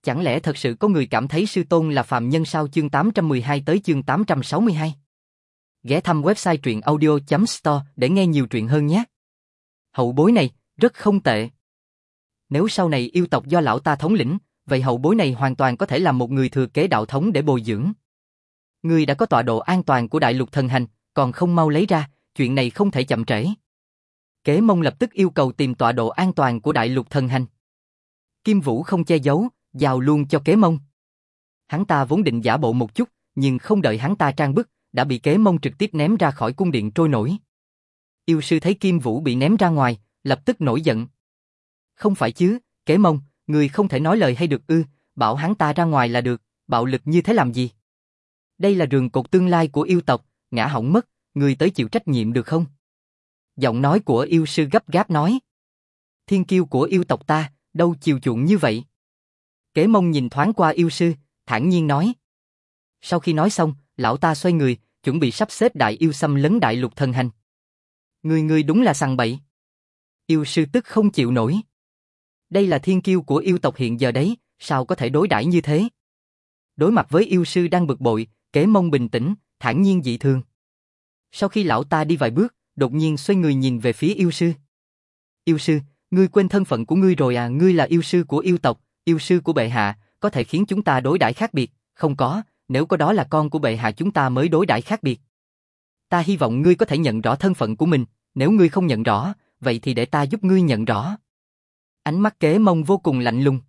Chẳng lẽ thật sự có người cảm thấy sư tôn là phàm nhân sao? Chương 812 tới chương 862. Ghé thăm website truyệnaudio.store để nghe nhiều truyện hơn nhé. Hậu bối này, rất không tệ. Nếu sau này yêu tộc do lão ta thống lĩnh, vậy hậu bối này hoàn toàn có thể làm một người thừa kế đạo thống để bồi dưỡng. Ngươi đã có tọa độ an toàn của Đại Lục Thần Hành, còn không mau lấy ra, chuyện này không thể chậm trễ. Kế Mông lập tức yêu cầu tìm tọa độ an toàn của Đại Lục Thần Hành. Kim Vũ không che giấu, giao luôn cho Kế Mông. Hắn ta vốn định giả bộ một chút, nhưng không đợi hắn ta trang bức, đã bị Kế Mông trực tiếp ném ra khỏi cung điện trôi nổi. Yêu sư thấy Kim Vũ bị ném ra ngoài, lập tức nổi giận. Không phải chứ, Kế Mông, ngươi không thể nói lời hay được ư? Bảo hắn ta ra ngoài là được, bạo lực như thế làm gì? Đây là rường cột tương lai của yêu tộc, ngã hỏng mất, ngươi tới chịu trách nhiệm được không? Giọng nói của yêu sư gấp gáp nói. Thiên kiêu của yêu tộc ta, đâu chiều chuộng như vậy? Kế Mông nhìn thoáng qua yêu sư, thản nhiên nói. Sau khi nói xong, lão ta xoay người, chuẩn bị sắp xếp đại yêu xâm lấn Đại Lục Thần Hành. Ngươi đúng là sằng bậy. Yêu sư tức không chịu nổi. Đây là thiên kiêu của yêu tộc hiện giờ đấy, sao có thể đối đãi như thế? Đối mặt với yêu sư đang bực bội, Kế Mông bình tĩnh, thản nhiên dị thường. Sau khi lão ta đi vài bước, đột nhiên xoay người nhìn về phía yêu sư. Yêu sư, ngươi quên thân phận của ngươi rồi à? Ngươi là yêu sư của yêu tộc, yêu sư của bệ hạ, có thể khiến chúng ta đối đãi khác biệt, không có, nếu có đó là con của bệ hạ chúng ta mới đối đãi khác biệt. Ta hy vọng ngươi có thể nhận rõ thân phận của mình, nếu ngươi không nhận rõ, vậy thì để ta giúp ngươi nhận rõ. Ánh mắt Kế Mông vô cùng lạnh lùng.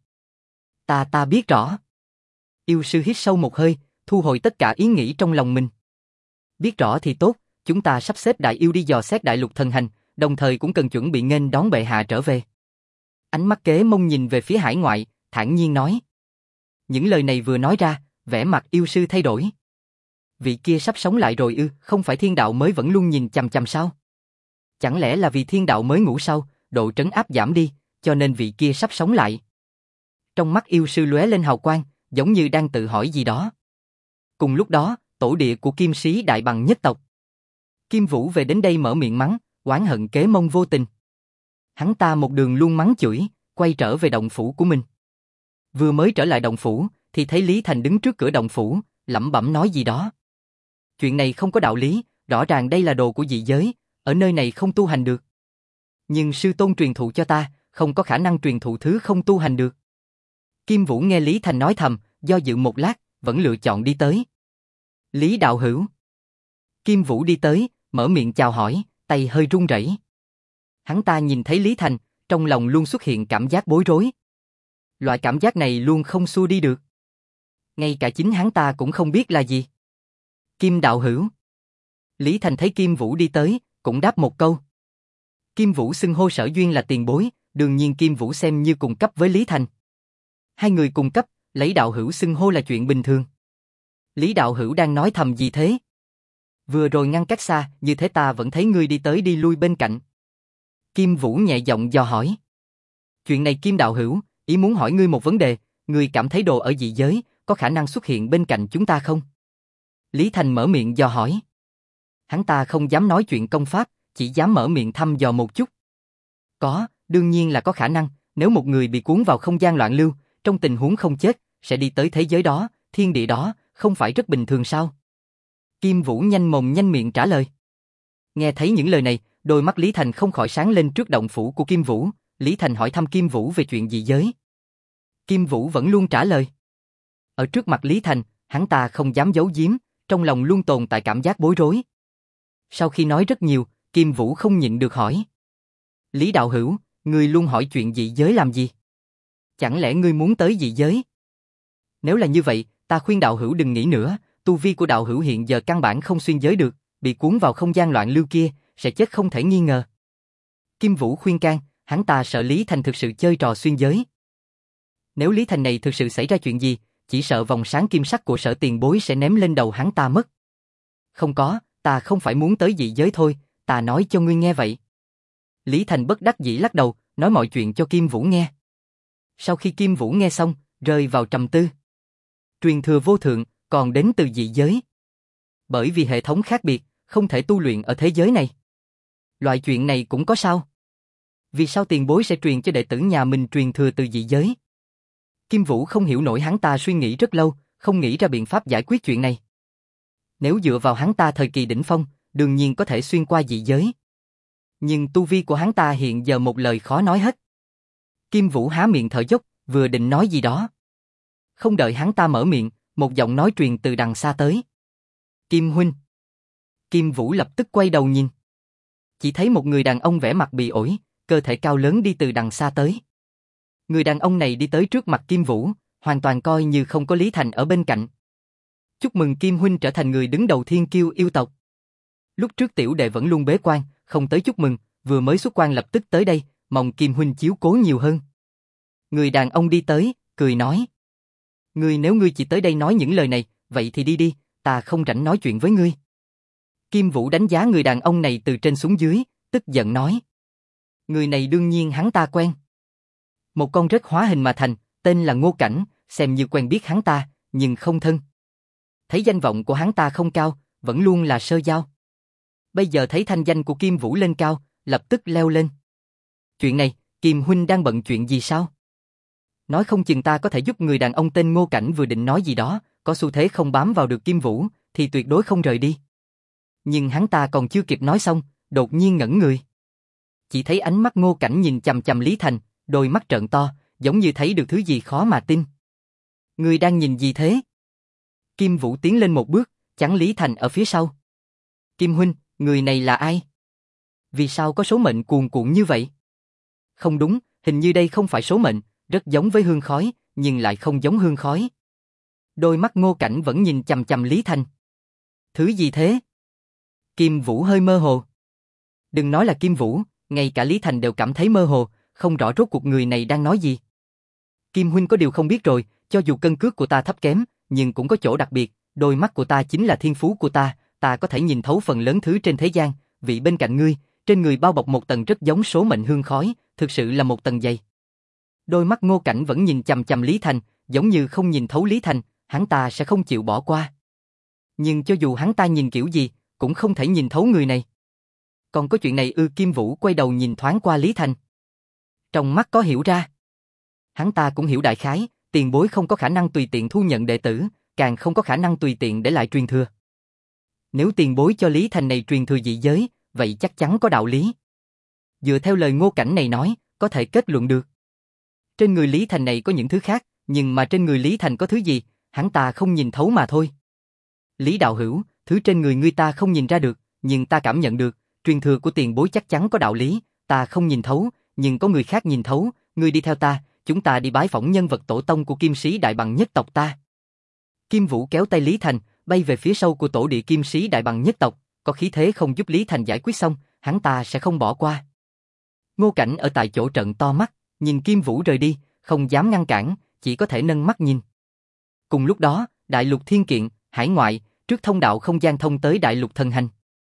Ta biết rõ. Yêu sư hít sâu một hơi, thu hồi tất cả ý nghĩ trong lòng mình. Biết rõ thì tốt, chúng ta sắp xếp đại yêu đi dò xét Đại Lục Thần Hành, đồng thời cũng cần chuẩn bị nghênh đón bệ hạ trở về. Ánh mắt Kế Mông nhìn về phía hải ngoại, thản nhiên nói. Những lời này vừa nói ra, vẻ mặt yêu sư thay đổi. Vị kia sắp sống lại rồi ư? Không phải thiên đạo mới vẫn luôn nhìn chằm chằm sao? Chẳng lẽ là vì thiên đạo mới ngủ sau, độ trấn áp giảm đi, cho nên vị kia sắp sống lại? Trong mắt yêu sư lóe lên hào quang, giống như đang tự hỏi gì đó. Cùng lúc đó, tổ địa của Kim Sĩ Đại Bằng nhất tộc. Kim Vũ về đến đây mở miệng mắng, oán hận Kế Mông vô tình. Hắn ta một đường luôn mắng chửi, quay trở về động phủ của mình. Vừa mới trở lại động phủ, thì thấy Lý Thành đứng trước cửa động phủ, lẩm bẩm nói gì đó. Chuyện này không có đạo lý, rõ ràng đây là đồ của dị giới, ở nơi này không tu hành được. Nhưng sư tôn truyền thụ cho ta, không có khả năng truyền thụ thứ không tu hành được. Kim Vũ nghe Lý Thành nói thầm, do dự một lát, vẫn lựa chọn đi tới. Lý đạo hữu. Kim Vũ đi tới, mở miệng chào hỏi, tay hơi run rẩy. Hắn ta nhìn thấy Lý Thành, trong lòng luôn xuất hiện cảm giác bối rối. Loại cảm giác này luôn không xua đi được. Ngay cả chính hắn ta cũng không biết là gì. Kim đạo hữu. Lý Thành thấy Kim Vũ đi tới, cũng đáp một câu. Kim Vũ xưng hô Sở Duyên là tiền bối, đương nhiên Kim Vũ xem như cùng cấp với Lý Thành. Hai người cùng cấp, lấy đạo hữu xưng hô là chuyện bình thường. Lý đạo hữu đang nói thầm gì thế? Vừa rồi ngăn cách xa, như thế ta vẫn thấy ngươi đi tới đi lui bên cạnh. Kim Vũ nhẹ giọng dò hỏi. Chuyện này Kim đạo hữu, ý muốn hỏi ngươi một vấn đề, ngươi cảm thấy đồ ở dị giới, có khả năng xuất hiện bên cạnh chúng ta không? Lý Thành mở miệng dò hỏi. Hắn ta không dám nói chuyện công pháp, chỉ dám mở miệng thăm dò một chút. Có, đương nhiên là có khả năng, nếu một người bị cuốn vào không gian loạn lưu, trong tình huống không chết, sẽ đi tới thế giới đó, thiên địa đó, không phải rất bình thường sao? Kim Vũ nhanh mồm nhanh miệng trả lời. Nghe thấy những lời này, đôi mắt Lý Thành không khỏi sáng lên trước động phủ của Kim Vũ. Lý Thành hỏi thăm Kim Vũ về chuyện dị giới. Kim Vũ vẫn luôn trả lời. Ở trước mặt Lý Thành, hắn ta không dám giấu giếm, trong lòng luôn tồn tại cảm giác bối rối. Sau khi nói rất nhiều, Kim Vũ không nhịn được hỏi. Lý đạo hữu, ngươi luôn hỏi chuyện dị giới làm gì? Chẳng lẽ ngươi muốn tới dị giới? Nếu là như vậy, ta khuyên đạo hữu đừng nghĩ nữa, tu vi của đạo hữu hiện giờ căn bản không xuyên giới được, bị cuốn vào không gian loạn lưu kia, sẽ chết không thể nghi ngờ. Kim Vũ khuyên can, hắn ta sợ Lý Thành thực sự chơi trò xuyên giới. Nếu Lý Thành này thực sự xảy ra chuyện gì, chỉ sợ vòng sáng kim sắc của Sở tiền bối sẽ ném lên đầu hắn ta mất. Không có, ta không phải muốn tới dị giới thôi, ta nói cho ngươi nghe vậy. Lý Thành bất đắc dĩ lắc đầu, nói mọi chuyện cho Kim Vũ nghe. Sau khi Kim Vũ nghe xong, rơi vào trầm tư. Truyền thừa vô thượng, còn đến từ dị giới. Bởi vì hệ thống khác biệt, không thể tu luyện ở thế giới này. Loại chuyện này cũng có sao? Vì sao tiền bối sẽ truyền cho đệ tử nhà mình truyền thừa từ dị giới? Kim Vũ không hiểu nổi hắn ta suy nghĩ rất lâu, không nghĩ ra biện pháp giải quyết chuyện này. Nếu dựa vào hắn ta thời kỳ đỉnh phong, đương nhiên có thể xuyên qua dị giới. Nhưng tu vi của hắn ta hiện giờ một lời khó nói hết. Kim Vũ há miệng thở dốc, vừa định nói gì đó. Không đợi hắn ta mở miệng, một giọng nói truyền từ đằng xa tới. Kim huynh. Kim Vũ lập tức quay đầu nhìn. Chỉ thấy một người đàn ông vẻ mặt bị ổi, cơ thể cao lớn đi từ đằng xa tới. Người đàn ông này đi tới trước mặt Kim Vũ, hoàn toàn coi như không có Lý Thành ở bên cạnh. Chúc mừng Kim huynh trở thành người đứng đầu thiên kiêu yêu tộc. Lúc trước tiểu đệ vẫn luôn bế quan, không tới chúc mừng, vừa mới xuất quan lập tức tới đây, mong Kim huynh chiếu cố nhiều hơn. Người đàn ông đi tới, cười nói. Nếu ngươi chỉ tới đây nói những lời này, vậy thì đi đi, ta không rảnh nói chuyện với ngươi. Kim Vũ đánh giá người đàn ông này từ trên xuống dưới, tức giận nói. Người này đương nhiên hắn ta quen. Một con rết hóa hình mà thành, tên là Ngô Cảnh, xem như quen biết hắn ta, nhưng không thân. Thấy danh vọng của hắn ta không cao, vẫn luôn là sơ giao. Bây giờ thấy thanh danh của Kim Vũ lên cao, lập tức leo lên. Chuyện này, Kim huynh đang bận chuyện gì sao? Nói không chừng ta có thể giúp người đàn ông tên Ngô Cảnh vừa định nói gì đó, có xu thế không bám vào được Kim Vũ, thì tuyệt đối không rời đi. Nhưng hắn ta còn chưa kịp nói xong, đột nhiên ngẩn người. Chỉ thấy ánh mắt Ngô Cảnh nhìn chằm chằm Lý Thành, đôi mắt trợn to, giống như thấy được thứ gì khó mà tin. Ngươi đang nhìn gì thế? Kim Vũ tiến lên một bước, chắn Lý Thành ở phía sau. Kim huynh, người này là ai? Vì sao có số mệnh cuồn cuộn như vậy? Không đúng, hình như đây không phải số mệnh, rất giống với hương khói, nhưng lại không giống hương khói. Đôi mắt Ngô Cảnh vẫn nhìn chằm chằm Lý Thành. Thứ gì thế? Kim Vũ hơi mơ hồ. Đừng nói là Kim Vũ, ngay cả Lý Thành đều cảm thấy mơ hồ, không rõ rốt cuộc người này đang nói gì. Kim huynh có điều không biết rồi, cho dù cân cước của ta thấp kém, nhưng cũng có chỗ đặc biệt, đôi mắt của ta chính là thiên phú của ta có thể nhìn thấu phần lớn thứ trên thế gian, vị bên cạnh ngươi, trên người bao bọc một tầng rất giống số mệnh hương khói, thực sự là một tầng dày. Đôi mắt Ngô Cảnh vẫn nhìn chằm chằm Lý Thành, giống như không nhìn thấu Lý Thành, hắn ta sẽ không chịu bỏ qua. Nhưng cho dù hắn ta nhìn kiểu gì, cũng không thể nhìn thấu người này. Còn có chuyện này ư? Kim Vũ quay đầu nhìn thoáng qua Lý Thành. Trong mắt có hiểu ra. Hắn ta cũng hiểu đại khái, tiền bối không có khả năng tùy tiện thu nhận đệ tử, càng không có khả năng tùy tiện để lại truyền thừa. Nếu tiền bối cho Lý Thành này truyền thừa dị giới, vậy chắc chắn có đạo lý. Dựa theo lời Ngô Cảnh này nói, có thể kết luận được. Trên người Lý Thành này có những thứ khác, nhưng mà trên người Lý Thành có thứ gì, hắn ta không nhìn thấu mà thôi. Lý đạo hữu, thứ trên người ngươi ta không nhìn ra được, nhưng ta cảm nhận được, truyền thừa của tiền bối chắc chắn có đạo lý, ta không nhìn thấu, nhưng có người khác nhìn thấu, ngươi đi theo ta, chúng ta đi bái phỏng nhân vật tổ tông của Kim Sĩ Đại Bằng nhất tộc ta. Kim Vũ kéo tay Lý Thành, bay về phía sau của tổ địa Kim Sĩ Đại Bằng nhất tộc, có khí thế không giúp Lý Thành giải quyết xong, hắn ta sẽ không bỏ qua. Ngô Cảnh ở tại chỗ trợn to mắt, nhìn Kim Vũ rời đi, không dám ngăn cản, chỉ có thể nâng mắt nhìn. Cùng lúc đó, Đại Lục Thiên Kiện, hải ngoại, trước thông đạo không gian thông tới Đại Lục Thần Hành.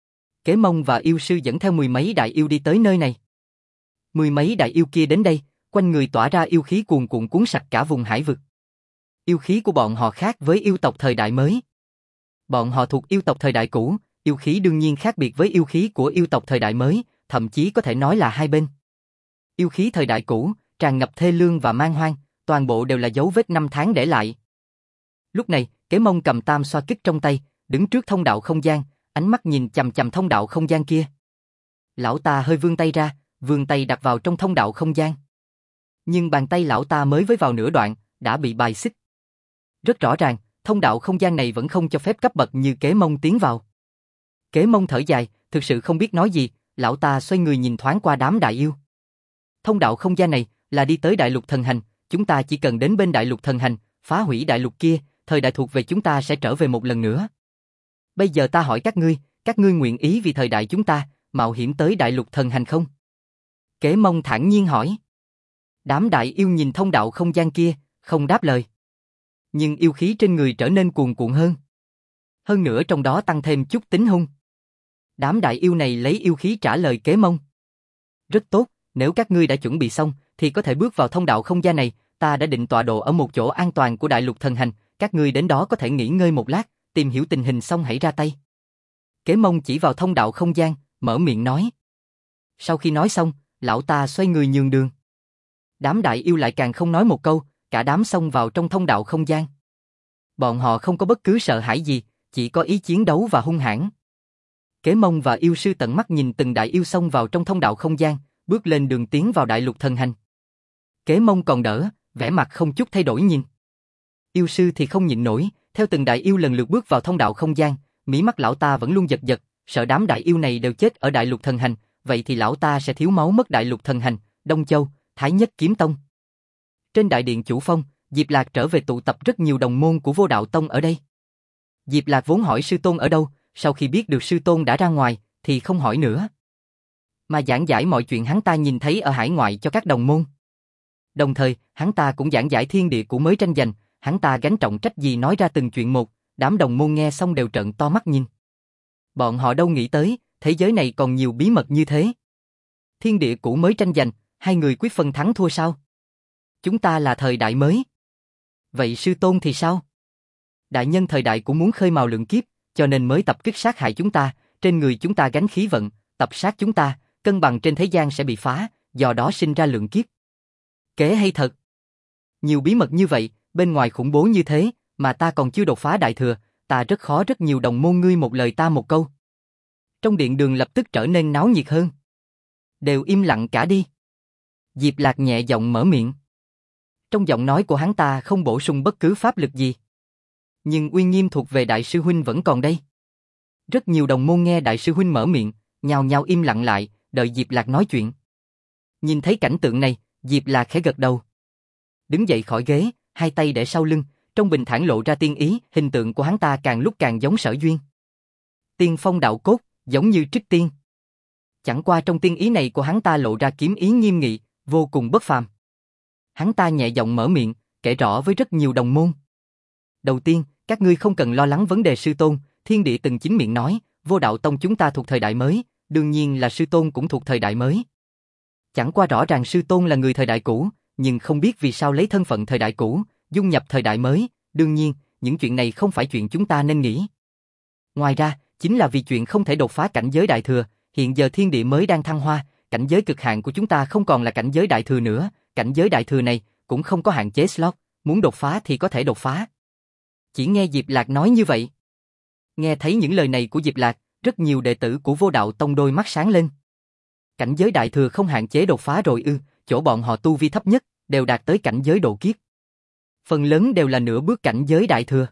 Kế Mông và yêu sư dẫn theo mười mấy đại yêu đi tới nơi này. Mười mấy đại yêu kia đến đây, quanh người tỏa ra yêu khí cuồn cuộn cuốn sạch cả vùng hải vực. Yêu khí của bọn họ khác với yêu tộc thời đại mới. Bọn họ thuộc yêu tộc thời đại cũ, yêu khí đương nhiên khác biệt với yêu khí của yêu tộc thời đại mới, thậm chí có thể nói là hai bên. Yêu khí thời đại cũ, tràn ngập thê lương và man hoang, toàn bộ đều là dấu vết năm tháng để lại. Lúc này, Kế Mông cầm tam xoa kích trong tay, đứng trước thông đạo không gian, ánh mắt nhìn chằm chằm thông đạo không gian kia. Lão ta hơi vươn tay ra, vươn tay đặt vào trong thông đạo không gian. Nhưng bàn tay lão ta mới với vào nửa đoạn, đã bị bài xích. Rất rõ ràng, thông đạo không gian này vẫn không cho phép cấp bậc như Kế Mông tiến vào. Kế Mông thở dài, thực sự không biết nói gì, lão ta xoay người nhìn thoáng qua đám đại yêu. Thông đạo không gian này là đi tới Đại Lục Thần Hành, chúng ta chỉ cần đến bên Đại Lục Thần Hành, phá hủy đại lục kia, thời đại thuộc về chúng ta sẽ trở về một lần nữa. Bây giờ ta hỏi các ngươi nguyện ý vì thời đại chúng ta, mạo hiểm tới Đại Lục Thần Hành không? Kế Mông thản nhiên hỏi. Đám đại yêu nhìn thông đạo không gian kia, không đáp lời. Nhưng yêu khí trên người trở nên cuồn cuộn hơn. Hơn nữa trong đó tăng thêm chút tính hung. Đám đại yêu này lấy yêu khí trả lời Kế Mông. Rất tốt, nếu các ngươi đã chuẩn bị xong, thì có thể bước vào thông đạo không gian này, ta đã định tọa độ ở một chỗ an toàn của Đại Lục Thần Hành, các ngươi đến đó có thể nghỉ ngơi một lát, tìm hiểu tình hình xong hãy ra tay. Kế Mông chỉ vào thông đạo không gian, mở miệng nói. Sau khi nói xong, lão ta xoay người nhường đường. Đám đại yêu lại càng không nói một câu, cả đám xông vào trong thông đạo không gian. Bọn họ không có bất cứ sợ hãi gì, chỉ có ý chiến đấu và hung hãn. Kế Mông và yêu sư tận mắt nhìn từng đại yêu xông vào trong thông đạo không gian, bước lên đường tiến vào đại lục thần hành. Kế Mông còn đỡ, vẻ mặt không chút thay đổi nhìn. Yêu sư thì không nhịn nổi, theo từng đại yêu lần lượt bước vào thông đạo không gian, mí mắt lão ta vẫn luôn giật giật, sợ đám đại yêu này đều chết ở đại lục thần hành, vậy thì lão ta sẽ thiếu máu mất đại lục thần hành, Đông Châu, Thái Nhất Kiếm Tông. Trên đại điện chủ phong, Diệp Lạc trở về tụ tập rất nhiều đồng môn của Vô Đạo Tông ở đây. Diệp Lạc vốn hỏi sư tôn ở đâu, sau khi biết được sư tôn đã ra ngoài, thì không hỏi nữa. Mà giảng giải mọi chuyện hắn ta nhìn thấy ở hải ngoại cho các đồng môn. Đồng thời, hắn ta cũng giảng giải thiên địa cũ mới tranh giành, hắn ta gánh trọng trách gì nói ra từng chuyện một, đám đồng môn nghe xong đều trợn to mắt nhìn. Bọn họ đâu nghĩ tới, thế giới này còn nhiều bí mật như thế. Thiên địa cũ mới tranh giành, hai người quyết phân thắng thua sao? Chúng ta là thời đại mới. Vậy sư tôn thì sao? Đại nhân thời đại cũng muốn khơi mào lượng kiếp, cho nên mới tập kích sát hại chúng ta, trên người chúng ta gánh khí vận, tập sát chúng ta, cân bằng trên thế gian sẽ bị phá, do đó sinh ra lượng kiếp. Kế hay thật? Nhiều bí mật như vậy, bên ngoài khủng bố như thế, mà ta còn chưa đột phá đại thừa, ta rất khó. Rất nhiều đồng môn ngươi một lời ta một câu. Trong điện đường lập tức trở nên náo nhiệt hơn. Đều im lặng cả đi. Diệp Lạc nhẹ giọng mở miệng. Trong giọng nói của hắn ta không bổ sung bất cứ pháp lực gì. Nhưng uy nghiêm thuộc về đại sư huynh vẫn còn đây. Rất nhiều đồng môn nghe đại sư huynh mở miệng, nhao nhao im lặng lại, đợi Diệp Lạc nói chuyện. Nhìn thấy cảnh tượng này, Diệp Lạc khẽ gật đầu. Đứng dậy khỏi ghế, hai tay để sau lưng, trong bình thản lộ ra tiên ý, hình tượng của hắn ta càng lúc càng giống Sở Duyên. Tiên phong đạo cốt, giống như Trích Tiên. Chẳng qua trong tiên ý này của hắn ta lộ ra kiếm ý nghiêm nghị, vô cùng bất phàm. Hắn ta nhẹ giọng mở miệng, kể rõ với rất nhiều đồng môn. Đầu tiên, các ngươi không cần lo lắng vấn đề sư tôn, thiên địa từng chính miệng nói, Vô Đạo Tông chúng ta thuộc thời đại mới, đương nhiên là sư tôn cũng thuộc thời đại mới. Chẳng qua rõ ràng sư tôn là người thời đại cũ, nhưng không biết vì sao lấy thân phận thời đại cũ, dung nhập thời đại mới, đương nhiên, những chuyện này không phải chuyện chúng ta nên nghĩ. Ngoài ra, chính là vì chuyện không thể đột phá cảnh giới đại thừa, hiện giờ thiên địa mới đang thăng hoa, cảnh giới cực hạn của chúng ta không còn là cảnh giới đại thừa nữa, cảnh giới đại thừa này cũng không có hạn chế slot, muốn đột phá thì có thể đột phá. Chỉ nghe Diệp Lạc nói như vậy. Nghe thấy những lời này của Diệp Lạc, rất nhiều đệ tử của Vô Đạo Tông đôi mắt sáng lên. Cảnh giới đại thừa không hạn chế đột phá rồi ư? Chỗ bọn họ tu vi thấp nhất, đều đạt tới cảnh giới độ kiếp. Phần lớn đều là nửa bước cảnh giới đại thừa.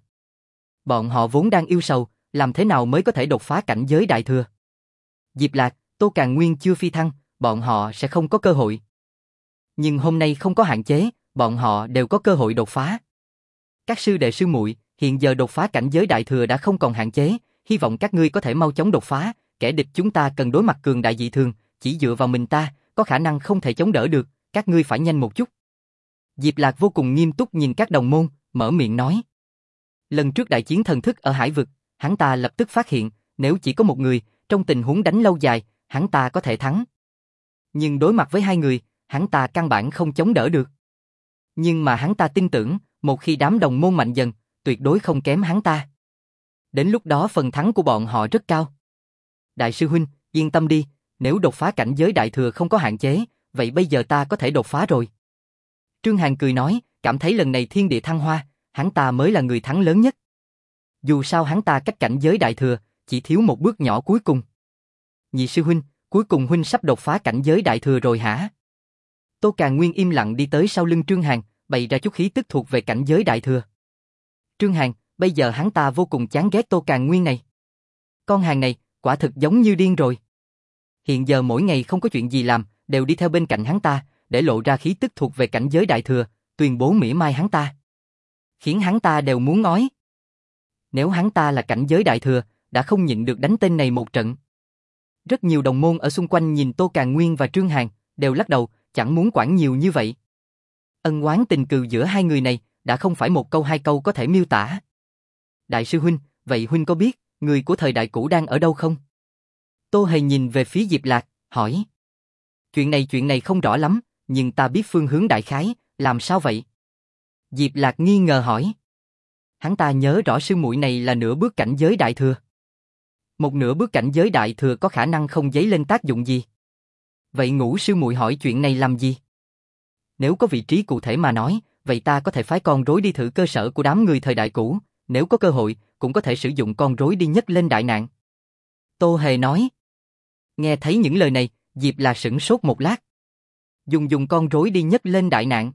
Bọn họ vốn đang yêu sầu, làm thế nào mới có thể đột phá cảnh giới đại thừa? Diệp Lạc, Tô Càn Nguyên chưa phi thăng, bọn họ sẽ không có cơ hội. Nhưng hôm nay không có hạn chế, bọn họ đều có cơ hội đột phá. Các sư đệ sư muội, hiện giờ đột phá cảnh giới đại thừa đã không còn hạn chế, hy vọng các ngươi có thể mau chóng đột phá, kẻ địch chúng ta cần đối mặt cường đại dị thường, chỉ dựa vào mình ta, có khả năng không thể chống đỡ được, các ngươi phải nhanh một chút. Diệp Lạc vô cùng nghiêm túc nhìn các đồng môn, mở miệng nói. Lần trước đại chiến thần thức ở Hải Vực, hắn ta lập tức phát hiện, nếu chỉ có một người, trong tình huống đánh lâu dài, hắn ta có thể thắng. Nhưng đối mặt với hai người, hắn ta căn bản không chống đỡ được. Nhưng mà hắn ta tin tưởng, một khi đám đồng môn mạnh dần, tuyệt đối không kém hắn ta. Đến lúc đó phần thắng của bọn họ rất cao. Đại sư huynh, yên tâm đi, nếu đột phá cảnh giới đại thừa không có hạn chế, vậy bây giờ ta có thể đột phá rồi. Trương Hàn cười nói, cảm thấy lần này thiên địa thăng hoa, hắn ta mới là người thắng lớn nhất. Dù sao hắn ta cách cảnh giới đại thừa, chỉ thiếu một bước nhỏ cuối cùng. Nhị sư huynh, cuối cùng huynh sắp đột phá cảnh giới đại thừa rồi hả? Tô Càn Nguyên im lặng đi tới sau lưng Trương Hàn, bày ra chút khí tức thuộc về cảnh giới đại thừa. Trương Hàn, bây giờ hắn ta vô cùng chán ghét Tô Càn Nguyên này. Con hàng này, quả thực giống như điên rồi. Hiện giờ mỗi ngày không có chuyện gì làm, đều đi theo bên cạnh hắn ta, để lộ ra khí tức thuộc về cảnh giới đại thừa, tuyên bố mỉa mai hắn ta. Khiến hắn ta đều muốn nói. Nếu hắn ta là cảnh giới đại thừa, đã không nhịn được đánh tên này một trận. Rất nhiều đồng môn ở xung quanh nhìn Tô Càn Nguyên và Trương Hàn, đều lắc đầu, chẳng muốn quản nhiều như vậy. Ân oán tình cừu giữa hai người này, đã không phải một câu hai câu có thể miêu tả. Đại sư huynh, vậy huynh có biết, người của thời đại cũ đang ở đâu không? Tô Hề nhìn về phía Diệp Lạc, hỏi. Chuyện này không rõ lắm, nhưng ta biết phương hướng đại khái, làm sao vậy? Diệp Lạc nghi ngờ hỏi. Hắn ta nhớ rõ sư muội này là nửa bước cảnh giới đại thừa. Một nửa bước cảnh giới đại thừa có khả năng không dấy lên tác dụng gì. Vậy Ngũ sư muội hỏi chuyện này làm gì? Nếu có vị trí cụ thể mà nói, vậy ta có thể phái con rối đi thử cơ sở của đám người thời đại cũ, nếu có cơ hội, cũng có thể sử dụng con rối đi nhấc lên đại nạn. Tô Hề nói. Nghe thấy những lời này, Diệp Lạc sửng sốt một lát. Dùng con rối đi nhấc lên đại nạn.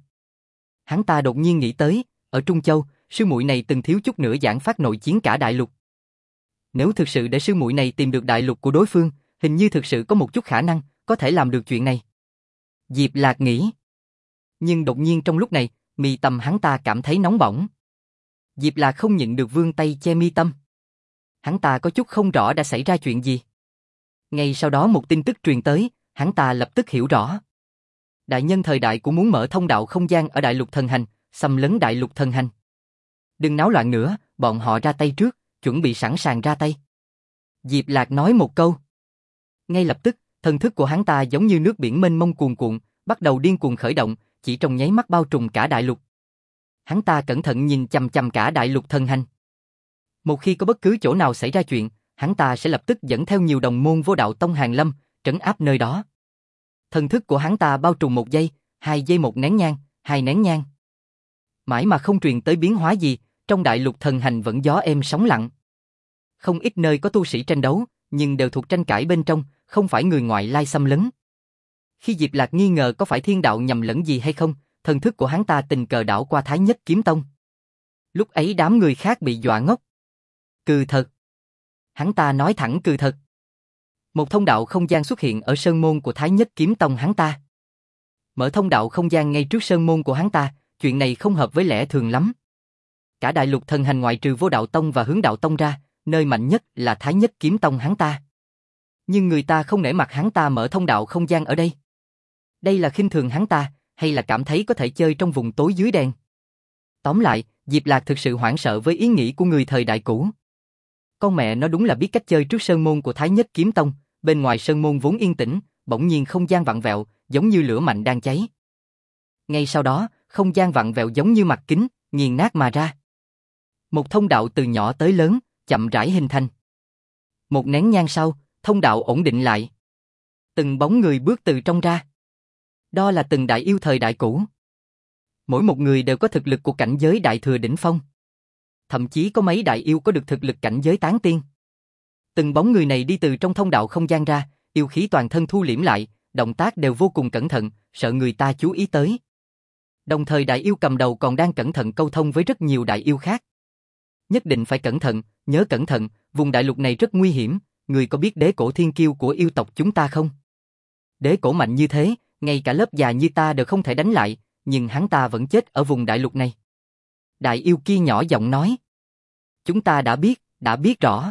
Hắn ta đột nhiên nghĩ tới, ở Trung Châu, sư muội này từng thiếu chút nữa giảng phát nội chiến cả đại lục. Nếu thực sự để sư muội này tìm được đại lục của đối phương, hình như thực sự có một chút khả năng, có thể làm được chuyện này. Diệp Lạc nghĩ. Nhưng đột nhiên trong lúc này, mi tâm hắn ta cảm thấy nóng bỏng. Diệp Lạc không nhịn được vươn tay che mi tâm. Hắn ta có chút không rõ đã xảy ra chuyện gì. Ngay sau đó một tin tức truyền tới, hắn ta lập tức hiểu rõ. Đại nhân thời đại cũng muốn mở thông đạo không gian ở đại lục thần hành, xâm lấn đại lục thần hành. Đừng náo loạn nữa, bọn họ ra tay trước, chuẩn bị sẵn sàng ra tay. Diệp Lạc nói một câu. Ngay lập tức, thần thức của hắn ta giống như nước biển mênh mông cuồn cuộn, bắt đầu điên cuồng khởi động, chỉ trong nháy mắt bao trùm cả đại lục. Hắn ta cẩn thận nhìn chằm chằm cả đại lục thần hành. Một khi có bất cứ chỗ nào xảy ra chuyện, hắn ta sẽ lập tức dẫn theo nhiều đồng môn vô đạo tông hàng lâm, trấn áp nơi đó. Thần thức của hắn ta bao trùm 1 giây, 2 giây, 1 nén nhang, 2 nén nhang. Mãi mà không truyền tới biến hóa gì, trong đại lục thần hành vẫn gió êm sóng lặng. Không ít nơi có tu sĩ tranh đấu, nhưng đều thuộc tranh cãi bên trong, không phải người ngoại lai xâm lấn. Khi Diệp Lạc nghi ngờ có phải thiên đạo nhầm lẫn gì hay không, thần thức của hắn ta tình cờ đảo qua Thái Nhất Kiếm Tông. Lúc ấy đám người khác bị dọa ngốc. Cừ thật. Hắn ta nói thẳng cừ thật. Một thông đạo không gian xuất hiện ở sơn môn của Thái Nhất Kiếm Tông hắn ta. Mở thông đạo không gian ngay trước sơn môn của hắn ta, chuyện này không hợp với lẽ thường lắm. Cả đại lục thần hành ngoại trừ Vô Đạo Tông và Hướng Đạo Tông ra, nơi mạnh nhất là Thái Nhất Kiếm Tông hắn ta. Nhưng người ta không nể mặt hắn ta mở thông đạo không gian ở đây. Đây là khinh thường hắn ta, hay là cảm thấy có thể chơi trong vùng tối dưới đèn? Tóm lại, Diệp Lạc thực sự hoảng sợ với ý nghĩ của người thời đại cũ. Con mẹ nó đúng là biết cách chơi trước sơn môn của Thái Nhất Kiếm Tông, bên ngoài sơn môn vốn yên tĩnh, bỗng nhiên không gian vặn vẹo, giống như lửa mạnh đang cháy. Ngay sau đó, không gian vặn vẹo giống như mặt kính, nghiền nát mà ra. Một thông đạo từ nhỏ tới lớn, chậm rãi hình thành. Một nén nhang sau, thông đạo ổn định lại. Từng bóng người bước từ trong ra. Đó là từng đại yêu thời đại cũ. Mỗi một người đều có thực lực của cảnh giới đại thừa đỉnh phong. Thậm chí có mấy đại yêu có được thực lực cảnh giới tán tiên. Từng bóng người này đi từ trong thông đạo không gian ra, yêu khí toàn thân thu liễm lại, động tác đều vô cùng cẩn thận, sợ người ta chú ý tới. Đồng thời đại yêu cầm đầu còn đang cẩn thận câu thông với rất nhiều đại yêu khác. Nhất định phải cẩn thận, nhớ cẩn thận, vùng đại lục này rất nguy hiểm, người có biết đế cổ thiên kiêu của yêu tộc chúng ta không? Đế cổ mạnh như thế, ngay cả lớp già như ta đều không thể đánh lại, nhưng hắn ta vẫn chết ở vùng đại lục này. Đại yêu kia nhỏ giọng nói. Chúng ta đã biết rõ.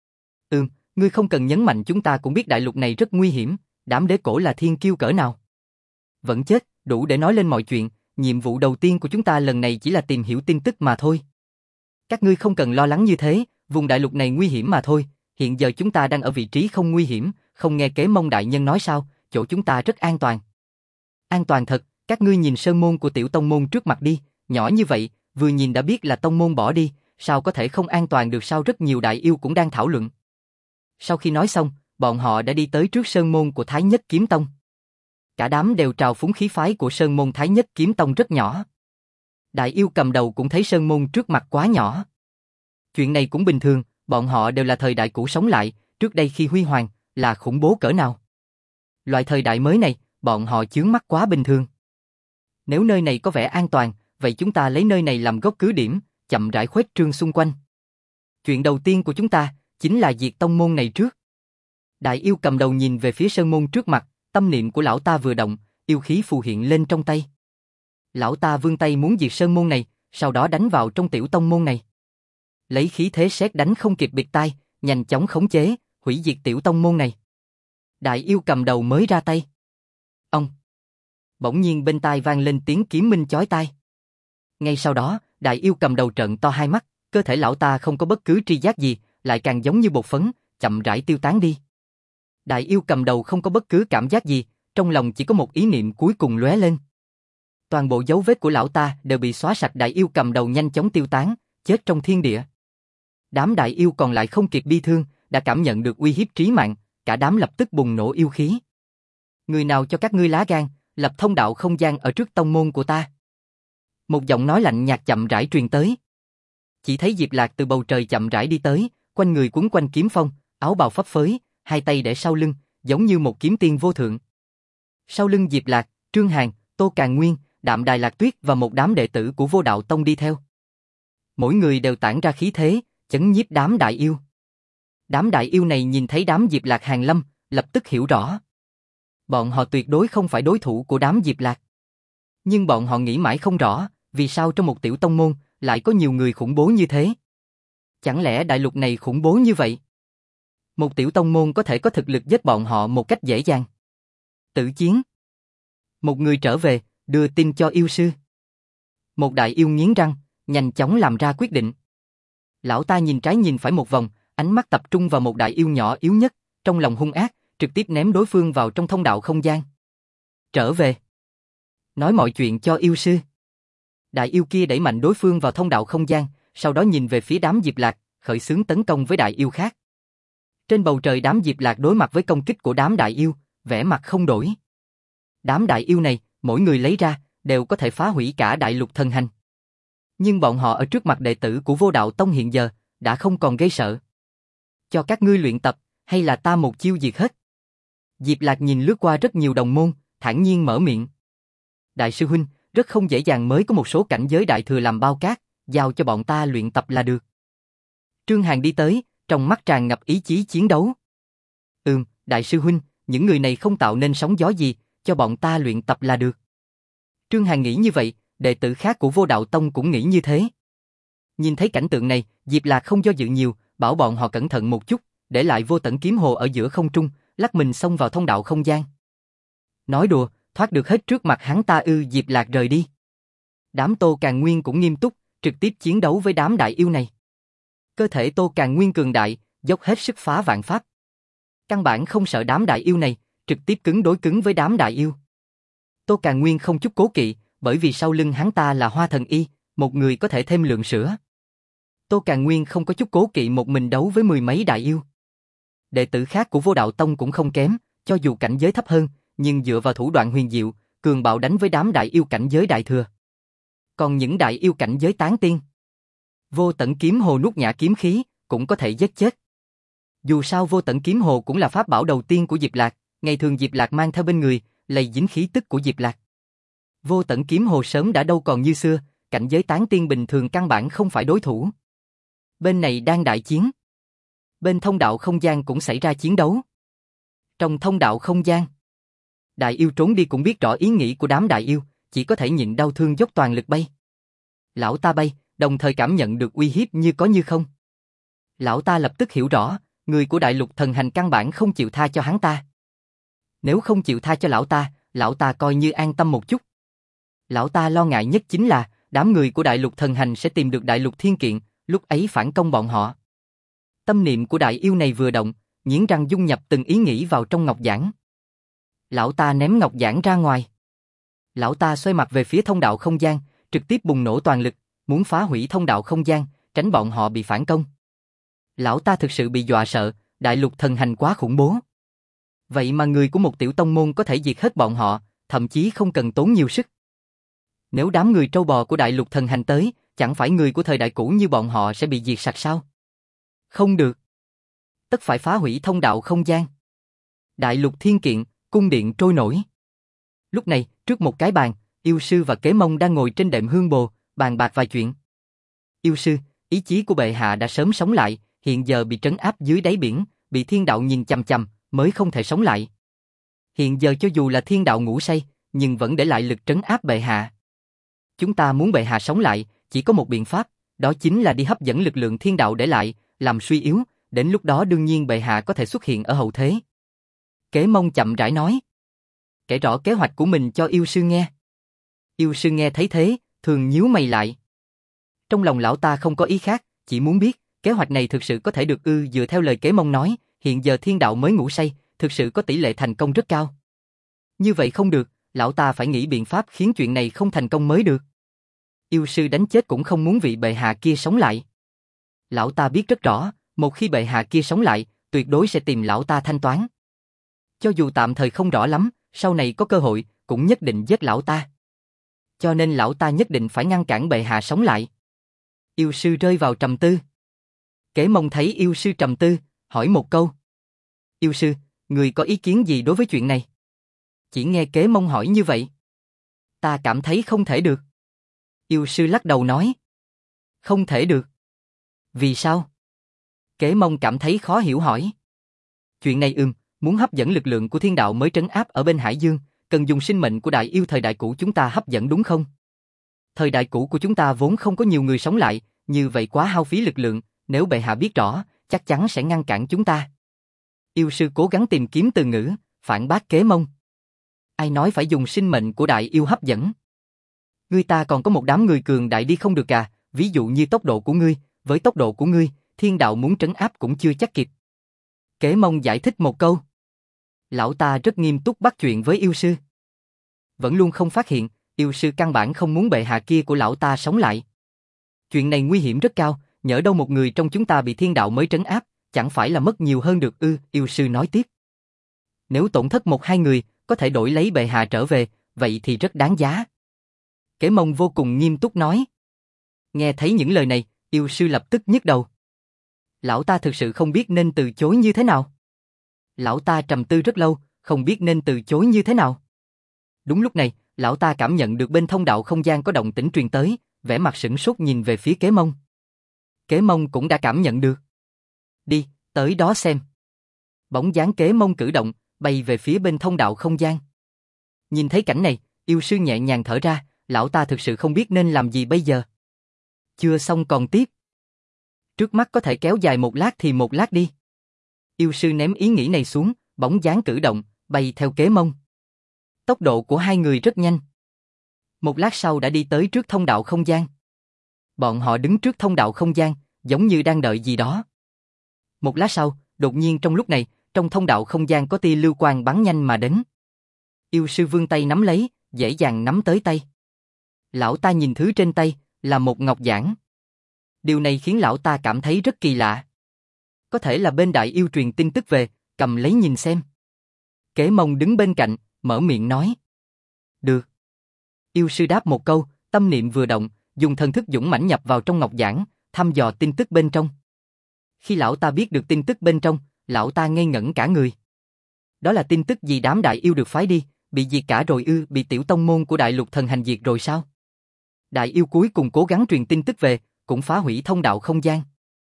Ngươi không cần nhấn mạnh, chúng ta cũng biết đại lục này rất nguy hiểm, đám đế cổ là thiên kiêu cỡ nào. Vẫn chết, đủ để nói lên mọi chuyện, nhiệm vụ đầu tiên của chúng ta lần này chỉ là tìm hiểu tin tức mà thôi. Các ngươi không cần lo lắng như thế, vùng đại lục này nguy hiểm mà thôi, hiện giờ chúng ta đang ở vị trí không nguy hiểm, không nghe Kế Mông đại nhân nói sao, chỗ chúng ta rất an toàn. An toàn thật, các ngươi nhìn sơn môn của tiểu tông môn trước mặt đi, nhỏ như vậy, vừa nhìn đã biết là tông môn bỏ đi, sao có thể không an toàn được sao? Rất nhiều đại yêu cũng đang thảo luận. Sau khi nói xong, bọn họ đã đi tới trước sơn môn của Thái Nhất Kiếm Tông. Cả đám đều trào phúng khí phái của sơn môn Thái Nhất Kiếm Tông rất nhỏ. Đại yêu cầm đầu cũng thấy sơn môn trước mặt quá nhỏ. Chuyện này cũng bình thường, bọn họ đều là thời đại cũ sống lại, trước đây khi huy hoàng, là khủng bố cỡ nào. Loại thời đại mới này, bọn họ chướng mắt quá bình thường. Nếu nơi này có vẻ an toàn, vậy chúng ta lấy nơi này làm gốc cứ điểm, chậm rãi khuếch trương xung quanh. Chuyện đầu tiên của chúng ta, chính là diệt tông môn này trước. Đại yêu cầm đầu nhìn về phía sơn môn trước mặt, tâm niệm của lão ta vừa động, yêu khí phù hiện lên trong tay. Lão ta vươn tay muốn diệt sơn môn này, sau đó đánh vào trong tiểu tông môn này. Lấy khí thế sét đánh không kịp bịt tai, nhanh chóng khống chế, hủy diệt tiểu tông môn này. Đại yêu cầm đầu mới ra tay. Ông! Bỗng nhiên bên tai vang lên tiếng kiếm minh chói tai. Ngay sau đó, đại yêu cầm đầu trợn to hai mắt, cơ thể lão ta không có bất cứ tri giác gì, lại càng giống như bột phấn, chậm rãi tiêu tán đi. Đại yêu cầm đầu không có bất cứ cảm giác gì, trong lòng chỉ có một ý niệm cuối cùng lóe lên. Toàn bộ dấu vết của lão ta đều bị xóa sạch. Đại yêu cầm đầu nhanh chóng tiêu tán, chết trong thiên địa. Đám đại yêu còn lại không kịp bi thương, đã cảm nhận được uy hiếp trí mạng, cả đám lập tức bùng nổ yêu khí. Người nào cho các ngươi lá gan, lập thông đạo không gian ở trước tông môn của ta? Một giọng nói lạnh nhạt chậm rãi truyền tới. Chỉ thấy Diệp Lạc từ bầu trời chậm rãi đi tới, quanh người quấn quanh kiếm phong, áo bào phấp phới, hai tay để sau lưng, giống như một kiếm tiên vô thượng. Sau lưng Diệp Lạc, Trương Hàn, Tô Càn Nguyên, Đạm Đài Lạc Tuyết và một đám đệ tử của Vô Đạo Tông đi theo. Mỗi người đều tản ra khí thế, chấn nhiếp đám đại yêu. Đám đại yêu này nhìn thấy đám Diệp Lạc hàng lâm, lập tức hiểu rõ. Bọn họ tuyệt đối không phải đối thủ của đám Diệp Lạc. Nhưng bọn họ nghĩ mãi không rõ, vì sao trong một tiểu tông môn lại có nhiều người khủng bố như thế. Chẳng lẽ đại lục này khủng bố như vậy? Một tiểu tông môn có thể có thực lực giết bọn họ một cách dễ dàng. Tử chiến. Một người trở về, đưa tin cho yêu sư. Một đại yêu nghiến răng, nhanh chóng làm ra quyết định. Lão ta nhìn trái nhìn phải một vòng, ánh mắt tập trung vào một đại yêu nhỏ yếu nhất, trong lòng hung ác, trực tiếp ném đối phương vào trong thông đạo không gian. Trở về. Nói mọi chuyện cho yêu sư. Đại yêu kia đẩy mạnh đối phương vào thông đạo không gian, sau đó nhìn về phía đám Diệp Lạc, khởi xướng tấn công với đại yêu khác. Trên bầu trời đám Diệp Lạc đối mặt với công kích của đám đại yêu, vẻ mặt không đổi. Đám đại yêu này, mỗi người lấy ra, đều có thể phá hủy cả đại lục thần hành. Nhưng bọn họ ở trước mặt đệ tử của Vô Đạo Tông hiện giờ, đã không còn gây sợ. Cho các ngươi luyện tập, hay là ta một chiêu diệt hết? Diệp Lạc nhìn lướt qua rất nhiều đồng môn, thản nhiên mở miệng. Đại sư huynh, rất không dễ dàng mới có một số cảnh giới đại thừa làm bao cát, giao cho bọn ta luyện tập là được. Trương Hàn đi tới, trong mắt tràn ngập ý chí chiến đấu. Đại sư huynh, những người này không tạo nên sóng gió gì, cho bọn ta luyện tập là được. Trương Hàn nghĩ như vậy, đệ tử khác của Vô Đạo Tông cũng nghĩ như thế. Nhìn thấy cảnh tượng này, Diệp Lạc không do dự nhiều, bảo bọn họ cẩn thận một chút, để lại Vô Tận Kiếm Hồ ở giữa không trung, lắc mình xông vào thông đạo không gian. Nói đùa, thoát được hết trước mặt hắn ta ư? Diệp Lạc rời đi. Đám Tô Càn Nguyên cũng nghiêm túc, trực tiếp chiến đấu với đám đại yêu này. Cơ thể Tô Càn Nguyên cường đại, dốc hết sức phá vạn pháp. Căn bản không sợ đám đại yêu này, trực tiếp cứng đối cứng với đám đại yêu. Tô Càn Nguyên không chút cố kỵ, bởi vì sau lưng hắn ta là Hoa Thần Y, một người có thể thêm lượng sữa. Tô Càn Nguyên không có chút cố kỵ một mình đấu với mười mấy đại yêu. Đệ tử khác của Vô Đạo Tông cũng không kém, cho dù cảnh giới thấp hơn, nhưng dựa vào thủ đoạn huyền diệu, cường bạo đánh với đám đại yêu cảnh giới đại thừa. Còn những đại yêu cảnh giới tán tiên, Vô Tận Kiếm Hồ nuốt nhả kiếm khí, cũng có thể giết chết. Dù sao Vô Tận Kiếm Hồ cũng là pháp bảo đầu tiên của Diệp Lạc, ngày thường Diệp Lạc mang theo bên người, lây dính khí tức của Diệp Lạc. Vô Tận Kiếm Hồ sớm đã đâu còn như xưa, cảnh giới tán tiên bình thường căn bản không phải đối thủ. Bên này đang đại chiến. Bên thông đạo không gian cũng xảy ra chiến đấu. Trong thông đạo không gian, đại yêu trốn đi cũng biết rõ ý nghĩ của đám đại yêu, chỉ có thể nhịn đau thương dốc toàn lực bay. Lão ta bay, đồng thời cảm nhận được uy hiếp như có như không. Lão ta lập tức hiểu rõ, người của đại lục thần hành căn bản không chịu tha cho hắn ta. Nếu không chịu tha cho lão ta coi như an tâm một chút. Lão ta lo ngại nhất chính là, đám người của đại lục thần hành sẽ tìm được đại lục thiên kiện, lúc ấy phản công bọn họ. Tâm niệm của đại yêu này vừa động, nghiến răng dung nhập từng ý nghĩ vào trong ngọc giản. Lão ta ném ngọc giản ra ngoài. Lão ta xoay mặt về phía thông đạo không gian, trực tiếp bùng nổ toàn lực, muốn phá hủy thông đạo không gian, tránh bọn họ bị phản công. Lão ta thực sự bị dọa sợ, đại lục thần hành quá khủng bố. Vậy mà người của một tiểu tông môn có thể diệt hết bọn họ, thậm chí không cần tốn nhiều sức. Nếu đám người trâu bò của đại lục thần hành tới, chẳng phải người của thời đại cũ như bọn họ sẽ bị diệt sạch sao? Không được. Tất phải phá hủy thông đạo không gian. Đại lục thiên kiện, cung điện trôi nổi. Lúc này, trước một cái bàn, yêu sư và Kế Mông đang ngồi trên đệm hương bồ, bàn bạc vài chuyện. Yêu sư, ý chí của bệ hạ đã sớm sống lại, hiện giờ bị trấn áp dưới đáy biển, bị thiên đạo nhìn chằm chằm, mới không thể sống lại. Hiện giờ cho dù là thiên đạo ngủ say, nhưng vẫn để lại lực trấn áp bệ hạ. Chúng ta muốn bệ hạ sống lại, chỉ có một biện pháp, đó chính là đi hấp dẫn lực lượng thiên đạo để lại, làm suy yếu, đến lúc đó đương nhiên bệ hạ có thể xuất hiện ở hậu thế. Kế Mông chậm rãi nói. Kể rõ kế hoạch của mình cho yêu sư nghe. Yêu sư nghe thấy thế, thường nhíu mày lại. Trong lòng lão ta không có ý khác, chỉ muốn biết, kế hoạch này thực sự có thể được ư? Dựa theo lời Kế Mông nói, hiện giờ thiên đạo mới ngủ say, thực sự có tỷ lệ thành công rất cao. Như vậy không được, lão ta phải nghĩ biện pháp khiến chuyện này không thành công mới được. Yêu sư đánh chết cũng không muốn vị bệ hạ kia sống lại. Lão ta biết rất rõ, một khi bệ hạ kia sống lại, tuyệt đối sẽ tìm lão ta thanh toán. Cho dù tạm thời không rõ lắm, sau này có cơ hội, cũng nhất định giết lão ta. Cho nên lão ta nhất định phải ngăn cản bệ hạ sống lại. Yêu sư rơi vào trầm tư. Kế Mông thấy yêu sư trầm tư, hỏi một câu. Yêu sư, người có ý kiến gì đối với chuyện này? Chỉ nghe Kế Mông hỏi như vậy. Ta cảm thấy không thể được. Yêu sư lắc đầu nói. Không thể được. Vì sao? Kế Mông cảm thấy khó hiểu hỏi. Chuyện này muốn hấp dẫn lực lượng của thiên đạo mới trấn áp ở bên Hải Dương, cần dùng sinh mệnh của đại yêu thời đại cũ chúng ta hấp dẫn đúng không? Thời đại cũ của chúng ta vốn không có nhiều người sống lại, như vậy quá hao phí lực lượng, nếu bệ hạ biết rõ, chắc chắn sẽ ngăn cản chúng ta. Yêu sư cố gắng tìm kiếm từ ngữ, phản bác Kế Mông. Ai nói phải dùng sinh mệnh của đại yêu hấp dẫn? Ngươi ta còn có một đám người cường đại đi không được à, ví dụ như tốc độ của ngươi, với tốc độ của ngươi, thiên đạo muốn trấn áp cũng chưa chắc kịp. Kế Mông giải thích một câu. Lão ta rất nghiêm túc bắt chuyện với yêu sư. Vẫn luôn không phát hiện, yêu sư căn bản không muốn bệ hạ kia của lão ta sống lại. Chuyện này nguy hiểm rất cao, nhỡ đâu một người trong chúng ta bị thiên đạo mới trấn áp, chẳng phải là mất nhiều hơn được ư, yêu sư nói tiếp. Nếu tổn thất một hai người, có thể đổi lấy bệ hạ trở về, vậy thì rất đáng giá. Kế Mông vô cùng nghiêm túc nói. Nghe thấy những lời này, yêu sư lập tức nhức đầu. Lão ta thực sự không biết nên từ chối như thế nào. Lão ta trầm tư rất lâu, không biết nên từ chối như thế nào. Đúng lúc này, lão ta cảm nhận được bên thông đạo không gian có động tĩnh truyền tới, vẻ mặt sửng sốt nhìn về phía Kế Mông. Kế Mông cũng đã cảm nhận được. Đi, tới đó xem. Bóng dáng Kế Mông cử động, bay về phía bên thông đạo không gian. Nhìn thấy cảnh này, yêu sư nhẹ nhàng thở ra, lão ta thực sự không biết nên làm gì bây giờ. Chưa xong còn tiếp. Trước mắt có thể kéo dài một lát thì một lát đi. Yêu sư ném ý nghĩ này xuống, bóng dáng cử động, bay theo Kế Mông. Tốc độ của hai người rất nhanh. Một lát sau đã đi tới trước thông đạo không gian. Bọn họ đứng trước thông đạo không gian, giống như đang đợi gì đó. Một lát sau, đột nhiên trong lúc này, trong thông đạo không gian có tia lưu quang bắn nhanh mà đến. Yêu sư vươn tay nắm lấy, dễ dàng nắm tới tay. Lão ta nhìn thứ trên tay, là một ngọc giản. Điều này khiến lão ta cảm thấy rất kỳ lạ. Có thể là bên đại yêu truyền tin tức về, cầm lấy nhìn xem. Kế Mông đứng bên cạnh, mở miệng nói. Được. Yêu sư đáp một câu, tâm niệm vừa động, dùng thần thức dũng mãnh nhập vào trong ngọc giản, thăm dò tin tức bên trong. Khi lão ta biết được tin tức bên trong, lão ta ngây ngẩn cả người. Đó là tin tức gì đám đại yêu được phái đi, bị diệt cả rồi ư, bị tiểu tông môn của đại lục thần hành diệt rồi sao? Đại yêu cuối cùng cố gắng truyền tin tức về, cũng phá hủy thông đạo không gian.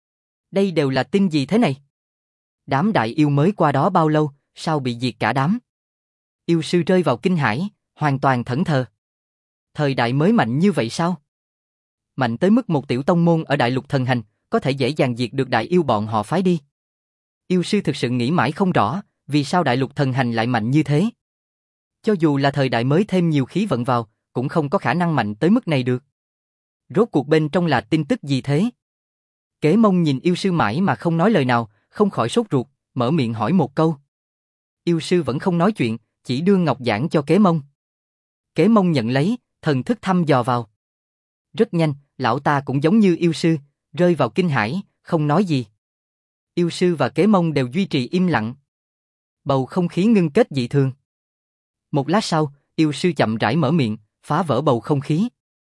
Đây đều là tin gì thế này? Đám đại yêu mới qua đó bao lâu, sao bị diệt cả đám? Yêu sư rơi vào kinh hãi, hoàn toàn thẫn thờ. Thời đại mới mạnh như vậy sao? Mạnh tới mức một tiểu tông môn ở đại lục thần hành, có thể dễ dàng diệt được đại yêu bọn họ phái đi. Yêu sư thực sự nghĩ mãi không rõ, vì sao đại lục thần hành lại mạnh như thế. Cho dù là thời đại mới thêm nhiều khí vận vào, cũng không có khả năng mạnh tới mức này được. Rốt cuộc bên trong là tin tức gì thế? Kế Mông nhìn yêu sư mãi mà không nói lời nào, không khỏi sốt ruột, mở miệng hỏi một câu. Yêu sư vẫn không nói chuyện, chỉ đưa ngọc giản cho Kế Mông. Kế Mông nhận lấy, thần thức thăm dò vào. Rất nhanh, lão ta cũng giống như yêu sư, rơi vào kinh hãi, không nói gì. Yêu sư và Kế Mông đều duy trì im lặng. Bầu không khí ngưng kết dị thường. Một lát sau, yêu sư chậm rãi mở miệng, phá vỡ bầu không khí.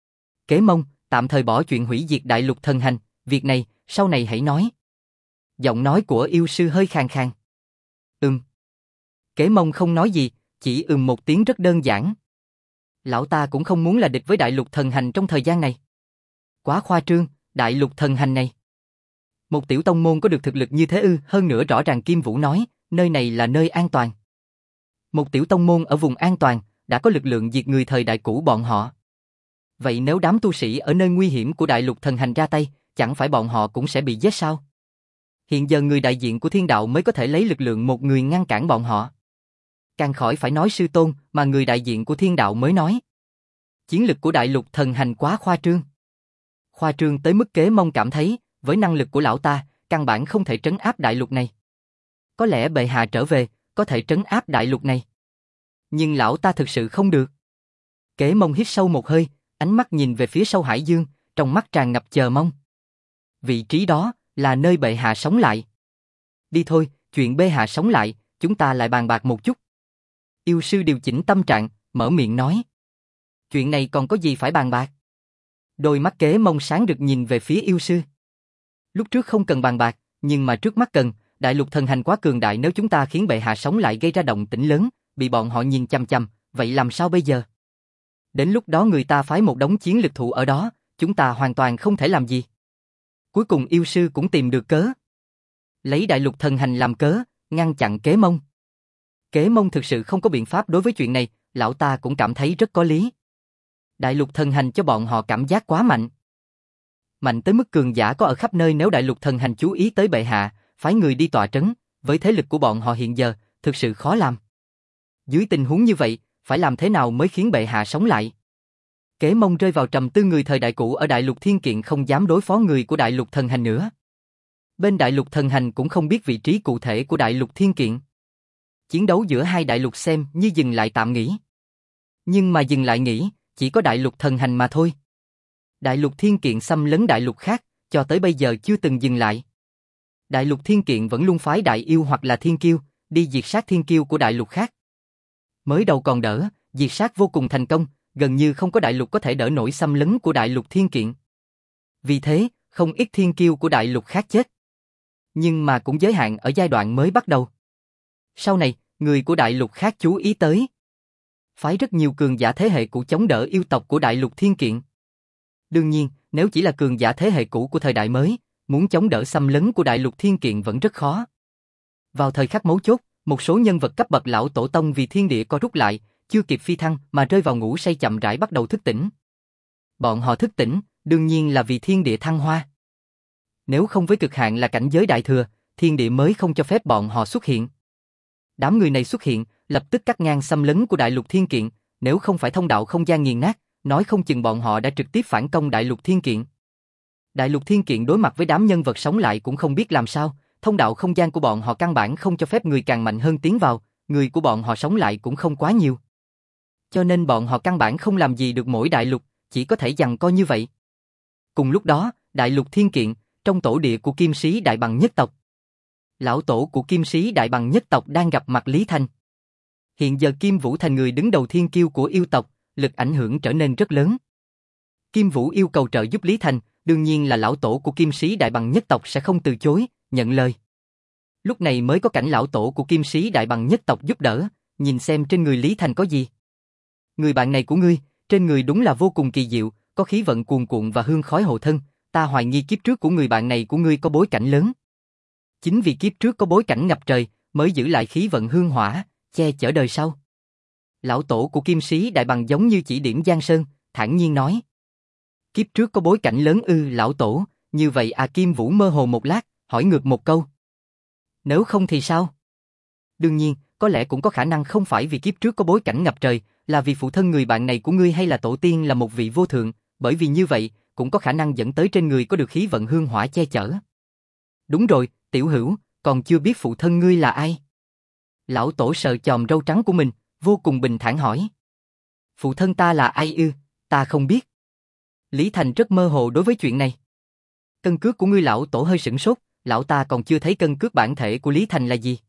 Kế Mông, tạm thời bỏ chuyện hủy diệt đại lục thần hành, việc này, sau này hãy nói. Giọng nói của yêu sư hơi khàn khàn. Kế Mông không nói gì, chỉ một tiếng rất đơn giản. Lão ta cũng không muốn là địch với đại lục thần hành trong thời gian này. Quá khoa trương, đại lục thần hành này. Một tiểu tông môn có được thực lực như thế ư? Hơn nữa rõ ràng Kim Vũ nói, nơi này là nơi an toàn. Một tiểu tông môn ở vùng an toàn, đã có lực lượng diệt người thời đại cũ bọn họ. Vậy nếu đám tu sĩ ở nơi nguy hiểm của đại lục thần hành ra tay, chẳng phải bọn họ cũng sẽ bị giết sao? Hiện giờ người đại diện của thiên đạo mới có thể lấy lực lượng một người ngăn cản bọn họ. Càng khỏi phải nói sư tôn mà người đại diện của thiên đạo mới nói. Chiến lực của đại lục thần hành quá khoa trương. Khoa trương tới mức Kế Mông cảm thấy, với năng lực của lão ta, căn bản không thể trấn áp đại lục này. Có lẽ bệ hạ trở về, có thể trấn áp đại lục này. Nhưng lão ta thực sự không được. Kế Mông hít sâu một hơi, ánh mắt nhìn về phía sâu hải dương, trong mắt tràn ngập chờ mong. Vị trí đó, là nơi bệ hạ sống lại. Đi thôi, chuyện bệ hạ sống lại, chúng ta lại bàn bạc một chút. Yêu sư điều chỉnh tâm trạng, mở miệng nói. Chuyện này còn có gì phải bàn bạc? Đôi mắt Kế Mông sáng rực nhìn về phía yêu sư. Lúc trước không cần bàn bạc, nhưng mà trước mắt cần, đại lục thần hành quá cường đại, nếu chúng ta khiến bệ hạ sống lại gây ra động tĩnh lớn, bị bọn họ nhìn chằm chằm, vậy làm sao bây giờ? Đến lúc đó người ta phái một đống chiến lực thủ ở đó, chúng ta hoàn toàn không thể làm gì. Cuối cùng yêu sư cũng tìm được cớ. Lấy đại lục thần hành làm cớ, ngăn chặn Kế Mông. Kế Mông thực sự không có biện pháp đối với chuyện này, lão ta cũng cảm thấy rất có lý. Đại lục thần hành cho bọn họ cảm giác quá mạnh. Mạnh tới mức cường giả có ở khắp nơi, nếu đại lục thần hành chú ý tới bệ hạ, phái người đi tọa trấn, với thế lực của bọn họ hiện giờ, thực sự khó làm. Dưới tình huống như vậy, phải làm thế nào mới khiến bệ hạ sống lại? Kế Mông rơi vào trầm tư, người thời đại cũ ở đại lục thiên kiện không dám đối phó người của đại lục thần hành nữa. Bên đại lục thần hành cũng không biết vị trí cụ thể của đại lục thiên kiện. Chiến đấu giữa hai đại lục xem như dừng lại tạm nghỉ. Nhưng mà dừng lại nghỉ, chỉ có đại lục thần hành mà thôi. Đại lục thiên kiện xâm lấn đại lục khác, cho tới bây giờ chưa từng dừng lại. Đại lục thiên kiện vẫn luôn phái đại yêu hoặc là thiên kiêu, đi diệt sát thiên kiêu của đại lục khác. Mới đầu còn đỡ, diệt sát vô cùng thành công, gần như không có đại lục có thể đỡ nổi xâm lấn của đại lục thiên kiện. Vì thế, không ít thiên kiêu của đại lục khác chết. Nhưng mà cũng giới hạn ở giai đoạn mới bắt đầu. Sau này, người của đại lục khác chú ý tới. Phái rất nhiều cường giả thế hệ cũ chống đỡ yêu tộc của đại lục thiên kiện. Đương nhiên, nếu chỉ là cường giả thế hệ cũ của thời đại mới, muốn chống đỡ xâm lấn của đại lục thiên kiện vẫn rất khó. Vào thời khắc mấu chốt, một số nhân vật cấp bậc lão tổ tông vì thiên địa co rút lại, chưa kịp phi thăng mà rơi vào ngủ say chậm rãi bắt đầu thức tỉnh. Bọn họ thức tỉnh, đương nhiên là vì thiên địa thăng hoa. Nếu không với cực hạn là cảnh giới đại thừa, thiên địa mới không cho phép bọn họ xuất hiện. Đám người này xuất hiện, lập tức cắt ngang xâm lấn của đại lục thiên kiện, nếu không phải thông đạo không gian nghiền nát, nói không chừng bọn họ đã trực tiếp phản công đại lục thiên kiện. Đại lục thiên kiện đối mặt với đám nhân vật sống lại cũng không biết làm sao, thông đạo không gian của bọn họ căn bản không cho phép người càng mạnh hơn tiến vào, người của bọn họ sống lại cũng không quá nhiều. Cho nên bọn họ căn bản không làm gì được mỗi đại lục, chỉ có thể giằng co như vậy. Cùng lúc đó, đại lục thiên kiện, trong tổ địa của Kim Sĩ Đại Bằng nhất tộc. Lão tổ của Kim Sĩ Đại Bằng nhất tộc đang gặp mặt Lý Thanh. Hiện giờ Kim Vũ thành người đứng đầu thiên kiêu của yêu tộc, lực ảnh hưởng trở nên rất lớn. Kim Vũ yêu cầu trợ giúp Lý Thanh, đương nhiên là lão tổ của Kim Sĩ Đại Bằng nhất tộc sẽ không từ chối, nhận lời. Lúc này mới có cảnh lão tổ của Kim Sĩ Đại Bằng nhất tộc giúp đỡ, nhìn xem trên người Lý Thanh có gì. Người bạn này của ngươi, trên người đúng là vô cùng kỳ diệu, có khí vận cuồn cuộn và hương khói hộ thân, ta hoài nghi kiếp trước của người bạn này của ngươi có bối cảnh lớn. Chính vì kiếp trước có bối cảnh ngập trời, mới giữ lại khí vận hương hỏa, che chở đời sau. Lão tổ của Kim Sĩ Đại Bằng giống như chỉ điểm Giang Sơn, thản nhiên nói. Kiếp trước có bối cảnh lớn ư? Lão tổ, như vậy à? Kim Vũ mơ hồ một lát, hỏi ngược một câu. Nếu không thì sao? Đương nhiên, có lẽ cũng có khả năng không phải vì kiếp trước có bối cảnh ngập trời, là vì phụ thân người bạn này của ngươi hay là tổ tiên là một vị vô thượng, bởi vì như vậy, cũng có khả năng dẫn tới trên người có được khí vận hương hỏa che chở. Đúng rồi, tiểu hữu, còn chưa biết phụ thân ngươi là ai? Lão tổ sờ chòm râu trắng của mình, vô cùng bình thản hỏi. Phụ thân ta là ai ư? Ta không biết. Lý Thành rất mơ hồ đối với chuyện này. Cân cước của ngươi? Lão tổ hơi sửng sốt, lão ta còn chưa thấy cân cước bản thể của Lý Thành là gì.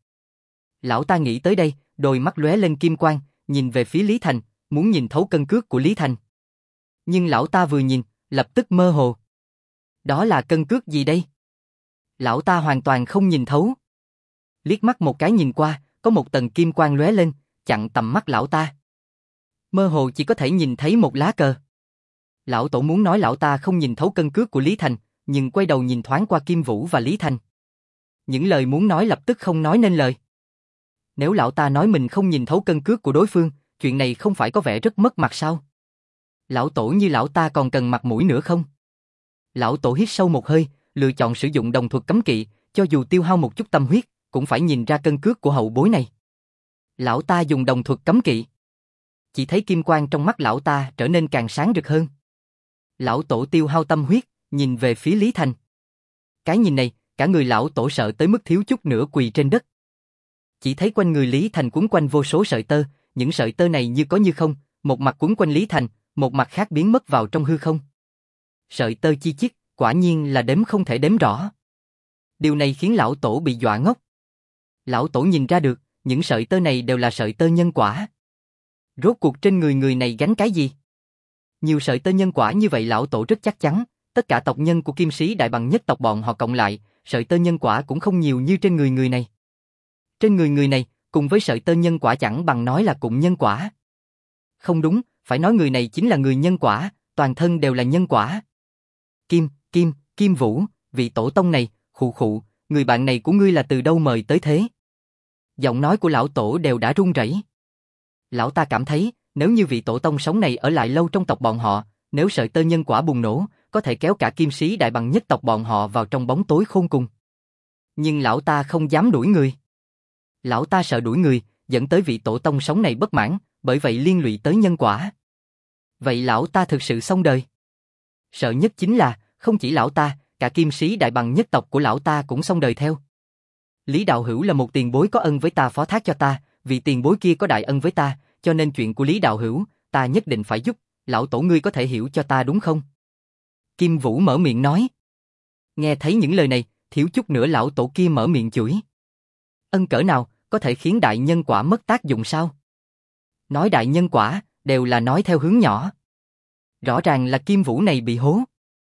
Lão ta nghĩ tới đây, đôi mắt lóe lên kim quang, nhìn về phía Lý Thành, muốn nhìn thấu cân cước của Lý Thành. Nhưng lão ta vừa nhìn, lập tức mơ hồ. Đó là cân cước gì đây? Lão ta hoàn toàn không nhìn thấu. Liếc mắt một cái nhìn qua, có một tầng kim quang lóe lên, chặn tầm mắt lão ta. Mơ hồ chỉ có thể nhìn thấy một lá cờ. Lão tổ muốn nói lão ta không nhìn thấu cân cước của Lý Thành, nhưng quay đầu nhìn thoáng qua Kim Vũ và Lý Thành. Những lời muốn nói lập tức không nói nên lời. Nếu lão ta nói mình không nhìn thấu cân cước của đối phương, chuyện này không phải có vẻ rất mất mặt sao? Lão tổ như lão ta còn cần mặt mũi nữa không? Lão tổ hít sâu một hơi, lựa chọn sử dụng đồng thuật cấm kỵ, cho dù tiêu hao một chút tâm huyết, cũng phải nhìn ra cân cước của hậu bối này. Lão ta dùng đồng thuật cấm kỵ. Chỉ thấy kim quang trong mắt lão ta trở nên càng sáng rực hơn. Lão tổ tiêu hao tâm huyết, nhìn về phía Lý Thành. Cái nhìn này, cả người lão tổ sợ tới mức thiếu chút nữa quỳ trên đất. Chỉ thấy quanh người Lý Thành quấn quanh vô số sợi tơ, những sợi tơ này như có như không, một mặt quấn quanh Lý Thành, một mặt khác biến mất vào trong hư không. Sợi tơ chi chít, quả nhiên là đếm không thể đếm rõ. Điều này khiến lão tổ bị dọa ngốc. Lão tổ nhìn ra được, những sợi tơ này đều là sợi tơ nhân quả. Rốt cuộc trên người người này gánh cái gì? Nhiều sợi tơ nhân quả như vậy lão tổ rất chắc chắn, tất cả tộc nhân của Kim Sĩ Đại Bằng nhất tộc bọn họ cộng lại, sợi tơ nhân quả cũng không nhiều như trên người này. Trên người này, cùng với sợi tơ nhân quả chẳng bằng nói là cụm nhân quả. Không đúng, phải nói người này chính là người nhân quả, toàn thân đều là nhân quả. Kim Vũ, vị tổ tông này, khụ, người bạn này của ngươi là từ đâu mời tới thế? Giọng nói của lão tổ đều đã run rẩy. Lão ta cảm thấy, nếu như vị tổ tông sống này ở lại lâu trong tộc bọn họ, nếu sợi tơ nhân quả bùng nổ, có thể kéo cả Kim Sĩ Đại Bằng nhất tộc bọn họ vào trong bóng tối khôn cùng. Nhưng lão ta không dám đuổi người. Lão ta sợ đuổi người, dẫn tới vị tổ tông sống này bất mãn, bởi vậy liên lụy tới nhân quả. Vậy lão ta thực sự xong đời. Sợ nhất chính là, không chỉ lão ta, cả Kim Sĩ Đại Bằng nhất tộc của lão ta cũng xong đời theo. Lý Đạo Hữu là một tiền bối có ân với ta phó thác cho ta, vị tiền bối kia có đại ân với ta, cho nên chuyện của Lý Đạo Hữu, ta nhất định phải giúp, lão tổ ngươi có thể hiểu cho ta đúng không? Kim Vũ mở miệng nói. Nghe thấy những lời này, thiếu chút nữa lão tổ kia mở miệng chửi. Ân cỡ nào, có thể khiến đại nhân quả mất tác dụng sao? Nói đại nhân quả, đều là nói theo hướng nhỏ. Rõ ràng là Kim Vũ này bị hố.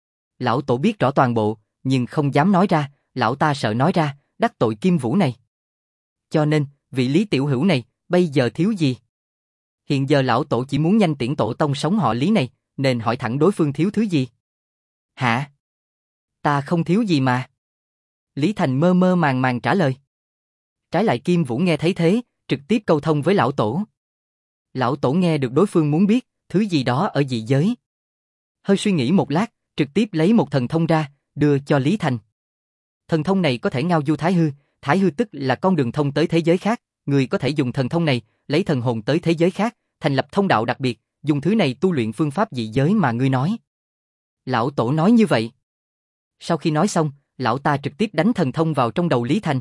Lão tổ biết rõ toàn bộ, nhưng không dám nói ra, lão ta sợ nói ra, đắc tội Kim Vũ này. Cho nên, vị Lý tiểu hữu này, bây giờ thiếu gì? Hiện giờ lão tổ chỉ muốn nhanh tiễn tổ tông sống họ Lý này, nên hỏi thẳng đối phương thiếu thứ gì. Hả? Ta không thiếu gì mà. Lý Thành mơ mơ màng màng trả lời. Trái lại Kim Vũ nghe thấy thế, trực tiếp câu thông với lão tổ. Lão tổ nghe được đối phương muốn biết, thứ gì đó ở dị giới. Hơi suy nghĩ một lát, trực tiếp lấy một thần thông ra, đưa cho Lý Thành. Thần thông này có thể ngao du thái hư tức là con đường thông tới thế giới khác, người có thể dùng thần thông này, lấy thần hồn tới thế giới khác, thành lập thông đạo đặc biệt, dùng thứ này tu luyện phương pháp dị giới mà ngươi nói. Lão tổ nói như vậy. Sau khi nói xong, lão ta trực tiếp đánh thần thông vào trong đầu Lý Thành.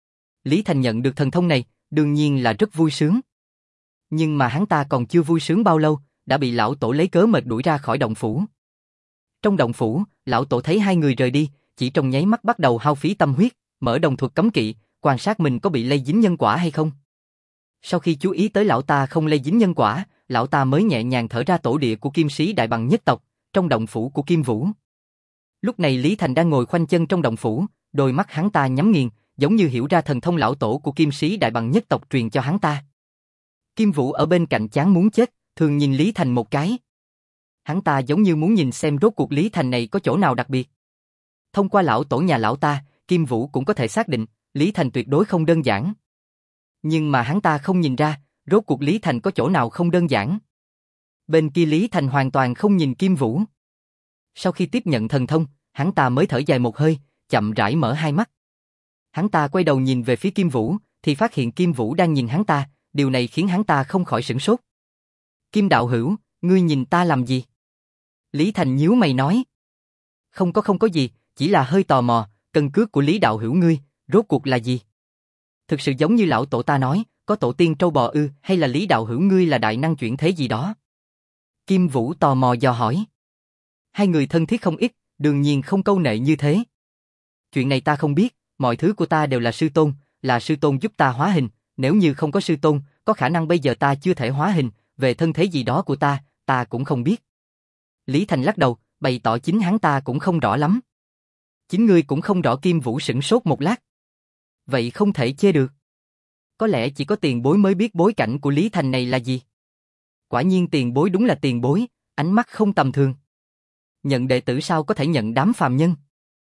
Lý Thành nhận được thần thông này, đương nhiên là rất vui sướng. Nhưng mà hắn ta còn chưa vui sướng bao lâu, đã bị lão tổ lấy cớ mệt đuổi ra khỏi động phủ. Trong động phủ, lão tổ thấy hai người rời đi, chỉ trong nháy mắt bắt đầu hao phí tâm huyết, mở đồng thuật cấm kỵ, quan sát mình có bị lây dính nhân quả hay không. Sau khi chú ý tới lão ta không lây dính nhân quả, lão ta mới nhẹ nhàng thở ra tổ địa của Kim Sĩ Đại Bằng nhất tộc, trong động phủ của Kim Vũ. Lúc này Lý Thành đang ngồi khoanh chân trong động phủ, đôi mắt hắn ta nhắm nghiền, giống như hiểu ra thần thông lão tổ của Kim Sĩ Đại Bằng nhất tộc truyền cho hắn ta. Kim Vũ ở bên cạnh chán muốn chết, thường nhìn Lý Thành một cái. Hắn ta giống như muốn nhìn xem rốt cuộc Lý Thành này có chỗ nào đặc biệt. Thông qua lão tổ nhà lão ta, Kim Vũ cũng có thể xác định, Lý Thành tuyệt đối không đơn giản. Nhưng mà hắn ta không nhìn ra, rốt cuộc Lý Thành có chỗ nào không đơn giản. Bên kia Lý Thành hoàn toàn không nhìn Kim Vũ. Sau khi tiếp nhận thần thông, hắn ta mới thở dài một hơi, chậm rãi mở hai mắt. Hắn ta quay đầu nhìn về phía Kim Vũ, thì phát hiện Kim Vũ đang nhìn hắn ta, điều này khiến hắn ta không khỏi sửng sốt. Kim đạo hữu, ngươi nhìn ta làm gì? Lý Thành nhíu mày nói. Không có gì, chỉ là hơi tò mò, cần cước của Lý đạo hữu ngươi, rốt cuộc là gì? Thực sự giống như lão tổ ta nói, có tổ tiên trâu bò ư, hay là Lý đạo hữu ngươi là đại năng chuyển thế gì đó? Kim Vũ tò mò dò hỏi. Hai người thân thiết không ít, đương nhiên không câu nệ như thế. Chuyện này ta không biết, mọi thứ của ta đều là sư tôn giúp ta hóa hình, nếu như không có sư tôn, có khả năng bây giờ ta chưa thể hóa hình, về thân thế gì đó của ta cũng không biết. Lý Thành lắc đầu, bày tỏ chính hắn ta cũng không rõ lắm. Chính ngươi cũng không rõ. Kim Vũ sửng sốt một lát. Vậy không thể chê được. Có lẽ chỉ có tiền bối mới biết bối cảnh của Lý Thành này là gì. Quả nhiên tiền bối đúng là tiền bối, ánh mắt không tầm thường. Nhận đệ tử sao có thể nhận đám phàm nhân?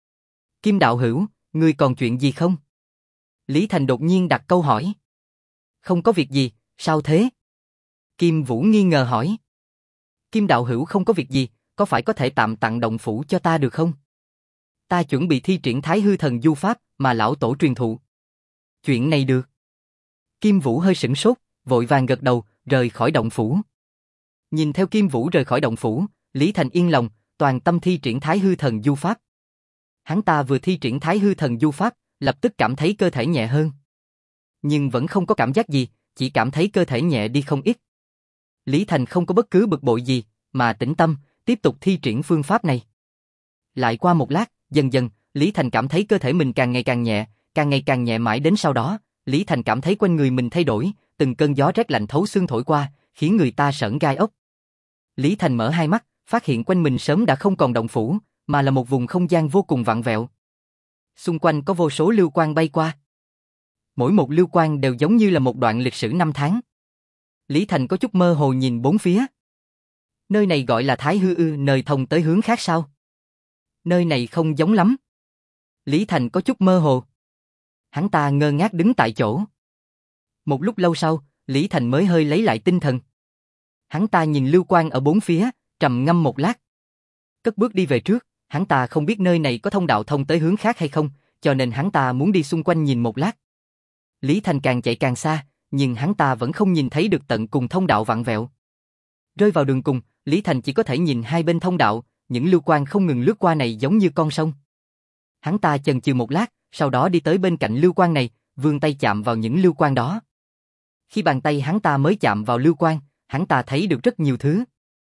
Kim đạo hữu, ngươi còn chuyện gì không? Lý Thành đột nhiên đặt câu hỏi. Không có việc gì, sao thế? Kim Vũ nghi ngờ hỏi. Kim đạo hữu không có việc gì, có phải có thể tạm tặng động phủ cho ta được không? Ta chuẩn bị thi triển Thái Hư Thần Du Pháp mà lão tổ truyền thụ. Chuyện này được. Kim Vũ hơi sửng sốt, vội vàng gật đầu, rời khỏi động phủ. Nhìn theo Kim Vũ rời khỏi động phủ, Lý Thành yên lòng, toàn tâm thi triển Thái Hư Thần Du Pháp. Hắn ta vừa thi triển Thái Hư Thần Du Pháp, lập tức cảm thấy cơ thể nhẹ hơn. Nhưng vẫn không có cảm giác gì, chỉ cảm thấy cơ thể nhẹ đi không ít. Lý Thành không có bất cứ bực bội gì, mà tĩnh tâm, tiếp tục thi triển phương pháp này. Lại qua một lát, dần dần, Lý Thành cảm thấy cơ thể mình càng ngày càng nhẹ mãi đến sau đó, Lý Thành cảm thấy quanh người mình thay đổi, từng cơn gió rét lạnh thấu xương thổi qua, khiến người ta sởn gai ốc. Lý Thành mở hai mắt, phát hiện quanh mình sớm đã không còn động phủ, mà là một vùng không gian vô cùng vặn vẹo. Xung quanh có vô số lưu quang bay qua. Mỗi một lưu quang đều giống như là một đoạn lịch sử năm tháng. Lý Thành có chút mơ hồ nhìn bốn phía. Nơi này gọi là Thái Hư ư, nơi thông tới hướng khác sao? Nơi này không giống lắm. Lý Thành có chút mơ hồ. Hắn ta ngơ ngác đứng tại chỗ. Một lúc lâu sau, Lý Thành mới hơi lấy lại tinh thần. Hắn ta nhìn lưu quang ở bốn phía, trầm ngâm một lát. Cất bước đi về trước, hắn ta không biết nơi này có thông đạo thông tới hướng khác hay không, cho nên hắn ta muốn đi xung quanh nhìn một lát. Lý Thành càng chạy càng xa, nhưng hắn ta vẫn không nhìn thấy được tận cùng thông đạo vặn vẹo. Rơi vào đường cùng, Lý Thành chỉ có thể nhìn hai bên thông đạo, những lưu quang không ngừng lướt qua này giống như con sông. Hắn ta chần chừ một lát, sau đó đi tới bên cạnh lưu quang này, vươn tay chạm vào những lưu quang đó. Khi bàn tay hắn ta mới chạm vào lưu quang, hắn ta thấy được rất nhiều thứ.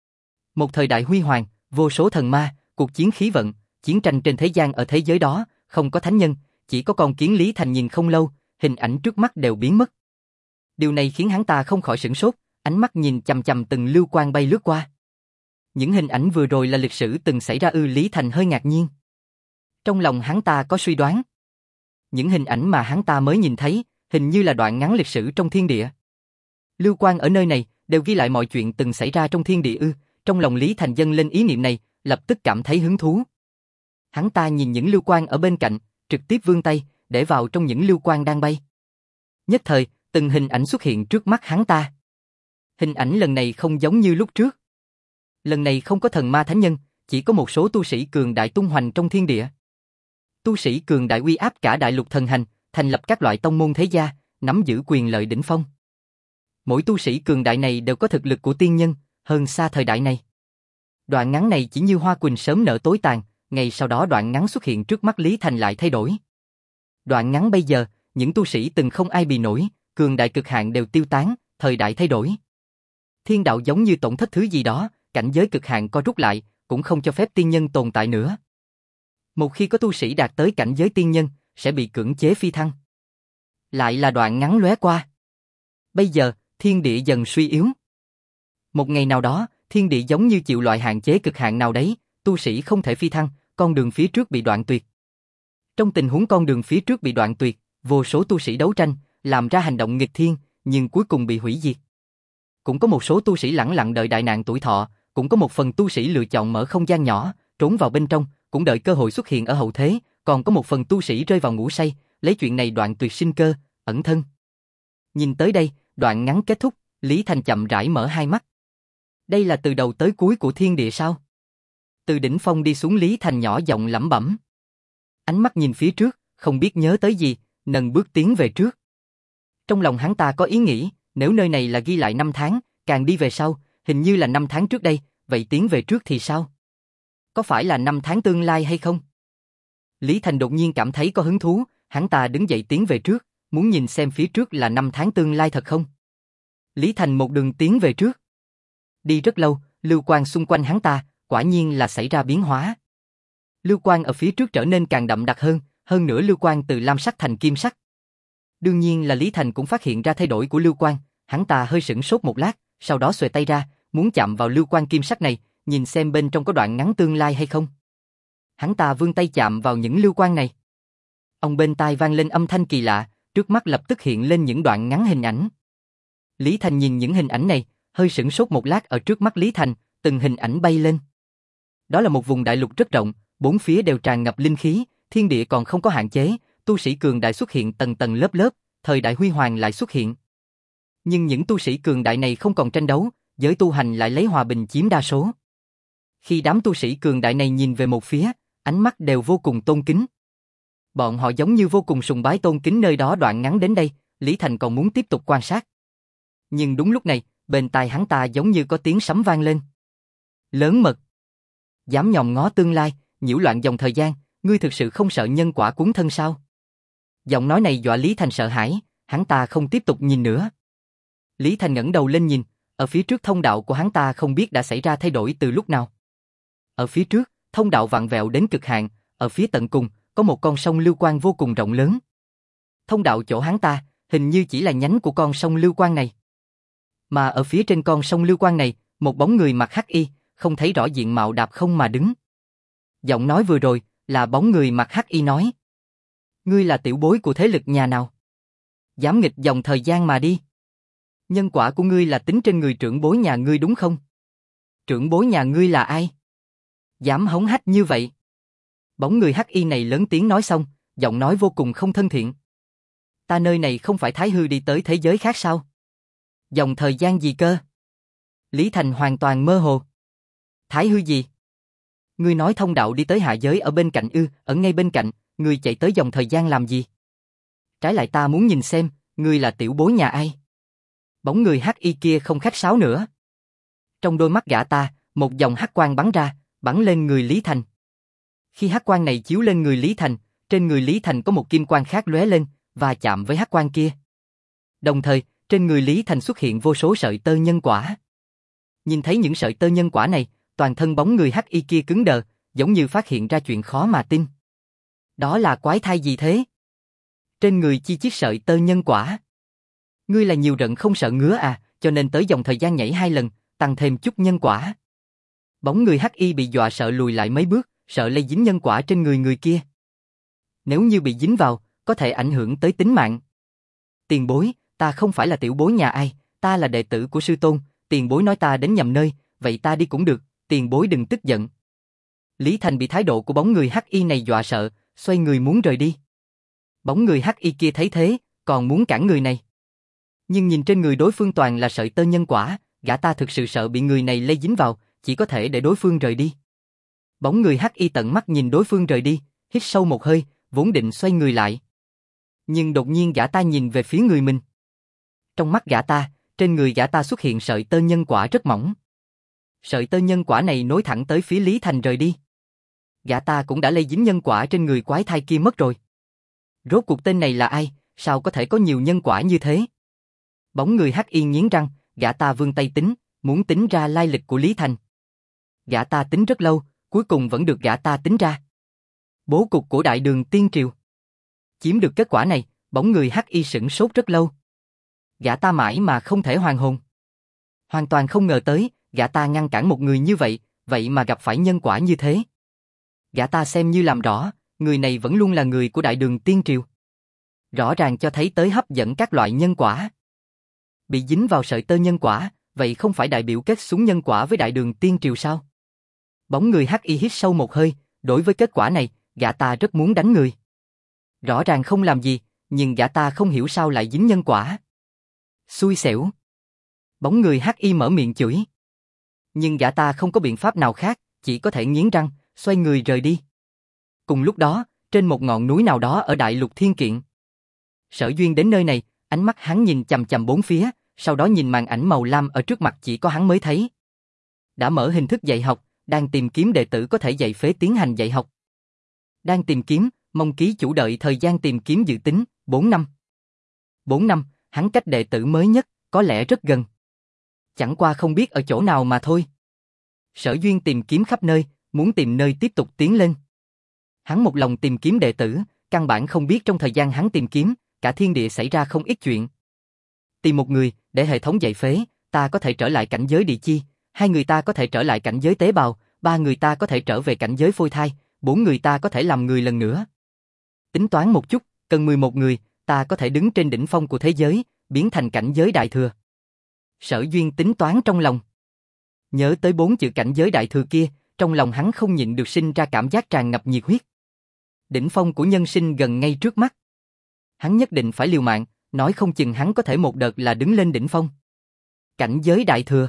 Một thời đại huy hoàng, vô số thần ma, cuộc chiến khí vận, chiến tranh trên thế gian ở thế giới đó, không có thánh nhân, chỉ có con kiến. Lý Thành nhìn không lâu, hình ảnh trước mắt đều biến mất. Điều này khiến hắn ta không khỏi sửng sốt, ánh mắt nhìn chằm chằm từng lưu quang bay lướt qua. Những hình ảnh vừa rồi là lịch sử từng xảy ra ư? Lý Thành hơi ngạc nhiên. Trong lòng hắn ta có suy đoán. Những hình ảnh mà hắn ta mới nhìn thấy, hình như là đoạn ngắn lịch sử trong thiên địa. Lưu quang ở nơi này đều ghi lại mọi chuyện từng xảy ra trong thiên địa ư? Trong lòng Lý Thành dâng lên ý niệm này, lập tức cảm thấy hứng thú. Hắn ta nhìn những lưu quang ở bên cạnh, trực tiếp vươn tay, để vào trong những lưu quang đang bay. Nhất thời, từng hình ảnh xuất hiện trước mắt hắn ta. Hình ảnh lần này không giống như lúc trước. Lần này không có thần ma thánh nhân, chỉ có một số tu sĩ cường đại tung hoành trong thiên địa. Tu sĩ cường đại uy áp cả đại lục thần hành, thành lập các loại tông môn thế gia, nắm giữ quyền lợi đỉnh phong. Mỗi tu sĩ cường đại này đều có thực lực của tiên nhân, hơn xa thời đại này. Đoạn ngắn này chỉ như hoa quỳnh sớm nở tối tàn, ngày sau đó đoạn ngắn xuất hiện trước mắt Lý Thành lại thay đổi. Đoạn ngắn bây giờ, những tu sĩ từng không ai bì nổi, cường đại cực hạn đều tiêu tán, thời đại thay đổi. Thiên đạo giống như tổn thất thứ gì đó, cảnh giới cực hạn co rút lại, cũng không cho phép tiên nhân tồn tại nữa. Một khi có tu sĩ đạt tới cảnh giới tiên nhân, sẽ bị cưỡng chế phi thăng. Lại là đoạn ngắn lóe qua. Bây giờ, thiên địa dần suy yếu. Một ngày nào đó, thiên địa giống như chịu loại hạn chế cực hạn nào đấy, tu sĩ không thể phi thăng, con đường phía trước bị đoạn tuyệt. Trong tình huống con đường phía trước bị đoạn tuyệt, vô số tu sĩ đấu tranh, làm ra hành động nghịch thiên, nhưng cuối cùng bị hủy diệt. Cũng có một số tu sĩ lẳng lặng đợi đại nạn tuổi thọ, cũng có một phần tu sĩ lựa chọn mở không gian nhỏ, trốn vào bên trong, cũng đợi cơ hội xuất hiện ở hậu thế, còn có một phần tu sĩ rơi vào ngủ say, lấy chuyện này đoạn tuyệt sinh cơ, ẩn thân. Nhìn tới đây, đoạn ngắn kết thúc, Lý Thành chậm rãi mở hai mắt. Đây là từ đầu tới cuối của thiên địa sao? Từ đỉnh phong đi xuống, Lý Thành nhỏ giọng lẩm bẩm. Ánh mắt nhìn phía trước, không biết nhớ tới gì, nâng bước tiến về trước. Trong lòng hắn ta có ý nghĩ, nếu nơi này là ghi lại năm tháng, càng đi về sau, hình như là năm tháng trước đây, vậy tiến về trước thì sao? Có phải là năm tháng tương lai hay không? Lý Thành đột nhiên cảm thấy có hứng thú, hắn ta đứng dậy tiến về trước, muốn nhìn xem phía trước là năm tháng tương lai thật không? Lý Thành một đường tiến về trước. Đi rất lâu, lưu quang xung quanh hắn ta, quả nhiên là xảy ra biến hóa. Lưu quang ở phía trước trở nên càng đậm đặc hơn nữa lưu quang từ lam sắc thành kim sắc. Đương nhiên là Lý Thành cũng phát hiện ra thay đổi của lưu quang, hắn ta hơi sửng sốt một lát, sau đó xuề tay ra, muốn chạm vào lưu quang kim sắc này, nhìn xem bên trong có đoạn ngắn tương lai hay không. Hắn ta vươn tay chạm vào những lưu quang này. Ông bên tai vang lên âm thanh kỳ lạ, trước mắt lập tức hiện lên những đoạn ngắn hình ảnh. Lý Thành nhìn những hình ảnh này, hơi sửng sốt một lát. Ở trước mắt Lý Thành, từng hình ảnh bay lên. Đó là một vùng đại lục rất rộng, bốn phía đều tràn ngập linh khí, thiên địa còn không có hạn chế, tu sĩ cường đại xuất hiện tầng tầng lớp lớp, thời đại huy hoàng lại xuất hiện. Nhưng những tu sĩ cường đại này không còn tranh đấu, giới tu hành lại lấy hòa bình chiếm đa số. Khi đám tu sĩ cường đại này nhìn về một phía, ánh mắt đều vô cùng tôn kính. Bọn họ giống như vô cùng sùng bái tôn kính nơi đó. Đoạn ngắn đến đây, Lý Thành còn muốn tiếp tục quan sát. Nhưng đúng lúc này, bên tai hắn ta giống như có tiếng sấm vang lên. Lớn mật! Dám nhòm ngó tương lai, nhiễu loạn dòng thời gian, ngươi thực sự không sợ nhân quả cuốn thân sao? Giọng nói này dọa Lý Thành sợ hãi, hắn ta không tiếp tục nhìn nữa. Lý Thành ngẩng đầu lên nhìn, ở phía trước thông đạo của hắn ta không biết đã xảy ra thay đổi từ lúc nào. Ở phía trước, thông đạo vặn vẹo đến cực hạn, ở phía tận cùng, có một con sông lưu quang vô cùng rộng lớn. Thông đạo chỗ hắn ta, hình như chỉ là nhánh của con sông lưu quang này. Mà ở phía trên con sông lưu quang này, một bóng người mặc hắc y, không thấy rõ diện mạo đạp không mà đứng. Giọng nói vừa rồi, là bóng người mặc hắc y nói. Ngươi là tiểu bối của thế lực nhà nào? Dám nghịch dòng thời gian mà đi. Nhân quả của ngươi là tính trên người trưởng bối nhà ngươi đúng không? Trưởng bối nhà ngươi là ai? Dám hống hách như vậy? Bóng người hắc y này lớn tiếng nói xong, giọng nói vô cùng không thân thiện. Ta nơi này không phải Thái Hư đi tới thế giới khác sao? Dòng thời gian gì cơ? Lý Thành hoàn toàn mơ hồ. Thái Hư gì? Ngươi nói thông đạo đi tới hạ giới ở bên cạnh ư? Ở ngay bên cạnh, ngươi chạy tới dòng thời gian làm gì? Trái lại ta muốn nhìn xem, ngươi là tiểu bối nhà ai? Bóng người hắc y kia không khách sáo nữa. Trong đôi mắt gã ta, một dòng hắc quang bắn ra, bắn lên người Lý Thành. Khi hắc quang này chiếu lên người Lý Thành, trên người Lý Thành có một kim quang khác lóe lên, và chạm với hắc quang kia. Đồng thời, trên người Lý Thành xuất hiện vô số sợi tơ nhân quả. Nhìn thấy những sợi tơ nhân quả này, toàn thân bóng người hắc y kia cứng đờ, giống như phát hiện ra chuyện khó mà tin. Đó là quái thai gì thế? Trên người chi chiết sợi tơ nhân quả. Ngươi là nhiều rận không sợ ngứa à, cho nên tới dòng thời gian nhảy 2 lần, tăng thêm chút nhân quả. Bóng người hắc y bị dọa sợ lùi lại mấy bước, sợ lây dính nhân quả trên người người kia. Nếu như bị dính vào, có thể ảnh hưởng tới tính mạng. Tiền bối, ta không phải là tiểu bối nhà ai, ta là đệ tử của sư tôn, tiền bối nói ta đến nhầm nơi, vậy ta đi cũng được, tiền bối đừng tức giận. Lý Thành bị thái độ của bóng người hắc y này dọa sợ, xoay người muốn rời đi. Bóng người hắc y kia thấy thế, còn muốn cản người này. Nhưng nhìn trên người đối phương toàn là sợi tơ nhân quả, gã ta thực sự sợ bị người này lây dính vào, chỉ có thể để đối phương rời đi. Bóng người hắc y tận mắt nhìn đối phương rời đi, hít sâu một hơi, vốn định xoay người lại. Nhưng đột nhiên gã ta nhìn về phía người mình. Trong mắt gã ta, trên người gã ta xuất hiện sợi tơ nhân quả rất mỏng. Sợi tơ nhân quả này nối thẳng tới phía Lý Thành rời đi. Gã ta cũng đã lây dính nhân quả trên người quái thai kia mất rồi. Rốt cuộc tên này là ai, sao có thể có nhiều nhân quả như thế? Bóng người hắc y nghiến răng, gã ta vươn tay tính, muốn tính ra lai lịch của Lý Thành. Gã ta tính rất lâu, cuối cùng vẫn được gã ta tính ra. Bố cục của Đại Đường Tiên Triều. Chiếm được kết quả này, bóng người hắc y sửng sốt rất lâu. Gã ta mãi mà không thể hoàn hồn. Hoàn toàn không ngờ tới, gã ta ngăn cản một người như vậy, vậy mà gặp phải nhân quả như thế. Gã ta xem như làm rõ, người này vẫn luôn là người của Đại Đường Tiên Triều. Rõ ràng cho thấy tới hấp dẫn các loại nhân quả. Bị dính vào sợi tơ nhân quả, vậy không phải đại biểu kết súng nhân quả với Đại Đường Tiên Triều sao? Bóng người hắc y hít sâu một hơi, đối với kết quả này, gã ta rất muốn đánh người. Rõ ràng không làm gì, nhưng gã ta không hiểu sao lại dính nhân quả. Xui xẻo. Bóng người hắc y mở miệng chửi. Nhưng gã ta không có biện pháp nào khác, chỉ có thể nghiến răng, xoay người rời đi. Cùng lúc đó, trên một ngọn núi nào đó ở Đại Lục Thiên Kiện. Sở Duyên đến nơi này, ánh mắt hắn nhìn chằm chằm bốn phía, sau đó nhìn màn ảnh màu lam ở trước mặt chỉ có hắn mới thấy. Đã mở hình thức dạy học, đang tìm kiếm đệ tử có thể dạy phế tiến hành dạy học. Đang tìm kiếm, mong ký chủ đợi thời gian tìm kiếm dự tính, 4 năm. 4 năm, hắn cách đệ tử mới nhất, có lẽ rất gần. Chẳng qua không biết ở chỗ nào mà thôi. Sở Duyên tìm kiếm khắp nơi, muốn tìm nơi tiếp tục tiến lên. Hắn một lòng tìm kiếm đệ tử, căn bản không biết trong thời gian hắn tìm kiếm, cả thiên địa xảy ra không ít chuyện. Tìm một người, để hệ thống dạy phế, ta có thể trở lại cảnh giới địa chi, 2 người ta có thể trở lại cảnh giới tế bào, 3 người ta có thể trở về cảnh giới phôi thai, 4 người ta có thể làm người lần nữa. Tính toán một chút, cần 11 người, ta có thể đứng trên đỉnh phong của thế giới, biến thành cảnh giới đại thừa. Sở Duyên tính toán trong lòng. Nhớ tới 4 chữ cảnh giới đại thừa kia, trong lòng hắn không nhịn được sinh ra cảm giác tràn ngập nhiệt huyết. Đỉnh phong của nhân sinh gần ngay trước mắt. Hắn nhất định phải liều mạng, nói không chừng hắn có thể một đợt là đứng lên đỉnh phong. Cảnh giới đại thừa.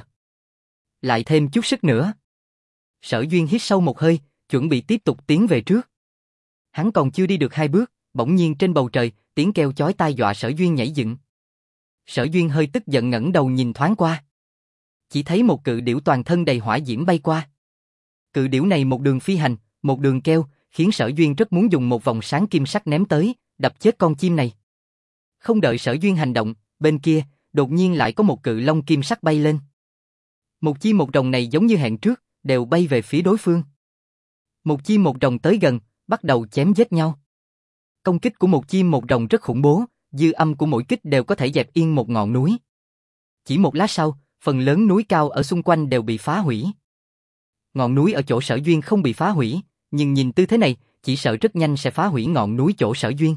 Lại thêm chút sức nữa. Sở Duyên hít sâu một hơi, chuẩn bị tiếp tục tiến về trước. Hắn còn chưa đi được 2 bước, bỗng nhiên trên bầu trời, tiếng kêu chói tai dọa Sở Duyên nhảy dựng. Sở Duyên hơi tức giận ngẩng đầu nhìn thoáng qua. Chỉ thấy một cự điểu toàn thân đầy hỏa diễm bay qua. Cự điểu này một đường phi hành, một đường kêu, khiến Sở Duyên rất muốn dùng một vòng sáng kim sắc ném tới, đập chết con chim này. Không đợi Sở Duyên hành động, bên kia, đột nhiên lại có một cự long kim sắc bay lên. Một chim một rồng này giống như hẹn trước, đều bay về phía đối phương. Một chim một rồng tới gần, bắt đầu chém giết nhau. Công kích của một chim một rồng rất khủng bố, dư âm của mỗi kích đều có thể dẹp yên một ngọn núi. Chỉ một lát sau, phần lớn núi cao ở xung quanh đều bị phá hủy. Ngọn núi ở chỗ Sở Duyên không bị phá hủy, nhưng nhìn tư thế này, chỉ sợ rất nhanh sẽ phá hủy ngọn núi chỗ Sở Duyên.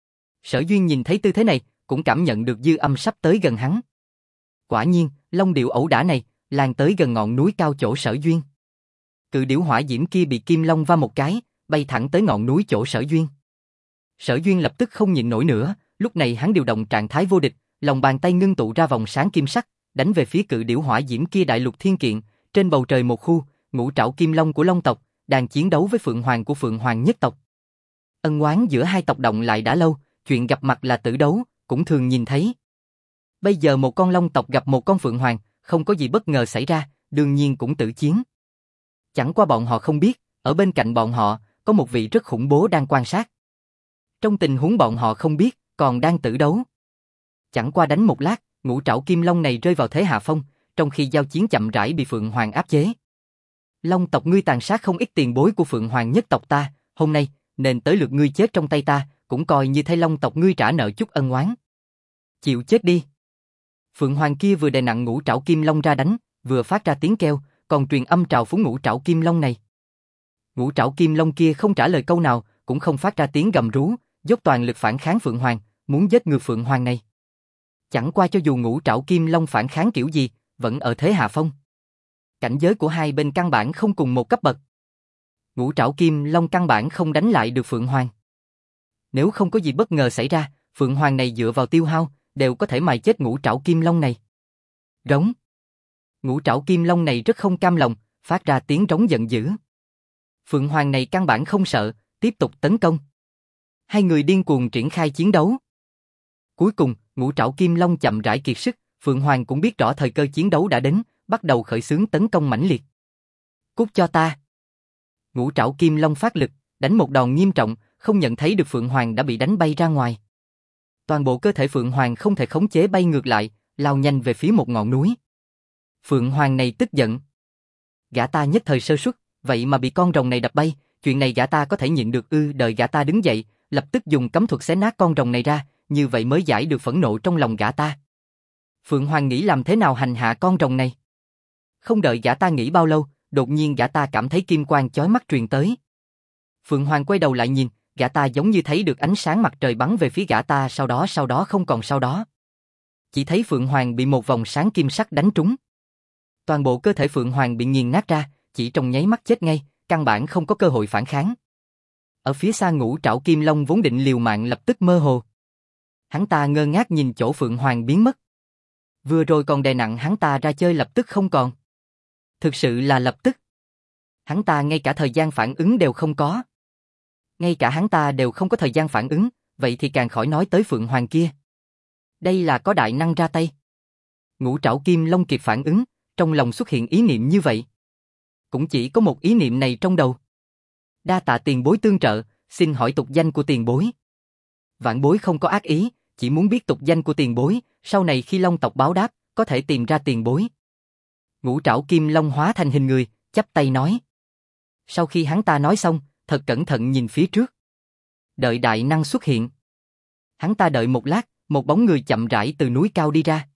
Sở Duyên nhìn thấy tư thế này, cũng cảm nhận được dư âm sắp tới gần hắn. Quả nhiên, long điệu ẩu đả này, lan tới gần ngọn núi cao chỗ Sở Duyên. Cự điểu hỏa diễm kia bị kim long va một cái, bay thẳng tới ngọn núi chỗ Sở Duyên. Sở Duyên lập tức không nhịn nổi nữa, lúc này hắn điều động trạng thái vô địch, lòng bàn tay ngưng tụ ra vòng sáng kim sắc, đánh về phía cự điểu hỏa diễm kia đại lục thiên kiện, trên bầu trời một khu, ngũ trảo kim long của long tộc, đang chiến đấu với phượng hoàng của phượng hoàng nhất tộc. Ân oán giữa hai tộc động lại đã lâu, chuyện gặp mặt là tử đấu, cũng thường nhìn thấy. Bây giờ một con long tộc gặp một con phượng hoàng, không có gì bất ngờ xảy ra, đương nhiên cũng tử chiến. Chẳng qua bọn họ không biết, ở bên cạnh bọn họ, có một vị rất khủng bố đang quan sát. Trong tình huống bọn họ không biết, còn đang tử đấu. Chẳng qua đánh một lát, ngũ trảo kim long này rơi vào thế hạ phong, trong khi giao chiến chậm rãi bị phượng hoàng áp chế. Long tộc ngươi tàn sát không ít tiền bối của phượng hoàng nhất tộc ta, hôm nay, nên tới lượt ngươi chết trong tay ta, cũng coi như thay long tộc ngươi trả nợ chút ân oán. Chịu chết đi. Phượng hoàng kia vừa đè nặng ngũ trảo kim long ra đánh, vừa phát ra tiếng kêu, còn truyền âm trào phúng ngũ trảo kim long này. Ngũ trảo kim long kia không trả lời câu nào, cũng không phát ra tiếng gầm rú, dốc toàn lực phản kháng phượng hoàng, muốn giết ngược phượng hoàng này. Chẳng qua cho dù ngũ trảo kim long phản kháng kiểu gì, vẫn ở thế hạ phong. Cảnh giới của hai bên căn bản không cùng một cấp bậc. Ngũ trảo kim long căn bản không đánh lại được phượng hoàng. Nếu không có gì bất ngờ xảy ra, phượng hoàng này dựa vào tiêu hao, đều có thể mài chết ngũ trảo kim long này. Rống. Ngũ trảo kim long này rất không cam lòng, phát ra tiếng rống giận dữ. Phượng hoàng này căn bản không sợ, tiếp tục tấn công. Hai người điên cuồng triển khai chiến đấu. Cuối cùng, ngũ trảo kim long chậm rãi kiệt sức, phượng hoàng cũng biết rõ thời cơ chiến đấu đã đến, bắt đầu khởi xướng tấn công mãnh liệt. Cút cho ta. Ngũ trảo kim long phát lực, đánh một đòn nghiêm trọng, không nhận thấy được phượng hoàng đã bị đánh bay ra ngoài. Toàn bộ cơ thể phượng hoàng không thể khống chế bay ngược lại, lao nhanh về phía một ngọn núi. Phượng hoàng này tức giận. Gã ta nhất thời sơ suất, vậy mà bị con rồng này đập bay, chuyện này gã ta có thể nhịn được ư? Đợi gã ta đứng dậy, lập tức dùng cấm thuật xé nát con rồng này ra, như vậy mới giải được phẫn nộ trong lòng gã ta. Phượng hoàng nghĩ làm thế nào hành hạ con rồng này. Không đợi gã ta nghĩ bao lâu, đột nhiên gã ta cảm thấy kim quang chói mắt truyền tới. Phượng hoàng quay đầu lại nhìn, gã ta giống như thấy được ánh sáng mặt trời bắn về phía gã ta, sau đó không còn sau đó. Chỉ thấy Phượng hoàng bị một vòng sáng kim sắc đánh trúng. Toàn bộ cơ thể Phượng hoàng bị nghiền nát ra, chỉ trong nháy mắt chết ngay, căn bản không có cơ hội phản kháng. Ở phía xa ngũ trảo kim long vốn định liều mạng lập tức mơ hồ. Hắn ta ngơ ngác nhìn chỗ phượng hoàng biến mất. Vừa rồi còn đè nặng hắn ta ra chơi lập tức không còn. Thực sự là lập tức. Hắn ta ngay cả thời gian phản ứng đều không có. Ngay cả hắn ta đều không có thời gian phản ứng, vậy thì càng khỏi nói tới phượng hoàng kia. Đây là có đại năng ra tay. Ngũ trảo kim long kịp phản ứng, trong lòng xuất hiện ý niệm như vậy. Cũng chỉ có một ý niệm này trong đầu. Đa tạ tiền bối tương trợ, xin hỏi tục danh của tiền bối. Vạn bối không có ác ý, chỉ muốn biết tục danh của tiền bối, sau này khi long tộc báo đáp, có thể tìm ra tiền bối. Ngũ trảo kim long hóa thành hình người, chắp tay nói. Sau khi hắn ta nói xong, thật cẩn thận nhìn phía trước. Đợi đại năng xuất hiện. Hắn ta đợi một lát, một bóng người chậm rãi từ núi cao đi ra.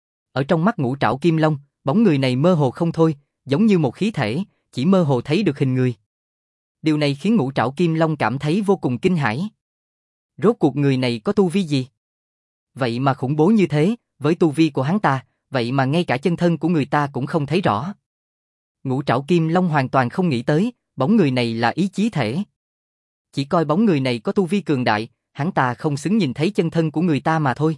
Ở trong mắt ngũ trảo kim long, bóng người này mơ hồ không thôi, giống như một khí thể, chỉ mơ hồ thấy được hình người. Điều này khiến ngũ trảo kim long cảm thấy vô cùng kinh hãi. Rốt cuộc người này có tu vi gì? Vậy mà khủng bố như thế, với tu vi của hắn ta, vậy mà ngay cả chân thân của người ta cũng không thấy rõ. Ngũ trảo kim long hoàn toàn không nghĩ tới, bóng người này là ý chí thể. Chỉ coi bóng người này có tu vi cường đại, hắn ta không xứng nhìn thấy chân thân của người ta mà thôi.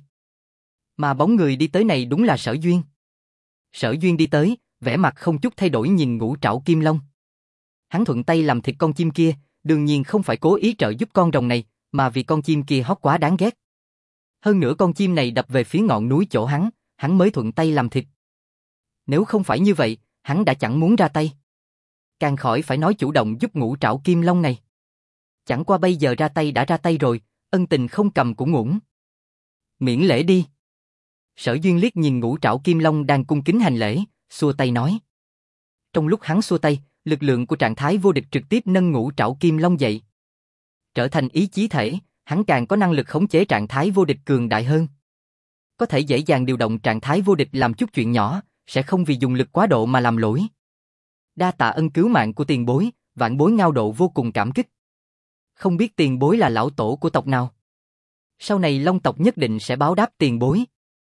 Mà bóng người đi tới này đúng là Sở Duyên. Sở Duyên đi tới, vẻ mặt không chút thay đổi nhìn ngũ trảo kim long. Hắn thuận tay làm thịt con chim kia, đương nhiên không phải cố ý trợ giúp con rồng này, mà vì con chim kia hót quá đáng ghét. Hơn nữa con chim này đập về phía ngọn núi chỗ hắn mới thuận tay làm thịt. Nếu không phải như vậy, hắn đã chẳng muốn ra tay. Càng khỏi phải nói chủ động giúp ngũ trảo kim long này. Chẳng qua bây giờ ra tay đã ra tay rồi, ân tình không cầm cũng uổng. Miễn lễ đi. Sở Duyên liếc nhìn ngũ trảo kim long đang cung kính hành lễ, xua tay nói. Trong lúc hắn xua tay, lực lượng của trạng thái vô địch trực tiếp nâng ngũ trảo kim long dậy. Trở thành ý chí thể, hắn càng có năng lực khống chế trạng thái vô địch cường đại hơn. Có thể dễ dàng điều động trạng thái vô địch làm chút chuyện nhỏ, sẽ không vì dùng lực quá độ mà làm lỗi. Đa tạ ân cứu mạng của tiền bối, vạn bối Ngao Độ vô cùng cảm kích. Không biết tiền bối là lão tổ của tộc nào? Sau này Long tộc nhất định sẽ báo đáp tiền bối.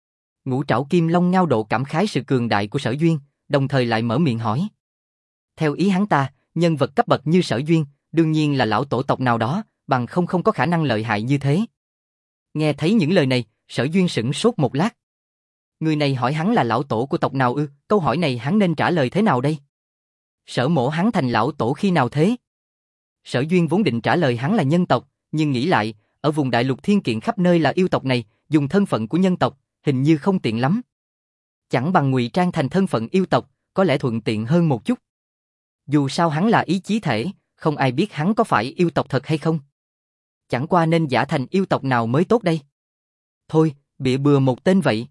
Ngũ Trảo Kim Long Ngao Độ cảm khái sự cường đại của Sở Duyên, đồng thời lại mở miệng hỏi. Theo ý hắn ta, nhân vật cấp bậc như Sở Duyên, đương nhiên là lão tổ tộc nào đó, bằng không có khả năng lợi hại như thế. Nghe thấy những lời này, Sở Duyên sững sốt một lát. Người này hỏi hắn là lão tổ của tộc nào ư? Câu hỏi này hắn nên trả lời thế nào đây? Sở Mộ hắn thành lão tổ khi nào thế? Sở Duyên vốn định trả lời hắn là nhân tộc, nhưng nghĩ lại, ở vùng đại lục thiên kiện khắp nơi là yêu tộc này, dùng thân phận của nhân tộc, hình như không tiện lắm. Chẳng bằng ngụy trang thành thân phận yêu tộc, có lẽ thuận tiện hơn một chút. Dù sao hắn là ý chí thể, không ai biết hắn có phải yêu tộc thật hay không. Chẳng qua nên giả thành yêu tộc nào mới tốt đây. Thôi, bịa bừa một tên vậy.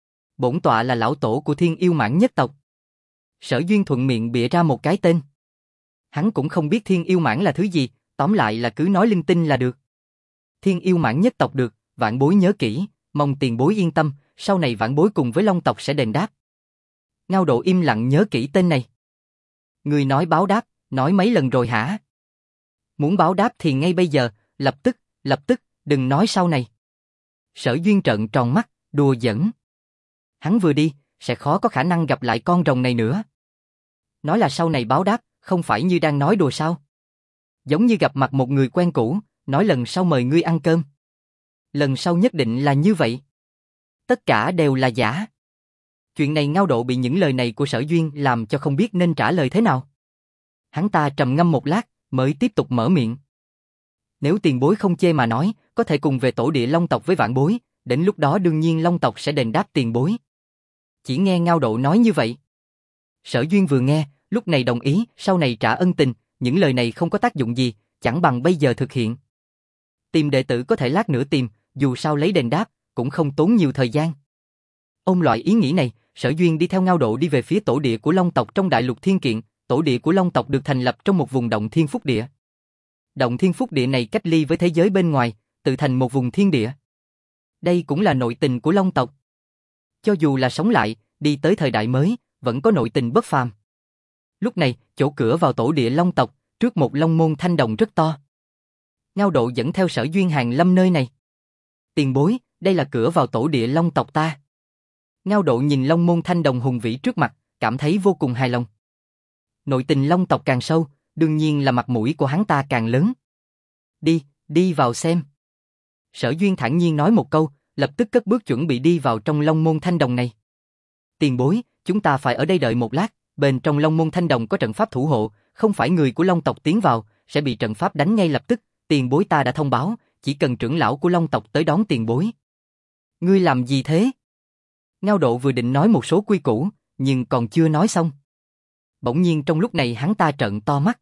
Bổn tọa là lão tổ của Thiên Yêu Mãng nhất tộc. Sở Duyên thuận miệng bịa ra một cái tên. Hắn cũng không biết Thiên Yêu Mãng là thứ gì, tóm lại là cứ nói linh tinh là được. Thiên Yêu Mãng nhất tộc được, vạn bối nhớ kỹ, mong tiền bối yên tâm, sau này vạn bối cùng với Long tộc sẽ đền đáp. Ngao Độ im lặng nhớ kỹ tên này. Người nói báo đáp, nói mấy lần rồi hả? Muốn báo đáp thì ngay bây giờ, lập tức, đừng nói sau này. Sở Duyên trợn tròn mắt, đùa giỡn. Hắn vừa đi, sẽ khó có khả năng gặp lại con rồng này nữa. Nói là sau này báo đáp, không phải như đang nói đùa sao? Giống như gặp mặt một người quen cũ, nói lần sau mời ngươi ăn cơm. Lần sau nhất định là như vậy. Tất cả đều là giả. Chuyện này Ngao Độ bị những lời này của Sở Duyên làm cho không biết nên trả lời thế nào. Hắn ta trầm ngâm một lát, mới tiếp tục mở miệng. Nếu tiền bối không chê mà nói, có thể cùng về tổ địa Long tộc với vạn bối, đến lúc đó đương nhiên Long tộc sẽ đền đáp tiền bối. Chỉ nghe Ngao Độ nói như vậy. Sở Duyên vừa nghe, lúc này đồng ý, sau này trả ân tình, những lời này không có tác dụng gì, chẳng bằng bây giờ thực hiện. Tìm đệ tử có thể lát nữa tìm, dù sao lấy đền đáp, cũng không tốn nhiều thời gian. Ôm loại ý nghĩ này, Sở Duyên đi theo Ngao Độ đi về phía tổ địa của Long tộc trong đại lục thiên kiện. Tổ địa của Long tộc được thành lập trong một vùng động thiên phúc địa. Động thiên phúc địa này cách ly với thế giới bên ngoài, tự thành một vùng thiên địa. Đây cũng là nội tình của Long tộc. Cho dù là sống lại, đi tới thời đại mới, vẫn có nội tình bất phàm. Lúc này, chỗ cửa vào tổ địa Long tộc, trước một long môn thanh đồng rất to. Ngao Độ dẫn theo Sở Duyên hàng lâm nơi này. Tiền bối, đây là cửa vào tổ địa Long tộc ta. Ngao Độ nhìn long môn thanh đồng hùng vĩ trước mặt, cảm thấy vô cùng hài lòng. Nội tình Long tộc càng sâu, đương nhiên là mặt mũi của hắn ta càng lớn. Đi vào xem. Sở Duyên thản nhiên nói một câu, lập tức cất bước chuẩn bị đi vào trong long môn thanh đồng này. Tiền bối, chúng ta phải ở đây đợi một lát, bên trong long môn thanh đồng có trận pháp thủ hộ, không phải người của Long tộc tiến vào, sẽ bị trận pháp đánh ngay lập tức, tiền bối ta đã thông báo, chỉ cần trưởng lão của Long tộc tới đón tiền bối. Ngươi làm gì thế? Ngao Độ vừa định nói một số quy củ, nhưng còn chưa nói xong. Bỗng nhiên trong lúc này hắn ta trợn to mắt.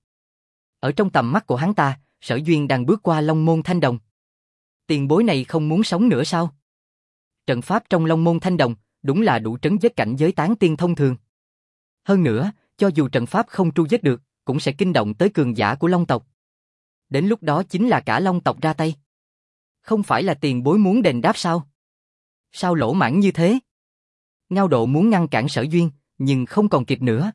Ở trong tầm mắt của hắn ta, Sở Duyên đang bước qua long môn thanh đồng. Tiền bối này không muốn sống nữa sao? Trận pháp trong long môn thanh đồng, đúng là đủ trấn giết cảnh giới tán tiên thông thường. Hơn nữa, cho dù trận pháp không tru giết được, cũng sẽ kinh động tới cường giả của Long tộc. Đến lúc đó chính là cả Long tộc ra tay. Không phải là tiền bối muốn đền đáp sao? Sao lỗ mãng như thế? Ngao Độ muốn ngăn cản Sở Duyên, nhưng không còn kịp nữa.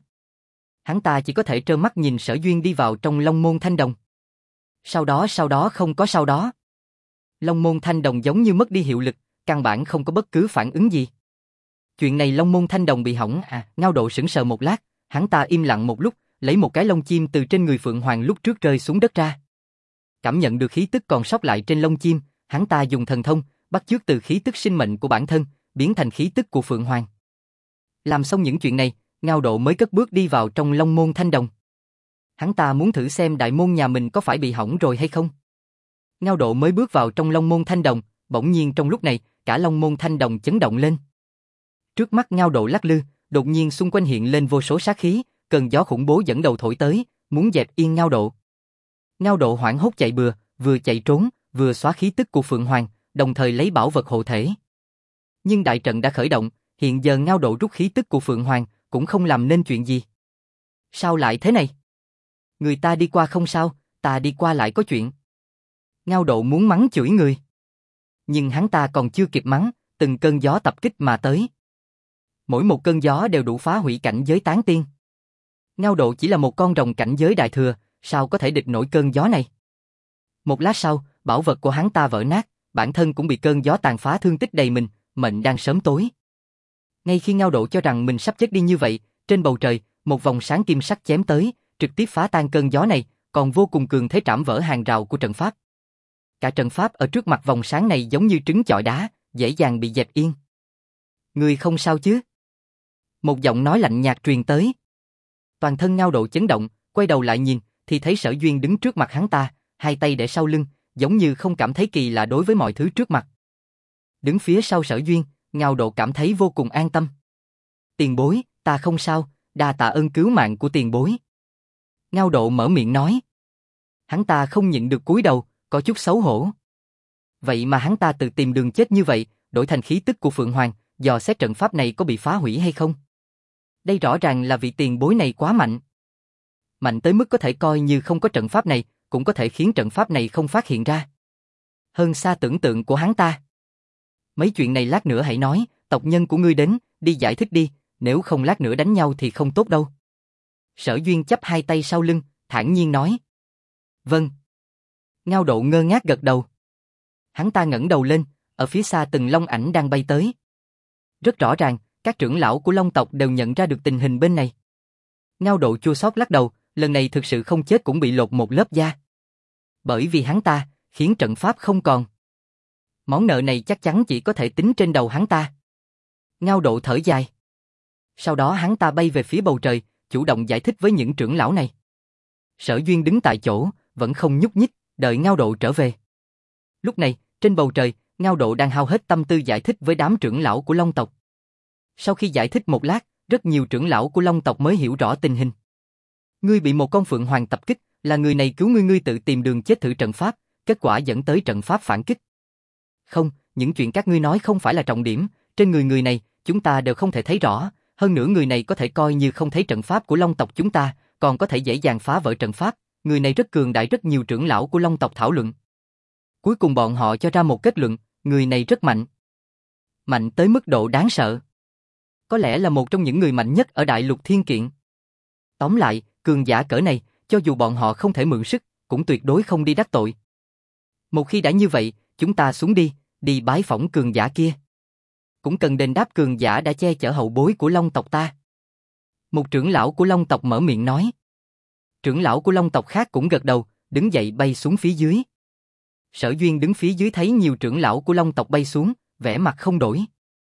Hắn ta chỉ có thể trơ mắt nhìn Sở Duyên đi vào trong long môn thanh đồng. Sau đó không có sau đó. Long môn thanh đồng giống như mất đi hiệu lực, căn bản không có bất cứ phản ứng gì. Chuyện này long môn thanh đồng bị hỏng à? Ngao Độ sững sờ một lát, hắn ta im lặng một lúc, lấy một cái lông chim từ trên người Phượng Hoàng lúc trước rơi xuống đất ra. Cảm nhận được khí tức còn sót lại trên lông chim, hắn ta dùng thần thông, bắt chước từ khí tức sinh mệnh của bản thân, biến thành khí tức của Phượng Hoàng. Làm xong những chuyện này, Ngao Độ mới cất bước đi vào trong long môn thanh đồng. Hắn ta muốn thử xem đại môn nhà mình có phải bị hỏng rồi hay không. Ngao Độ mới bước vào trong long môn thanh đồng, bỗng nhiên trong lúc này, cả long môn thanh đồng chấn động lên. Trước mắt Ngao Độ lắc lư, đột nhiên xung quanh hiện lên vô số sát khí, cơn gió khủng bố dẫn đầu thổi tới, muốn dẹp yên Ngao Độ. Ngao Độ hoảng hốt chạy bừa, vừa chạy trốn, vừa xóa khí tức của Phượng Hoàng, đồng thời lấy bảo vật hộ thể. Nhưng đại trận đã khởi động, hiện giờ Ngao Độ rút khí tức của Phượng Hoàng, cũng không làm nên chuyện gì. Sao lại thế này? Người ta đi qua không sao, ta đi qua lại có chuyện. Ngao Độ muốn mắng chửi người. Nhưng hắn ta còn chưa kịp mắng, từng cơn gió tập kích mà tới. Mỗi một cơn gió đều đủ phá hủy cảnh giới tán tiên. Ngao Độ chỉ là một con rồng cảnh giới đại thừa, sao có thể địch nổi cơn gió này? Một lát sau, bảo vật của hắn ta vỡ nát, bản thân cũng bị cơn gió tàn phá thương tích đầy mình, mệnh đang sớm tối. Ngay khi Ngao Độ cho rằng mình sắp chết đi như vậy, trên bầu trời, một vòng sáng kim sắc chém tới, trực tiếp phá tan cơn gió này, còn vô cùng cường thế trảm vỡ hàng rào của trận pháp. Cả trận pháp ở trước mặt vòng sáng này giống như trứng chọi đá, dễ dàng bị dẹp yên. Ngươi không sao chứ? Một giọng nói lạnh nhạt truyền tới. Toàn thân Ngao Độ chấn động, quay đầu lại nhìn, thì thấy Sở Duyên đứng trước mặt hắn ta, hai tay để sau lưng, giống như không cảm thấy kỳ lạ đối với mọi thứ trước mặt. Đứng phía sau Sở Duyên, Ngao Độ cảm thấy vô cùng an tâm. Tiền bối, ta không sao, đa tạ ơn cứu mạng của tiền bối. Ngao Độ mở miệng nói. Hắn ta không nhịn được cúi đầu, có chút xấu hổ. Vậy mà hắn ta tự tìm đường chết như vậy, đổi thành khí tức của Phượng Hoàng, dò xét trận pháp này có bị phá hủy hay không. Đây rõ ràng là vị tiền bối này quá mạnh. Mạnh tới mức có thể coi như không có trận pháp này, cũng có thể khiến trận pháp này không phát hiện ra. Hơn xa tưởng tượng của hắn ta. Mấy chuyện này lát nữa hãy nói, tộc nhân của ngươi đến, đi giải thích đi, nếu không lát nữa đánh nhau thì không tốt đâu. Sở Duyên chắp hai tay sau lưng, thản nhiên nói. Vâng. Ngao Độ ngơ ngác gật đầu. Hắn ta ngẩng đầu lên, ở phía xa từng long ảnh đang bay tới. Rất rõ ràng, các trưởng lão của Long tộc đều nhận ra được tình hình bên này. Ngao Độ chua xót lắc đầu, lần này thực sự không chết cũng bị lột một lớp da. Bởi vì hắn ta, khiến trận pháp không còn. Món nợ này chắc chắn chỉ có thể tính trên đầu hắn ta. Ngao Độ thở dài. Sau đó hắn ta bay về phía bầu trời, chủ động giải thích với những trưởng lão này. Sở Duyên đứng tại chỗ, vẫn không nhúc nhích, đợi Ngao Độ trở về. Lúc này, trên bầu trời, Ngao Độ đang hao hết tâm tư giải thích với đám trưởng lão của Long tộc. Sau khi giải thích một lát, rất nhiều trưởng lão của Long tộc mới hiểu rõ tình hình. Ngươi bị một con Phượng Hoàng tập kích, là người này cứu ngươi, ngươi tự tìm đường chết thử trận pháp, kết quả dẫn tới trận pháp phản kích. Không, những chuyện các ngươi nói không phải là trọng điểm, trên người này, chúng ta đều không thể thấy rõ, hơn nữa người này có thể coi như không thấy trận pháp của Long tộc chúng ta, còn có thể dễ dàng phá vỡ trận pháp, người này rất cường đại. Rất nhiều trưởng lão của Long tộc thảo luận. Cuối cùng bọn họ cho ra một kết luận, người này rất mạnh. Mạnh tới mức độ đáng sợ. Có lẽ là một trong những người mạnh nhất ở Đại Lục Thiên Kiện. Tóm lại, cường giả cỡ này, cho dù bọn họ không thể mượn sức, cũng tuyệt đối không đi đắc tội. Một khi đã như vậy, chúng ta xuống đi, đi bái phỏng cường giả kia. Cũng cần đền đáp cường giả đã che chở hậu bối của Long tộc ta. Một trưởng lão của Long tộc mở miệng nói. Trưởng lão của Long tộc khác cũng gật đầu, đứng dậy bay xuống phía dưới. Sở Duyên đứng phía dưới thấy nhiều trưởng lão của Long tộc bay xuống, vẻ mặt không đổi.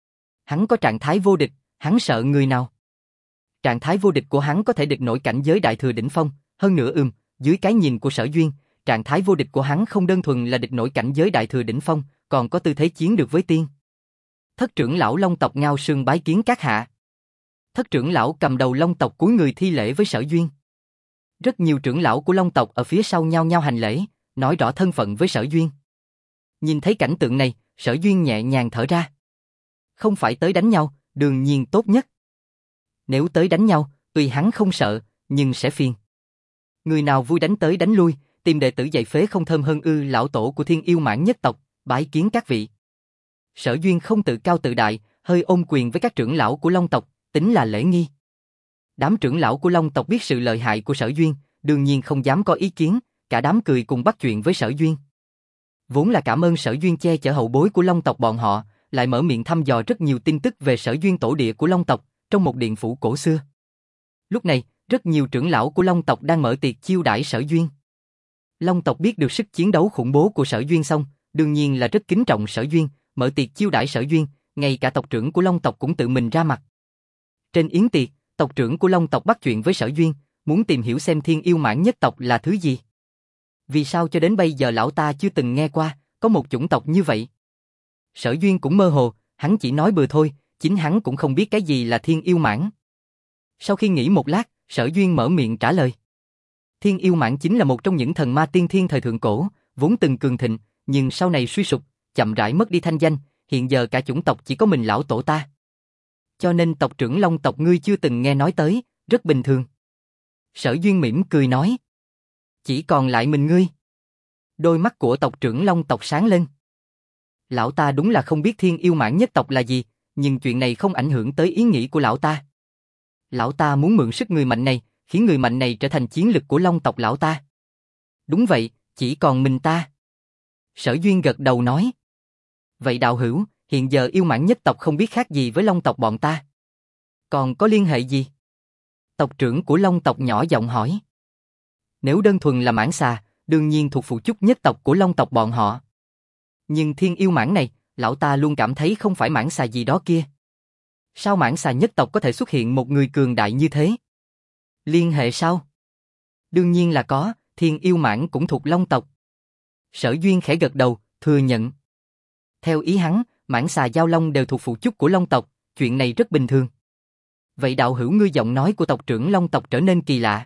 Hắn có trạng thái vô địch, hắn sợ người nào? Trạng thái vô địch của hắn có thể địch nổi cảnh giới đại thừa đỉnh phong, hơn nữa dưới cái nhìn của Sở Duyên, trạng thái vô địch của hắn không đơn thuần là địch nổi cảnh giới đại thừa đỉnh phong, còn có tư thế chiến được với tiên. Thất trưởng lão Long tộc Ngao Sương bái kiến các hạ. Thất trưởng lão cầm đầu Long tộc cúi người thi lễ với Sở Duyên. Rất nhiều trưởng lão của Long tộc ở phía sau nhao nhao hành lễ, nói rõ thân phận với Sở Duyên. Nhìn thấy cảnh tượng này, Sở Duyên nhẹ nhàng thở ra. Không phải tới đánh nhau, đương nhiên tốt nhất. Nếu tới đánh nhau, tuy hắn không sợ, nhưng sẽ phiền. Người nào vui đánh tới đánh lui, tìm đệ tử dạy phế không thơm hơn ư? Lão tổ của Thiên Yêu Mãn nhất tộc, bái kiến các vị. Sở Duyên không tự cao tự đại, hơi ôm quyền với các trưởng lão của Long tộc, tính là lễ nghi. Đám trưởng lão của Long tộc biết sự lợi hại của Sở Duyên, đương nhiên không dám có ý kiến, cả đám cười cùng bắt chuyện với Sở Duyên. Vốn là cảm ơn Sở Duyên che chở hậu bối của Long tộc bọn họ, lại mở miệng thăm dò rất nhiều tin tức về Sở Duyên tổ địa của Long tộc, trong một điện phủ cổ xưa. Lúc này, rất nhiều trưởng lão của Long tộc đang mở tiệc chiêu đãi Sở Duyên. Long tộc biết được sức chiến đấu khủng bố của Sở Duyên xong, đương nhiên là rất kính trọng Sở Duyên, mở tiệc chiêu đãi Sở Duyên, ngay cả tộc trưởng của Long tộc cũng tự mình ra mặt. Trên yến tiệc, tộc trưởng của Long tộc bắt chuyện với Sở Duyên, muốn tìm hiểu xem Thiên Yêu Mãn nhất tộc là thứ gì. Vì sao cho đến bây giờ lão ta chưa từng nghe qua, có một chủng tộc như vậy? Sở Duyên cũng mơ hồ, hắn chỉ nói bừa thôi, chính hắn cũng không biết cái gì là Thiên Yêu Mãn. Sau khi nghĩ một lát, Sở Duyên mở miệng trả lời. Thiên Yêu Mãn chính là một trong những thần ma tiên thiên thời thượng cổ, vốn từng cường thịnh, nhưng sau này suy sụp, chậm rãi mất đi thanh danh, hiện giờ cả chủng tộc chỉ có mình lão tổ ta. Cho nên tộc trưởng Long tộc ngươi chưa từng nghe nói tới, rất bình thường. Sở Duyên mỉm cười nói. Chỉ còn lại mình ngươi. Đôi mắt của tộc trưởng Long tộc sáng lên. Lão ta đúng là không biết Thiên Yêu Mãn nhất tộc là gì, nhưng chuyện này không ảnh hưởng tới ý nghĩ của lão ta. Lão ta muốn mượn sức người mạnh này, khiến người mạnh này trở thành chiến lực của Long tộc lão ta. Đúng vậy, chỉ còn mình ta. Sở Duyên gật đầu nói. Vậy đạo hữu, hiện giờ yêu mãng nhất tộc không biết khác gì với Long tộc bọn ta. Còn có liên hệ gì? Tộc trưởng của Long tộc nhỏ giọng hỏi. Nếu đơn thuần là mãng xà, đương nhiên thuộc phụ chúc nhất tộc của Long tộc bọn họ. Nhưng thiên yêu mãng này, lão ta luôn cảm thấy không phải mãng xà gì đó kia. Sao mãng xà nhất tộc có thể xuất hiện một người cường đại như thế? Liên hệ sao? Đương nhiên là có, thiên yêu mãng cũng thuộc Long tộc. Sở Duyên khẽ gật đầu, thừa nhận. Theo ý hắn, mãng xà giao long đều thuộc phụ chúc của Long tộc, chuyện này rất bình thường. Vậy đạo hữu ngươi giọng nói của tộc trưởng Long tộc trở nên kỳ lạ.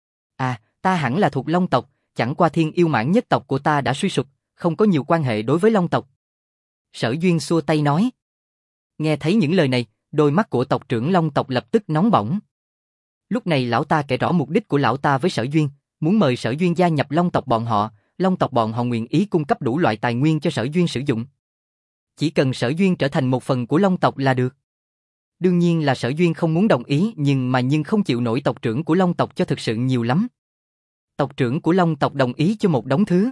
À, ta hẳn là thuộc Long tộc, chẳng qua thiên yêu mãng nhất tộc của ta đã suy sụp, không có nhiều quan hệ đối với Long tộc. Sở Duyên xua tay nói. Nghe thấy những lời này, đôi mắt của tộc trưởng Long tộc lập tức nóng bỏng. Lúc này lão ta kể rõ mục đích của lão ta với Sở Duyên, muốn mời Sở Duyên gia nhập Long tộc bọn họ, Long tộc bọn họ nguyện ý cung cấp đủ loại tài nguyên cho Sở Duyên sử dụng. Chỉ cần Sở Duyên trở thành một phần của Long tộc là được. Đương nhiên là Sở Duyên không muốn đồng ý nhưng không chịu nổi tộc trưởng của Long tộc cho thực sự nhiều lắm. Tộc trưởng của Long tộc đồng ý cho một đống thứ.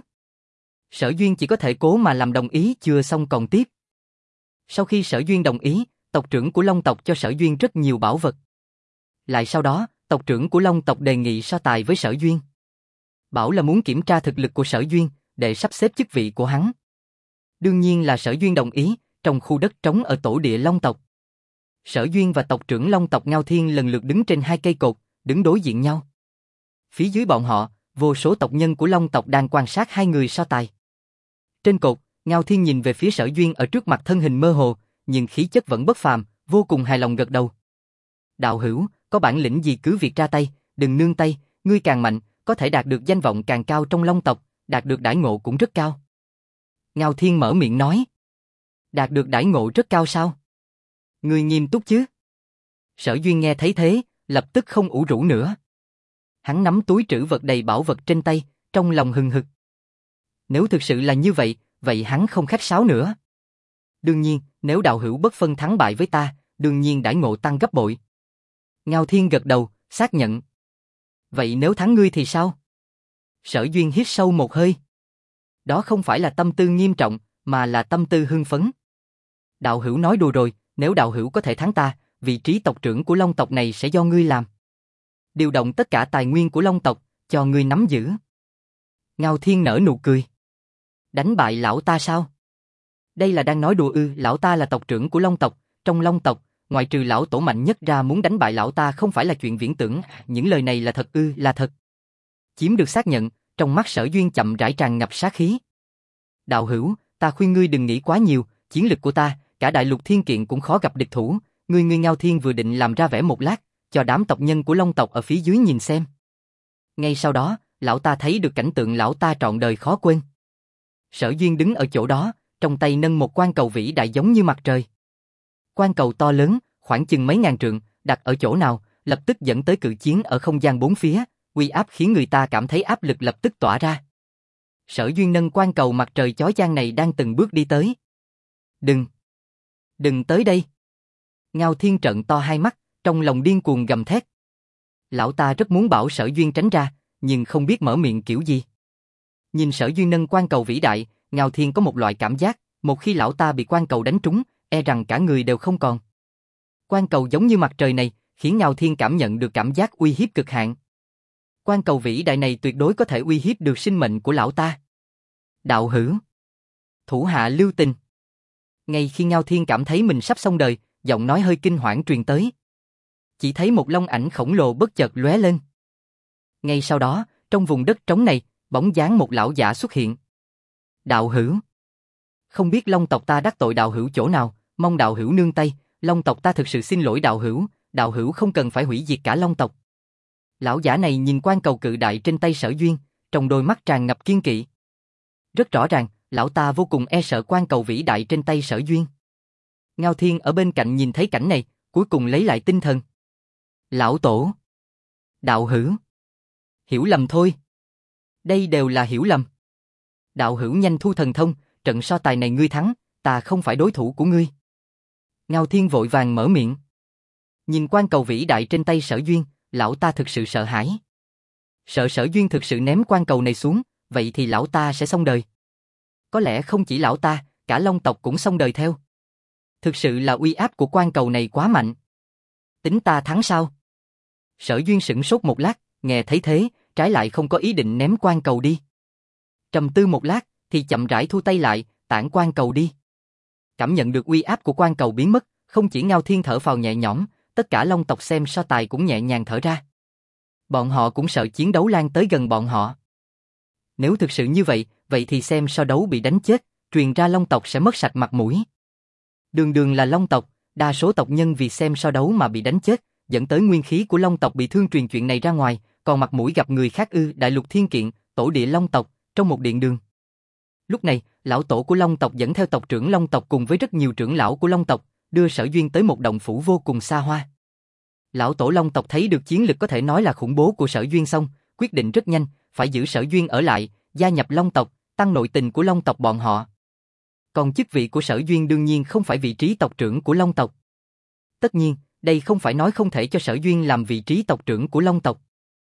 Sở Duyên chỉ có thể cố mà làm đồng ý chưa xong còn tiếp. Sau khi Sở Duyên đồng ý, tộc trưởng của Long tộc cho Sở Duyên rất nhiều bảo vật. Lại sau đó, tộc trưởng của Long tộc đề nghị so tài với Sở Duyên. Bảo là muốn kiểm tra thực lực của Sở Duyên, để sắp xếp chức vị của hắn. Đương nhiên là Sở Duyên đồng ý, trong khu đất trống ở tổ địa Long tộc. Sở Duyên và tộc trưởng Long tộc Ngao Thiên lần lượt đứng trên hai cây cột, đứng đối diện nhau. Phía dưới bọn họ, vô số tộc nhân của Long tộc đang quan sát hai người so tài. Trên cột, Ngao Thiên nhìn về phía Sở Duyên ở trước mặt thân hình mơ hồ, nhưng khí chất vẫn bất phàm, vô cùng hài lòng gật đầu. Đạo hữu, có bản lĩnh gì cứ việc ra tay, đừng nương tay, ngươi càng mạnh, có thể đạt được danh vọng càng cao trong Long tộc, đạt được đãi ngộ cũng rất cao. Ngao Thiên mở miệng nói. Đạt được đãi ngộ rất cao sao? Ngươi nghiêm túc chứ? Sở Duyên nghe thấy thế, lập tức không ủ rũ nữa. Hắn nắm túi trữ vật đầy bảo vật trên tay, trong lòng hừng hực. Nếu thực sự là như vậy, vậy hắn không khách sáo nữa. Đương nhiên, nếu đạo hữu bất phân thắng bại với ta, đương nhiên đãi ngộ tăng gấp bội. Ngao Thiên gật đầu, xác nhận. Vậy nếu thắng ngươi thì sao? Sở Duyên hít sâu một hơi. Đó không phải là tâm tư nghiêm trọng, mà là tâm tư hưng phấn. Đạo hữu nói đùa rồi, nếu đạo hữu có thể thắng ta, vị trí tộc trưởng của Long tộc này sẽ do ngươi làm. Điều động tất cả tài nguyên của Long tộc, cho ngươi nắm giữ. Ngao Thiên nở nụ cười. Đánh bại lão ta sao? Đây là đang nói đùa ư? Lão ta là tộc trưởng của Long tộc, trong Long tộc, ngoại trừ lão tổ mạnh nhất ra, muốn đánh bại lão ta không phải là chuyện viễn tưởng, những lời này là thật ư? Là thật. Chiếm được xác nhận, trong mắt Sở Duyên chậm rãi tràn ngập sát khí. Đạo hữu, ta khuyên ngươi đừng nghĩ quá nhiều, chiến lực của ta, cả đại lục thiên kiện cũng khó gặp địch thủ, ngươi Ngao Thiên vừa định làm ra vẻ một lát, cho đám tộc nhân của Long tộc ở phía dưới nhìn xem. Ngay sau đó, lão ta thấy được cảnh tượng lão ta trọn đời khó quên. Sở Duyên đứng ở chỗ đó, trong tay nâng một quan cầu vĩ đại giống như mặt trời. Quan cầu to lớn, khoảng chừng mấy ngàn trượng, đặt ở chỗ nào, lập tức dẫn tới cự chiến ở không gian bốn phía, uy áp khiến người ta cảm thấy áp lực lập tức tỏa ra. Sở Duyên nâng quan cầu mặt trời chói chang này đang từng bước đi tới. Đừng tới đây. Ngao Thiên trợn to hai mắt, trong lòng điên cuồng gầm thét. Lão ta rất muốn bảo Sở Duyên tránh ra, nhưng không biết mở miệng kiểu gì. Nhìn Sở Duyên nâng quan cầu vĩ đại, Ngao Thiên có một loại cảm giác, một khi lão ta bị quan cầu đánh trúng, e rằng cả người đều không còn. Quan cầu giống như mặt trời này, khiến Ngao Thiên cảm nhận được cảm giác uy hiếp cực hạn. Quan cầu vĩ đại này tuyệt đối có thể uy hiếp được sinh mệnh của lão ta. Đạo hữu, thủ hạ lưu tình. Ngay khi Ngao Thiên cảm thấy mình sắp xong đời, giọng nói hơi kinh hoảng truyền tới. Chỉ thấy một long ảnh khổng lồ bất chợt lóe lên. Ngay sau đó, trong vùng đất trống này, bóng dáng một lão giả xuất hiện. Đạo hữu, không biết Long tộc ta đắc tội đạo hữu chỗ nào, mong đạo hữu nương tay, Long tộc ta thực sự xin lỗi đạo hữu không cần phải hủy diệt cả Long tộc. Lão giả này nhìn quan cầu cự đại trên tay Sở Duyên, trong đôi mắt tràn ngập kiên kỵ. Rất rõ ràng, lão ta vô cùng e sợ quan cầu vĩ đại trên tay Sở Duyên. Ngao Thiên ở bên cạnh nhìn thấy cảnh này, cuối cùng lấy lại tinh thần. Lão tổ, đạo hữu, hiểu lầm thôi. Đây đều là hiểu lầm. Đạo hữu nhanh thu thần thông, trận so tài này ngươi thắng, ta không phải đối thủ của ngươi. Ngao Thiên vội vàng mở miệng. Nhìn quan cầu vĩ đại trên tay Sở Duyên, lão ta thực sự sợ hãi. Sợ Sở Duyên thực sự ném quan cầu này xuống, vậy thì lão ta sẽ xong đời. Có lẽ không chỉ lão ta, cả Long tộc cũng xong đời theo. Thực sự là uy áp của quan cầu này quá mạnh. Tính ta thắng sao? Sở Duyên sửng sốt một lát, nghe thấy thế, trái lại không có ý định ném quan cầu đi. Trầm tư một lát, thì chậm rãi thu tay lại, tản quan cầu đi. Cảm nhận được uy áp của quan cầu biến mất, không chỉ Ngao Thiên thở phào nhẹ nhõm, tất cả Long tộc xem so tài cũng nhẹ nhàng thở ra. Bọn họ cũng sợ chiến đấu lan tới gần bọn họ. Nếu thực sự như vậy, vậy thì xem so đấu bị đánh chết, truyền ra Long tộc sẽ mất sạch mặt mũi. Đường đường là Long tộc, đa số tộc nhân vì xem so đấu mà bị đánh chết, dẫn tới nguyên khí của Long tộc bị thương, truyền chuyện này ra ngoài, còn mặt mũi gặp người khác ư? Đại Lục Thiên Kiện, tổ địa Long tộc, trong một điện đường. Lúc này, lão tổ của Long tộc dẫn theo tộc trưởng Long tộc cùng với rất nhiều trưởng lão của Long tộc, đưa Sở Duyên tới một động phủ vô cùng xa hoa. Lão tổ Long tộc thấy được chiến lực có thể nói là khủng bố của Sở Duyên xong, quyết định rất nhanh, phải giữ Sở Duyên ở lại, gia nhập Long tộc, tăng nội tình của Long tộc bọn họ. Còn chức vị của Sở Duyên đương nhiên không phải vị trí tộc trưởng của Long tộc. Tất nhiên, đây không phải nói không thể cho Sở Duyên làm vị trí tộc trưởng của Long tộc.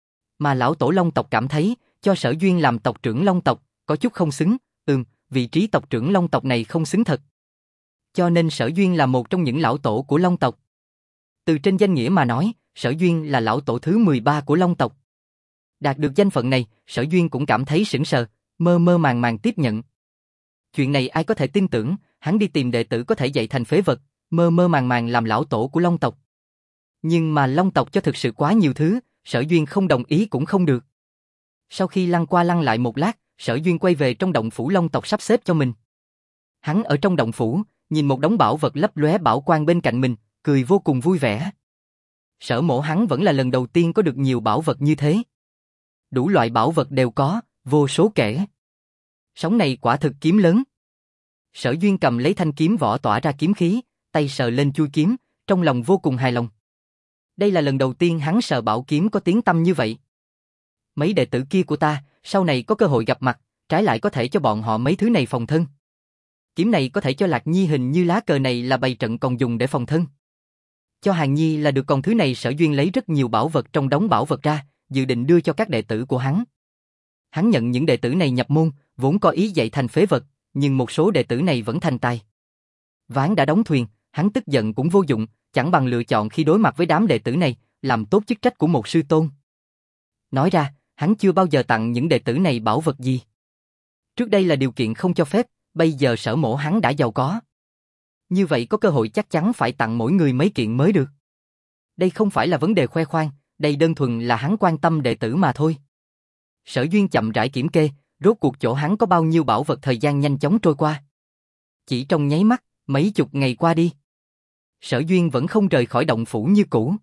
Mà lão tổ Long tộc cảm thấy, cho Sở Duyên làm tộc trưởng Long tộc, có chút không xứng, vị trí tộc trưởng Long tộc này không xứng thật. Cho nên Sở Duyên là một trong những lão tổ của Long tộc. Từ trên danh nghĩa mà nói, Sở Duyên là lão tổ thứ 13 của Long tộc. Đạt được danh phận này, Sở Duyên cũng cảm thấy sững sờ, mơ mơ màng màng tiếp nhận. Chuyện này ai có thể tin tưởng, hắn đi tìm đệ tử có thể dạy thành phế vật, mơ mơ màng màng làm lão tổ của Long tộc. Nhưng mà Long tộc cho thực sự quá nhiều thứ, Sở Duyên không đồng ý cũng không được. Sau khi lăn qua lăn lại một lát, Sở Duyên quay về trong động phủ Long tộc sắp xếp cho mình. Hắn ở trong động phủ, nhìn một đống bảo vật lấp lóe bảo quang bên cạnh mình, cười vô cùng vui vẻ. Sở Mộ hắn vẫn là lần đầu tiên có được nhiều bảo vật như thế. Đủ loại bảo vật đều có, vô số kể. Sóng này quả thực kiếm lớn. Sở Duyên cầm lấy thanh kiếm vỏ tỏa ra kiếm khí, tay sờ lên chui kiếm, trong lòng vô cùng hài lòng. Đây là lần đầu tiên hắn sờ bảo kiếm có tiếng tăm như vậy. Mấy đệ tử kia của ta, sau này có cơ hội gặp mặt, trái lại có thể cho bọn họ mấy thứ này phòng thân. Kiếm này có thể cho Lạc Nhi, hình như lá cờ này là bày trận còn dùng để phòng thân. Cho Hàn Nhi là được, còn thứ này Sở Duyên lấy rất nhiều bảo vật trong đống bảo vật ra, dự định đưa cho các đệ tử của hắn. Hắn nhận những đệ tử này nhập môn, vốn có ý dạy thành phế vật, nhưng một số đệ tử này vẫn thành tài. Ván đã đóng thuyền, hắn tức giận cũng vô dụng, chẳng bằng lựa chọn khi đối mặt với đám đệ tử này, làm tốt chức trách của một sư tôn. Nói ra, hắn chưa bao giờ tặng những đệ tử này bảo vật gì. Trước đây là điều kiện không cho phép, bây giờ Sở Mộ hắn đã giàu có. Như vậy có cơ hội chắc chắn phải tặng mỗi người mấy kiện mới được. Đây không phải là vấn đề khoe khoang, đây đơn thuần là hắn quan tâm đệ tử mà thôi. Sở Duyên chậm rãi kiểm kê, rốt cuộc chỗ hắn có bao nhiêu bảo vật. Thời gian nhanh chóng trôi qua. Chỉ trong nháy mắt, mấy chục ngày qua đi. Sở Duyên vẫn không rời khỏi động phủ như cũ.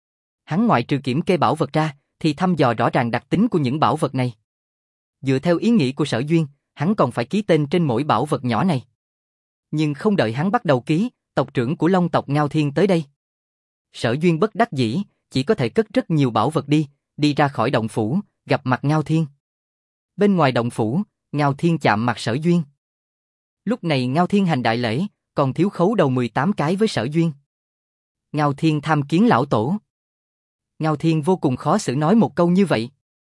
Hắn ngoại trừ kiểm kê bảo vật ra, thì thăm dò rõ ràng đặc tính của những bảo vật này. Dựa theo ý nghĩ của Sở Duyên, hắn còn phải ký tên trên mỗi bảo vật nhỏ này. Nhưng không đợi hắn bắt đầu ký, tộc trưởng của Long tộc Ngao Thiên tới đây. Sở Duyên bất đắc dĩ, chỉ có thể cất rất nhiều bảo vật đi ra khỏi động phủ, gặp mặt Ngao Thiên. Bên ngoài động phủ, Ngao Thiên chạm mặt Sở Duyên. Lúc này Ngao Thiên hành đại lễ, còn thiếu khấu đầu 18 cái với Sở Duyên. Ngao Thiên tham kiến lão tổ. Ngao Thiên vô cùng khó xử nói một câu như vậy.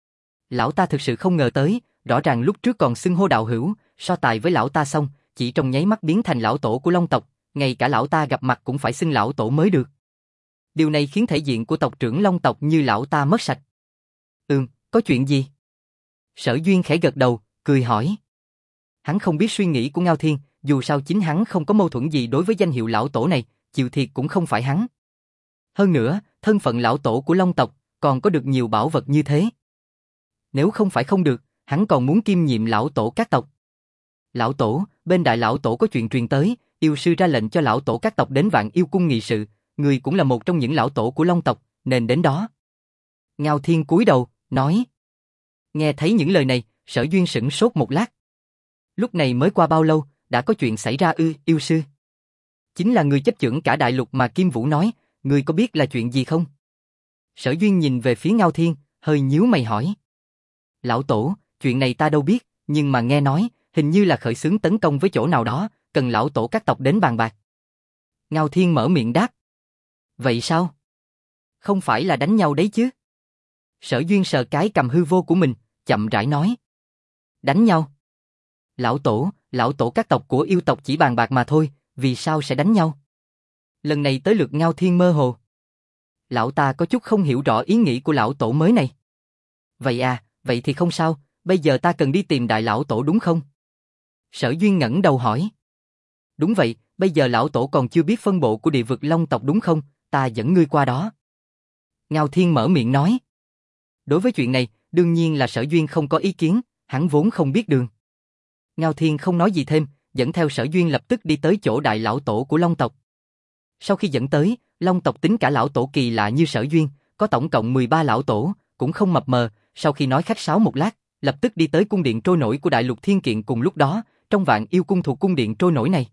Lão ta thực sự không ngờ tới, rõ ràng lúc trước còn xưng hô đạo hữu, so tài với lão ta xong, chỉ trong nháy mắt biến thành lão tổ của Long tộc, ngay cả lão ta gặp mặt cũng phải xưng lão tổ mới được. Điều này khiến thể diện của tộc trưởng Long tộc như lão ta mất sạch. Có chuyện gì? Sở Duyên khẽ gật đầu, cười hỏi. Hắn không biết suy nghĩ của Ngao Thiên, dù sao chính hắn không có mâu thuẫn gì đối với danh hiệu lão tổ này, chịu thiệt cũng không phải hắn. Hơn nữa, thân phận lão tổ của Long tộc, còn có được nhiều bảo vật như thế. Nếu không phải không được, hắn còn muốn kiêm nhiệm lão tổ các tộc. Lão tổ, bên đại lão tổ có chuyện truyền tới, yêu sư ra lệnh cho lão tổ các tộc đến Vạn Yêu Cung nghị sự, người cũng là một trong những lão tổ của Long tộc, nên đến đó. Ngao Thiên cúi đầu, nói. Nghe thấy những lời này, Sở Duyên sửng sốt một lát. Lúc này mới qua bao lâu, đã có chuyện xảy ra ư? Yêu sư? Chính là người chấp chưởng cả đại lục mà Kim Vũ nói, người có biết là chuyện gì không? Sở Duyên nhìn về phía Ngao Thiên, hơi nhíu mày hỏi. Lão tổ, chuyện này ta đâu biết, nhưng mà nghe nói, hình như là khởi xướng tấn công với chỗ nào đó, cần lão tổ các tộc đến bàn bạc. Ngao Thiên mở miệng đáp. Vậy sao? Không phải là đánh nhau đấy chứ? Sở Duyên sờ cái cầm hư vô của mình, chậm rãi nói. Đánh nhau? Lão tổ các tộc của yêu tộc chỉ bàn bạc mà thôi, vì sao sẽ đánh nhau? Lần này tới lượt Ngao Thiên mơ hồ. Lão ta có chút không hiểu rõ ý nghĩ của lão tổ mới này. Vậy à, vậy thì không sao, bây giờ ta cần đi tìm đại lão tổ đúng không? Sở Duyên ngẩng đầu hỏi. Đúng vậy, bây giờ lão tổ còn chưa biết phân bộ của địa vực Long tộc đúng không, ta dẫn ngươi qua đó. Ngao Thiên mở miệng nói. Đối với chuyện này, đương nhiên là Sở Duyên không có ý kiến, hắn vốn không biết đường. Ngao Thiên không nói gì thêm, dẫn theo Sở Duyên lập tức đi tới chỗ đại lão tổ của Long tộc. Sau khi dẫn tới, Long tộc tính cả lão tổ kỳ lạ như Sở Duyên, có tổng cộng 13 lão tổ, cũng không mập mờ, sau khi nói khách sáo một lát, lập tức đi tới cung điện trôi nổi của Đại Lục Thiên Kiện cùng lúc đó, trong Vạn Yêu Cung thuộc cung điện trôi nổi này.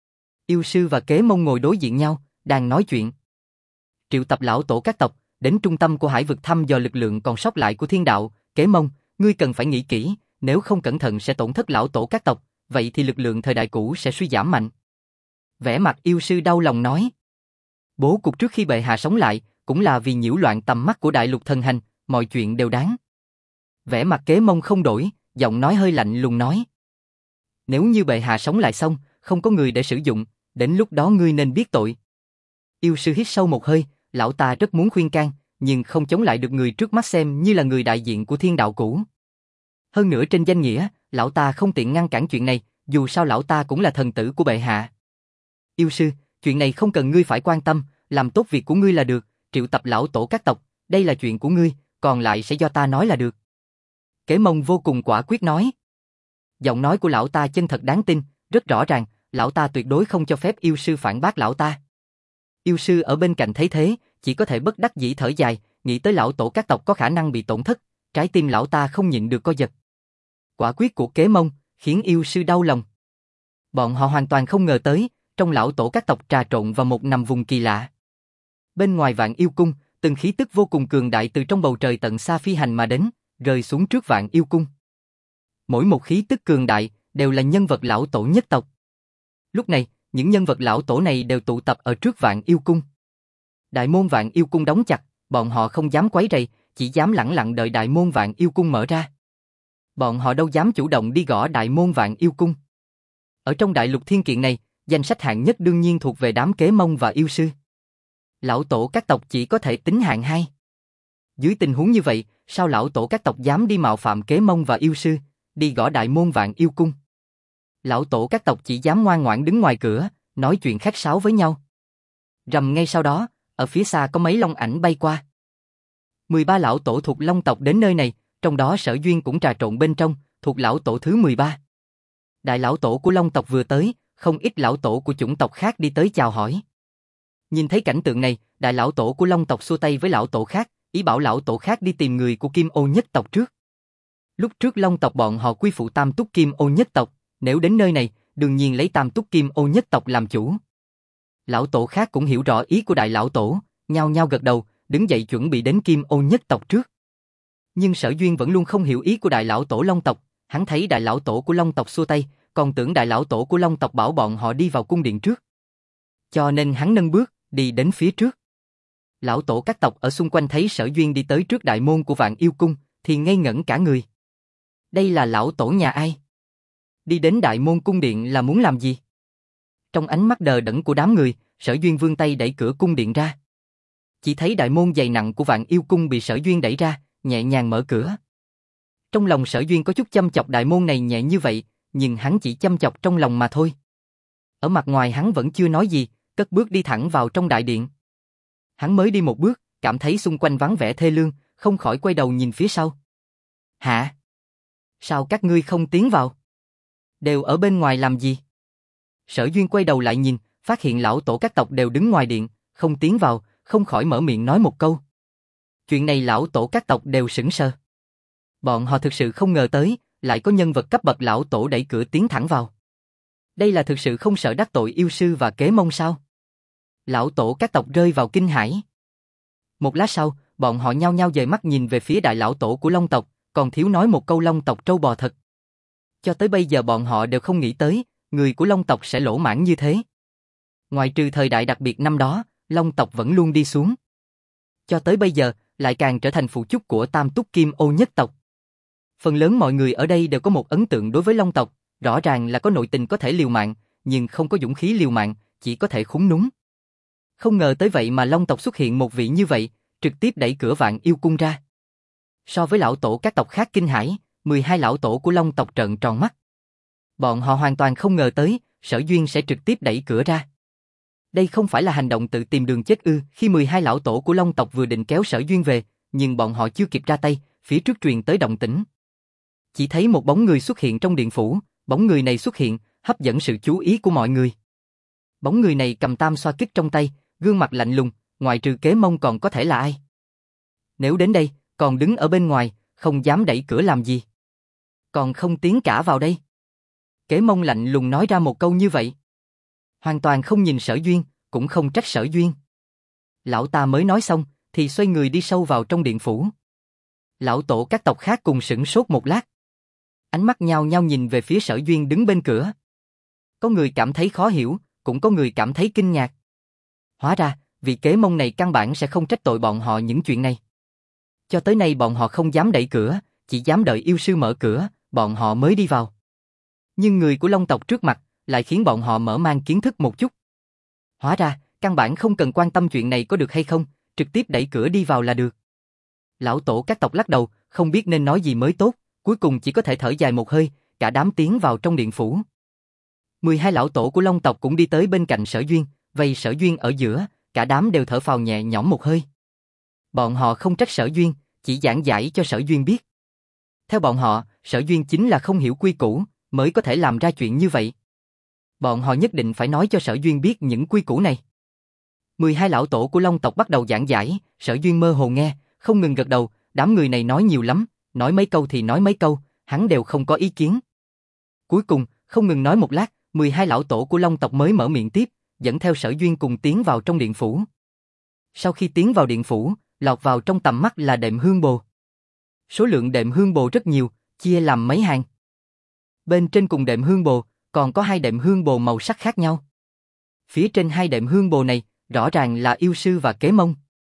Yêu sư và Kế Mông ngồi đối diện nhau, đang nói chuyện. Triệu tập lão tổ các tộc, đến trung tâm của hải vực thăm dò lực lượng còn sót lại của thiên đạo. Kế Mông, ngươi cần phải nghĩ kỹ, nếu không cẩn thận sẽ tổn thất lão tổ các tộc, vậy thì lực lượng thời đại cũ sẽ suy giảm mạnh. Vẻ mặt yêu sư đau lòng nói. Bố cục trước khi bệ hạ sống lại, cũng là vì nhiễu loạn tầm mắt của đại lục thần hành, mọi chuyện đều đáng. Vẻ mặt Kế Mông không đổi, giọng nói hơi lạnh lùng nói. Nếu như bệ hạ sống lại xong, không có người để sử dụng, đến lúc đó ngươi nên biết tội. Yêu sư hít sâu một hơi, lão ta rất muốn khuyên can, nhưng không chống lại được người trước mắt xem như là người đại diện của thiên đạo cũ. Hơn nữa trên danh nghĩa, lão ta không tiện ngăn cản chuyện này, dù sao lão ta cũng là thần tử của bệ hạ. Yêu sư, chuyện này không cần ngươi phải quan tâm, làm tốt việc của ngươi là được, triệu tập lão tổ các tộc, đây là chuyện của ngươi, còn lại sẽ do ta nói là được. Kế Mông vô cùng quả quyết nói. Giọng nói của lão ta chân thật đáng tin, rất rõ ràng, lão ta tuyệt đối không cho phép yêu sư phản bác lão ta. Yêu sư ở bên cạnh thấy thế, chỉ có thể bất đắc dĩ thở dài, nghĩ tới lão tổ các tộc có khả năng bị tổn thất, trái tim lão ta không nhịn được co giật. Quả quyết của Kế Mông khiến yêu sư đau lòng. Bọn họ hoàn toàn không ngờ tới, trong lão tổ các tộc trà trộn vào một nằm vùng kỳ lạ. Bên ngoài Vạn Yêu Cung, từng khí tức vô cùng cường đại từ trong bầu trời tận xa phi hành mà đến, rơi xuống trước Vạn Yêu Cung. Mỗi một khí tức cường đại đều là nhân vật lão tổ nhất tộc. Lúc này, những nhân vật lão tổ này đều tụ tập ở trước Vạn Yêu Cung. Đại môn Vạn Yêu Cung đóng chặt, bọn họ không dám quấy rầy, chỉ dám lẳng lặng đợi đại môn Vạn Yêu Cung mở ra. Bọn họ đâu dám chủ động đi gõ đại môn Vạn Yêu Cung. Ở trong đại lục thiên kiện này, danh sách hạng nhất đương nhiên thuộc về đám Kế Mông và yêu sư. Lão tổ các tộc chỉ có thể tính hạng 2. Dưới tình huống như vậy, sao lão tổ các tộc dám đi mạo phạm Kế Mông và yêu sư, đi gõ đại môn Vạn Yêu Cung? Lão tổ các tộc chỉ dám ngoan ngoãn đứng ngoài cửa, nói chuyện khách sáo với nhau. Rầm ngay sau đó, ở phía xa có mấy long ảnh bay qua. 13 lão tổ thuộc Long tộc đến nơi này, trong đó Sở Duyên cũng trà trộn bên trong, thuộc lão tổ thứ 13. Đại lão tổ của Long tộc vừa tới, không ít lão tổ của chủng tộc khác đi tới chào hỏi. Nhìn thấy cảnh tượng này, đại lão tổ của Long tộc xua tay với lão tổ khác, ý bảo lão tổ khác đi tìm người của Kim Ô nhất tộc trước. Lúc trước Long tộc bọn họ quy phụ Tam Túc Kim Ô nhất tộc, nếu đến nơi này, đương nhiên lấy Tam Túc Kim Ô nhất tộc làm chủ. Lão tổ khác cũng hiểu rõ ý của đại lão tổ, nhao nhao gật đầu, đứng dậy chuẩn bị đến Kim Ô nhất tộc trước. Nhưng Sở Duyên vẫn luôn không hiểu ý của đại lão tổ Long tộc, hắn thấy đại lão tổ của Long tộc xua tay, còn tưởng đại lão tổ của Long tộc bảo bọn họ đi vào cung điện trước. Cho nên hắn nâng bước, đi đến phía trước. Lão tổ các tộc ở xung quanh thấy Sở Duyên đi tới trước đại môn của Vạn Yêu Cung, thì ngây ngẩn cả người. Đây là lão tổ nhà ai? Đi đến đại môn cung điện là muốn làm gì? Trong ánh mắt đờ đẫn của đám người, Sở Duyên vươn tay đẩy cửa cung điện ra. Chỉ thấy đại môn dày nặng của Vạn Yêu Cung bị Sở Duyên đẩy ra, nhẹ nhàng mở cửa. Trong lòng Sở Duyên có chút chăm chọc đại môn này nhẹ như vậy, nhưng hắn chỉ chăm chọc trong lòng mà thôi. Ở mặt ngoài hắn vẫn chưa nói gì, cất bước đi thẳng vào trong đại điện. Hắn mới đi một bước, cảm thấy xung quanh vắng vẻ thê lương, không khỏi quay đầu nhìn phía sau. Hả? Sao các ngươi không tiến vào? Đều ở bên ngoài làm gì? Sở Duyên quay đầu lại nhìn, phát hiện lão tổ các tộc đều đứng ngoài điện, không tiến vào, không khỏi mở miệng nói một câu. Chuyện này lão tổ các tộc đều sững sờ. Bọn họ thực sự không ngờ tới, lại có nhân vật cấp bậc lão tổ đẩy cửa tiến thẳng vào. Đây là thực sự không sợ đắc tội yêu sư và Kế Mông sao? Lão tổ các tộc rơi vào kinh hãi. Một lát sau, bọn họ nhao nhao dời mắt nhìn về phía đại lão tổ của Long tộc, còn thiếu nói một câu Long tộc trâu bò thật. Cho tới bây giờ bọn họ đều không nghĩ tới, người của Long tộc sẽ lỗ mãng như thế. Ngoài trừ thời đại đặc biệt năm đó, Long tộc vẫn luôn đi xuống. Cho tới bây giờ, lại càng trở thành phụ chúc của Tam Túc Kim Ô nhất tộc. Phần lớn mọi người ở đây đều có một ấn tượng đối với Long tộc, rõ ràng là có nội tình có thể liều mạng, nhưng không có dũng khí liều mạng, chỉ có thể khúm núm. Không ngờ tới vậy mà Long tộc xuất hiện một vị như vậy, trực tiếp đẩy cửa Vạn Yêu Cung ra. So với lão tổ các tộc khác kinh hãi, 12 lão tổ của Long tộc trợn tròn mắt. Bọn họ hoàn toàn không ngờ tới, Sở Duyên sẽ trực tiếp đẩy cửa ra. Đây không phải là hành động tự tìm đường chết ư? Khi 12 lão tổ của Long tộc vừa định kéo Sở Duyên về, nhưng bọn họ chưa kịp ra tay, phía trước truyền tới động tĩnh. Chỉ thấy một bóng người xuất hiện trong điện phủ, bóng người này xuất hiện, hấp dẫn sự chú ý của mọi người. Bóng người này cầm tam xoa kích trong tay, gương mặt lạnh lùng, ngoại trừ Kế Mông còn có thể là ai? Nếu đến đây, còn đứng ở bên ngoài, không dám đẩy cửa làm gì? Còn không tiến cả vào đây? Kế Mông lạnh lùng nói ra một câu như vậy. Hoàn toàn không nhìn Sở Duyên, cũng không trách Sở Duyên. Lão ta mới nói xong, thì xoay người đi sâu vào trong điện phủ. Lão tổ các tộc khác cùng sửng sốt một lát. Ánh mắt nhao nhao nhìn về phía Sở Duyên đứng bên cửa. Có người cảm thấy khó hiểu, cũng có người cảm thấy kinh ngạc. Hóa ra, vị Kế Mông này căn bản sẽ không trách tội bọn họ những chuyện này. Cho tới nay bọn họ không dám đẩy cửa, chỉ dám đợi yêu sư mở cửa, bọn họ mới đi vào. Nhưng người của Long tộc trước mặt, lại khiến bọn họ mở mang kiến thức một chút. Hóa ra, căn bản không cần quan tâm chuyện này có được hay không, trực tiếp đẩy cửa đi vào là được. Lão tổ các tộc lắc đầu, không biết nên nói gì mới tốt, cuối cùng chỉ có thể thở dài một hơi, cả đám tiến vào trong điện phủ. 12 lão tổ của Long tộc cũng đi tới bên cạnh Sở Duyên, vây Sở Duyên ở giữa, cả đám đều thở phào nhẹ nhõm một hơi. Bọn họ không trách Sở Duyên, chỉ giảng giải cho Sở Duyên biết. Theo bọn họ, Sở Duyên chính là không hiểu quy củ, mới có thể làm ra chuyện như vậy. Bọn họ nhất định phải nói cho Sở Duyên biết những quy củ này. 12 lão tổ của Long tộc bắt đầu giảng giải, Sở Duyên mơ hồ nghe, không ngừng gật đầu, đám người này nói nhiều lắm, nói mấy câu thì nói mấy câu, hắn đều không có ý kiến. Cuối cùng, không ngừng nói một lát, 12 lão tổ của Long tộc mới mở miệng tiếp, dẫn theo Sở Duyên cùng tiến vào trong điện phủ. Sau khi tiến vào điện phủ, lọt vào trong tầm mắt là đệm hương bồ. Số lượng đệm hương bồ rất nhiều, chia làm mấy hàng. Bên trên cùng đệm hương bồ, còn có 2 đệm hương bồ màu sắc khác nhau. Phía trên 2 đệm hương bồ này, rõ ràng là yêu sư và Kế Mông.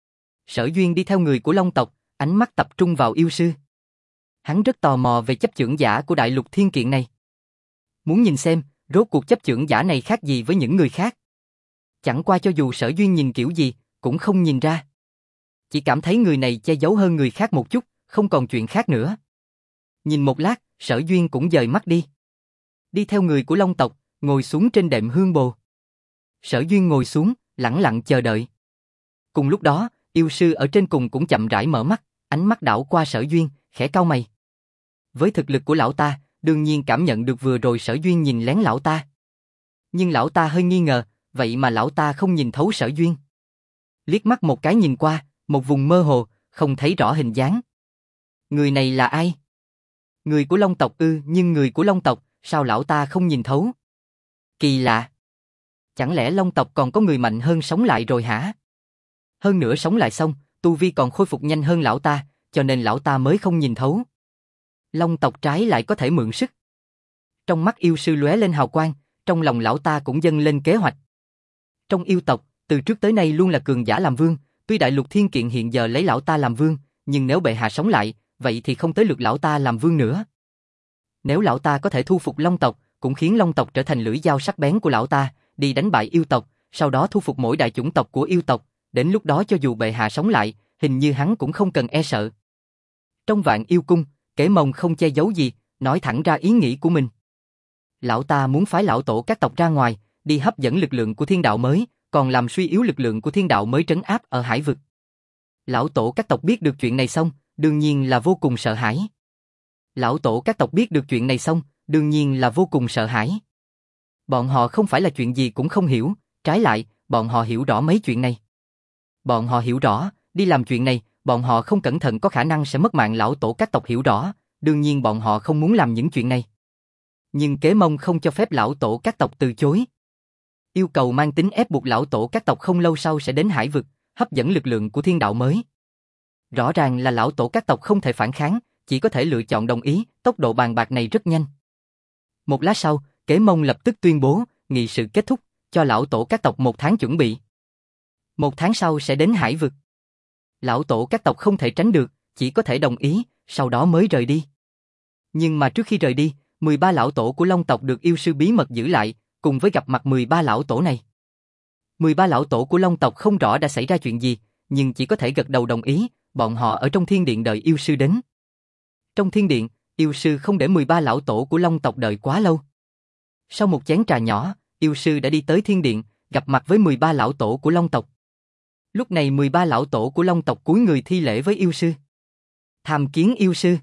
Sở Duyên đi theo người của Long tộc, ánh mắt tập trung vào yêu sư. Hắn rất tò mò về chấp chưởng giả của đại lục thiên kiện này. Muốn nhìn xem, rốt cuộc chấp chưởng giả này khác gì với những người khác. Chẳng qua cho dù Sở Duyên nhìn kiểu gì, cũng không nhìn ra. Chỉ cảm thấy người này che giấu hơn người khác một chút, không còn chuyện khác nữa. Nhìn một lát, Sở Duyên cũng dời mắt đi. Đi theo người của Long tộc, ngồi xuống trên đệm hương bồ. Sở Duyên ngồi xuống, lẳng lặng chờ đợi. Cùng lúc đó, yêu sư ở trên cùng cũng chậm rãi mở mắt, ánh mắt đảo qua Sở Duyên, khẽ cau mày. Với thực lực của lão ta, đương nhiên cảm nhận được vừa rồi Sở Duyên nhìn lén lão ta. Nhưng lão ta hơi nghi ngờ, vậy mà lão ta không nhìn thấu Sở Duyên. Liếc mắt một cái nhìn qua, một vùng mơ hồ, không thấy rõ hình dáng. Người này là ai? Người của Long tộc ư? Nhưng người của Long tộc, sao lão ta không nhìn thấu? Kỳ lạ. Chẳng lẽ Long tộc còn có người mạnh hơn sống lại rồi hả? Hơn nữa sống lại xong, tu vi còn khôi phục nhanh hơn lão ta, cho nên lão ta mới không nhìn thấu. Long tộc trái lại có thể mượn sức. Trong mắt yêu sư lóe lên hào quang, trong lòng lão ta cũng dâng lên kế hoạch. Trong yêu tộc, từ trước tới nay luôn là cường giả làm vương, tuy đại lục thiên kiện hiện giờ lấy lão ta làm vương, nhưng nếu bệ hạ sống lại, vậy thì không tới lượt lão ta làm vương nữa. Nếu lão ta có thể thu phục Long tộc, cũng khiến Long tộc trở thành lưỡi dao sắc bén của lão ta, đi đánh bại yêu tộc, sau đó thu phục mỗi đại chủng tộc của yêu tộc, đến lúc đó cho dù bệ hạ sống lại, hình như hắn cũng không cần e sợ. Trong Vạn Yêu Cung, Kế Mông không che giấu gì, nói thẳng ra ý nghĩ của mình. Lão ta muốn phái lão tổ các tộc ra ngoài, đi hấp dẫn lực lượng của thiên đạo mới, còn làm suy yếu lực lượng của thiên đạo mới trấn áp ở hải vực. Lão tổ các tộc biết được chuyện này xong, đương nhiên là vô cùng sợ hãi. Lão tổ các tộc biết được chuyện này xong, đương nhiên là vô cùng sợ hãi. Bọn họ không phải là chuyện gì cũng không hiểu, trái lại, bọn họ hiểu rõ mấy chuyện này. Bọn họ hiểu rõ, đi làm chuyện này, bọn họ không cẩn thận có khả năng sẽ mất mạng lão tổ các tộc hiểu rõ, đương nhiên bọn họ không muốn làm những chuyện này. Nhưng Kế Mông không cho phép lão tổ các tộc từ chối. Yêu cầu mang tính ép buộc lão tổ các tộc không lâu sau sẽ đến hải vực, hấp dẫn lực lượng của thiên đạo mới. Rõ ràng là lão tổ các tộc không thể phản kháng, chỉ có thể lựa chọn đồng ý, tốc độ bàn bạc này rất nhanh. Một lát sau, Kế Mông lập tức tuyên bố, nghị sự kết thúc, cho lão tổ các tộc 1 tháng chuẩn bị. 1 tháng sau sẽ đến hải vực. Lão tổ các tộc không thể tránh được, chỉ có thể đồng ý, sau đó mới rời đi. Nhưng mà trước khi rời đi, 13 lão tổ của Long tộc được yêu sư bí mật giữ lại, cùng với gặp mặt 13 lão tổ này. 13 lão tổ của Long tộc không rõ đã xảy ra chuyện gì, nhưng chỉ có thể gật đầu đồng ý, bọn họ ở trong thiên điện đợi yêu sư đến. Trong thiên điện, yêu sư không để 13 lão tổ của Long tộc đợi quá lâu. Sau một chén trà nhỏ, yêu sư đã đi tới thiên điện, gặp mặt với 13 lão tổ của Long tộc. Lúc này 13 lão tổ của Long tộc cúi người thi lễ với yêu sư. Tham kiến yêu sư.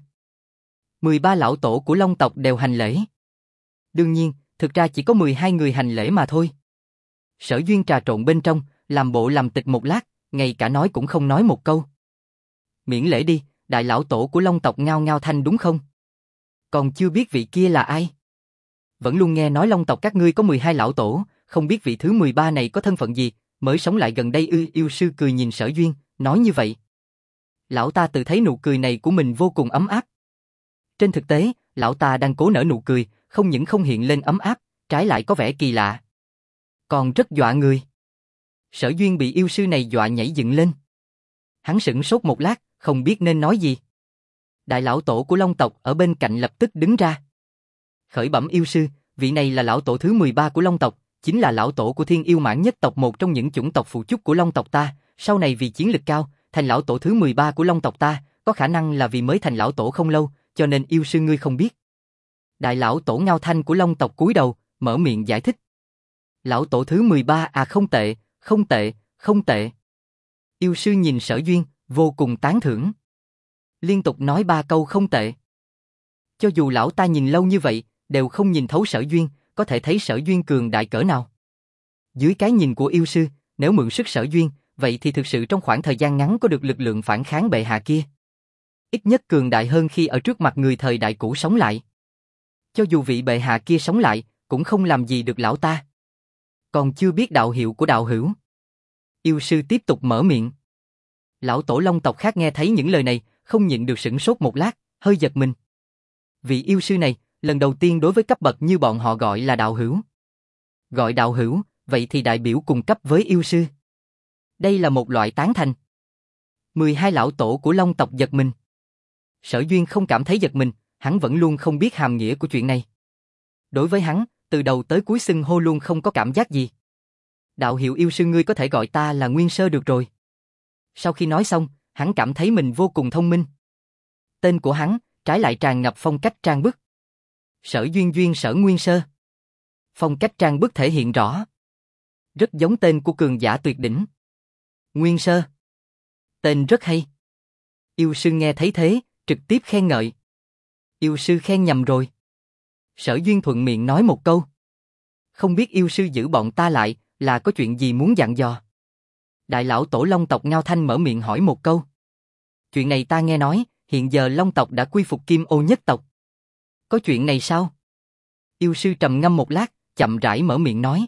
13 lão tổ của Long tộc đều hành lễ. Đương nhiên, thực ra chỉ có 12 người hành lễ mà thôi. Sở Duyên trà trộn bên trong, làm bộ làm tịch một lát, ngay cả nói cũng không nói một câu. Miễn lễ đi, đại lão tổ của Long tộc Ngao Ngao Thanh đúng không? Còn chưa biết vị kia là ai? Vẫn luôn nghe nói Long tộc các ngươi có 12 lão tổ, không biết vị thứ 13 này có thân phận gì, mới sống lại gần đây ư? Yêu sư cười nhìn Sở Duyên, nói như vậy. Lão ta tự thấy nụ cười này của mình vô cùng ấm áp. Trên thực tế, lão ta đang cố nở nụ cười, không những không hiện lên ấm áp, trái lại có vẻ kỳ lạ. Còn rất dọa người. Sở Duyên bị yêu sư này dọa nhảy dựng lên. Hắn sững sốt một lát, không biết nên nói gì. Đại lão tổ của Long tộc ở bên cạnh lập tức đứng ra. Khởi bẩm yêu sư, vị này là lão tổ thứ 13 của Long tộc, chính là lão tổ của Thiên Yêu Mãn Nhất tộc, một trong những chủng tộc phụ chúc của Long tộc ta, sau này vì chiến lực cao, thành lão tổ thứ 13 của Long tộc ta, có khả năng là vì mới thành lão tổ không lâu, cho nên yêu sư ngươi không biết. Đại lão tổ Ngao Thanh của Long tộc cúi đầu, mở miệng giải thích. Lão tổ thứ 13 à, không tệ, không tệ, không tệ. Yêu sư nhìn Sở Duyên, vô cùng tán thưởng. Liên tục nói 3 câu không tệ. Cho dù lão ta nhìn lâu như vậy, đều không nhìn thấu Sở Duyên, có thể thấy Sở Duyên cường đại cỡ nào. Dưới cái nhìn của yêu sư, nếu mượn sức Sở Duyên, vậy thì thực sự trong khoảng thời gian ngắn có được lực lượng phản kháng bệ hạ kia. Ít nhất cường đại hơn khi ở trước mặt người thời đại cũ sống lại. Cho dù vị bệ hạ kia sống lại, cũng không làm gì được lão ta. Còn chưa biết đạo hiệu của đạo hữu. Yêu sư tiếp tục mở miệng. Lão tổ Long tộc khác nghe thấy những lời này, không nhịn được sửng sốt một lát, hơi giật mình. Vị yêu sư này, lần đầu tiên đối với cấp bậc như bọn họ gọi là đạo hữu. Gọi đạo hữu, vậy thì đại biểu cùng cấp với yêu sư. Đây là một loại tán thành. 12 lão tổ của Long tộc giật mình. Sở Duyên không cảm thấy giật mình, hắn vẫn luôn không biết hàm nghĩa của chuyện này. Đối với hắn, từ đầu tới cuối xưng hô luôn không có cảm giác gì. Đạo hiệu yêu sư ngươi có thể gọi ta là Nguyên Sơ được rồi. Sau khi nói xong, hắn cảm thấy mình vô cùng thông minh. Tên của hắn, trái lại tràn ngập phong cách trang bức. Sở Duyên Duyên Sở Nguyên Sơ. Phong cách trang bức thể hiện rõ. Rất giống tên của cường giả tuyệt đỉnh. Nguyên Sơ. Tên rất hay. Yêu sư nghe thấy thế, trực tiếp khen ngợi. Yêu sư khen nhầm rồi. Sở Duyên thuận miệng nói một câu. Không biết yêu sư giữ bọn ta lại, là có chuyện gì muốn dặn dò. Đại lão tổ Long tộc Ngao Thanh mở miệng hỏi một câu. Chuyện này ta nghe nói, hiện giờ Long tộc đã quy phục Kim Ô nhất tộc. Có chuyện này sao? Yêu sư trầm ngâm một lát, chậm rãi mở miệng nói.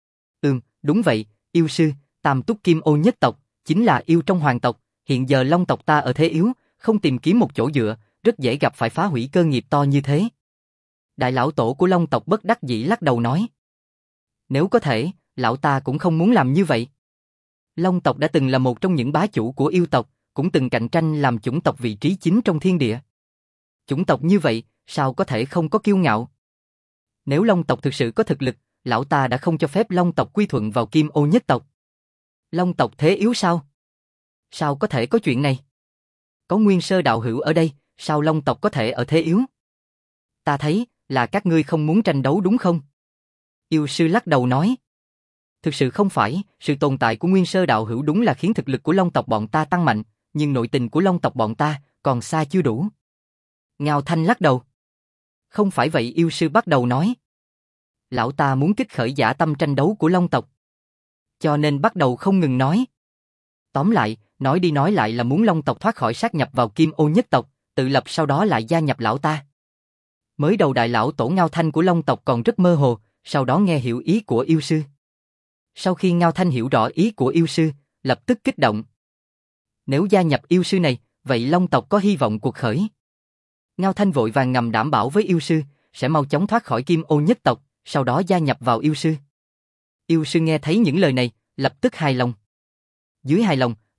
Đúng vậy, yêu sư, Tam Túc Kim Ô nhất tộc, chính là yêu trong hoàng tộc, hiện giờ Long tộc ta ở thế yếu, không tìm kiếm một chỗ dựa, rất dễ gặp phải phá hủy cơ nghiệp to như thế. Đại lão tổ của Long tộc bất đắc dĩ lắc đầu nói. Nếu có thể, lão ta cũng không muốn làm như vậy. Long tộc đã từng là một trong những bá chủ của yêu tộc, cũng từng cạnh tranh làm chủng tộc vị trí chính trong thiên địa. Chủng tộc như vậy, sao có thể không có kiêu ngạo? Nếu Long tộc thực sự có thực lực, lão ta đã không cho phép Long tộc quy thuận vào Kim Ô nhất tộc. Long tộc thế yếu sao? Sao có thể có chuyện này? Có Nguyên Sơ đạo hữu ở đây, sao Long tộc có thể ở thế yếu? Ta thấy, là các ngươi không muốn tranh đấu đúng không? Yêu sư lắc đầu nói. Thực sự không phải, sự tồn tại của Nguyên Sơ đạo hữu đúng là khiến thực lực của Long tộc bọn ta tăng mạnh, nhưng nội tình của Long tộc bọn ta còn xa chưa đủ. Ngao Thanh lắc đầu. Không phải vậy, yêu sư bắt đầu nói. Lão ta muốn kích khởi dã tâm tranh đấu của Long tộc. Cho nên bắt đầu không ngừng nói. Tóm lại, nói đi nói lại là muốn Long tộc thoát khỏi sát nhập vào Kim Ô nhất tộc, tự lập sau đó lại gia nhập lão ta. Mới đầu đại lão tổ Ngao Thanh của Long tộc còn rất mơ hồ, sau đó nghe hiểu ý của yêu sư. Sau khi Ngao Thanh hiểu rõ ý của yêu sư, lập tức kích động. Nếu gia nhập yêu sư này, vậy Long tộc có hy vọng cuộc khởi. Ngao Thanh vội vàng ngầm đảm bảo với yêu sư, sẽ mau chóng thoát khỏi Kim Ô nhất tộc, sau đó gia nhập vào yêu sư. Yêu sư nghe thấy những lời này, lập tức hài lòng. Dưới hài lòng,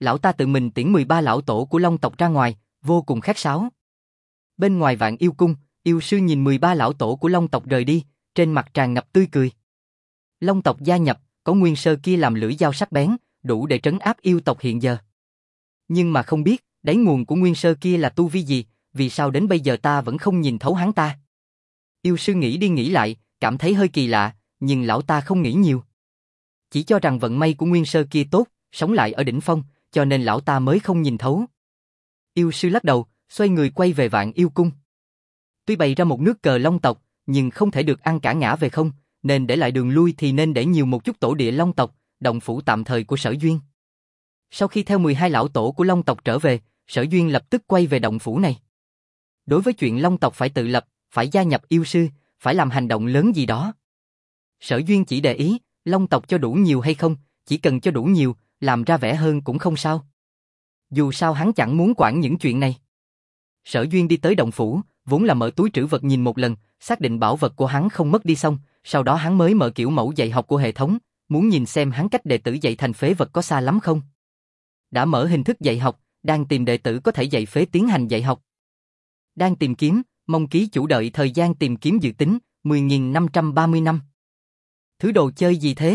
Lão ta tự mình tiễn 13 lão tổ của Long tộc ra ngoài, vô cùng khách sáo. Bên ngoài Vạn Yêu Cung, yêu sư nhìn 13 lão tổ của Long tộc rời đi, trên mặt tràn ngập tươi cười. Long tộc gia nhập, có nguyên sơ kia làm lưỡi dao sắc bén, đủ để trấn áp yêu tộc hiện giờ. Nhưng mà không biết, đáy nguồn của nguyên sơ kia là tu vi gì, vì sao đến bây giờ ta vẫn không nhìn thấu hắn ta. Yêu sư nghĩ đi nghĩ lại, cảm thấy hơi kỳ lạ, nhưng lão ta không nghĩ nhiều. Chỉ cho rằng vận may của nguyên sơ kia tốt, sống lại ở đỉnh phong, cho nên lão ta mới không nhìn thấu. Yêu sư lắc đầu, xoay người quay về Vạn Yêu Cung. Tuy bày ra một nước cờ Long tộc, nhưng không thể được ăn cả ngã về không, nên để lại đường lui thì nên để nhiều một chút tổ địa Long tộc, động phủ tạm thời của Sở Duyên. Sau khi theo 12 lão tổ của Long tộc trở về, Sở Duyên lập tức quay về động phủ này. Đối với chuyện Long tộc phải tự lập, phải gia nhập yêu sư, phải làm hành động lớn gì đó. Sở Duyên chỉ để ý, Long tộc cho đủ nhiều hay không, chỉ cần cho đủ nhiều, làm ra vẻ hơn cũng không sao. Dù sao hắn chẳng muốn quản những chuyện này. Sở Duyên đi tới động phủ, vốn là mở túi trữ vật nhìn một lần, xác định bảo vật của hắn không mất đi xong, sau đó hắn mới mở kiểu mẫu dạy học của hệ thống, muốn nhìn xem hắn cách đệ tử dạy thành phế vật có xa lắm không. Đã mở hình thức dạy học, đang tìm đệ tử có thể dạy phế tiến hành dạy học. Đang tìm kiếm, mong ký chủ đợi thời gian tìm kiếm dự tính, 10.530 năm. Thứ đồ chơi gì thế?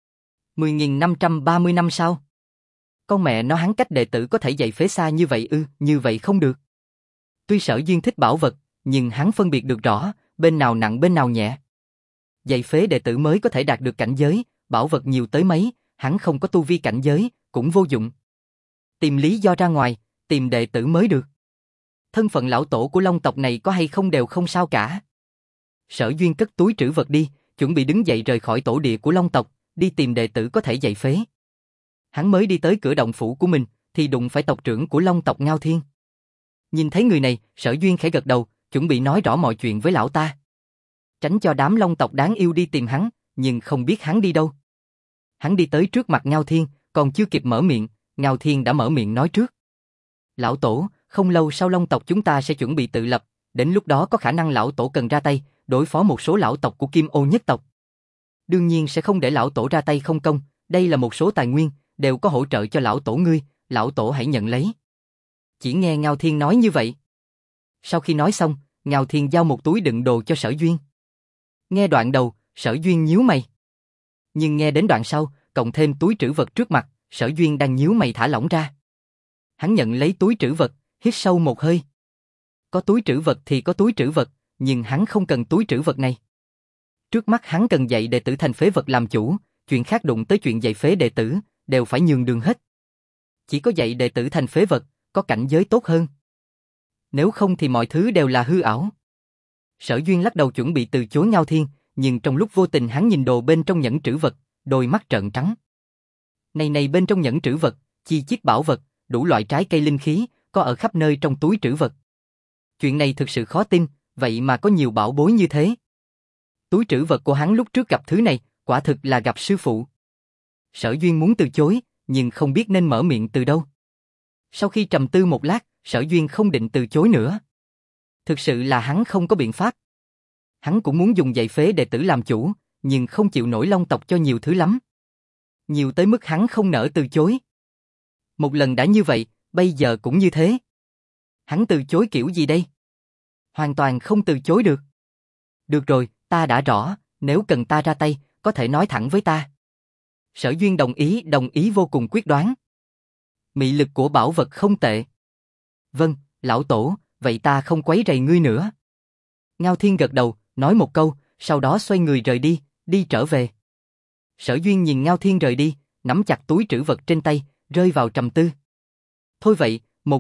10.530 năm sao? Con mẹ nó, hắn cách đệ tử có thể dạy phế xa như vậy ư? Như vậy không được. Tuy Sở Duyên thích bảo vật, nhưng hắn phân biệt được rõ, bên nào nặng bên nào nhẹ. Dạy phế đệ tử mới có thể đạt được cảnh giới, bảo vật nhiều tới mấy, hắn không có tu vi cảnh giới, cũng vô dụng. Tìm lý do ra ngoài, tìm đệ tử mới được. Thân phận lão tổ của Long tộc này có hay không đều không sao cả. Sở Duyên cất túi trữ vật đi, chuẩn bị đứng dậy rời khỏi tổ địa của Long tộc, đi tìm đệ tử có thể dạy phế. Hắn mới đi tới cửa động phủ của mình, thì đụng phải tộc trưởng của Long tộc Ngao Thiên. Nhìn thấy người này, Sở Duyên khẽ gật đầu, chuẩn bị nói rõ mọi chuyện với lão ta. Tránh cho đám Long tộc đáng yêu đi tìm hắn, nhưng không biết hắn đi đâu. Hắn đi tới trước mặt Ngao Thiên, còn chưa kịp mở miệng, Ngao Thiên đã mở miệng nói trước. Lão tổ, không lâu sau Long tộc chúng ta sẽ chuẩn bị tự lập, đến lúc đó có khả năng lão tổ cần ra tay, đối phó một số lão tộc của Kim Ô nhất tộc. Đương nhiên sẽ không để lão tổ ra tay không công, đây là một số tài nguyên, đều có hỗ trợ cho lão tổ ngươi, lão tổ hãy nhận lấy. Chỉ nghe Ngao Thiên nói như vậy. Sau khi nói xong, Ngao Thiên giao một túi đựng đồ cho Sở Duyên. Nghe đoạn đầu, Sở Duyên nhíu mày. Nhưng nghe đến đoạn sau, cộng thêm túi trữ vật trước mặt, Sở Duyên đang nhíu mày thả lỏng ra. Hắn nhận lấy túi trữ vật, hít sâu một hơi. Có túi trữ vật thì có túi trữ vật, nhưng hắn không cần túi trữ vật này. Trước mắt hắn cần dạy đệ tử thành phế vật làm chủ, chuyện khác đụng tới chuyện dạy phế đệ tử, đều phải nhường đường hết. Chỉ có dạy đệ tử thành phế vật, có cảnh giới tốt hơn. Nếu không thì mọi thứ đều là hư ảo. Sở Duyên lắc đầu chuẩn bị từ chối Ngao Thiên, nhưng trong lúc vô tình hắn nhìn đồ bên trong nhẫn trữ vật, đôi mắt trợn trắng. Này bên trong nhẫn trữ vật, chi chít bảo vật, đủ loại trái cây linh khí, có ở khắp nơi trong túi trữ vật. Chuyện này thực sự khó tin, vậy mà có nhiều bảo bối như thế. Túi trữ vật của hắn lúc trước gặp thứ này, quả thực là gặp sư phụ. Sở Duyên muốn từ chối, nhưng không biết nên mở miệng từ đâu. Sau khi trầm tư một lát, Sở Duyên không định từ chối nữa. Thực sự là hắn không có biện pháp. Hắn cũng muốn dùng dạy phế đệ tử làm chủ, nhưng không chịu nổi Long tộc cho nhiều thứ lắm. Nhiều tới mức hắn không nỡ từ chối. Một lần đã như vậy, bây giờ cũng như thế. Hắn từ chối kiểu gì đây? Hoàn toàn không từ chối được. Được rồi, ta đã rõ, nếu cần ta ra tay, có thể nói thẳng với ta. Sở Duyên đồng ý vô cùng quyết đoán. Mị lực của bảo vật không tệ. Vâng, lão tổ, vậy ta không quấy rầy ngươi nữa. Ngao Thiên gật đầu, nói một câu, sau đó xoay người rời đi, đi trở về. Sở Duyên nhìn Ngao Thiên rời đi, nắm chặt túi trữ vật trên tay, rơi vào trầm tư. Thôi vậy, một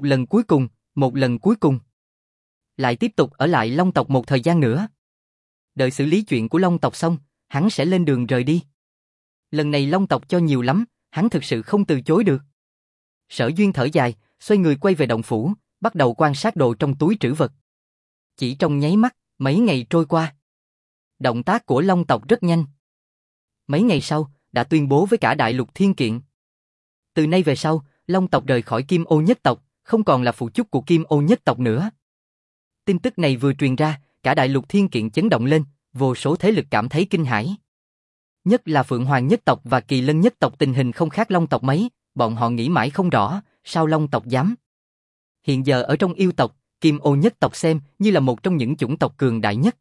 lần cuối cùng. Lại tiếp tục ở lại Long tộc một thời gian nữa. Đợi xử lý chuyện của Long tộc xong, hắn sẽ lên đường rời đi. Lần này Long tộc cho nhiều lắm, hắn thực sự không từ chối được. Sở Duyên thở dài, xoay người quay về động phủ, bắt đầu quan sát đồ trong túi trữ vật. Chỉ trong nháy mắt, mấy ngày trôi qua. Động tác của Long tộc rất nhanh. Mấy ngày sau, đã tuyên bố với cả Đại Lục Thiên Kiện. Từ nay về sau, Long tộc rời khỏi Kim Ô nhất tộc, không còn là phụ chúc của Kim Ô nhất tộc nữa. Tin tức này vừa truyền ra, cả Đại Lục Thiên Kiện chấn động lên, vô số thế lực cảm thấy kinh hãi. Nhất là Phượng Hoàng nhất tộc và Kỳ Lân nhất tộc tình hình không khác Long tộc mấy, bọn họ nghĩ mãi không rõ, sao Long tộc dám. Hiện giờ ở trong yêu tộc, Kim Ô nhất tộc xem như là một trong những chủng tộc cường đại nhất.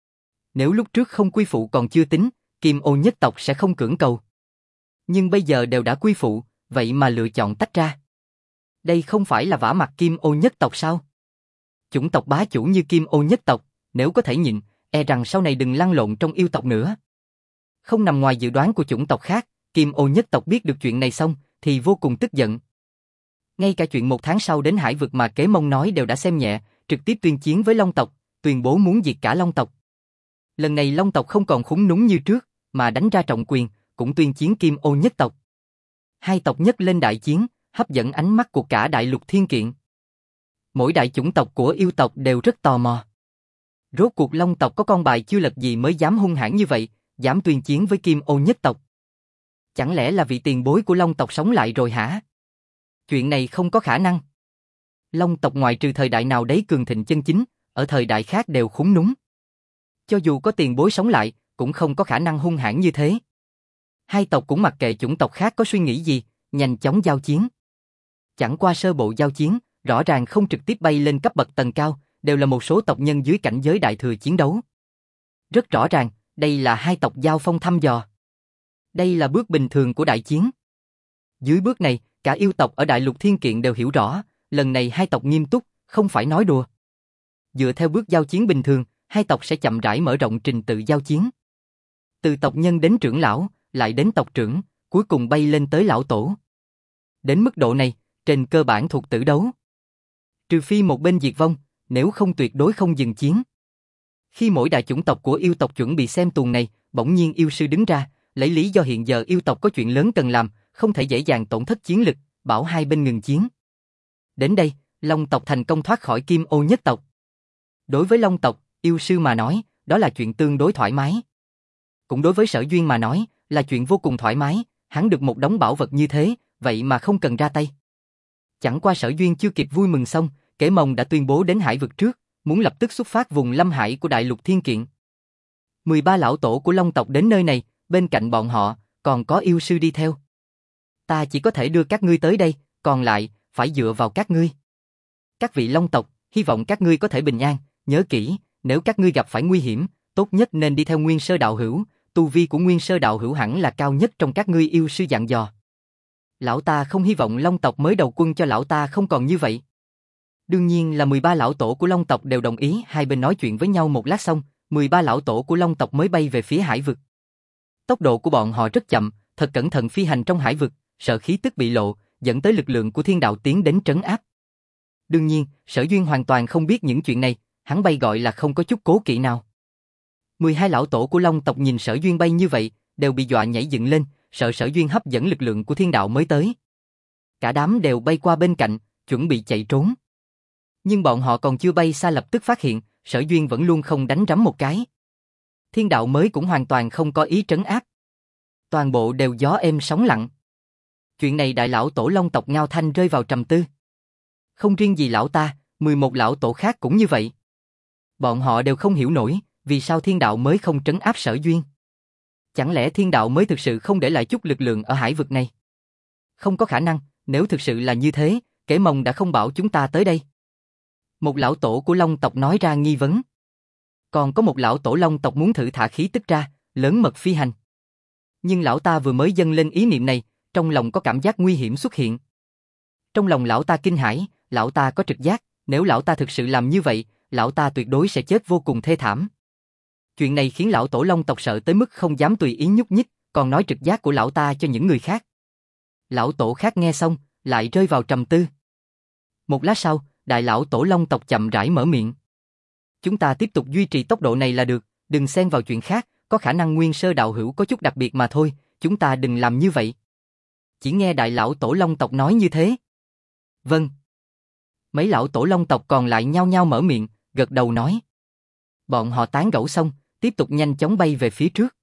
Nếu lúc trước không quy phụ còn chưa tính, Kim Ô nhất tộc sẽ không cưỡng cầu. Nhưng bây giờ đều đã quy phụ, vậy mà lựa chọn tách ra. Đây không phải là vả mặt Kim Ô nhất tộc sao? Chủng tộc bá chủ như Kim Ô nhất tộc, nếu có thể nhịn, e rằng sau này đừng lăn lộn trong yêu tộc nữa. Không nằm ngoài dự đoán của chủng tộc khác, Kim Ô nhất tộc biết được chuyện này xong, thì vô cùng tức giận. Ngay cả chuyện 1 tháng sau đến hải vực mà Kế Mông nói đều đã xem nhẹ, trực tiếp tuyên chiến với Long tộc, tuyên bố muốn diệt cả Long tộc. Lần này Long tộc không còn khúng núm như trước, mà đánh ra trọng quyền, cũng tuyên chiến Kim Ô nhất tộc. Hai tộc nhất lên đại chiến, hấp dẫn ánh mắt của cả đại lục thiên kiện. Mỗi đại chủng tộc của yêu tộc đều rất tò mò. Rốt cuộc Long tộc có con bài chưa lật gì mới dám hung hãn như vậy, dám tuyên chiến với Kim Ô nhất tộc. Chẳng lẽ là vị tiền bối của Long tộc sống lại rồi hả? Chuyện này không có khả năng. Long tộc ngoại trừ thời đại nào đấy cường thịnh chân chính, ở thời đại khác đều khúng núm. Cho dù có tiền bối sống lại, cũng không có khả năng hung hãn như thế. Hai tộc cũng mặc kệ chủng tộc khác có suy nghĩ gì, nhanh chóng giao chiến. Chẳng qua sơ bộ giao chiến, rõ ràng không trực tiếp bay lên cấp bậc tầng cao, đều là một số tộc nhân dưới cảnh giới đại thừa chiến đấu. Rất rõ ràng, đây là hai tộc giao phong thăm dò. Đây là bước bình thường của đại chiến. Dưới bước này, cả yêu tộc ở đại lục thiên kiện đều hiểu rõ, lần này hai tộc nghiêm túc, không phải nói đùa. Dựa theo bước giao chiến bình thường, hai tộc sẽ chậm rãi mở rộng trình tự giao chiến. Từ tộc nhân đến trưởng lão, lại đến tộc trưởng, cuối cùng bay lên tới lão tổ. Đến mức độ này, trên cơ bản thuộc tử đấu. Trừ phi một bên diệt vong, nếu không tuyệt đối không dừng chiến. Khi mỗi đại chủng tộc của yêu tộc chuẩn bị xem tuồng này, bỗng nhiên yêu sư đứng ra, lấy lý do hiện giờ yêu tộc có chuyện lớn cần làm, không thể dễ dàng tổn thất chiến lực, bảo hai bên ngừng chiến. Đến đây, Long tộc thành công thoát khỏi Kim Ô nhất tộc. Đối với Long tộc, yêu sư mà nói, đó là chuyện tương đối thoải mái. Cũng đối với Sở Duyên mà nói, là chuyện vô cùng thoải mái, hắn được một đống bảo vật như thế, vậy mà không cần ra tay. Chẳng qua Sở Duyên chưa kịp vui mừng xong, Kế Mông đã tuyên bố đến hải vực trước, muốn lập tức xuất phát vùng lâm hải của đại lục thiên kiện. 13 lão tổ của Long tộc đến nơi này, bên cạnh bọn họ, còn có yêu sư đi theo. Ta chỉ có thể đưa các ngươi tới đây, còn lại, phải dựa vào các ngươi. Các vị Long tộc, hy vọng các ngươi có thể bình an, nhớ kỹ, nếu các ngươi gặp phải nguy hiểm, tốt nhất nên đi theo Nguyên Sơ đạo hữu, tu vi của Nguyên Sơ đạo hữu hẳn là cao nhất trong các ngươi, yêu sư dặn dò. Lão ta không hy vọng Long tộc mới đầu quân cho lão ta không còn như vậy. Đương nhiên là 13 lão tổ của Long tộc đều đồng ý, hai bên nói chuyện với nhau một lát xong, 13 lão tổ của Long tộc mới bay về phía hải vực. Tốc độ của bọn họ rất chậm, thật cẩn thận phi hành trong hải vực, sợ khí tức bị lộ, dẫn tới lực lượng của thiên đạo tiến đến trấn áp. Đương nhiên, Sở Duyên hoàn toàn không biết những chuyện này, hắn bay gọi là không có chút cố kỵ nào. 12 lão tổ của Long tộc nhìn Sở Duyên bay như vậy, đều bị dọa nhảy dựng lên, sợ Sở Duyên hấp dẫn lực lượng của thiên đạo mới tới. Cả đám đều bay qua bên cạnh, chuẩn bị chạy trốn. Nhưng bọn họ còn chưa bay xa lập tức phát hiện, Sở Duyên vẫn luôn không đánh rắm một cái. Thiên đạo mới cũng hoàn toàn không có ý trấn áp. Toàn bộ đều gió êm sóng lặng. Chuyện này đại lão tổ Long tộc Ngao Thanh rơi vào trầm tư. Không riêng gì lão ta, 11 lão tổ khác cũng như vậy. Bọn họ đều không hiểu nổi, vì sao thiên đạo mới không trấn áp Sở Duyên. Chẳng lẽ thiên đạo mới thực sự không để lại chút lực lượng ở hải vực này? Không có khả năng, nếu thực sự là như thế, Kế Mông đã không bảo chúng ta tới đây. Một lão tổ của Long tộc nói ra nghi vấn. Còn có một lão tổ Long tộc muốn thử thả khí tức ra, lớn mật phi hành. Nhưng lão ta vừa mới dâng lên ý niệm này, trong lòng có cảm giác nguy hiểm xuất hiện. Trong lòng lão ta kinh hãi, lão ta có trực giác, nếu lão ta thực sự làm như vậy, lão ta tuyệt đối sẽ chết vô cùng thê thảm. Chuyện này khiến lão tổ Long tộc sợ tới mức không dám tùy ý nhúc nhích, còn nói trực giác của lão ta cho những người khác. Lão tổ khác nghe xong, lại rơi vào trầm tư. Một lát sau, đại lão tổ Long tộc chậm rãi mở miệng. Chúng ta tiếp tục duy trì tốc độ này là được, đừng xen vào chuyện khác, có khả năng Nguyên Sơ đạo hữu có chút đặc biệt mà thôi, chúng ta đừng làm như vậy. Chỉ nghe đại lão tổ Long tộc nói như thế. Vâng. Mấy lão tổ Long tộc còn lại nhao nhao mở miệng, gật đầu nói. Bọn họ tán gẫu xong, tiếp tục nhanh chóng bay về phía trước.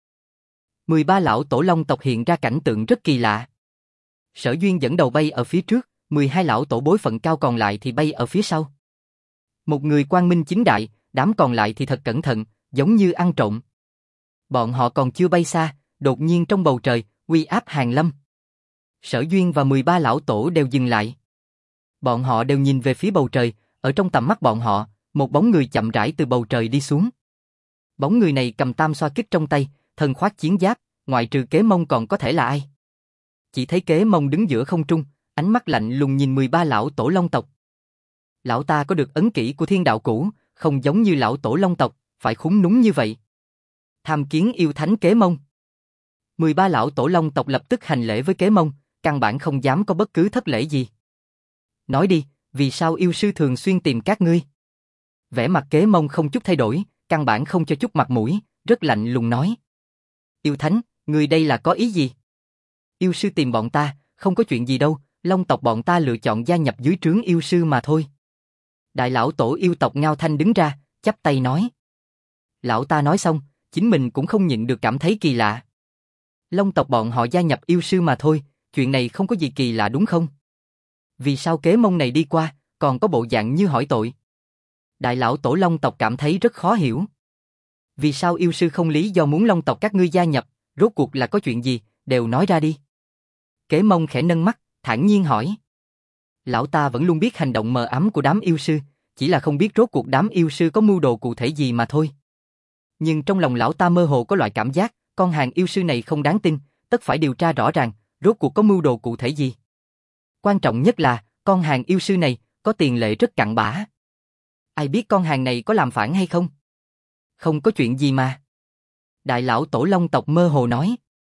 13 lão tổ Long tộc hiện ra cảnh tượng rất kỳ lạ. Sở Duyên dẫn đầu bay ở phía trước, 12 lão tổ bối phận cao còn lại thì bay ở phía sau. Một người quang minh chính đại, đám còn lại thì thật cẩn thận, giống như ăn trộm. Bọn họ còn chưa bay xa, đột nhiên trong bầu trời, uy áp hàng lâm. Sở Duyên và 13 lão tổ đều dừng lại. Bọn họ đều nhìn về phía bầu trời, ở trong tầm mắt bọn họ, một bóng người chậm rãi từ bầu trời đi xuống. Bóng người này cầm tam xoa kích trong tay, thân khoác chiến giáp, ngoại trừ Kế Mông còn có thể là ai? Chỉ thấy Kế Mông đứng giữa không trung, ánh mắt lạnh lùng nhìn 13 lão tổ Long tộc. Lão ta có được ấn kỹ của thiên đạo cũ, không giống như lão tổ Long tộc, phải khúm núm như vậy. Tham kiến yêu thánh Kế Mông. 13 lão tổ Long tộc lập tức hành lễ với Kế Mông, căn bản không dám có bất cứ thất lễ gì. Nói đi, vì sao yêu sư thường xuyên tìm các ngươi? Vẻ mặt Kế Mông không chút thay đổi, căn bản không cho chút mặt mũi, rất lạnh lùng nói. Yêu thánh, ngươi đây là có ý gì? Yêu sư tìm bọn ta, không có chuyện gì đâu, Long tộc bọn ta lựa chọn gia nhập dưới trướng yêu sư mà thôi. Đại lão tổ yêu tộc Ngao Thanh đứng ra, chắp tay nói. Lão ta nói xong, chính mình cũng không nhịn được cảm thấy kỳ lạ. Long tộc bọn họ gia nhập yêu sư mà thôi, chuyện này không có gì kỳ lạ đúng không? Vì sao Kế Mông này đi qua, còn có bộ dạng như hỏi tội? Đại lão tổ Long tộc cảm thấy rất khó hiểu. Vì sao yêu sư không lý do muốn Long tộc các ngươi gia nhập, rốt cuộc là có chuyện gì, đều nói ra đi. Kế Mông khẽ nâng mắt, thản nhiên hỏi. Lão ta vẫn luôn biết hành động mờ ám của đám yêu sư, chỉ là không biết rốt cuộc đám yêu sư có mưu đồ cụ thể gì mà thôi. Nhưng trong lòng lão ta mơ hồ có loại cảm giác, con hàng yêu sư này không đáng tin, tất phải điều tra rõ ràng, rốt cuộc có mưu đồ cụ thể gì. Quan trọng nhất là, con hàng yêu sư này, có tiền lệ rất cặn bã. Ai biết con hàng này có làm phản hay không? Không có chuyện gì mà. Đại lão tổ Long tộc mơ hồ nói.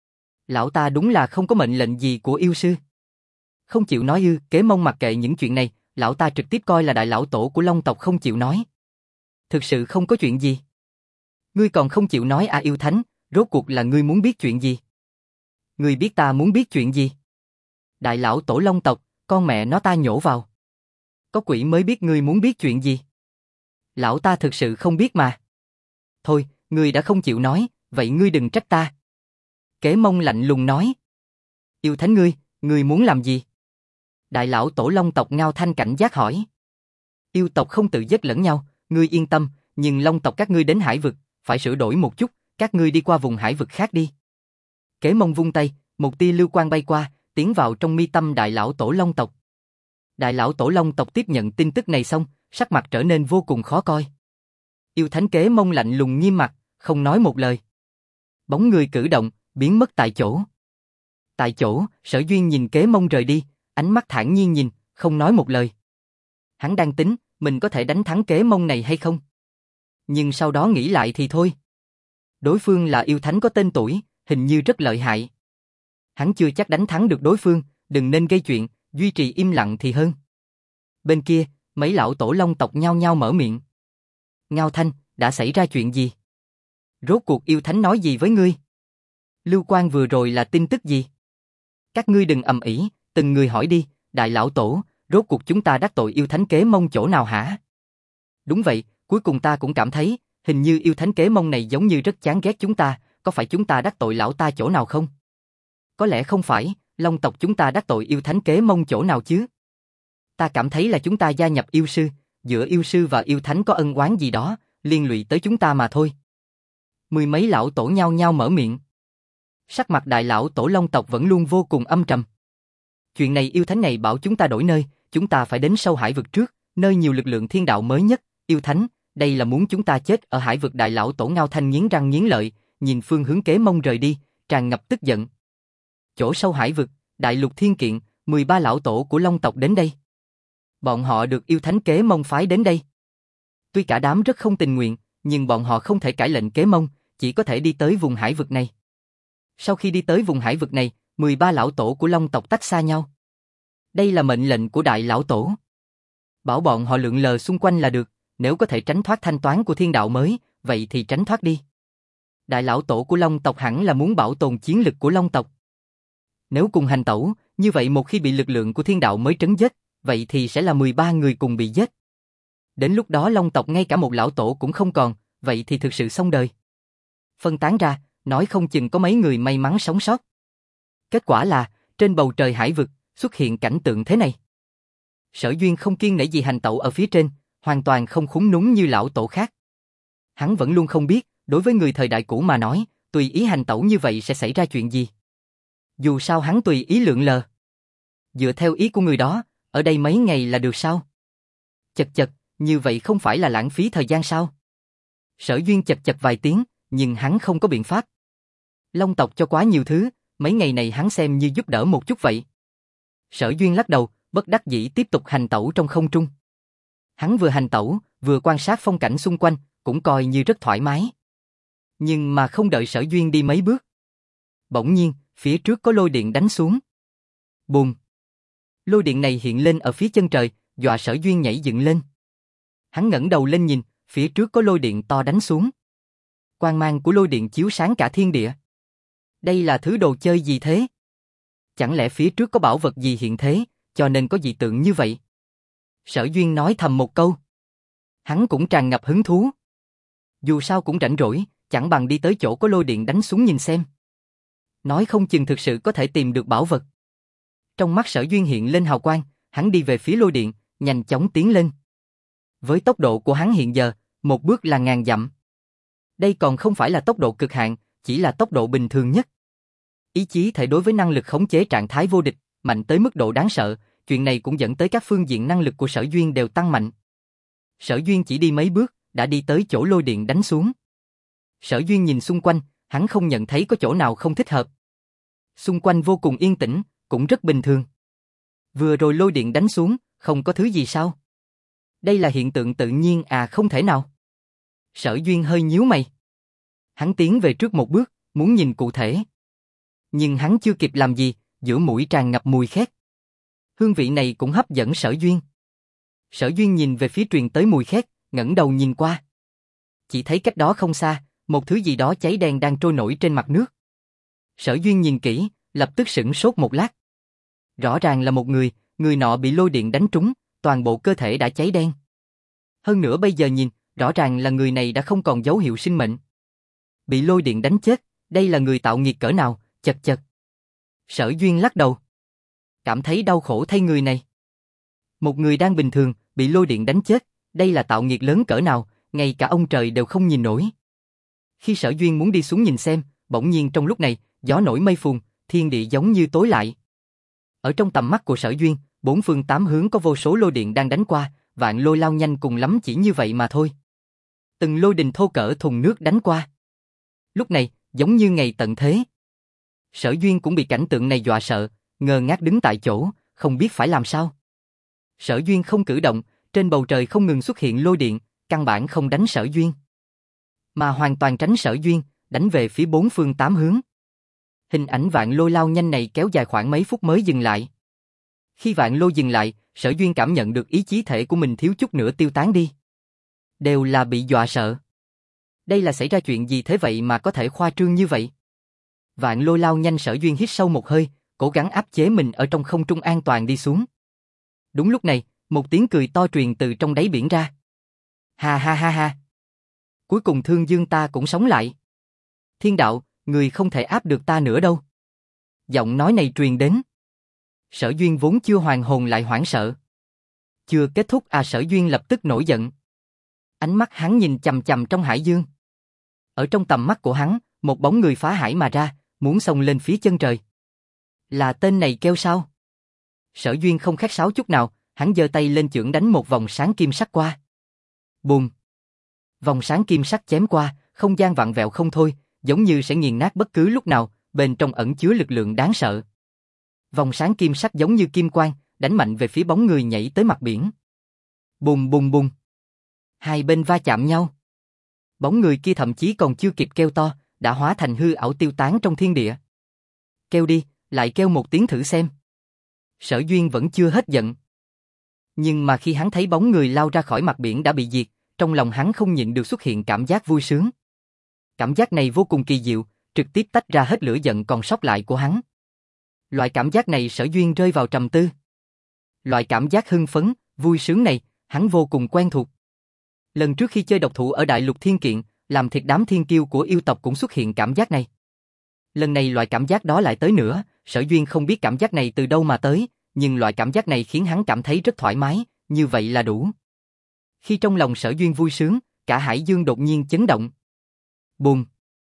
Lão ta đúng là không có mệnh lệnh gì của yêu sư. Không chịu nói ư? Kế Mông mặc kệ những chuyện này, lão ta trực tiếp coi là đại lão tổ của Long tộc không chịu nói. Thực sự không có chuyện gì. Ngươi còn không chịu nói à yêu thánh, rốt cuộc là ngươi muốn biết chuyện gì? Ngươi biết ta muốn biết chuyện gì? Đại lão tổ Long tộc, con mẹ nó ta nhổ vào. Có quỷ mới biết ngươi muốn biết chuyện gì. Lão ta thực sự không biết mà. Thôi, ngươi đã không chịu nói, vậy ngươi đừng trách ta. Kế Mông lạnh lùng nói. Yêu thánh ngươi muốn làm gì? Đại lão tổ Long tộc Ngao Thanh cảnh giác hỏi. Yêu tộc không tự giết lẫn nhau, ngươi yên tâm, nhưng Long tộc các ngươi đến hải vực, phải sửa đổi một chút, các ngươi đi qua vùng hải vực khác đi. Kế Mông vung tay, một tia lưu quang bay qua, tiến vào trong mi tâm đại lão tổ Long tộc. Đại lão tổ Long tộc tiếp nhận tin tức này xong, sắc mặt trở nên vô cùng khó coi. Yêu thánh Kế Mông lạnh lùng nghiêm mặt, không nói một lời. Bóng người cử động, biến mất tại chỗ. Tại chỗ, Sở Duyên nhìn Kế Mông rời đi, ánh mắt thản nhiên nhìn, không nói một lời. Hắn đang tính, mình có thể đánh thắng Kế Mông này hay không? Nhưng sau đó nghĩ lại thì thôi. Đối phương là yêu thánh có tên tuổi, hình như rất lợi hại. Hắn chưa chắc đánh thắng được đối phương, đừng nên gây chuyện, duy trì im lặng thì hơn. Bên kia, mấy lão tổ Long tộc nhao nhao mở miệng. Ngao Thanh, đã xảy ra chuyện gì? Rốt cuộc yêu thánh nói gì với ngươi? Lưu Quang vừa rồi là tin tức gì? Các ngươi đừng ầm ĩ, từng người hỏi đi, đại lão tổ, rốt cuộc chúng ta đắc tội yêu thánh Kế Mông chỗ nào hả? Đúng vậy, cuối cùng ta cũng cảm thấy, hình như yêu thánh Kế Mông này giống như rất chán ghét chúng ta, có phải chúng ta đắc tội lão ta chỗ nào không? Có lẽ không phải, Long tộc chúng ta đắc tội yêu thánh Kế Mông chỗ nào chứ? Ta cảm thấy là chúng ta gia nhập yêu sư, giữa yêu sư và yêu thánh có ân oán gì đó, liên lụy tới chúng ta mà thôi. Mười mấy lão tổ nhao nhao mở miệng. Sắc mặt đại lão tổ Long tộc vẫn luôn vô cùng âm trầm. Chuyện này yêu thánh này bảo chúng ta đổi nơi, chúng ta phải đến sâu hải vực trước, nơi nhiều lực lượng thiên đạo mới nhất, yêu thánh, đây là muốn chúng ta chết ở hải vực. Đại lão tổ Ngao Thanh nghiến răng nghiến lợi, nhìn phương hướng Kế Mông rời đi, tràn ngập tức giận. Chỗ sâu hải vực, đại lục thiên kiện, 13 lão tổ của Long tộc đến đây. Bọn họ được yêu thánh Kế Mông phái đến đây. Tuy cả đám rất không tình nguyện, nhưng bọn họ không thể cãi lệnh Kế Mông, chỉ có thể đi tới vùng hải vực này. Sau khi đi tới vùng hải vực này, 13 lão tổ của Long tộc tách xa nhau. Đây là mệnh lệnh của đại lão tổ. Bảo bọn họ lượn lờ xung quanh là được, nếu có thể tránh thoát thanh toán của thiên đạo mới, vậy thì tránh thoát đi. Đại lão tổ của Long tộc hẳn là muốn bảo tồn chiến lực của Long tộc. Nếu cùng hành tẩu, như vậy một khi bị lực lượng của thiên đạo mới trấn giết, vậy thì sẽ là 13 người cùng bị giết. Đến lúc đó Long tộc ngay cả một lão tổ cũng không còn, vậy thì thực sự xong đời. Phân tán ra, nói không chừng có mấy người may mắn sống sót. Kết quả là, trên bầu trời hải vực, xuất hiện cảnh tượng thế này. Sở Duyên không kiêng nể gì hành tẩu ở phía trên, hoàn toàn không khúm núm như lão tổ khác. Hắn vẫn luôn không biết, đối với người thời đại cũ mà nói, tùy ý hành tẩu như vậy sẽ xảy ra chuyện gì. Dù sao hắn tùy ý lượn lờ. Dựa theo ý của người đó, ở đây mấy ngày là được sao? Chật chật, như vậy không phải là lãng phí thời gian sao? Sở Duyên chật chật vài tiếng, nhưng hắn không có biện pháp. Long tộc cho quá nhiều thứ, mấy ngày này hắn xem như giúp đỡ một chút vậy. Sở Duyên lắc đầu, bất đắc dĩ tiếp tục hành tẩu trong không trung. Hắn vừa hành tẩu, vừa quan sát phong cảnh xung quanh, cũng coi như rất thoải mái. Nhưng mà không đợi Sở Duyên đi mấy bước. Bỗng nhiên, phía trước có lôi điện đánh xuống. Bùm! Lôi điện này hiện lên ở phía chân trời, dọa Sở Duyên nhảy dựng lên. Hắn ngẩng đầu lên nhìn, phía trước có lôi điện to đánh xuống. Quang mang của lôi điện chiếu sáng cả thiên địa. Đây là thứ đồ chơi gì thế? Chẳng lẽ phía trước có bảo vật gì hiện thế, cho nên có dị tượng như vậy? Sở Duyên nói thầm một câu. Hắn cũng tràn ngập hứng thú. Dù sao cũng rảnh rỗi, chẳng bằng đi tới chỗ có lôi điện đánh xuống nhìn xem. Nói không chừng thực sự có thể tìm được bảo vật. Trong mắt Sở Duyên hiện lên hào quang, hắn đi về phía lôi điện, nhanh chóng tiến lên. Với tốc độ của hắn hiện giờ, một bước là ngàn dặm. Đây còn không phải là tốc độ cực hạn, chỉ là tốc độ bình thường nhất. Ý chí thể đối với năng lực khống chế trạng thái vô địch, mạnh tới mức độ đáng sợ, chuyện này cũng dẫn tới các phương diện năng lực của Sở Duyên đều tăng mạnh. Sở Duyên chỉ đi mấy bước, đã đi tới chỗ lôi điện đánh xuống. Sở Duyên nhìn xung quanh, hắn không nhận thấy có chỗ nào không thích hợp. Xung quanh vô cùng yên tĩnh, cũng rất bình thường. Vừa rồi lôi điện đánh xuống, không có thứ gì sao? Đây là hiện tượng tự nhiên à, không thể nào. Sở Duyên hơi nhíu mày. Hắn tiến về trước một bước, muốn nhìn cụ thể. Nhưng hắn chưa kịp làm gì, giữa mũi tràn ngập mùi khét. Hương vị này cũng hấp dẫn Sở Duyên. Sở Duyên nhìn về phía truyền tới mùi khét, ngẩng đầu nhìn qua. Chỉ thấy cách đó không xa, một thứ gì đó cháy đen đang trôi nổi trên mặt nước. Sở Duyên nhìn kỹ, lập tức sửng sốt một lát. Rõ ràng là một người nọ bị lôi điện đánh trúng, toàn bộ cơ thể đã cháy đen. Hơn nữa bây giờ nhìn, rõ ràng là người này đã không còn dấu hiệu sinh mệnh. Bị lôi điện đánh chết, đây là người tạo nghiệt cỡ nào, chật chật. Sở Duyên lắc đầu. Cảm thấy đau khổ thay người này. Một người đang bình thường, bị lôi điện đánh chết, đây là tạo nghiệt lớn cỡ nào, ngay cả ông trời đều không nhìn nổi. Khi Sở Duyên muốn đi xuống nhìn xem, bỗng nhiên trong lúc này, gió nổi mây phùn, thiên địa giống như tối lại. Ở trong tầm mắt của Sở Duyên, bốn phương tám hướng có vô số lôi điện đang đánh qua, vạn lôi lao nhanh cùng lắm chỉ như vậy mà thôi. Từng lôi đình thô cỡ thùng nước đánh qua. Lúc này, giống như ngày tận thế. Sở Duyên cũng bị cảnh tượng này dọa sợ, ngơ ngác đứng tại chỗ, không biết phải làm sao. Sở Duyên không cử động, trên bầu trời không ngừng xuất hiện lôi điện, căn bản không đánh Sở Duyên, mà hoàn toàn tránh Sở Duyên, đánh về phía bốn phương tám hướng. Hình ảnh vạn lôi lao nhanh này kéo dài khoảng mấy phút mới dừng lại. Khi vạn lôi dừng lại, Sở Duyên cảm nhận được ý chí thể của mình thiếu chút nữa tiêu tán đi. Đều là bị dọa sợ. Đây là xảy ra chuyện gì thế vậy mà có thể khoa trương như vậy? Vạn lôi lao nhanh, Sở Duyên hít sâu một hơi, cố gắng áp chế mình ở trong không trung an toàn đi xuống. Đúng lúc này, một tiếng cười to truyền từ trong đáy biển ra. Ha ha ha ha. Cuối cùng Thương Dương ta cũng sống lại. Thiên đạo, người không thể áp được ta nữa đâu. Giọng nói này truyền đến. Sở Duyên vốn chưa hoàn hồn lại hoảng sợ. Chưa kết thúc à, Sở Duyên lập tức nổi giận. Ánh mắt hắn nhìn chằm chằm trong hải dương. Ở trong tầm mắt của hắn, một bóng người phá hải mà ra, muốn xông lên phía chân trời. Là tên này kêu sao? Sở Duyên không khách sáo chút nào, hắn giơ tay lên chưởng đánh một vòng sáng kim sắc qua. Bùm! Vòng sáng kim sắc chém qua, không gian vặn vẹo không thôi, giống như sẽ nghiền nát bất cứ lúc nào, bên trong ẩn chứa lực lượng đáng sợ. Vòng sáng kim sắc giống như kim quang, đánh mạnh về phía bóng người nhảy tới mặt biển. Bùm bùm bùm! Hai bên va chạm nhau. Bóng người kia thậm chí còn chưa kịp kêu to, đã hóa thành hư ảo tiêu tán trong thiên địa. Kêu đi, lại kêu một tiếng thử xem. Sở Duyên vẫn chưa hết giận. Nhưng mà khi hắn thấy bóng người lao ra khỏi mặt biển đã bị diệt, trong lòng hắn không nhịn được xuất hiện cảm giác vui sướng. Cảm giác này vô cùng kỳ diệu, trực tiếp tách ra hết lửa giận còn sót lại của hắn. Loại cảm giác này Sở Duyên rơi vào trầm tư. Loại cảm giác hưng phấn, vui sướng này, hắn vô cùng quen thuộc. Lần trước khi chơi độc thủ ở Đại Lục Thiên Kiện, làm thịt đám thiên kiêu của yêu tộc cũng xuất hiện cảm giác này. Lần này loại cảm giác đó lại tới nữa, Sở Duyên không biết cảm giác này từ đâu mà tới, nhưng loại cảm giác này khiến hắn cảm thấy rất thoải mái, như vậy là đủ. Khi trong lòng Sở Duyên vui sướng, cả hải dương đột nhiên chấn động. Bùm!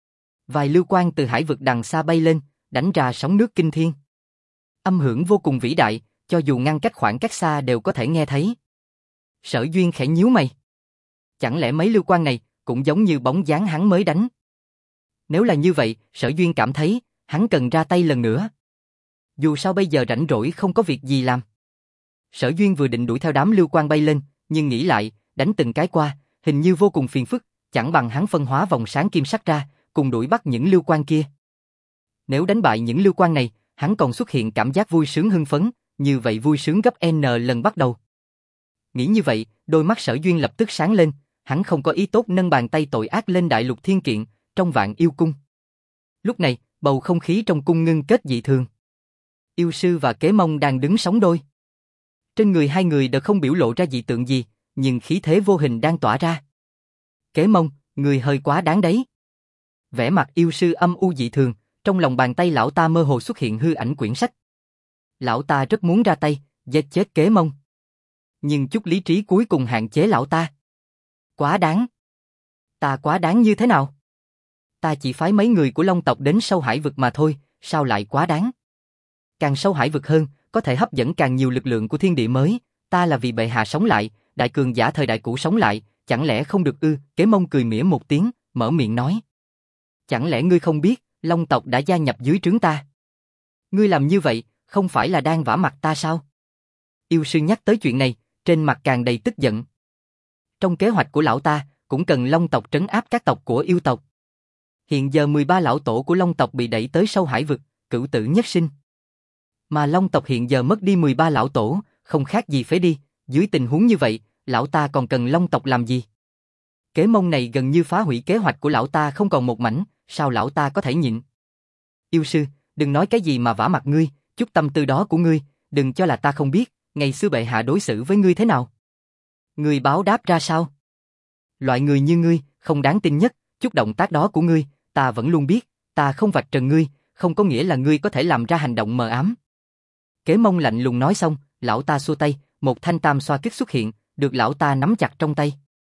Vài lưu quang từ hải vực đằng xa bay lên, đánh ra sóng nước kinh thiên. Âm hưởng vô cùng vĩ đại, cho dù ngăn cách khoảng cách xa đều có thể nghe thấy. Sở Duyên khẽ nhíu mày. Chẳng lẽ mấy lưu quan này cũng giống như bóng dáng hắn mới đánh? Nếu là như vậy, Sở Duyên cảm thấy hắn cần ra tay lần nữa. Dù sao bây giờ rảnh rỗi không có việc gì làm. Sở Duyên vừa định đuổi theo đám lưu quan bay lên, nhưng nghĩ lại, đánh từng cái qua, hình như vô cùng phiền phức, chẳng bằng hắn phân hóa vòng sáng kim sắc ra, cùng đuổi bắt những lưu quan kia. Nếu đánh bại những lưu quan này, hắn còn xuất hiện cảm giác vui sướng hưng phấn, như vậy vui sướng gấp N lần bắt đầu. Nghĩ như vậy, đôi mắt Sở Duyên lập tức sáng lên, hắn không có ý tốt nâng bàn tay tội ác lên Đại Lục Thiên Kiện, trong Vạn Yêu Cung. Lúc này, bầu không khí trong cung ngưng kết dị thường. Yêu sư và Kế Mông đang đứng sóng đôi. Trên người hai người đều không biểu lộ ra dị tượng gì, nhưng khí thế vô hình đang tỏa ra. Kế Mông, người hơi quá đáng đấy. Vẻ mặt yêu sư âm u dị thường, trong lòng bàn tay lão ta mơ hồ xuất hiện hư ảnh quyển sách. Lão ta rất muốn ra tay, giết chết Kế Mông. Nhưng chút lý trí cuối cùng hạn chế lão ta. Quá đáng. Ta quá đáng như thế nào? Ta chỉ phái mấy người của Long tộc đến sâu hải vực mà thôi, sao lại quá đáng? Càng sâu hải vực hơn, có thể hấp dẫn càng nhiều lực lượng của thiên địa mới, ta là vì bệ hạ sống lại, đại cường giả thời đại cũ sống lại, chẳng lẽ không được ư? Kế Mông cười mỉa một tiếng, mở miệng nói. Chẳng lẽ ngươi không biết, Long tộc đã gia nhập dưới trướng ta? Ngươi làm như vậy, không phải là đang vả mặt ta sao? Yêu sư nhắc tới chuyện này, trên mặt càng đầy tức giận. Trong kế hoạch của lão ta, cũng cần Long tộc trấn áp các tộc của yêu tộc. Hiện giờ 13 lão tổ của Long tộc bị đẩy tới sâu hải vực, cửu tử nhất sinh. Mà Long tộc hiện giờ mất đi 13 lão tổ, không khác gì phế đi, dưới tình huống như vậy, lão ta còn cần Long tộc làm gì? Kế Mông này gần như phá hủy kế hoạch của lão ta không còn một mảnh, sao lão ta có thể nhịn? Yêu sư, đừng nói cái gì mà vả mặt ngươi, chút tâm tư đó của ngươi, đừng cho là ta không biết, ngày xưa bệ hạ đối xử với ngươi thế nào? Ngươi báo đáp ra sao? Loại người như ngươi, không đáng tin nhất, chút động tác đó của ngươi, ta vẫn luôn biết, ta không vạch trần ngươi, không có nghĩa là ngươi có thể làm ra hành động mờ ám. Kế Mông lạnh lùng nói xong, lão ta xua tay, một thanh tam xoa kích xuất hiện, được lão ta nắm chặt trong tay.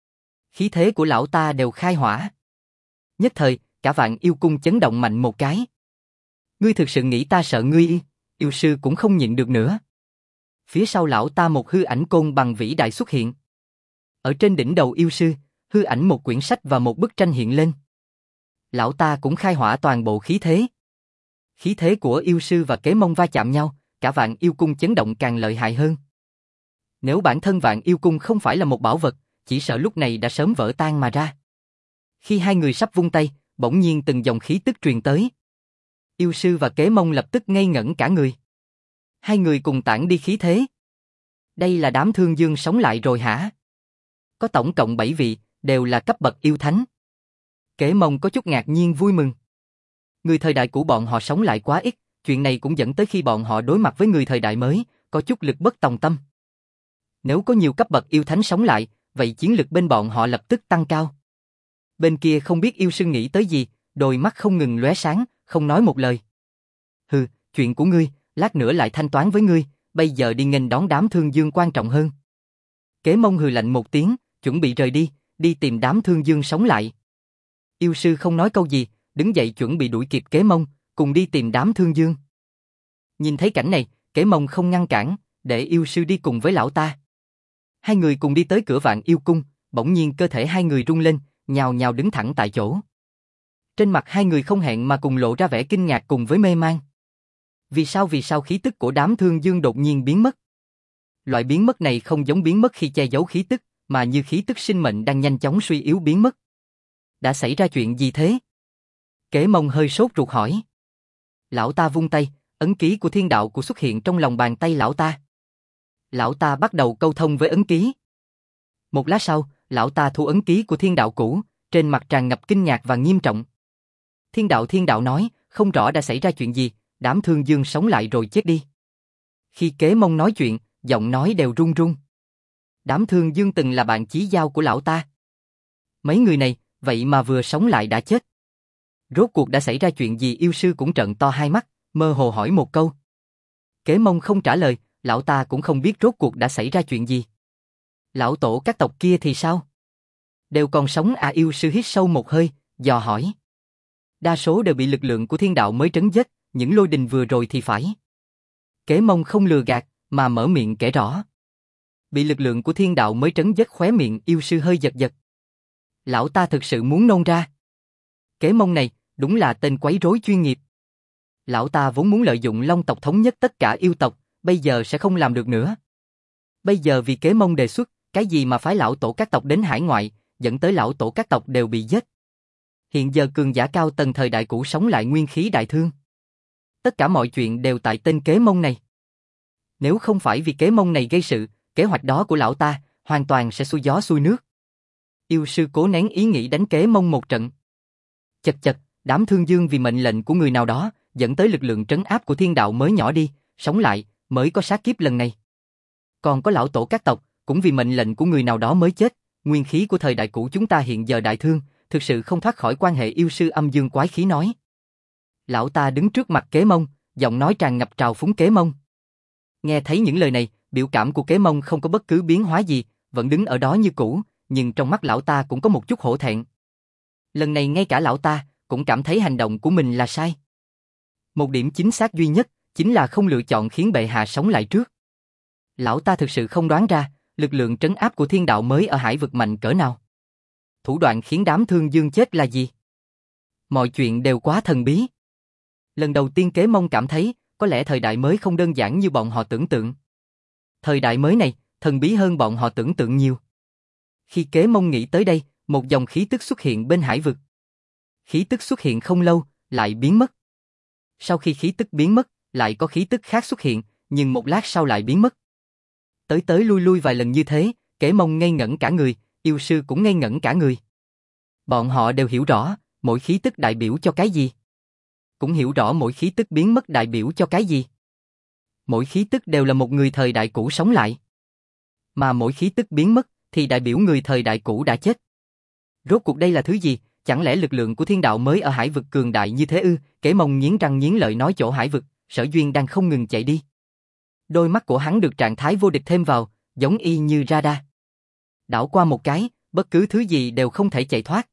Khí thế của lão ta đều khai hỏa. Nhất thời, cả Vạn Yêu Cung chấn động mạnh một cái. Ngươi thực sự nghĩ ta sợ ngươi? Yêu sư cũng không nhịn được nữa. Phía sau lão ta một hư ảnh côn bằng vĩ đại xuất hiện. Ở trên đỉnh đầu yêu sư, hư ảnh một quyển sách và một bức tranh hiện lên. Lão ta cũng khai hỏa toàn bộ khí thế. Khí thế của yêu sư và Kế Mông va chạm nhau, cả Vạn Yêu Cung chấn động càng lợi hại hơn. Nếu bản thân Vạn Yêu Cung không phải là một bảo vật, chỉ sợ lúc này đã sớm vỡ tan mà ra. Khi hai người sắp vung tay, bỗng nhiên từng dòng khí tức truyền tới. Yêu sư và Kế Mông lập tức ngây ngẩn cả người. Hai người cùng tản đi khí thế. Đây là đám Thương Dương sống lại rồi hả? Có tổng cộng 7 vị, đều là cấp bậc yêu thánh. Kế Mông có chút ngạc nhiên vui mừng. Người thời đại cũ bọn họ sống lại quá ít, chuyện này cũng dẫn tới khi bọn họ đối mặt với người thời đại mới, có chút lực bất tòng tâm. Nếu có nhiều cấp bậc yêu thánh sống lại, vậy chiến lực bên bọn họ lập tức tăng cao. Bên kia không biết yêu sư nghĩ tới gì, đôi mắt không ngừng lóe sáng, không nói một lời. Hừ, chuyện của ngươi, lát nữa lại thanh toán với ngươi, bây giờ đi nghênh đón đám Thương Dương quan trọng hơn. Kế Mông hừ lạnh một tiếng, chuẩn bị rời đi, đi tìm đám Thương Dương sống lại. Yêu sư không nói câu gì, đứng dậy chuẩn bị đuổi kịp Kế Mông, cùng đi tìm đám Thương Dương. Nhìn thấy cảnh này, Kế Mông không ngăn cản, để yêu sư đi cùng với lão ta. Hai người cùng đi tới cửa Vạn Yêu Cung, bỗng nhiên cơ thể hai người rung lên, nhào nhào đứng thẳng tại chỗ. Trên mặt hai người không hẹn mà cùng lộ ra vẻ kinh ngạc cùng với mê man. Vì sao khí tức của đám Thương Dương đột nhiên biến mất? Loại biến mất này không giống biến mất khi che giấu khí tức, mà như khí tức sinh mệnh đang nhanh chóng suy yếu biến mất. Đã xảy ra chuyện gì thế? Kế Mông hơi sốt ruột hỏi. Lão ta vung tay, ấn ký của thiên đạo của xuất hiện trong lòng bàn tay lão ta. Lão ta bắt đầu câu thông với ấn ký. Một lát sau, lão ta thu ấn ký của thiên đạo cũ, trên mặt tràn ngập kinh ngạc và nghiêm trọng. Thiên đạo nói, không rõ đã xảy ra chuyện gì, đám Thương Dương sống lại rồi chết đi. Khi Kế Mông nói chuyện, giọng nói đều run run. Đám Thương Dương từng là bạn chí giao của lão ta. Mấy người này, vậy mà vừa sống lại đã chết. Rốt cuộc đã xảy ra chuyện gì? Yêu sư cũng trợn to hai mắt, mơ hồ hỏi một câu. Kế Mông không trả lời, lão ta cũng không biết rốt cuộc đã xảy ra chuyện gì. Lão tổ các tộc kia thì sao? Đều còn sống à? Yêu sư hít sâu một hơi, dò hỏi. Đa số đều bị lực lượng của thiên đạo mới trấn giết, những lôi đình vừa rồi thì phải. Kế Mông không lừa gạt, mà mở miệng kể rõ. Bị lực lượng của thiên đạo mới trấn dất khóe miệng yêu sư hơi giật giật. Lão ta thực sự muốn nôn ra. Kế Mông này, đúng là tên quấy rối chuyên nghiệp. Lão ta vốn muốn lợi dụng Long tộc thống nhất tất cả yêu tộc, bây giờ sẽ không làm được nữa. Bây giờ vì Kế Mông đề xuất, cái gì mà phái lão tổ các tộc đến hải ngoại, dẫn tới lão tổ các tộc đều bị giết. Hiện giờ cường giả cao tầng thời đại cũ sống lại nguyên khí đại thương. Tất cả mọi chuyện đều tại tên Kế Mông này. Nếu không phải vì Kế Mông này gây sự, kế hoạch đó của lão ta hoàn toàn sẽ xuôi gió xuôi nước. Yêu sư cố nén ý nghĩ đánh Kế Mông một trận. Chật chật, đám thương dương vì mệnh lệnh của người nào đó, dẫn tới lực lượng trấn áp của thiên đạo mới nhỏ đi, sống lại, mới có sát kiếp lần này. Còn có lão tổ các tộc, cũng vì mệnh lệnh của người nào đó mới chết, nguyên khí của thời đại cũ chúng ta hiện giờ đại thương, thực sự không thoát khỏi quan hệ. Yêu sư âm dương quái khí nói. Lão ta đứng trước mặt Kế Mông, giọng nói tràn ngập trào phúng. Kế Mông nghe thấy những lời này, biểu cảm của Kế Mông không có bất cứ biến hóa gì, vẫn đứng ở đó như cũ, nhưng trong mắt lão ta cũng có một chút hổ thẹn. Lần này ngay cả lão ta cũng cảm thấy hành động của mình là sai. Một điểm chính xác duy nhất chính là không lựa chọn khiến bệ hạ sống lại trước. Lão ta thực sự không đoán ra lực lượng trấn áp của thiên đạo mới ở hải vực mạnh cỡ nào. Thủ đoạn khiến đám thương dương chết là gì? Mọi chuyện đều quá thần bí. Lần đầu tiên Kế Mông cảm thấy có lẽ thời đại mới không đơn giản như bọn họ tưởng tượng. Thời đại mới này thần bí hơn bọn họ tưởng tượng nhiều. Khi Kế Mông nghĩ tới đây, một dòng khí tức xuất hiện bên hải vực. Khí tức xuất hiện không lâu, lại biến mất. Sau khi khí tức biến mất, lại có khí tức khác xuất hiện, nhưng một lát sau lại biến mất. Tới tới lui lui vài lần như thế, Kế Mông ngây ngẩn cả người, yêu sư cũng ngây ngẩn cả người. Bọn họ đều hiểu rõ, mỗi khí tức đại biểu cho cái gì. Cũng hiểu rõ mỗi khí tức biến mất đại biểu cho cái gì. Mỗi khí tức đều là một người thời đại cũ sống lại. Mà mỗi khí tức biến mất, thì đại biểu người thời đại cũ đã chết. Rốt cuộc đây là thứ gì? Chẳng lẽ lực lượng của thiên đạo mới ở hải vực cường đại như thế ư? Kế Mông nghiến răng nghiến lợi nói chỗ hải vực, Sở Duyên đang không ngừng chạy đi. Đôi mắt của hắn được trạng thái vô địch thêm vào, giống y như radar. Đảo qua một cái, bất cứ thứ gì đều không thể chạy thoát.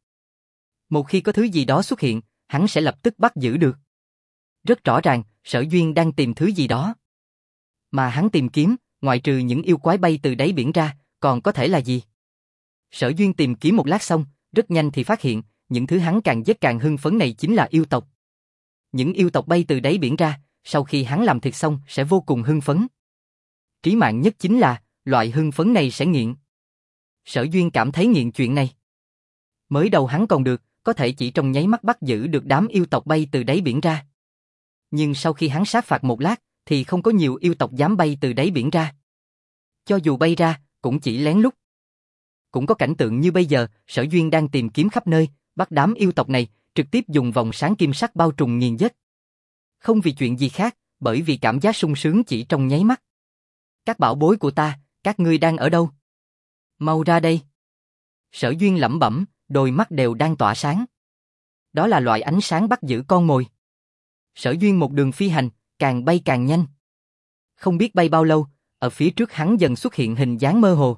Một khi có thứ gì đó xuất hiện, hắn sẽ lập tức bắt giữ được. Rất rõ ràng, Sở Duyên đang tìm thứ gì đó. Mà hắn tìm kiếm, ngoại trừ những yêu quái bay từ đáy biển ra, còn có thể là gì? Sở Duyên tìm kiếm một lát xong, rất nhanh thì phát hiện, những thứ hắn càng giết càng hưng phấn này chính là yêu tộc. Những yêu tộc bay từ đáy biển ra, sau khi hắn làm thịt xong sẽ vô cùng hưng phấn. Trí mạng nhất chính là, loại hưng phấn này sẽ nghiện. Sở Duyên cảm thấy nghiện chuyện này. Mới đầu hắn còn được, có thể chỉ trong nháy mắt bắt giữ được đám yêu tộc bay từ đáy biển ra. Nhưng sau khi hắn sát phạt một lát, thì không có nhiều yêu tộc dám bay từ đáy biển ra. Cho dù bay ra, cũng chỉ lén lút. Cũng có cảnh tượng như bây giờ, Sở Duyên đang tìm kiếm khắp nơi, bắt đám yêu tộc này, trực tiếp dùng vòng sáng kim sắc bao trùm nghiền giết. Không vì chuyện gì khác, bởi vì cảm giác sung sướng chỉ trong nháy mắt. Các bảo bối của ta, các ngươi đang ở đâu? Mau ra đây. Sở Duyên lẩm bẩm, đôi mắt đều đang tỏa sáng. Đó là loại ánh sáng bắt giữ con mồi. Sở Duyên một đường phi hành, càng bay càng nhanh. Không biết bay bao lâu, ở phía trước hắn dần xuất hiện hình dáng mơ hồ.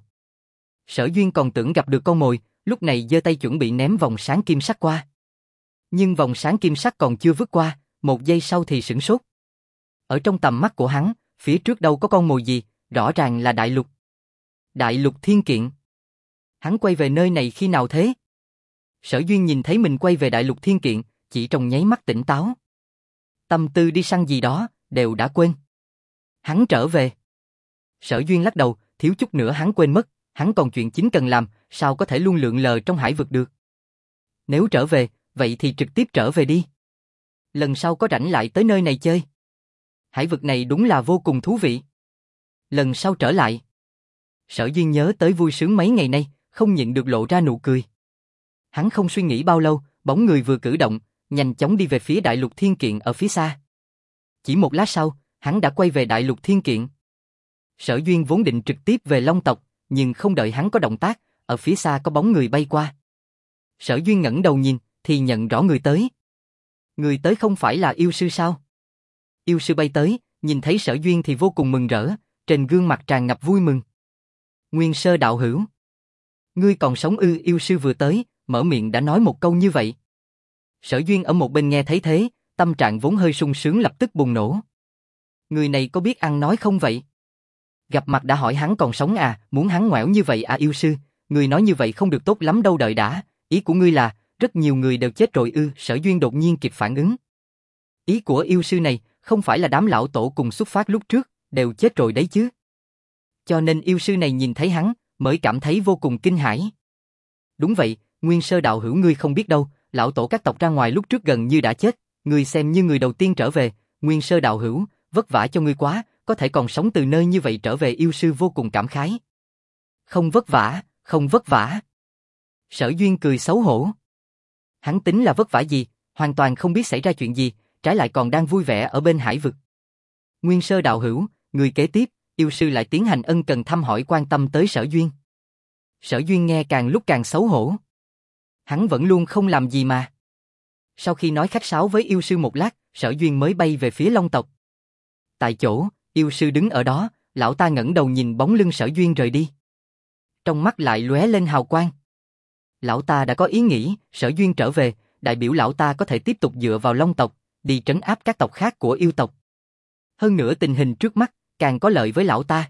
Sở Duyên còn tưởng gặp được con mồi, lúc này giơ tay chuẩn bị ném vòng sáng kim sắc qua. Nhưng vòng sáng kim sắc còn chưa vứt qua, một giây sau thì sửng sốt. Ở trong tầm mắt của hắn, phía trước đâu có con mồi gì, rõ ràng là đại lục. Đại lục thiên kiện. Hắn quay về nơi này khi nào thế? Sở Duyên nhìn thấy mình quay về đại lục thiên kiện, chỉ trong nháy mắt tỉnh táo. Tâm tư đi săn gì đó, đều đã quên. Hắn trở về. Sở Duyên lắc đầu, thiếu chút nữa hắn quên mất, hắn còn chuyện chính cần làm, sao có thể luôn lượn lờ trong hải vực được. Nếu trở về, vậy thì trực tiếp trở về đi. Lần sau có rảnh lại tới nơi này chơi. Hải vực này đúng là vô cùng thú vị. Lần sau trở lại. Sở Duyên nhớ tới vui sướng mấy ngày nay, không nhịn được lộ ra nụ cười. Hắn không suy nghĩ bao lâu, bóng người vừa cử động, nhanh chóng đi về phía đại lục thiên kiện ở phía xa. Chỉ một lát sau, hắn đã quay về đại lục thiên kiện. Sở Duyên vốn định trực tiếp về Long tộc, nhưng không đợi hắn có động tác, ở phía xa có bóng người bay qua. Sở Duyên ngẩng đầu nhìn, thì nhận rõ người tới. Người tới không phải là yêu sư sao? Yêu sư bay tới, nhìn thấy Sở Duyên thì vô cùng mừng rỡ, trên gương mặt tràn ngập vui mừng. Nguyên Sơ đạo hữu. Ngươi còn sống ư? Yêu sư vừa tới, mở miệng đã nói một câu như vậy. Sở Duyên ở một bên nghe thấy thế, tâm trạng vốn hơi sung sướng lập tức bùng nổ. Người này có biết ăn nói không vậy? Gặp mặt đã hỏi hắn còn sống à, muốn hắn ngoẻo như vậy à yêu sư, người nói như vậy không được tốt lắm đâu đợi đã, ý của ngươi là, rất nhiều người đều chết rồi ư, Sở Duyên đột nhiên kịp phản ứng. Ý của yêu sư này, không phải là đám lão tổ cùng xuất phát lúc trước, đều chết rồi đấy chứ. Cho nên yêu sư này nhìn thấy hắn, mới cảm thấy vô cùng kinh hãi. Đúng vậy, Nguyên Sơ đạo hữu ngươi không biết đâu, lão tổ các tộc ra ngoài lúc trước gần như đã chết, ngươi xem như người đầu tiên trở về, Nguyên Sơ đạo hữu, vất vả cho ngươi quá, có thể còn sống từ nơi như vậy trở về yêu sư vô cùng cảm khái. Không vất vả, không vất vả. Sở Duyên cười xấu hổ. Hắn tính là vất vả gì, hoàn toàn không biết xảy ra chuyện gì, trái lại còn đang vui vẻ ở bên hải vực. Nguyên Sơ đạo hữu, người kế tiếp, yêu sư lại tiến hành ân cần thăm hỏi quan tâm tới Sở Duyên. Sở Duyên nghe càng lúc càng xấu hổ. Hắn vẫn luôn không làm gì mà. Sau khi nói khách sáo với yêu sư một lát, Sở Duyên mới bay về phía Long tộc. Tại chỗ, yêu sư đứng ở đó, lão ta ngẩng đầu nhìn bóng lưng Sở Duyên rời đi. Trong mắt lại lóe lên hào quang. Lão ta đã có ý nghĩ, Sở Duyên trở về, đại biểu lão ta có thể tiếp tục dựa vào Long tộc, đi trấn áp các tộc khác của yêu tộc. Hơn nữa tình hình trước mắt, càng có lợi với lão ta.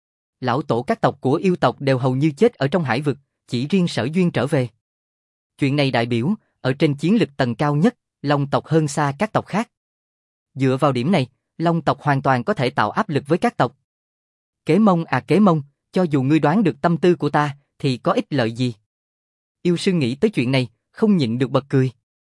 Lão tổ các tộc của yêu tộc đều hầu như chết ở trong hải vực, chỉ riêng Sở Duyên trở về. Chuyện này đại biểu, ở trên chiến lực tầng cao nhất, Long tộc hơn xa các tộc khác. Dựa vào điểm này, Long tộc hoàn toàn có thể tạo áp lực với các tộc. Kế Mông à Kế Mông, cho dù ngươi đoán được tâm tư của ta, thì có ích lợi gì? Yêu sư nghĩ tới chuyện này, không nhịn được bật cười.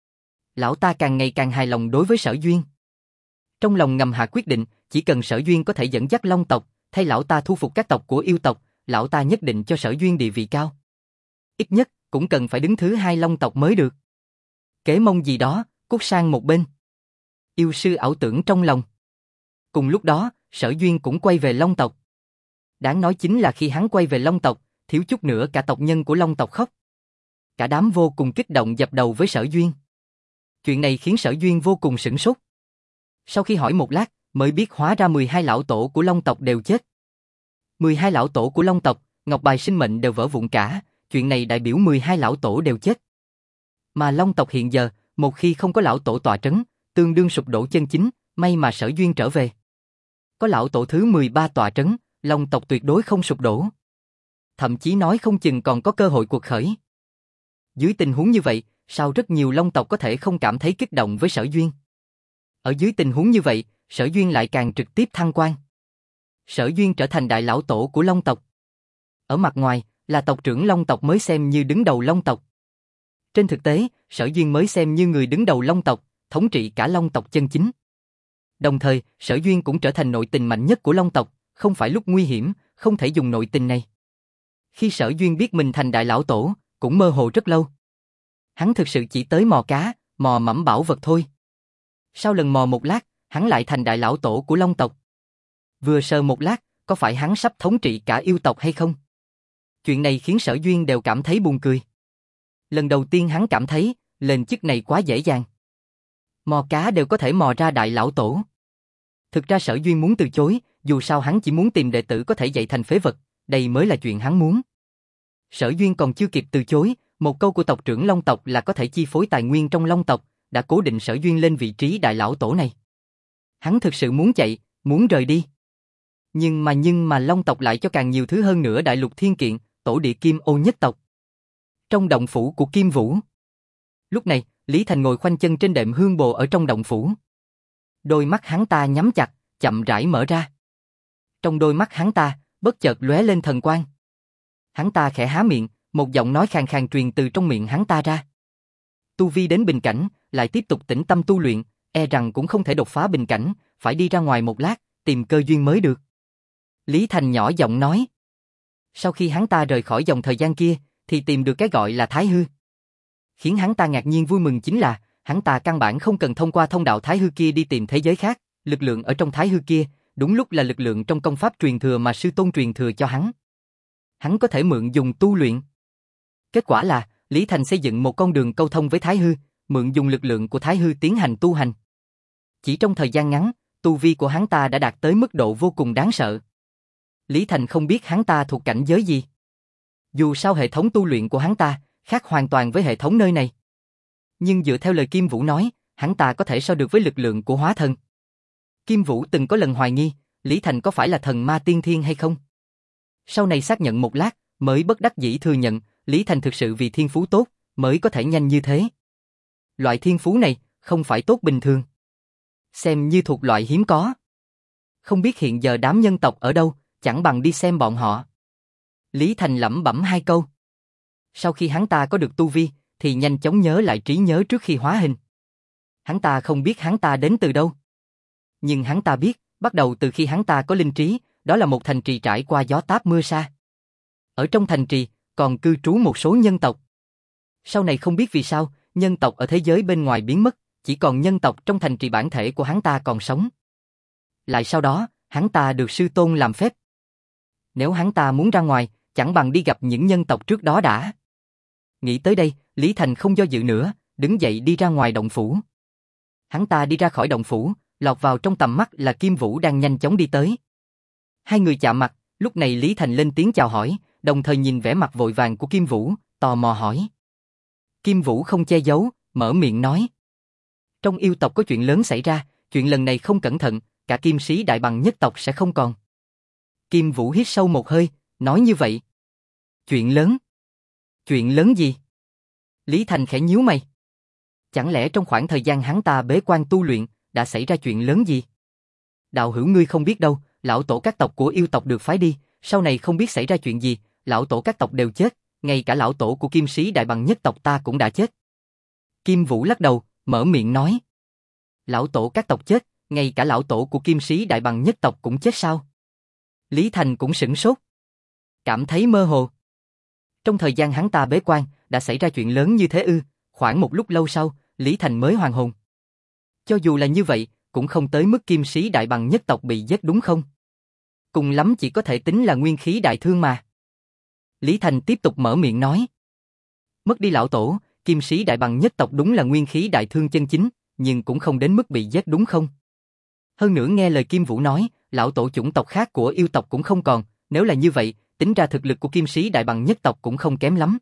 Lão ta càng ngày càng hài lòng đối với Sở Duyên. Trong lòng ngầm hạ quyết định, chỉ cần Sở Duyên có thể dẫn dắt Long tộc, thay lão ta thu phục các tộc của yêu tộc, lão ta nhất định cho Sở Duyên địa vị cao. Ít nhất, cũng cần phải đứng thứ hai Long tộc mới được. Kế Mông gì đó, cút sang một bên. Yêu sư ảo tưởng trong lòng. Cùng lúc đó, Sở Duyên cũng quay về Long tộc. Đáng nói chính là khi hắn quay về Long tộc, thiếu chút nữa cả tộc nhân của Long tộc khóc. Cả đám vô cùng kích động dập đầu với Sở Duyên. Chuyện này khiến Sở Duyên vô cùng sửng sốt. Sau khi hỏi một lát, mới biết hóa ra 12 lão tổ của Long tộc đều chết. 12 lão tổ của Long tộc, ngọc bài sinh mệnh đều vỡ vụn cả, chuyện này đại biểu 12 lão tổ đều chết. Mà Long tộc hiện giờ, một khi không có lão tổ tọa trấn, tương đương sụp đổ chân chính, may mà Sở Duyên trở về. Có lão tổ thứ 13 tọa trấn, Long tộc tuyệt đối không sụp đổ. Thậm chí nói không chừng còn có cơ hội cuộc khởi. Dưới tình huống như vậy, sao rất nhiều Long tộc có thể không cảm thấy kích động với Sở Duyên? Ở dưới tình huống như vậy, Sở Duyên lại càng trực tiếp thăng quan. Sở Duyên trở thành đại lão tổ của Long tộc. Ở mặt ngoài, là tộc trưởng Long tộc mới xem như đứng đầu Long tộc. Trên thực tế, Sở Duyên mới xem như người đứng đầu Long tộc, thống trị cả Long tộc chân chính. Đồng thời, Sở Duyên cũng trở thành nội tình mạnh nhất của Long tộc, không phải lúc nguy hiểm, không thể dùng nội tình này. Khi Sở Duyên biết mình thành đại lão tổ, cũng mơ hồ rất lâu. Hắn thực sự chỉ tới mò cá, mò mẫm bảo vật thôi. Sau lần mò một lát, hắn lại thành đại lão tổ của Long tộc. Vừa sờ một lát, có phải hắn sắp thống trị cả yêu tộc hay không? Chuyện này khiến Sở Duyên đều cảm thấy buồn cười. Lần đầu tiên hắn cảm thấy, lên chức này quá dễ dàng. Mò cá đều có thể mò ra đại lão tổ. Thực ra Sở Duyên muốn từ chối, dù sao hắn chỉ muốn tìm đệ tử có thể dạy thành phế vật, đây mới là chuyện hắn muốn. Sở Duyên còn chưa kịp từ chối, một câu của tộc trưởng Long tộc là có thể chi phối tài nguyên trong Long tộc, đã cố định Sở Duyên lên vị trí đại lão tổ này. Hắn thực sự muốn chạy, muốn rời đi. Nhưng mà Long tộc lại cho càng nhiều thứ hơn nữa đại lục thiên kiện, tổ địa Kim Ô nhất tộc. Trong động phủ của Kim Vũ. Lúc này, Lý Thành ngồi khoanh chân trên đệm hương bồ ở trong động phủ. Đôi mắt hắn ta nhắm chặt, chậm rãi mở ra. Trong đôi mắt hắn ta, bất chợt lóe lên thần quang. Hắn ta khẽ há miệng, một giọng nói khàn khàn truyền từ trong miệng hắn ta ra. Tu vi đến bình cảnh, lại tiếp tục tĩnh tâm tu luyện, e rằng cũng không thể đột phá bình cảnh, phải đi ra ngoài một lát, tìm cơ duyên mới được. Lý Thành nhỏ giọng nói. Sau khi hắn ta rời khỏi dòng thời gian kia, thì tìm được cái gọi là Thái Hư. Khiến hắn ta ngạc nhiên vui mừng chính là, hắn ta căn bản không cần thông qua thông đạo Thái Hư kia đi tìm thế giới khác, lực lượng ở trong Thái Hư kia, đúng lúc là lực lượng trong công pháp truyền thừa mà sư tôn truyền thừa cho hắn. Hắn có thể mượn dùng tu luyện. Kết quả là, Lý Thành xây dựng một con đường câu thông với Thái Hư, mượn dùng lực lượng của Thái Hư tiến hành tu hành. Chỉ trong thời gian ngắn, tu vi của hắn ta đã đạt tới mức độ vô cùng đáng sợ. Lý Thành không biết hắn ta thuộc cảnh giới gì. Dù sao hệ thống tu luyện của hắn ta khác hoàn toàn với hệ thống nơi này. Nhưng dựa theo lời Kim Vũ nói, hắn ta có thể so được với lực lượng của hóa thần. Kim Vũ từng có lần hoài nghi, Lý Thành có phải là thần ma tiên thiên hay không? Sau này xác nhận một lát, mới bất đắc dĩ thừa nhận, Lý Thành thực sự vì thiên phú tốt, mới có thể nhanh như thế. Loại thiên phú này, không phải tốt bình thường. Xem như thuộc loại hiếm có. Không biết hiện giờ đám nhân tộc ở đâu, chẳng bằng đi xem bọn họ. Lý Thành lẩm bẩm hai câu. Sau khi hắn ta có được tu vi, thì nhanh chóng nhớ lại trí nhớ trước khi hóa hình. Hắn ta không biết hắn ta đến từ đâu. Nhưng hắn ta biết, bắt đầu từ khi hắn ta có linh trí, đó là một thành trì trải qua gió táp mưa sa. Ở trong thành trì, còn cư trú một số nhân tộc. Sau này không biết vì sao, nhân tộc ở thế giới bên ngoài biến mất, chỉ còn nhân tộc trong thành trì bản thể của hắn ta còn sống. Lại sau đó, hắn ta được sư tôn làm phép. Nếu hắn ta muốn ra ngoài, chẳng bằng đi gặp những nhân tộc trước đó đã. Nghĩ tới đây, Lý Thành không do dự nữa, đứng dậy đi ra ngoài động phủ. Hắn ta đi ra khỏi động phủ, lọt vào trong tầm mắt là Kim Vũ đang nhanh chóng đi tới. Hai người chạm mặt, lúc này Lý Thành lên tiếng chào hỏi, đồng thời nhìn vẻ mặt vội vàng của Kim Vũ, tò mò hỏi. Kim Vũ không che giấu, mở miệng nói. Trong yêu tộc có chuyện lớn xảy ra, chuyện lần này không cẩn thận, cả Kim Sĩ Đại Bằng nhất tộc sẽ không còn. Kim Vũ hít sâu một hơi, nói như vậy. Chuyện lớn? Chuyện lớn gì? Lý Thành khẽ nhíu mày. Chẳng lẽ trong khoảng thời gian hắn ta bế quan tu luyện, đã xảy ra chuyện lớn gì? Đạo hữu ngươi không biết đâu, lão tổ các tộc của yêu tộc được phái đi, sau này không biết xảy ra chuyện gì, lão tổ các tộc đều chết, ngay cả lão tổ của Kim Sĩ Đại Bằng nhất tộc ta cũng đã chết. Kim Vũ lắc đầu, mở miệng nói. Lão tổ các tộc chết, ngay cả lão tổ của Kim Sĩ Đại Bằng nhất tộc cũng chết sao? Lý Thành cũng sửng sốt. Cảm thấy mơ hồ. Trong thời gian hắn ta bế quan, đã xảy ra chuyện lớn như thế ư? Khoảng một lúc lâu sau, Lý Thành mới hoàn hồn. Cho dù là như vậy, cũng không tới mức Kim Sĩ Đại Bằng nhất tộc bị giết đúng không? Cùng lắm chỉ có thể tính là nguyên khí đại thương mà. Lý Thành tiếp tục mở miệng nói. Mất đi lão tổ, Kim Sĩ Đại Bằng nhất tộc đúng là nguyên khí đại thương chân chính, nhưng cũng không đến mức bị giết đúng không? Hơn nữa nghe lời Kim Vũ nói, lão tổ chủng tộc khác của yêu tộc cũng không còn, nếu là như vậy, tính ra thực lực của Kim Sĩ Đại Bằng nhất tộc cũng không kém lắm.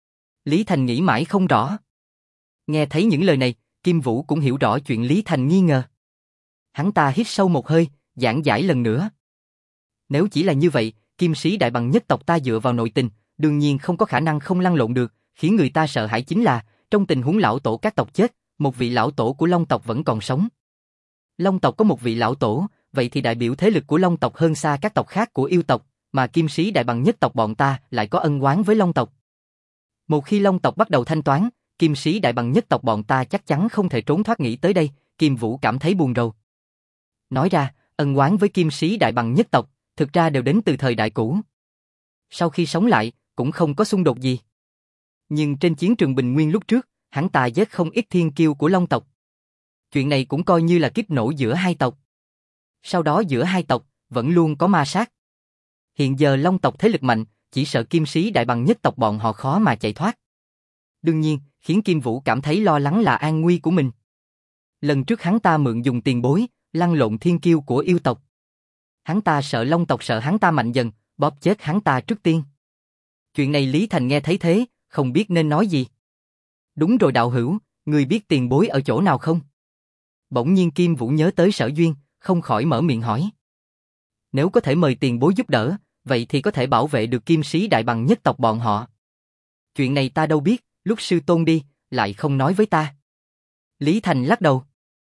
Lý Thành nghĩ mãi không rõ. Nghe thấy những lời này, Kim Vũ cũng hiểu rõ chuyện Lý Thành nghi ngờ. Hắn ta hít sâu một hơi, giảng giải lần nữa. Nếu chỉ là như vậy, Kim Sĩ Đại Bằng nhất tộc ta dựa vào nội tình, đương nhiên không có khả năng không lăn lộn được, khiến người ta sợ hãi chính là, trong tình huống lão tổ các tộc chết, một vị lão tổ của Long tộc vẫn còn sống. Long tộc có một vị lão tổ, vậy thì đại biểu thế lực của Long tộc hơn xa các tộc khác của yêu tộc, mà Kim Sĩ Đại Bằng nhất tộc bọn ta lại có ân oán với Long tộc. Một khi Long tộc bắt đầu thanh toán, Kim Sĩ Đại Bằng nhất tộc bọn ta chắc chắn không thể trốn thoát. Nghĩ tới đây, Kim Vũ cảm thấy buồn rầu. Nói ra, ân oán với Kim Sĩ Đại Bằng nhất tộc, thực ra đều đến từ thời đại cũ. Sau khi sống lại, cũng không có xung đột gì. Nhưng trên chiến trường Bình Nguyên lúc trước, hắn ta giết không ít thiên kiêu của Long tộc. Chuyện này cũng coi như là kiếp nổ giữa hai tộc. Sau đó giữa hai tộc, vẫn luôn có ma sát. Hiện giờ Long tộc thế lực mạnh, chỉ sợ Kim Sĩ Đại Bằng nhất tộc bọn họ khó mà chạy thoát. Đương nhiên, khiến Kim Vũ cảm thấy lo lắng là an nguy của mình. Lần trước hắn ta mượn dùng tiền bối, lăn lộn thiên kiêu của yêu tộc. Hắn ta sợ Long tộc sợ hắn ta mạnh dần, bóp chết hắn ta trước tiên. Chuyện này Lý Thành nghe thấy thế, không biết nên nói gì. Đúng rồi đạo hữu, ngươi biết tiền bối ở chỗ nào không? Bỗng nhiên Kim Vũ nhớ tới Sở Duyên, không khỏi mở miệng hỏi. Nếu có thể mời tiền bối giúp đỡ, vậy thì có thể bảo vệ được Kim Sĩ Đại Bằng nhất tộc bọn họ. Chuyện này ta đâu biết, lúc sư tôn đi, lại không nói với ta. Lý Thành lắc đầu.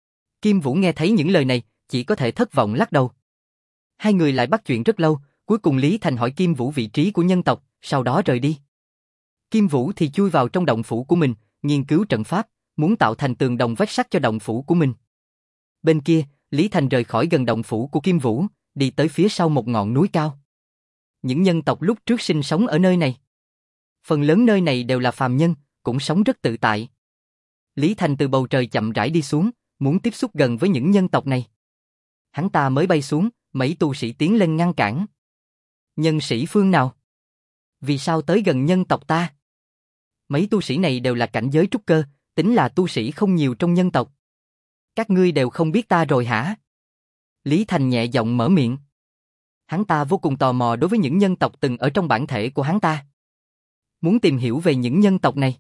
Kim Vũ nghe thấy những lời này, chỉ có thể thất vọng lắc đầu. Hai người lại bắt chuyện rất lâu, cuối cùng Lý Thành hỏi Kim Vũ vị trí của nhân tộc, sau đó rời đi. Kim Vũ thì chui vào trong động phủ của mình, nghiên cứu trận pháp, muốn tạo thành tường đồng vách sắt cho động phủ của mình. Bên kia, Lý Thành rời khỏi gần động phủ của Kim Vũ, đi tới phía sau một ngọn núi cao. Những nhân tộc lúc trước sinh sống ở nơi này. Phần lớn nơi này đều là phàm nhân, cũng sống rất tự tại. Lý Thành từ bầu trời chậm rãi đi xuống, muốn tiếp xúc gần với những nhân tộc này. Hắn ta mới bay xuống, mấy tu sĩ tiến lên ngăn cản. Nhân sĩ phương nào? Vì sao tới gần nhân tộc ta? Mấy tu sĩ này đều là cảnh giới trúc cơ, tính là tu sĩ không nhiều trong nhân tộc. Các ngươi đều không biết ta rồi hả? Lý Thành nhẹ giọng mở miệng. Hắn ta vô cùng tò mò đối với những nhân tộc từng ở trong bản thể của hắn ta. Muốn tìm hiểu về những nhân tộc này.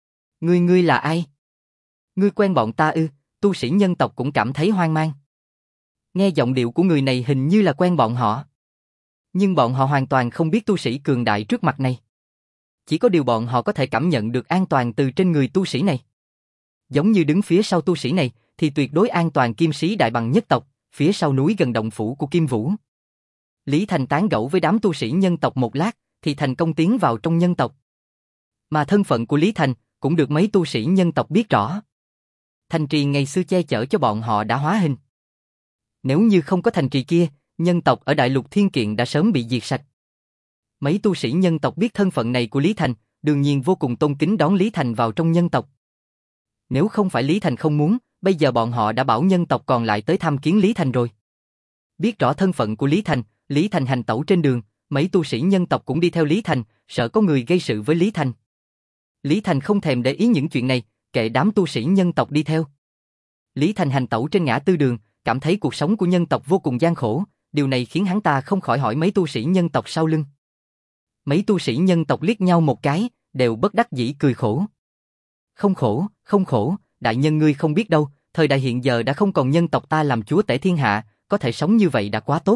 Ngươi là ai? Ngươi quen bọn ta ư? Tu sĩ nhân tộc cũng cảm thấy hoang mang. Nghe giọng điệu của người này hình như là quen bọn họ. Nhưng bọn họ hoàn toàn không biết tu sĩ cường đại trước mặt này. Chỉ có điều bọn họ có thể cảm nhận được an toàn từ trên người tu sĩ này. Giống như đứng phía sau tu sĩ này, thì tuyệt đối an toàn Kim Sĩ Đại Bằng nhất tộc, phía sau núi gần động phủ của Kim Vũ. Lý Thành tán gẫu với đám tu sĩ nhân tộc một lát, thì thành công tiến vào trong nhân tộc. Mà thân phận của Lý Thành cũng được mấy tu sĩ nhân tộc biết rõ. Thành trì ngày xưa che chở cho bọn họ đã hóa hình. Nếu như không có thành trì kia, nhân tộc ở Đại Lục Thiên Kiện đã sớm bị diệt sạch. Mấy tu sĩ nhân tộc biết thân phận này của Lý Thành, đương nhiên vô cùng tôn kính đón Lý Thành vào trong nhân tộc. Nếu không phải Lý Thành không muốn, bây giờ bọn họ đã bảo nhân tộc còn lại tới tham kiến Lý Thành rồi. Biết rõ thân phận của Lý Thành hành tẩu trên đường, mấy tu sĩ nhân tộc cũng đi theo Lý Thành, sợ có người gây sự với Lý Thành. Lý Thành không thèm để ý những chuyện này, kệ đám tu sĩ nhân tộc đi theo. Lý Thành hành tẩu trên ngã tư đường, cảm thấy cuộc sống của nhân tộc vô cùng gian khổ, điều này khiến hắn ta không khỏi hỏi mấy tu sĩ nhân tộc sau lưng. Mấy tu sĩ nhân tộc liếc nhau một cái, đều bất đắc dĩ cười khổ. Không khổ, đại nhân ngươi không biết đâu, thời đại hiện giờ đã không còn nhân tộc ta làm chúa tể thiên hạ, có thể sống như vậy đã quá tốt.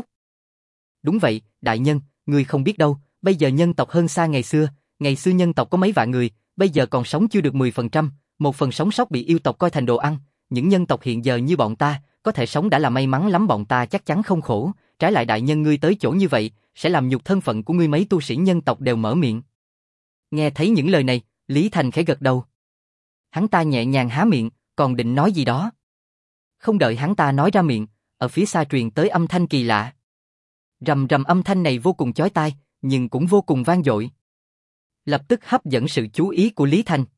Đúng vậy, đại nhân, ngươi không biết đâu, bây giờ nhân tộc hơn xa ngày xưa nhân tộc có mấy vạn người, bây giờ còn sống chưa được 10%, một phần sống sót bị yêu tộc coi thành đồ ăn, những nhân tộc hiện giờ như bọn ta, có thể sống đã là may mắn lắm, bọn ta chắc chắn không khổ, trái lại đại nhân ngươi tới chỗ như vậy, sẽ làm nhục thân phận của ngươi. Mấy tu sĩ nhân tộc đều mở miệng. Nghe thấy những lời này, Lý Thành khẽ gật đầu. Hắn ta nhẹ nhàng há miệng, còn định nói gì đó. Không đợi hắn ta nói ra miệng, ở phía xa truyền tới âm thanh kỳ lạ. Rầm rầm, âm thanh này vô cùng chói tai, nhưng cũng vô cùng vang dội. Lập tức hấp dẫn sự chú ý của Lý Thành.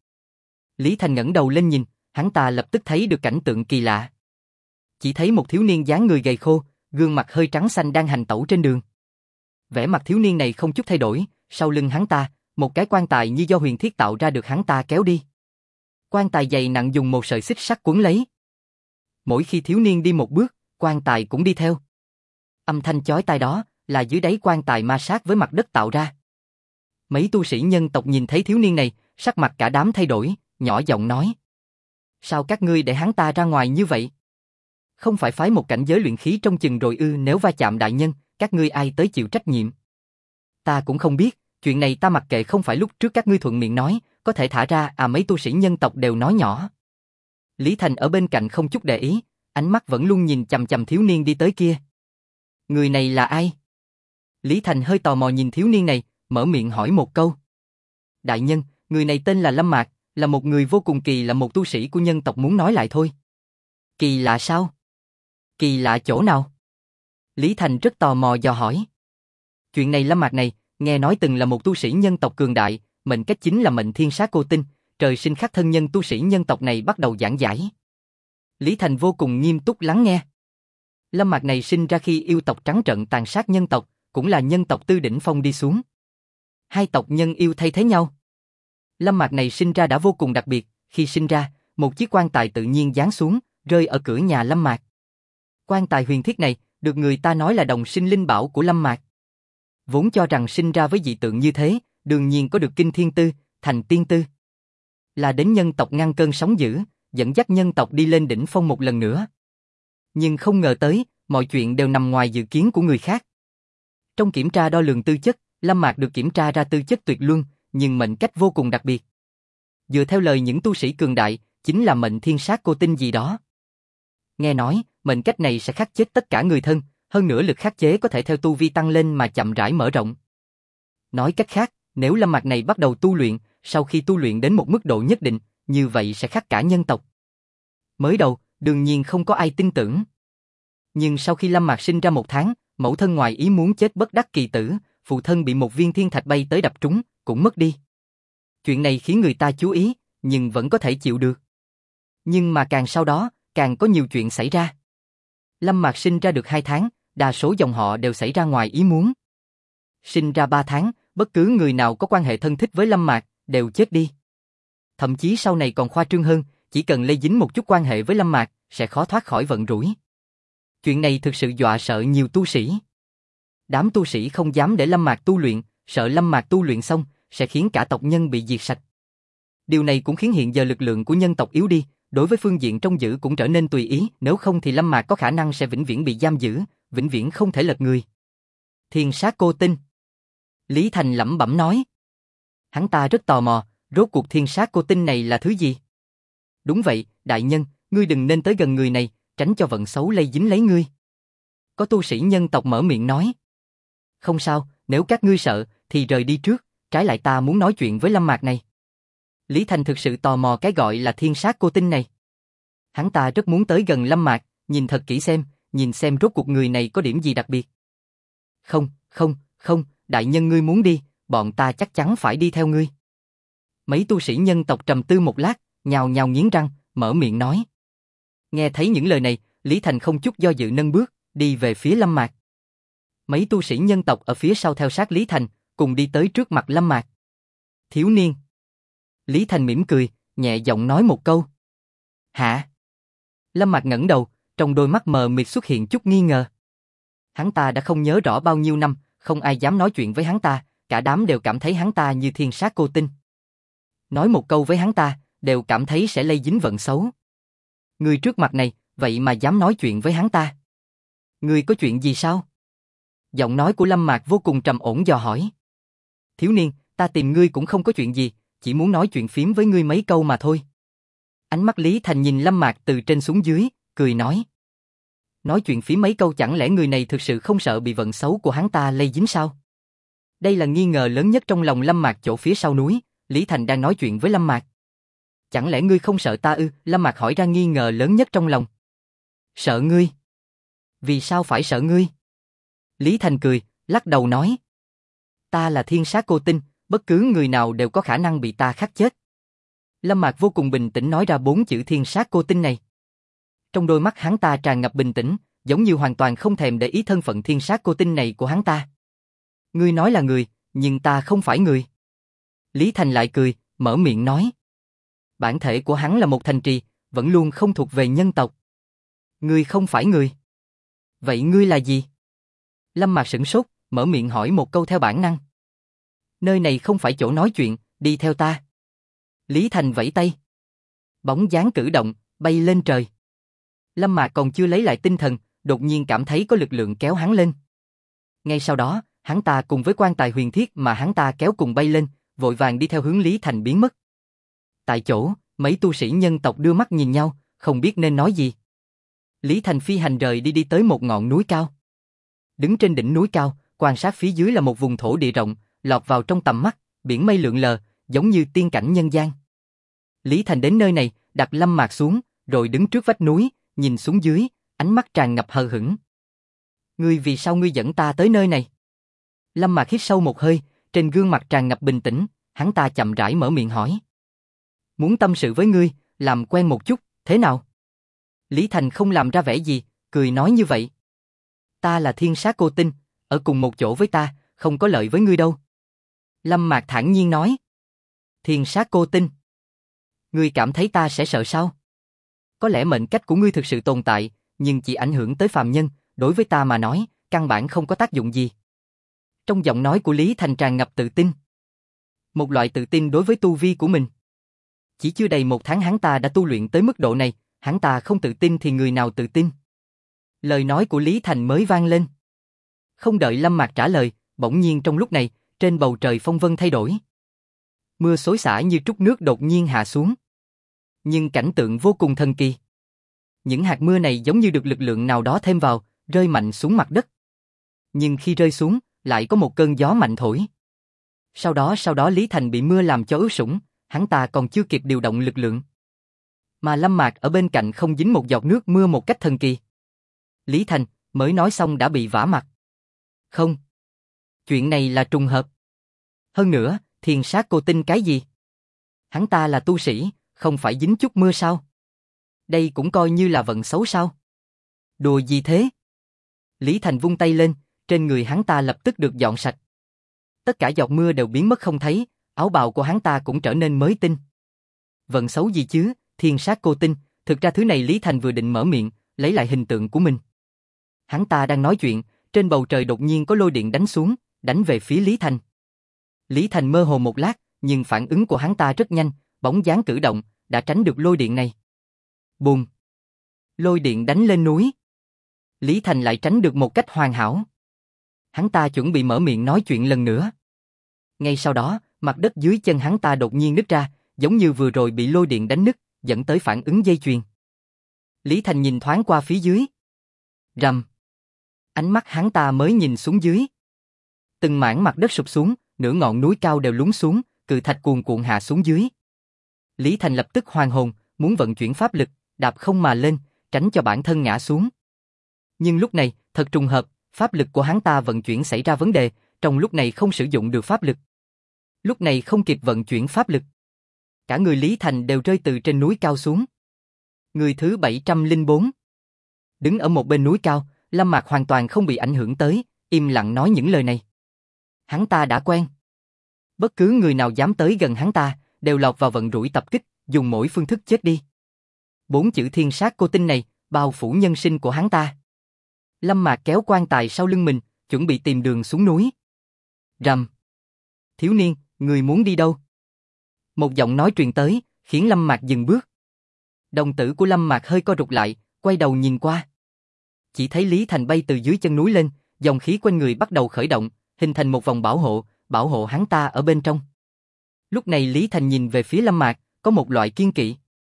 Lý Thành ngẩng đầu lên nhìn, hắn ta lập tức thấy được cảnh tượng kỳ lạ. Chỉ thấy một thiếu niên dáng người gầy khô, gương mặt hơi trắng xanh đang hành tẩu trên đường. Vẻ mặt thiếu niên này không chút thay đổi, sau lưng hắn ta, một cái quan tài như do huyền thiết tạo ra được hắn ta kéo đi. Quan tài dày nặng dùng một sợi xích sắt quấn lấy. Mỗi khi thiếu niên đi một bước, quan tài cũng đi theo. Âm thanh chói tai đó là dưới đáy quan tài ma sát với mặt đất tạo ra. Mấy tu sĩ nhân tộc nhìn thấy thiếu niên này, sắc mặt cả đám thay đổi, nhỏ giọng nói: sao các ngươi để hắn ta ra ngoài như vậy? Không phải phái một cảnh giới luyện khí trong chừng rồi ư? Nếu va chạm đại nhân, các ngươi ai tới chịu trách nhiệm? Ta cũng không biết, chuyện này ta mặc kệ, không phải lúc trước các ngươi thuận miệng nói, có thể thả ra à? Mấy tu sĩ nhân tộc đều nói nhỏ. Lý Thành ở bên cạnh không chút để ý, ánh mắt vẫn luôn nhìn chằm chằm thiếu niên đi tới kia. Người này là ai? Lý Thành hơi tò mò nhìn thiếu niên này, mở miệng hỏi một câu. Đại nhân, người này tên là Lâm Mạc, là một người vô cùng kỳ lạ, một tu sĩ của nhân tộc muốn nói lại thôi. Kỳ lạ sao? Kỳ lạ chỗ nào? Lý Thành rất tò mò dò hỏi. Chuyện này Lâm Mạc này, nghe nói từng là một tu sĩ nhân tộc cường đại, mệnh cách chính là mệnh thiên sát cô tinh, trời sinh khắc thân nhân. Tu sĩ nhân tộc này bắt đầu giảng giải. Lý Thành vô cùng nghiêm túc lắng nghe. Lâm Mạc này sinh ra khi yêu tộc trắng trợn tàn sát nhân tộc, cũng là nhân tộc từ đỉnh phong đi xuống. Hai tộc nhân yêu thay thế nhau. Lâm Mạc này sinh ra đã vô cùng đặc biệt, khi sinh ra, một chiếc quan tài tự nhiên giáng xuống, rơi ở cửa nhà Lâm Mạc. Quan tài huyền thiết này, được người ta nói là đồng sinh linh bảo của Lâm Mạc. Vốn cho rằng sinh ra với dị tượng như thế, đương nhiên có được kinh thiên tư, thành tiên tư. Là đến nhân tộc ngăn cơn sóng dữ, dẫn dắt nhân tộc đi lên đỉnh phong một lần nữa. Nhưng không ngờ tới, mọi chuyện đều nằm ngoài dự kiến của người khác. Trong kiểm tra đo lường tư chất, Lâm Mạc được kiểm tra ra tư chất tuyệt luân, nhưng mệnh cách vô cùng đặc biệt. Dựa theo lời những tu sĩ cường đại, chính là mệnh thiên sát cô tinh gì đó. Nghe nói, mệnh cách này sẽ khắc chết tất cả người thân, hơn nữa lực khắc chế có thể theo tu vi tăng lên mà chậm rãi mở rộng. Nói cách khác, nếu Lâm Mạc này bắt đầu tu luyện, sau khi tu luyện đến một mức độ nhất định, như vậy sẽ khắc cả nhân tộc. Mới đầu, đương nhiên không có ai tin tưởng. Nhưng sau khi Lâm Mạc sinh ra một tháng, mẫu thân ngoài ý muốn chết bất đắc kỳ tử, phụ thân bị một viên thiên thạch bay tới đập trúng, cũng mất đi. Chuyện này khiến người ta chú ý, nhưng vẫn có thể chịu được. Nhưng mà càng sau đó, càng có nhiều chuyện xảy ra. Lâm Mạc sinh ra được 2 tháng, đa số dòng họ đều xảy ra ngoài ý muốn. Sinh ra 3 tháng, bất cứ người nào có quan hệ thân thích với Lâm Mạc, đều chết đi. Thậm chí sau này còn khoa trương hơn, chỉ cần lây dính một chút quan hệ với Lâm Mạc, sẽ khó thoát khỏi vận rủi. Chuyện này thực sự dọa sợ nhiều tu sĩ. Đám tu sĩ không dám để Lâm Mạc tu luyện, sợ Lâm Mạc tu luyện xong, sẽ khiến cả tộc nhân bị diệt sạch. Điều này cũng khiến hiện giờ lực lượng của nhân tộc yếu đi, đối với phương diện trông giữ cũng trở nên tùy ý, nếu không thì Lâm Mạc có khả năng sẽ vĩnh viễn bị giam giữ, vĩnh viễn không thể lật người. Thiên sát cô tinh. Lý Thành lẩm bẩm nói. Hắn ta rất tò mò, rốt cuộc thiên sát cô tinh này là thứ gì? Đúng vậy, đại nhân, ngươi đừng nên tới gần người này, tránh cho vận xấu lây dính lấy ngươi. Có tu sĩ nhân tộc mở miệng nói. Không sao, nếu các ngươi sợ, thì rời đi trước, trái lại ta muốn nói chuyện với Lâm Mạc này. Lý Thành thực sự tò mò cái gọi là thiên sát cô tinh này. Hắn ta rất muốn tới gần Lâm Mạc, nhìn thật kỹ xem, nhìn xem rốt cuộc người này có điểm gì đặc biệt. Không, đại nhân ngươi muốn đi, bọn ta chắc chắn phải đi theo ngươi. Mấy tu sĩ nhân tộc trầm tư một lát, nhào nhào nghiến răng, mở miệng nói. Nghe thấy những lời này, Lý Thành không chút do dự nâng bước, đi về phía Lâm Mạc. Mấy tu sĩ nhân tộc ở phía sau theo sát Lý Thành, cùng đi tới trước mặt Lâm Mạc. Thiếu niên. Lý Thành mỉm cười, nhẹ giọng nói một câu. Hả? Lâm Mạc ngẩng đầu, trong đôi mắt mờ mịt xuất hiện chút nghi ngờ. Hắn ta đã không nhớ rõ bao nhiêu năm, không ai dám nói chuyện với hắn ta, cả đám đều cảm thấy hắn ta như thiên sát cô tinh. Nói một câu với hắn ta, đều cảm thấy sẽ lây dính vận xấu. Người trước mặt này, vậy mà dám nói chuyện với hắn ta. Người có chuyện gì sao? Giọng nói của Lâm Mạc vô cùng trầm ổn dò hỏi. Thiếu niên, ta tìm ngươi cũng không có chuyện gì, chỉ muốn nói chuyện phím với ngươi mấy câu mà thôi. Ánh mắt Lý Thành nhìn Lâm Mạc từ trên xuống dưới, cười nói. Nói chuyện phím mấy câu chẳng lẽ người này thực sự không sợ bị vận xấu của hắn ta lây dính sao? Đây là nghi ngờ lớn nhất trong lòng Lâm Mạc chỗ phía sau núi, Lý Thành đang nói chuyện với Lâm Mạc. Chẳng lẽ ngươi không sợ ta ư? Lâm Mạc hỏi ra nghi ngờ lớn nhất trong lòng. Sợ ngươi? Vì sao phải sợ ngươi? Lý Thành cười, lắc đầu nói. Ta là thiên sát cô tinh, bất cứ người nào đều có khả năng bị ta khắc chết. Lâm Mạc vô cùng bình tĩnh nói ra 4 chữ thiên sát cô tinh này. Trong đôi mắt hắn ta tràn ngập bình tĩnh, giống như hoàn toàn không thèm để ý thân phận thiên sát cô tinh này của hắn ta. Ngươi nói là người, nhưng ta không phải người. Lý Thành lại cười, mở miệng nói. Bản thể của hắn là một thành trì, vẫn luôn không thuộc về nhân tộc. Ngươi không phải người. Vậy ngươi là gì? Lâm Mạc sửng sốt, mở miệng hỏi một câu theo bản năng. Nơi này không phải chỗ nói chuyện, đi theo ta. Lý Thành vẫy tay. Bóng dáng cử động, bay lên trời. Lâm Mạc còn chưa lấy lại tinh thần, đột nhiên cảm thấy có lực lượng kéo hắn lên. Ngay sau đó, hắn ta cùng với quan tài huyền thiết mà hắn ta kéo cùng bay lên, vội vàng đi theo hướng Lý Thành biến mất. Tại chỗ, mấy tu sĩ nhân tộc đưa mắt nhìn nhau, không biết nên nói gì. Lý Thành phi hành rời đi tới một ngọn núi cao. Đứng trên đỉnh núi cao, quan sát phía dưới là một vùng thổ địa rộng, lọt vào trong tầm mắt, biển mây lượn lờ, giống như tiên cảnh nhân gian. Lý Thành đến nơi này, đặt Lâm Mạc xuống, rồi đứng trước vách núi, nhìn xuống dưới, ánh mắt tràn ngập hờ hững. Vì sao ngươi dẫn ta tới nơi này? Lâm Mạc hít sâu một hơi, trên gương mặt tràn ngập bình tĩnh, hắn ta chậm rãi mở miệng hỏi. Muốn tâm sự với ngươi, làm quen một chút, thế nào? Lý Thành không làm ra vẻ gì, cười nói như vậy. Ta là thiên sát cô tinh, ở cùng một chỗ với ta, không có lợi với ngươi đâu. Lâm Mạc thản nhiên nói. Thiên sát cô tinh. Ngươi cảm thấy ta sẽ sợ sao? Có lẽ mệnh cách của ngươi thực sự tồn tại, nhưng chỉ ảnh hưởng tới phàm nhân, đối với ta mà nói, căn bản không có tác dụng gì. Trong giọng nói của Lý Thành tràn ngập tự tin. Một loại tự tin đối với tu vi của mình. Chỉ chưa đầy 1 tháng hắn ta đã tu luyện tới mức độ này, hắn ta không tự tin thì người nào tự tin? Lời nói của Lý Thành mới vang lên. Không đợi Lâm Mạc trả lời, bỗng nhiên trong lúc này, trên bầu trời phong vân thay đổi. Mưa xối xả như trút nước đột nhiên hạ xuống. Nhưng cảnh tượng vô cùng thần kỳ. Những hạt mưa này giống như được lực lượng nào đó thêm vào, rơi mạnh xuống mặt đất. Nhưng khi rơi xuống, lại có một cơn gió mạnh thổi. Sau đó Lý Thành bị mưa làm cho ướt sũng, hắn ta còn chưa kịp điều động lực lượng. Mà Lâm Mạc ở bên cạnh không dính một giọt nước mưa một cách thần kỳ. Lý Thành mới nói xong đã bị vả mặt. Không. Chuyện này là trùng hợp. Hơn nữa, thiên sát cô tinh cái gì? Hắn ta là tu sĩ, không phải dính chút mưa sao? Đây cũng coi như là vận xấu sao? Đùa gì thế? Lý Thành vung tay lên, trên người hắn ta lập tức được dọn sạch. Tất cả giọt mưa đều biến mất không thấy, áo bào của hắn ta cũng trở nên mới tinh. Vận xấu gì chứ, thiên sát cô tinh, thực ra thứ này Lý Thành vừa định mở miệng, lấy lại hình tượng của mình. Hắn ta đang nói chuyện, trên bầu trời đột nhiên có lôi điện đánh xuống, đánh về phía Lý Thành. Lý Thành mơ hồ một lát, nhưng phản ứng của hắn ta rất nhanh, bóng dáng cử động, đã tránh được lôi điện này. Bùm! Lôi điện đánh lên núi. Lý Thành lại tránh được một cách hoàn hảo. Hắn ta chuẩn bị mở miệng nói chuyện lần nữa. Ngay sau đó, mặt đất dưới chân hắn ta đột nhiên nứt ra, giống như vừa rồi bị lôi điện đánh nứt, dẫn tới phản ứng dây chuyền. Lý Thành nhìn thoáng qua phía dưới. Rầm! Ánh mắt hắn ta mới nhìn xuống dưới. Từng mảng mặt đất sụp xuống, nửa ngọn núi cao đều lún xuống, cự thạch cuồn cuộn hạ xuống dưới. Lý Thành lập tức hoàn hồn, muốn vận chuyển pháp lực, đạp không mà lên, tránh cho bản thân ngã xuống. Nhưng lúc này, thật trùng hợp, pháp lực của hắn ta vận chuyển xảy ra vấn đề, trong lúc này không sử dụng được pháp lực. Lúc này không kịp vận chuyển pháp lực. Cả người Lý Thành đều rơi từ trên núi cao xuống. Người thứ 704. Đứng ở một bên núi cao, Lâm Mạc hoàn toàn không bị ảnh hưởng tới, im lặng nói những lời này. Hắn ta đã quen. Bất cứ người nào dám tới gần hắn ta, đều lọt vào vận rủi tập kích, dùng mỗi phương thức chết đi. 4 chữ thiên sát cô tinh này, bao phủ nhân sinh của hắn ta. Lâm Mạc kéo quan tài sau lưng mình, chuẩn bị tìm đường xuống núi. Rầm. Thiếu niên, người muốn đi đâu? Một giọng nói truyền tới, khiến Lâm Mạc dừng bước. Đồng tử của Lâm Mạc hơi co rụt lại, quay đầu nhìn qua. Chỉ thấy Lý Thành bay từ dưới chân núi lên, dòng khí quanh người bắt đầu khởi động, hình thành một vòng bảo hộ hắn ta ở bên trong. Lúc này Lý Thành nhìn về phía Lâm Mạc, có một loại kiêng kỵ.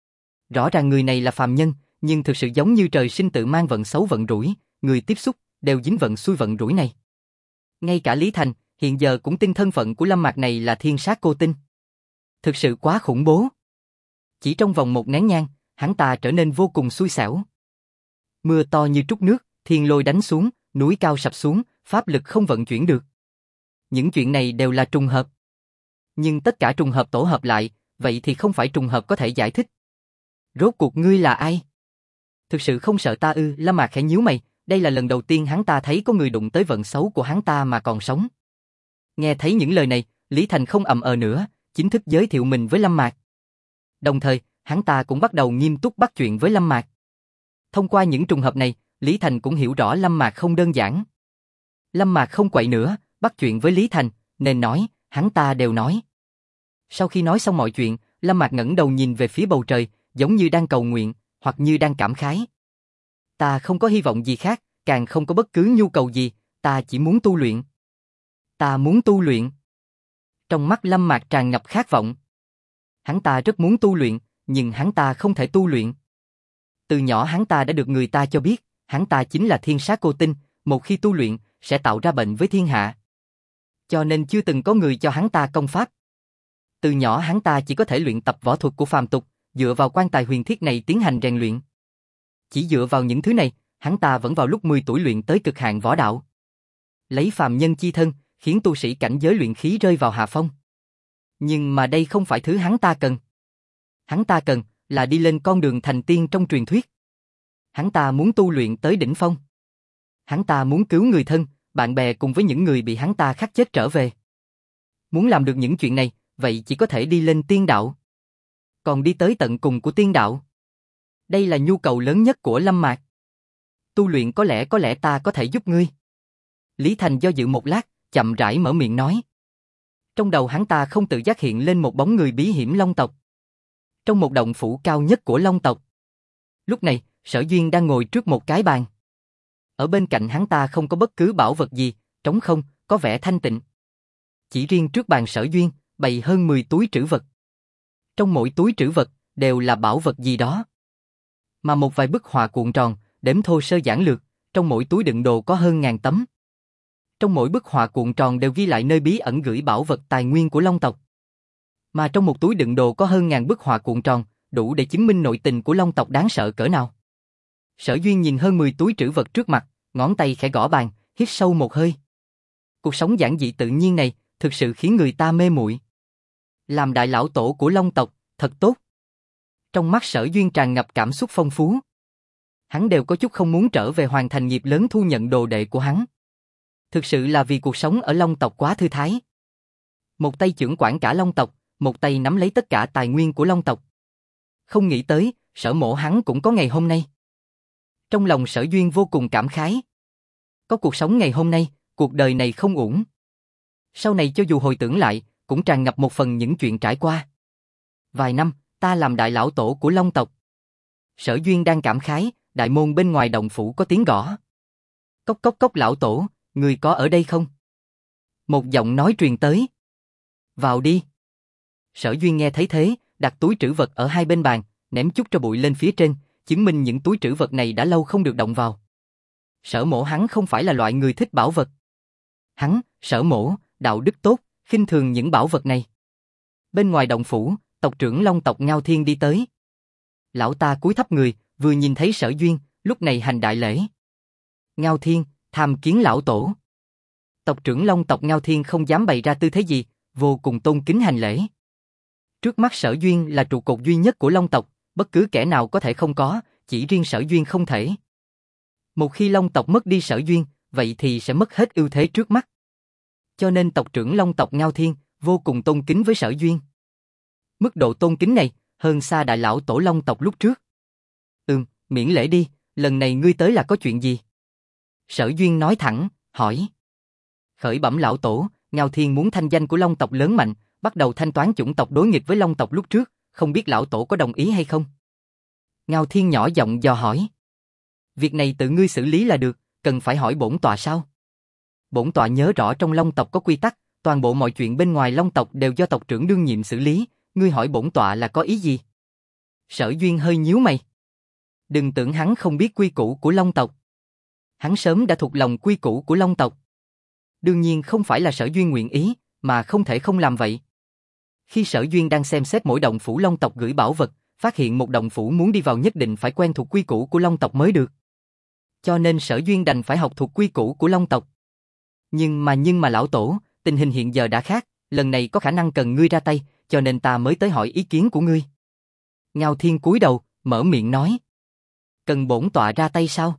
Rõ ràng người này là phàm nhân, nhưng thực sự giống như trời sinh tự mang vận xấu vận rủi, người tiếp xúc đều dính vận xui vận rủi này. Ngay cả Lý Thành hiện giờ cũng tin thân phận của Lâm Mạc này là thiên sát cô tinh. Thực sự quá khủng bố. Chỉ trong vòng một nén nhang, hắn ta trở nên vô cùng xui xẻo. Mưa to như trút nước, thiên lôi đánh xuống, núi cao sập xuống, pháp lực không vận chuyển được. Những chuyện này đều là trùng hợp. Nhưng tất cả trùng hợp tổ hợp lại, vậy thì không phải trùng hợp có thể giải thích. Rốt cuộc ngươi là ai? Thực sự không sợ ta ư? Lâm Mạc khẽ nhíu mày, đây là lần đầu tiên hắn ta thấy có người đụng tới vận xấu của hắn ta mà còn sống. Nghe thấy những lời này, Lý Thành không ậm ờ nữa, chính thức giới thiệu mình với Lâm Mạc. Đồng thời, hắn ta cũng bắt đầu nghiêm túc bắt chuyện với Lâm Mạc. Thông qua những trùng hợp này, Lý Thành cũng hiểu rõ Lâm Mạc không đơn giản. Lâm Mạc không quậy nữa, bắt chuyện với Lý Thành, nên nói, hắn ta đều nói. Sau khi nói xong mọi chuyện, Lâm Mạc ngẩng đầu nhìn về phía bầu trời, giống như đang cầu nguyện, hoặc như đang cảm khái. Ta không có hy vọng gì khác, càng không có bất cứ nhu cầu gì, ta chỉ muốn tu luyện. Ta muốn tu luyện. Trong mắt Lâm Mạc tràn ngập khát vọng. Hắn ta rất muốn tu luyện, nhưng hắn ta không thể tu luyện. Từ nhỏ hắn ta đã được người ta cho biết, hắn ta chính là thiên sát cô tinh, một khi tu luyện, sẽ tạo ra bệnh với thiên hạ. Cho nên chưa từng có người cho hắn ta công pháp. Từ nhỏ hắn ta chỉ có thể luyện tập võ thuật của phàm tục, dựa vào quan tài huyền thiết này tiến hành rèn luyện. Chỉ dựa vào những thứ này, hắn ta vẫn vào lúc 10 tuổi luyện tới cực hạn võ đạo. Lấy phàm nhân chi thân, khiến tu sĩ cảnh giới luyện khí rơi vào hạ phong. Nhưng mà đây không phải thứ hắn ta cần. Hắn ta cần là đi lên con đường thành tiên trong truyền thuyết. Hắn ta muốn tu luyện tới đỉnh phong. Hắn ta muốn cứu người thân, bạn bè cùng với những người bị hắn ta khắc chết trở về. Muốn làm được những chuyện này, vậy chỉ có thể đi lên tiên đạo. Còn đi tới tận cùng của tiên đạo. Đây là nhu cầu lớn nhất của Lâm Mạc. Tu luyện có lẽ ta có thể giúp ngươi. Lý Thành do dự một lát, chậm rãi mở miệng nói. Trong đầu hắn ta không tự giác hiện lên một bóng người bí hiểm Long tộc. Trong một động phủ cao nhất của Long tộc. Lúc này, Sở Duyên đang ngồi trước một cái bàn. Ở bên cạnh hắn ta không có bất cứ bảo vật gì, trống không, có vẻ thanh tịnh. Chỉ riêng trước bàn Sở Duyên, bày hơn 10 túi trữ vật. Trong mỗi túi trữ vật, đều là bảo vật gì đó. Mà một vài bức họa cuộn tròn, đếm thô sơ giản lược, trong mỗi túi đựng đồ có hơn 1000 tấm. Trong mỗi bức họa cuộn tròn đều ghi lại nơi bí ẩn gửi bảo vật tài nguyên của Long tộc. Mà trong một túi đựng đồ có hơn 1000 bức họa cuộn tròn, đủ để chứng minh nội tình của Long tộc đáng sợ cỡ nào. Sở Duyên nhìn hơn 10 túi trữ vật trước mặt, ngón tay khẽ gõ bàn, hít sâu một hơi. Cuộc sống giản dị tự nhiên này, thực sự khiến người ta mê muội. Làm đại lão tổ của Long tộc, thật tốt. Trong mắt Sở Duyên tràn ngập cảm xúc phong phú. Hắn đều có chút không muốn trở về hoàn thành nghiệp lớn thu nhận đồ đệ của hắn. Thực sự là vì cuộc sống ở Long tộc quá thư thái. Một tay chưởng quản cả Long tộc, một tay nắm lấy tất cả tài nguyên của Long tộc. Không nghĩ tới, Sở Mộ hắn cũng có ngày hôm nay. Trong lòng Sở Duyên vô cùng cảm khái. Có cuộc sống ngày hôm nay, cuộc đời này không uổng. Sau này cho dù hồi tưởng lại, cũng tràn ngập một phần những chuyện trải qua. Vài năm, ta làm đại lão tổ của Long tộc. Sở Duyên đang cảm khái, đại môn bên ngoài động phủ có tiếng gõ. Cốc cốc cốc lão tổ, người có ở đây không? Một giọng nói truyền tới. Vào đi. Sở Duyên nghe thấy thế, đặt túi trữ vật ở hai bên bàn, ném chút tro bụi lên phía trên, chứng minh những túi trữ vật này đã lâu không được động vào. Sở Mỗ hắn không phải là loại người thích bảo vật. Hắn, Sở Mỗ, đạo đức tốt, khinh thường những bảo vật này. Bên ngoài động phủ, tộc trưởng Long tộc Ngao Thiên đi tới. Lão ta cúi thấp người, vừa nhìn thấy Sở Duyên, lúc này hành đại lễ. Ngao Thiên, tham kiến lão tổ. Tộc trưởng Long tộc Ngao Thiên không dám bày ra tư thế gì, vô cùng tôn kính hành lễ. Trước mắt Sở Duyên là trụ cột duy nhất của Long tộc, bất cứ kẻ nào có thể không có, chỉ riêng Sở Duyên không thể. Một khi Long tộc mất đi Sở Duyên, vậy thì sẽ mất hết ưu thế trước mắt. Cho nên tộc trưởng Long tộc Ngao Thiên vô cùng tôn kính với Sở Duyên. Mức độ tôn kính này hơn xa đại lão tổ Long tộc lúc trước. Miễn lễ đi, lần này ngươi tới là có chuyện gì? Sở Duyên nói thẳng, hỏi. Khởi bẩm lão tổ, Ngao Thiên muốn thanh danh của Long tộc lớn mạnh, bắt đầu thanh toán chủng tộc đối nghịch với Long tộc lúc trước, không biết lão tổ có đồng ý hay không? Ngao Thiên nhỏ giọng dò hỏi. Việc này tự ngươi xử lý là được, cần phải hỏi bổn tọa sao? Bổn tọa nhớ rõ trong Long tộc có quy tắc, toàn bộ mọi chuyện bên ngoài Long tộc đều do tộc trưởng đương nhiệm xử lý, ngươi hỏi bổn tọa là có ý gì? Sở Duyên hơi nhíu mày. Đừng tưởng hắn không biết quy củ của Long tộc. Hắn sớm đã thuộc lòng quy củ của Long tộc. Đương nhiên không phải là Sở Duyên nguyện ý, mà không thể không làm vậy. Khi Sở Duyên đang xem xét mỗi động phủ Long tộc gửi bảo vật, phát hiện một động phủ muốn đi vào nhất định phải quen thuộc quy củ của Long tộc mới được. Cho nên Sở Duyên đành phải học thuộc quy củ của Long tộc. Nhưng mà lão tổ, tình hình hiện giờ đã khác, lần này có khả năng cần ngươi ra tay, cho nên ta mới tới hỏi ý kiến của ngươi. Ngao Thiên cúi đầu, mở miệng nói. Cần bổn tọa ra tay sao?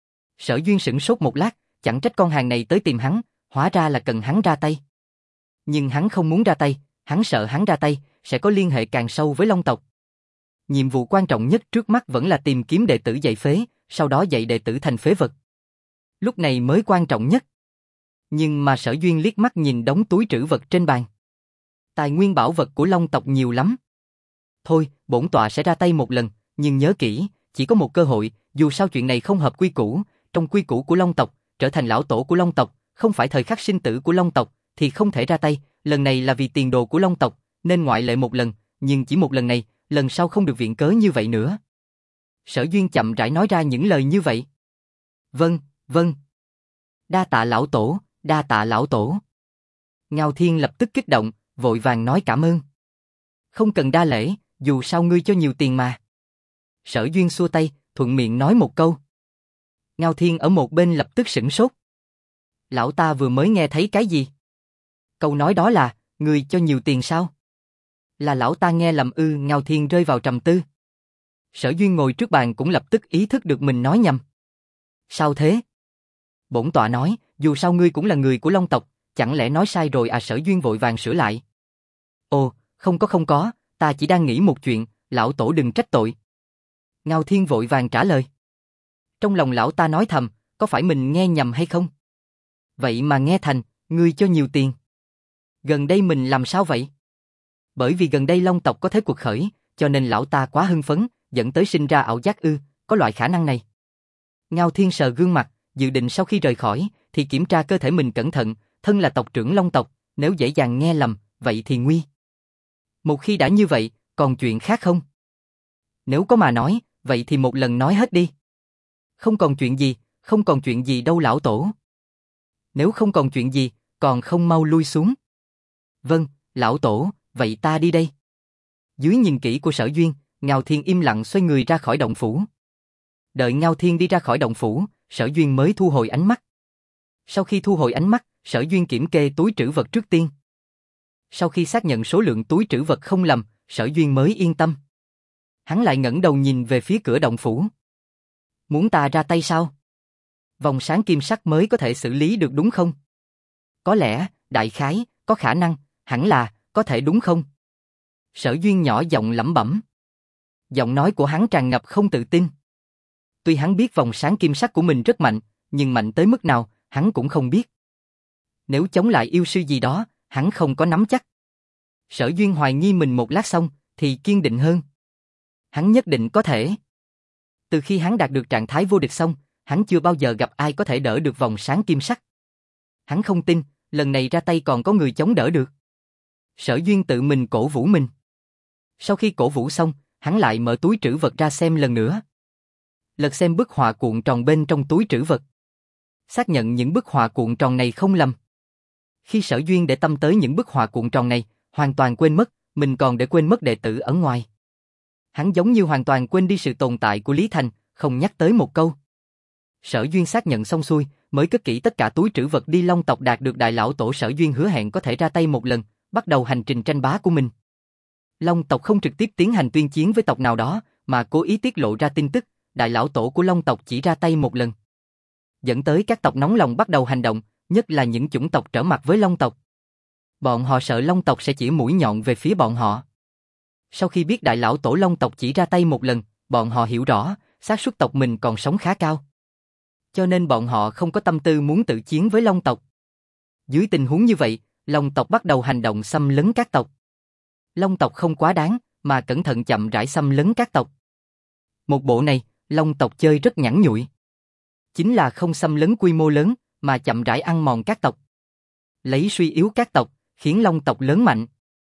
Sở Duyên sửng sốt một lát, chẳng trách con hàng này tới tìm hắn, hóa ra là cần hắn ra tay. Nhưng hắn không muốn ra tay, hắn sợ hắn ra tay, sẽ có liên hệ càng sâu với Long tộc. Nhiệm vụ quan trọng nhất trước mắt vẫn là tìm kiếm đệ tử dạy phế, sau đó dạy đệ tử thành phế vật. Lúc này mới quan trọng nhất. Nhưng mà Sở Duyên liếc mắt nhìn đống túi trữ vật trên bàn. Tài nguyên bảo vật của Long tộc nhiều lắm. Thôi, bổn tọa sẽ ra tay một lần, nhưng nhớ kỹ, chỉ có một cơ hội, dù sao chuyện này không hợp quy củ, trong quy củ của Long tộc, trở thành lão tổ của Long tộc, không phải thời khắc sinh tử của Long tộc, thì không thể ra tay, lần này là vì tiền đồ của Long tộc, nên ngoại lệ một lần, nhưng chỉ một lần này, lần sau không được viện cớ như vậy nữa. Sở Duyên chậm rãi nói ra những lời như vậy. Vâng, vâng. Đa tạ lão tổ, đa tạ lão tổ. Ngao Thiên lập tức kích động, vội vàng nói cảm ơn. Không cần đa lễ, dù sao ngươi cho nhiều tiền mà. Sở Duyên xua tay, thuận miệng nói một câu. Ngao Thiên ở một bên lập tức sửng sốt. Lão ta vừa mới nghe thấy cái gì? Câu nói đó là, ngươi cho nhiều tiền sao? Là lão ta nghe lầm ư? Ngao Thiên rơi vào trầm tư. Sở Duyên ngồi trước bàn cũng lập tức ý thức được mình nói nhầm. Sao thế? Bổn tọa nói, dù sao ngươi cũng là người của Long tộc, chẳng lẽ nói sai rồi à? Sở Duyên vội vàng sửa lại. Ồ, không có, ta chỉ đang nghĩ một chuyện, lão tổ đừng trách tội. Ngao Thiên vội vàng trả lời. Trong lòng lão ta nói thầm, có phải mình nghe nhầm hay không? Vậy mà nghe thành, ngươi cho nhiều tiền. Gần đây mình làm sao vậy? Bởi vì gần đây Long tộc có thế cuộc khởi, cho nên lão ta quá hưng phấn, dẫn tới sinh ra ảo giác ư, có loại khả năng này. Ngao Thiên sờ gương mặt, dự định sau khi rời khỏi, thì kiểm tra cơ thể mình cẩn thận, thân là tộc trưởng Long tộc, nếu dễ dàng nghe lầm, vậy thì nguy. Một khi đã như vậy, còn chuyện khác không? Nếu có mà nói, vậy thì một lần nói hết đi. Không còn chuyện gì đâu lão tổ. Nếu không còn chuyện gì, còn không mau lui xuống. Vâng, lão tổ, vậy ta đi đây. Dưới nhìn kỹ của Sở Duyên, Ngao Thiên im lặng xoay người ra khỏi động phủ. Đợi Ngao Thiên đi ra khỏi động phủ, Sở Duyên mới thu hồi ánh mắt. Sau khi thu hồi ánh mắt, Sở Duyên kiểm kê túi trữ vật trước tiên. Sau khi xác nhận số lượng túi trữ vật không lầm, Sở Duyên mới yên tâm. Hắn lại ngẩng đầu nhìn về phía cửa động phủ. Muốn ta ra tay sao? Vòng sáng kim sắc mới có thể xử lý được đúng không? Có lẽ, đại khái, có khả năng, hẳn là, có thể đúng không? Sở Duyên nhỏ giọng lẩm bẩm. Giọng nói của hắn tràn ngập không tự tin. Tuy hắn biết vòng sáng kim sắc của mình rất mạnh, nhưng mạnh tới mức nào, hắn cũng không biết. Nếu chống lại yêu sư gì đó, hắn không có nắm chắc. Sở Duyên hoài nghi mình một lát xong, thì kiên định hơn. Hắn nhất định có thể. Từ khi hắn đạt được trạng thái vô địch xong, hắn chưa bao giờ gặp ai có thể đỡ được vòng sáng kim sắc. Hắn không tin, lần này ra tay còn có người chống đỡ được. Sở Duyên tự mình cổ vũ mình. Sau khi cổ vũ xong, hắn lại mở túi trữ vật ra xem lần nữa. Lật xem bức họa cuộn tròn bên trong túi trữ vật. Xác nhận những bức họa cuộn tròn này không lầm. Khi Sở Duyên để tâm tới những bức họa cuộn tròn này, hoàn toàn quên mất, mình còn để quên mất đệ tử ở ngoài. Hắn giống như hoàn toàn quên đi sự tồn tại của Lý Thành, không nhắc tới một câu. Sở Duyên xác nhận xong xuôi, mới cất kỹ tất cả túi trữ vật đi Long tộc đạt được đại lão tổ. Sở Duyên hứa hẹn có thể ra tay một lần, bắt đầu hành trình tranh bá của mình. Long tộc không trực tiếp tiến hành tuyên chiến với tộc nào đó, mà cố ý tiết lộ ra tin tức, đại lão tổ của Long tộc chỉ ra tay một lần. Dẫn tới các tộc nóng lòng bắt đầu hành động, nhất là những chủng tộc trở mặt với Long tộc. Bọn họ sợ Long tộc sẽ chỉ mũi nhọn về phía bọn họ. Sau khi biết đại lão tổ Long tộc chỉ ra tay một lần, bọn họ hiểu rõ, xác suất tộc mình còn sống khá cao. Cho nên bọn họ không có tâm tư muốn tự chiến với Long tộc. Dưới tình huống như vậy, Long tộc bắt đầu hành động xâm lấn các tộc. Long tộc không quá đáng, mà cẩn thận chậm rãi xâm lấn các tộc. Một bộ này, Long tộc chơi rất nhẵn nhụi. Chính là không xâm lấn quy mô lớn, mà chậm rãi ăn mòn các tộc. Lấy suy yếu các tộc, khiến Long tộc lớn mạnh.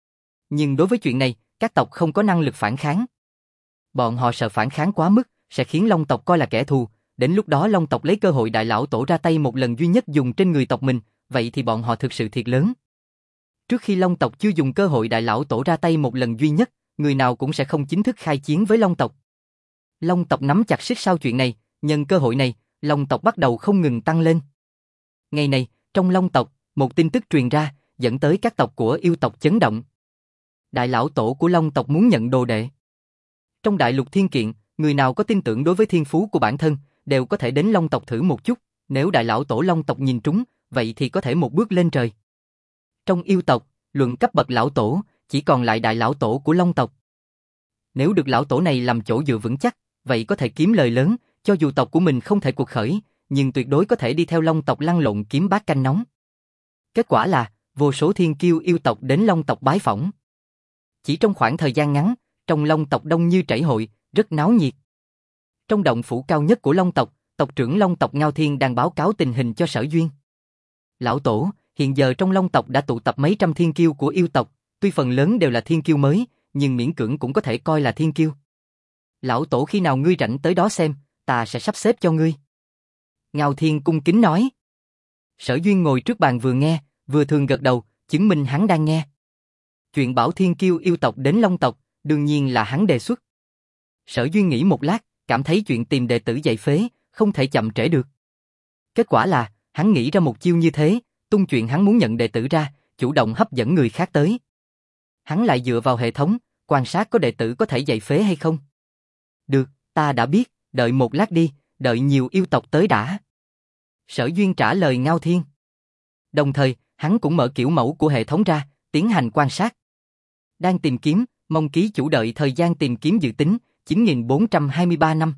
Nhưng đối với chuyện này, các tộc không có năng lực phản kháng. Bọn họ sợ phản kháng quá mức, sẽ khiến Long tộc coi là kẻ thù. Đến lúc đó Long tộc lấy cơ hội đại lão tổ ra tay một lần duy nhất dùng trên người tộc mình, vậy thì bọn họ thực sự thiệt lớn. Trước khi Long tộc chưa dùng cơ hội đại lão tổ ra tay một lần duy nhất, người nào cũng sẽ không chính thức khai chiến với Long tộc. Long tộc nắm chặt xích sao chuyện này, nhân cơ hội này, Long tộc bắt đầu không ngừng tăng lên. Ngày này, trong Long tộc, một tin tức truyền ra, dẫn tới các tộc của yêu tộc chấn động. Đại lão tổ của Long tộc muốn nhận đồ đệ. Trong đại lục thiên kiện, người nào có tin tưởng đối với thiên phú của bản thân, đều có thể đến Long tộc thử một chút, nếu đại lão tổ Long tộc nhìn trúng, vậy thì có thể một bước lên trời. Trong yêu tộc, luận cấp bậc lão tổ, chỉ còn lại đại lão tổ của Long tộc. Nếu được lão tổ này làm chỗ dựa vững chắc, vậy có thể kiếm lời lớn, cho dù tộc của mình không thể cuộc khởi, nhưng tuyệt đối có thể đi theo Long tộc lăn lộn kiếm bát canh nóng. Kết quả là, vô số thiên kiêu yêu tộc đến Long tộc bái phỏng. Chỉ trong khoảng thời gian ngắn, trong Long tộc đông như chảy hội, rất náo nhiệt. Trong động phủ cao nhất của Long tộc, tộc trưởng Long tộc Ngao Thiên đang báo cáo tình hình cho Sở Duyên. Lão tổ, hiện giờ trong Long tộc đã tụ tập mấy trăm thiên kiêu của yêu tộc, tuy phần lớn đều là thiên kiêu mới, nhưng miễn cưỡng cũng có thể coi là thiên kiêu. Lão tổ khi nào ngươi rảnh tới đó xem, ta sẽ sắp xếp cho ngươi. Ngao Thiên cung kính nói. Sở Duyên ngồi trước bàn vừa nghe, vừa thường gật đầu, chứng minh hắn đang nghe. Chuyện bảo thiên kiêu yêu tộc đến Long tộc, đương nhiên là hắn đề xuất. Sở Duyên nghĩ một lát, cảm thấy chuyện tìm đệ tử dạy phế, không thể chậm trễ được. Kết quả là, hắn nghĩ ra một chiêu như thế, tung chuyện hắn muốn nhận đệ tử ra, chủ động hấp dẫn người khác tới. Hắn lại dựa vào hệ thống, quan sát có đệ tử có thể dạy phế hay không. Được, ta đã biết, đợi một lát đi, đợi nhiều yêu tộc tới đã. Sở Duyên trả lời Ngao Thiên. Đồng thời, hắn cũng mở kiểu mẫu của hệ thống ra, tiến hành quan sát. Đang tìm kiếm, mong ký chủ đợi thời gian tìm kiếm dự tính, 9.423 năm.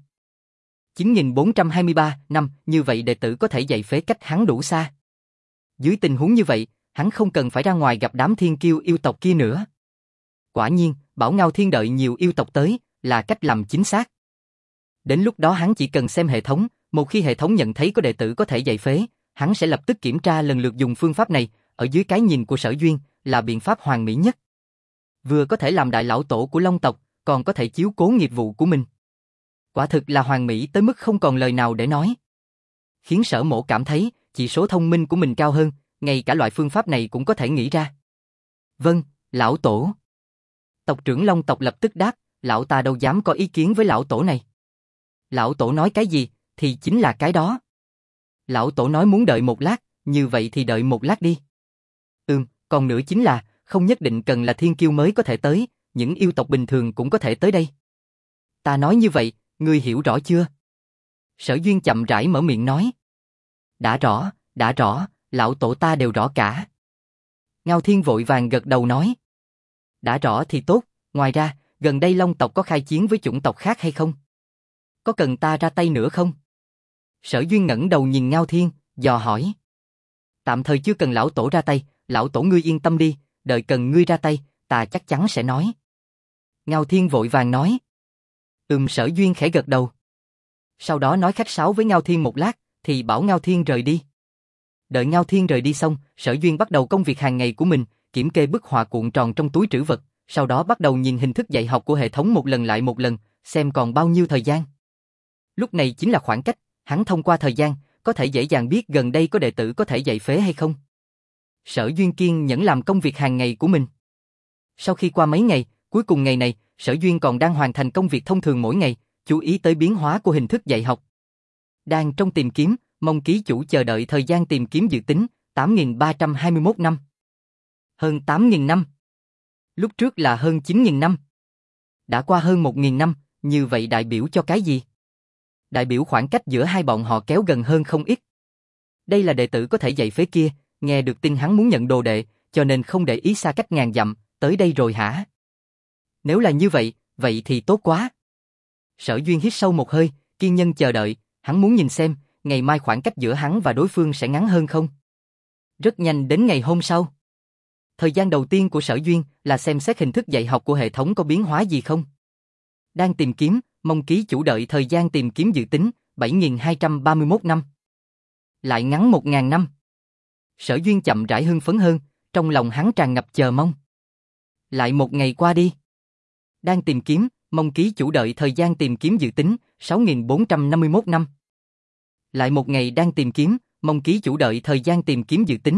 9.423 năm, như vậy đệ tử có thể dạy phế cách hắn đủ xa. Dưới tình huống như vậy, hắn không cần phải ra ngoài gặp đám thiên kiêu yêu tộc kia nữa. Quả nhiên, bảo Ngao Thiên đợi nhiều yêu tộc tới, là cách làm chính xác. Đến lúc đó hắn chỉ cần xem hệ thống, một khi hệ thống nhận thấy có đệ tử có thể dạy phế, hắn sẽ lập tức kiểm tra lần lượt dùng phương pháp này, ở dưới cái nhìn của Sở Duyên, là biện pháp hoàn mỹ nhất. Vừa có thể làm đại lão tổ của Long tộc, còn có thể chiếu cố nghiệp vụ của mình. Quả thực là hoàn mỹ tới mức không còn lời nào để nói. Khiến Sở Mộ cảm thấy, chỉ số thông minh của mình cao hơn, ngay cả loại phương pháp này cũng có thể nghĩ ra. Vâng, lão tổ. Tộc trưởng Long tộc lập tức đáp, lão ta đâu dám có ý kiến với lão tổ này. Lão tổ nói cái gì, thì chính là cái đó. Lão tổ nói muốn đợi một lát, như vậy thì đợi một lát đi. Còn nữa chính là, không nhất định cần là thiên kiêu mới có thể tới, những yêu tộc bình thường cũng có thể tới đây. Ta nói như vậy, ngươi hiểu rõ chưa? Sở Duyên chậm rãi mở miệng nói. Đã rõ, lão tổ ta đều rõ cả. Ngao Thiên vội vàng gật đầu nói. Đã rõ thì tốt, ngoài ra, gần đây Long tộc có khai chiến với chủng tộc khác hay không? Có cần ta ra tay nữa không? Sở Duyên ngẩng đầu nhìn Ngao Thiên, dò hỏi. Tạm thời chưa cần lão tổ ra tay, lão tổ ngươi yên tâm đi, đợi cần ngươi ra tay, ta chắc chắn sẽ nói. Ngao Thiên vội vàng nói. Sở Duyên khẽ gật đầu. Sau đó nói khách sáo với Ngao Thiên một lát, thì bảo Ngao Thiên rời đi. Đợi Ngao Thiên rời đi xong, Sở Duyên bắt đầu công việc hàng ngày của mình, kiểm kê bức họa cuộn tròn trong túi trữ vật, sau đó bắt đầu nhìn hình thức dạy học của hệ thống một lần lại một lần, xem còn bao nhiêu thời gian. Lúc này chính là khoảng cách, hắn thông qua thời gian, có thể dễ dàng biết gần đây có đệ tử có thể dạy phế hay không. Sở Duyên kiên nhẫn làm công việc hàng ngày của mình. Sau khi qua mấy ngày, cuối cùng ngày này, Sở Duyên còn đang hoàn thành công việc thông thường mỗi ngày, chú ý tới biến hóa của hình thức dạy học. Đang trong tìm kiếm, mong ký chủ chờ đợi thời gian tìm kiếm dự tính, 8.321 năm. Hơn 8.000 năm. Lúc trước là hơn 9.000 năm. Đã qua hơn 1.000 năm, như vậy đại biểu cho cái gì? Đại biểu khoảng cách giữa hai bọn họ kéo gần hơn không ít. Đây là đệ tử có thể dạy phế kia, nghe được tin hắn muốn nhận đồ đệ, cho nên không để ý xa cách ngàn dặm, tới đây rồi hả? Nếu là như vậy, vậy thì tốt quá. Sở Duyên hít sâu một hơi, kiên nhẫn chờ đợi, hắn muốn nhìn xem, ngày mai khoảng cách giữa hắn và đối phương sẽ ngắn hơn không? Rất nhanh đến ngày hôm sau. Thời gian đầu tiên của Sở Duyên là xem xét hình thức dạy học của hệ thống có biến hóa gì không. Đang tìm kiếm, mong ký chủ đợi thời gian tìm kiếm dự tính, 7.231 năm. Lại ngắn 1.000 năm. Sở Duyên chậm rãi hưng phấn hơn, trong lòng hắn tràn ngập chờ mong. Lại một ngày qua đi. Đang tìm kiếm, mong ký chủ đợi thời gian tìm kiếm dự tính, 6.451 năm. Lại một ngày đang tìm kiếm, mong ký chủ đợi thời gian tìm kiếm dự tính,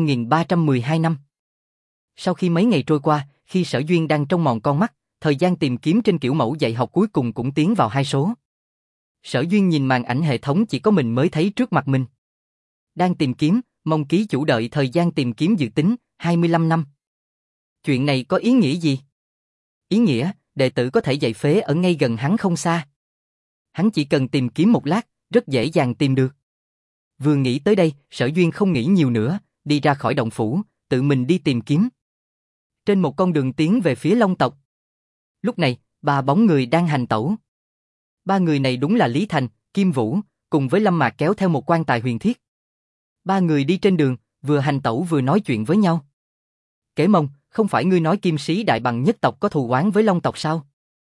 5.312 năm. Sau khi mấy ngày trôi qua, khi Sở Duyên đang trông mòn con mắt, thời gian tìm kiếm trên kiểu mẫu dạy học cuối cùng cũng tiến vào 2 số. Sở Duyên nhìn màn ảnh hệ thống chỉ có mình mới thấy trước mặt mình. Đang tìm kiếm, mong ký chủ đợi thời gian tìm kiếm dự tính, 25 năm. Chuyện này có ý nghĩa gì? Ý nghĩa, đệ tử có thể dạy phế ở ngay gần hắn không xa. Hắn chỉ cần tìm kiếm một lát, rất dễ dàng tìm được. Vừa nghĩ tới đây, Sở Duyên không nghĩ nhiều nữa, đi ra khỏi động phủ, tự mình đi tìm kiếm. Trên một con đường tiến về phía Long tộc. Lúc này, 3 bóng người đang hành tẩu. 3 người này đúng là Lý Thành, Kim Vũ, cùng với Lâm Mạc kéo theo một quan tài huyền thiết. 3 người đi trên đường, vừa hành tẩu vừa nói chuyện với nhau. Kế Mông, không phải ngươi nói Kim Sĩ Đại Bằng nhất tộc có thù oán với Long tộc sao?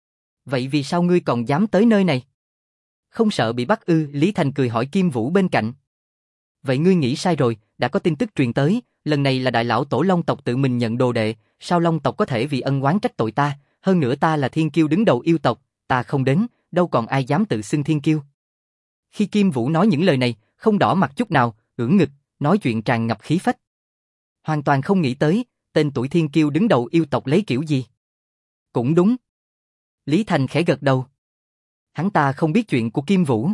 Vậy vì sao ngươi còn dám tới nơi này? Không sợ bị bắt ư? Lý Thành cười hỏi Kim Vũ bên cạnh. Vậy ngươi nghĩ sai rồi, đã có tin tức truyền tới, lần này là đại lão tổ Long tộc tự mình nhận đồ đệ, sao Long tộc có thể vì ân oán trách tội ta, hơn nữa ta là thiên kiêu đứng đầu yêu tộc, ta không đến, đâu còn ai dám tự xưng thiên kiêu. Khi Kim Vũ nói những lời này, không đỏ mặt chút nào, ưỡn ngực, nói chuyện tràn ngập khí phách. Hoàn toàn không nghĩ tới, tên tuổi thiên kiêu đứng đầu yêu tộc lấy kiểu gì. Cũng đúng. Lý Thành khẽ gật đầu. Hắn ta không biết chuyện của Kim Vũ.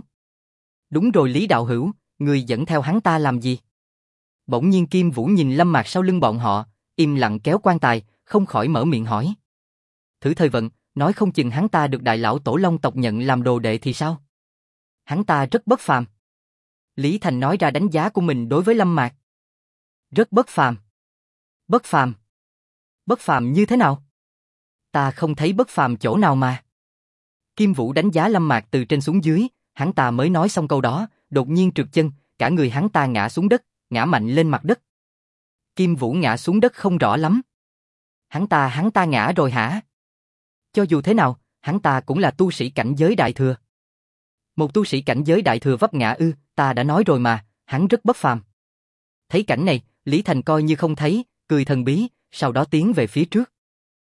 Đúng rồi Lý đạo hữu, người dẫn theo hắn ta làm gì? Bỗng nhiên Kim Vũ nhìn Lâm Mạc sau lưng bọn họ, im lặng kéo quan tài, không khỏi mở miệng hỏi. Thử thời vận, nói không chừng hắn ta được đại lão tổ Long tộc nhận làm đồ đệ thì sao? Hắn ta rất bất phàm. Lý Thành nói ra đánh giá của mình đối với Lâm Mạc. Rất bất phàm. Bất phàm? Bất phàm như thế nào? Ta không thấy bất phàm chỗ nào mà. Kim Vũ đánh giá Lâm Mạc từ trên xuống dưới, hắn ta mới nói xong câu đó, đột nhiên trượt chân, cả người hắn ta ngã xuống đất, ngã mạnh lên mặt đất. Kim Vũ ngã xuống đất không rõ lắm. Hắn ta ngã rồi hả? Cho dù thế nào, hắn ta cũng là tu sĩ cảnh giới đại thừa. Một tu sĩ cảnh giới đại thừa vấp ngã ư? Ta đã nói rồi mà, hắn rất bất phàm. Thấy cảnh này, Lý Thành coi như không thấy, cười thần bí, sau đó tiến về phía trước.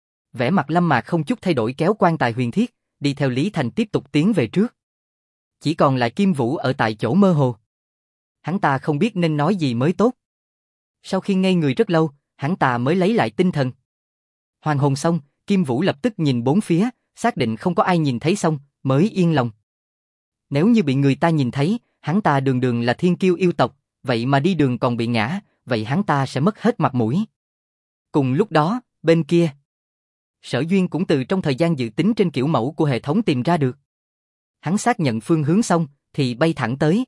Vẻ mặt Lâm Mạc không chút thay đổi kéo quan tài huyền thiết, đi theo Lý Thành tiếp tục tiến về trước. Chỉ còn lại Kim Vũ ở tại chỗ mơ hồ. Hắn ta không biết nên nói gì mới tốt. Sau khi ngây người rất lâu, hắn ta mới lấy lại tinh thần. Hoàn hồn xong, Kim Vũ lập tức nhìn bốn phía, xác định không có ai nhìn thấy xong, mới yên lòng. Nếu như bị người ta nhìn thấy, hắn ta đường đường là thiên kiêu yêu tộc, vậy mà đi đường còn bị ngã, vậy hắn ta sẽ mất hết mặt mũi. Cùng lúc đó, bên kia, Sở Duyên cũng từ trong thời gian dự tính trên kiểu mẫu của hệ thống tìm ra được. Hắn xác nhận phương hướng xong, thì bay thẳng tới.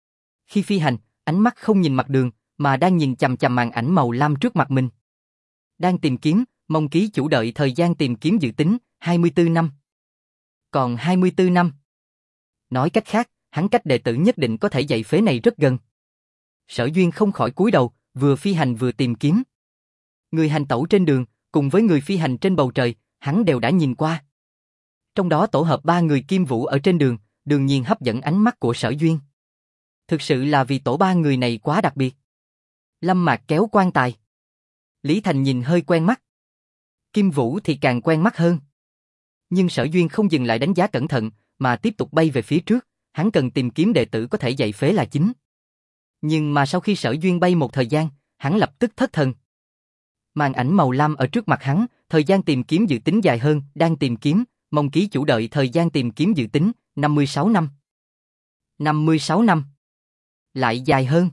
Khi phi hành, ánh mắt không nhìn mặt đường, mà đang nhìn chằm chằm màn ảnh màu lam trước mặt mình. Đang tìm kiếm, mong ký chủ đợi thời gian tìm kiếm dự tính, 24 năm. Còn 24 năm. Nói cách khác, hắn cách đệ tử nhất định có thể dạy phế này rất gần. Sở Duyên không khỏi cúi đầu, vừa phi hành vừa tìm kiếm. Người hành tẩu trên đường, cùng với người phi hành trên bầu trời, hắn đều đã nhìn qua. Trong đó tổ hợp 3 người Kim Vũ ở trên đường, đương nhiên hấp dẫn ánh mắt của Sở Duyên. Thực sự là vì tổ ba người này quá đặc biệt. Lâm Mạc kéo quan tài. Lý Thành nhìn hơi quen mắt. Kim Vũ thì càng quen mắt hơn. Nhưng Sở Duyên không dừng lại đánh giá cẩn thận, mà tiếp tục bay về phía trước, hắn cần tìm kiếm đệ tử có thể dạy phế là chính. Nhưng mà sau khi Sở Duyên bay một thời gian, hắn lập tức thất thần. Màn ảnh màu lam ở trước mặt hắn, thời gian tìm kiếm dự tính dài hơn, đang tìm kiếm, mong ký chủ đợi thời gian tìm kiếm dự tính, 56 năm. 56 năm. Lại dài hơn.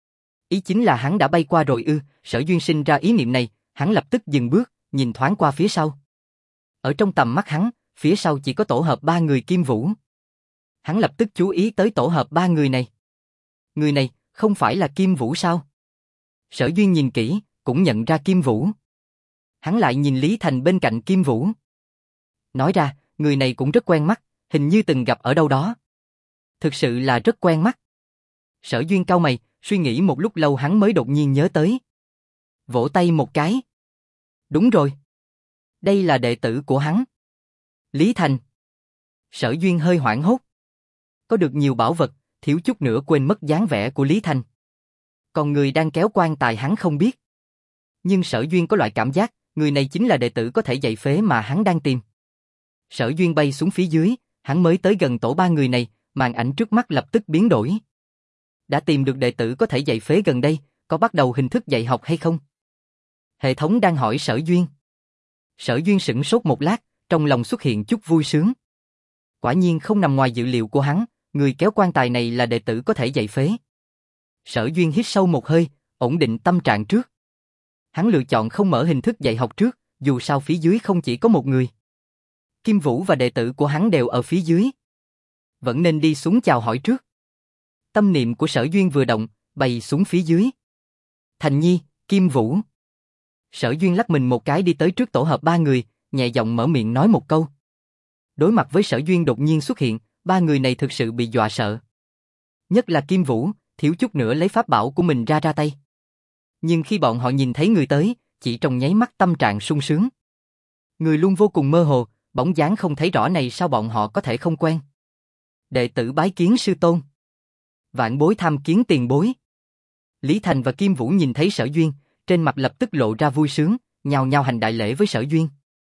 Ý chính là hắn đã bay qua rồi ư? Sở Duyên sinh ra ý niệm này, hắn lập tức dừng bước, nhìn thoáng qua phía sau. Ở trong tầm mắt hắn, phía sau chỉ có tổ hợp ba người Kim Vũ. Hắn lập tức chú ý tới tổ hợp ba người này. Người này, không phải là Kim Vũ sao? Sở Duyên nhìn kỹ, cũng nhận ra Kim Vũ. Hắn lại nhìn Lý Thành bên cạnh Kim Vũ. Nói ra, người này cũng rất quen mắt, hình như từng gặp ở đâu đó. Thực sự là rất quen mắt. Sở Duyên cau mày, suy nghĩ một lúc lâu hắn mới đột nhiên nhớ tới. Vỗ tay một cái. Đúng rồi. Đây là đệ tử của hắn. Lý Thành. Sở Duyên hơi hoảng hốt. Có được nhiều bảo vật, thiếu chút nữa quên mất dáng vẻ của Lý Thành. Còn người đang kéo quan tài hắn không biết. Nhưng Sở Duyên có loại cảm giác, người này chính là đệ tử có thể dạy phế mà hắn đang tìm. Sở Duyên bay xuống phía dưới, hắn mới tới gần tổ ba người này, màn ảnh trước mắt lập tức biến đổi. Đã tìm được đệ tử có thể dạy phế gần đây, có bắt đầu hình thức dạy học hay không? Hệ thống đang hỏi Sở Duyên. Sở Duyên sửng sốt một lát, trong lòng xuất hiện chút vui sướng. Quả nhiên không nằm ngoài dự liệu của hắn, người kéo quan tài này là đệ tử có thể dạy phế. Sở Duyên hít sâu một hơi, ổn định tâm trạng trước. Hắn lựa chọn không mở hình thức dạy học trước, dù sao phía dưới không chỉ có một người. Kim Vũ và đệ tử của hắn đều ở phía dưới. Vẫn nên đi xuống chào hỏi trước. Tâm niệm của Sở Duyên vừa động, bay xuống phía dưới. Thành Nhi, Kim Vũ. Sở Duyên lắc mình một cái đi tới trước tổ hợp ba người, nhẹ giọng mở miệng nói một câu. Đối mặt với Sở Duyên đột nhiên xuất hiện, ba người này thực sự bị dọa sợ. Nhất là Kim Vũ, thiếu chút nữa lấy pháp bảo của mình ra tay. Nhưng khi bọn họ nhìn thấy người tới, chỉ trong nháy mắt tâm trạng sung sướng. Người luôn vô cùng mơ hồ, bóng dáng không thấy rõ này sao bọn họ có thể không quen. Đệ tử bái kiến sư tôn. Vạn bối tham kiến tiền bối. Lý Thành và Kim Vũ nhìn thấy Sở Duyên, trên mặt lập tức lộ ra vui sướng, nhao nhao hành đại lễ với Sở Duyên.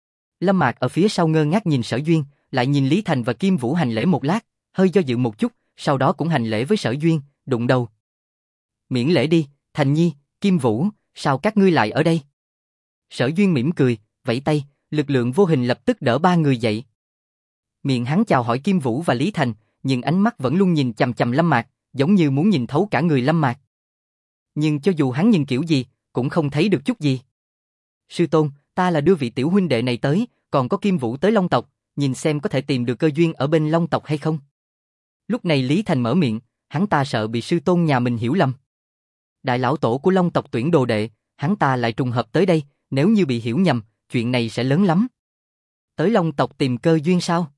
Lâm Mạc ở phía sau ngơ ngác nhìn Sở Duyên, lại nhìn Lý Thành và Kim Vũ hành lễ một lát, hơi do dự một chút, sau đó cũng hành lễ với Sở Duyên, đụng đầu. Miễn lễ đi, Thành Nhi, Kim Vũ, sao các ngươi lại ở đây? Sở Duyên mỉm cười, vẫy tay, lực lượng vô hình lập tức đỡ ba người dậy. Miệng hắn chào hỏi Kim Vũ và Lý Thành, nhưng ánh mắt vẫn luôn nhìn chằm chằm Lâm Mạc, giống như muốn nhìn thấu cả người Lâm Mạc. Nhưng cho dù hắn nhìn kiểu gì, cũng không thấy được chút gì. Sư tôn, ta là đưa vị tiểu huynh đệ này tới, còn có Kim Vũ tới Long tộc, nhìn xem có thể tìm được cơ duyên ở bên Long tộc hay không. Lúc này Lý Thành mở miệng, hắn ta sợ bị sư tôn nhà mình hiểu lầm. Đại lão tổ của Long tộc tuyển đồ đệ, hắn ta lại trùng hợp tới đây, nếu như bị hiểu nhầm, chuyện này sẽ lớn lắm. Tới Long tộc tìm cơ duyên sao?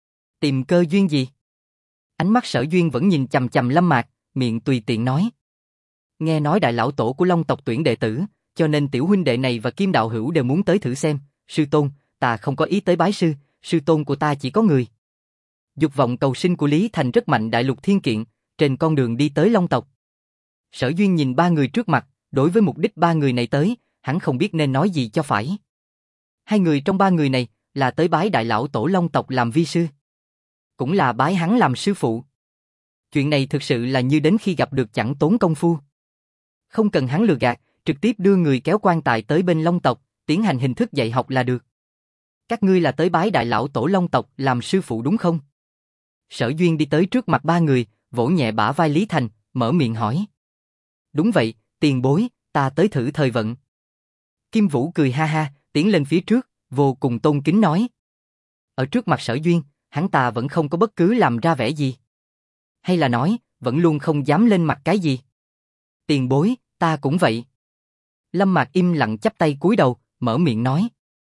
Tìm cơ duyên gì? Ánh mắt Sở Duyên vẫn nhìn chằm chằm Lâm Mạc, miệng tùy tiện nói. Nghe nói đại lão tổ của Long tộc tuyển đệ tử, cho nên tiểu huynh đệ này và Kim đạo hữu đều muốn tới thử xem. Sư tôn, ta không có ý tới bái sư, sư tôn của ta chỉ có người. Dục vọng cầu sinh của Lý Thành rất mạnh đại lục thiên kiện, trên con đường đi tới Long tộc. Sở Duyên nhìn ba người trước mặt, đối với mục đích ba người này tới, hắn không biết nên nói gì cho phải. Hai người trong ba người này là tới bái đại lão tổ Long tộc làm vi sư, cũng là bái hắn làm sư phụ. Chuyện này thực sự là như đến khi gặp được chẳng tốn công phu. Không cần hắn lừa gạt, trực tiếp đưa người kéo quan tài tới bên Long tộc, tiến hành hình thức dạy học là được. Các ngươi là tới bái đại lão tổ Long tộc làm sư phụ đúng không? Sở Duyên đi tới trước mặt ba người, vỗ nhẹ bả vai Lý Thành, mở miệng hỏi. Đúng vậy, tiền bối, ta tới thử thời vận. Kim Vũ cười ha ha, tiến lên phía trước, vô cùng tôn kính nói. Ở trước mặt Sở Duyên, hắn ta vẫn không có bất cứ làm ra vẻ gì. Hay là nói, vẫn luôn không dám lên mặt cái gì. Tiền bối, ta cũng vậy. Lâm Mạc im lặng chắp tay cúi đầu, mở miệng nói.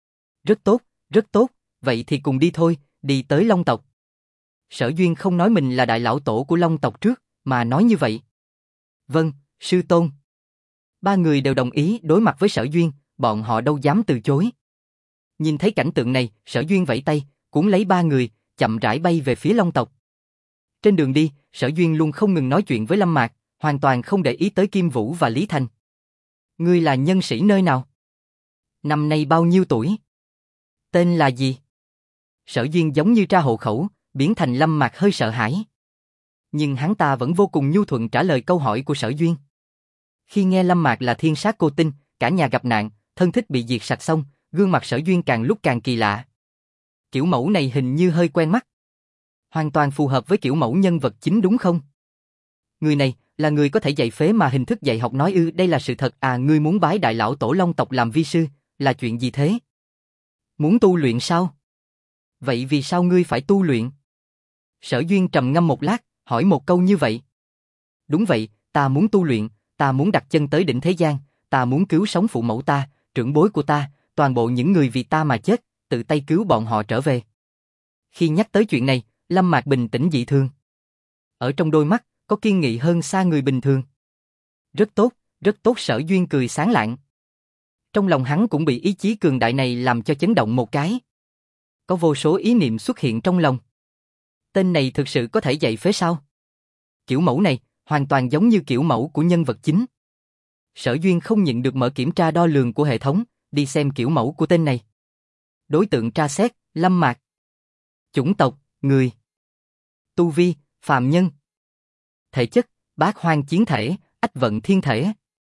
Rất tốt, vậy thì cùng đi thôi, đi tới Long tộc. Sở Duyên không nói mình là đại lão tổ của Long tộc trước, mà nói như vậy. Vâng, sư tôn. Ba người đều đồng ý đối mặt với Sở Duyên, bọn họ đâu dám từ chối. Nhìn thấy cảnh tượng này, Sở Duyên vẫy tay, cuốn lấy ba người, chậm rãi bay về phía Long tộc. Trên đường đi, Sở Duyên luôn không ngừng nói chuyện với Lâm Mạc, hoàn toàn không để ý tới Kim Vũ và Lý Thành. Ngươi là nhân sĩ nơi nào? Năm nay bao nhiêu tuổi? Tên là gì? Sở Duyên giống như tra hộ khẩu, biến thành Lâm Mạc hơi sợ hãi. Nhưng hắn ta vẫn vô cùng nhu thuận trả lời câu hỏi của Sở Duyên. Khi nghe Lâm Mạc là thiên sát cô tinh, cả nhà gặp nạn, thân thích bị diệt sạch xong, gương mặt Sở Duyên càng lúc càng kỳ lạ. Kiểu mẫu này hình như hơi quen mắt. Hoàn toàn phù hợp với kiểu mẫu nhân vật chính đúng không? Người này là người có thể dạy phế mà hình thức dạy học nói đây là sự thật à, ngươi muốn bái đại lão tổ Long tộc làm vi sư, là chuyện gì thế? Muốn tu luyện sao? Vậy vì sao ngươi phải tu luyện? Sở Duyên trầm ngâm một lát, hỏi một câu như vậy. Đúng vậy, ta muốn tu luyện, ta muốn đặt chân tới đỉnh thế gian, ta muốn cứu sống phụ mẫu ta, trưởng bối của ta, toàn bộ những người vì ta mà chết, tự tay cứu bọn họ trở về. Khi nhắc tới chuyện này, Lâm Mạc bình tĩnh dị thường. Ở trong đôi mắt, có kiên nghị hơn xa người bình thường. Rất tốt Sở Duyên cười sáng lạng. Trong lòng hắn cũng bị ý chí cường đại này làm cho chấn động một cái. Có vô số ý niệm xuất hiện trong lòng. Tên này thực sự có thể dạy phế sao? Kiểu mẫu này, hoàn toàn giống như kiểu mẫu của nhân vật chính. Sở Duyên không nhịn được mở kiểm tra đo lường của hệ thống, đi xem kiểu mẫu của tên này. Đối tượng tra xét, Lâm Mạc. Chủng tộc, người. Tu vi, phàm nhân. Thể chất, bát hoang chiến thể, ách vận thiên thể.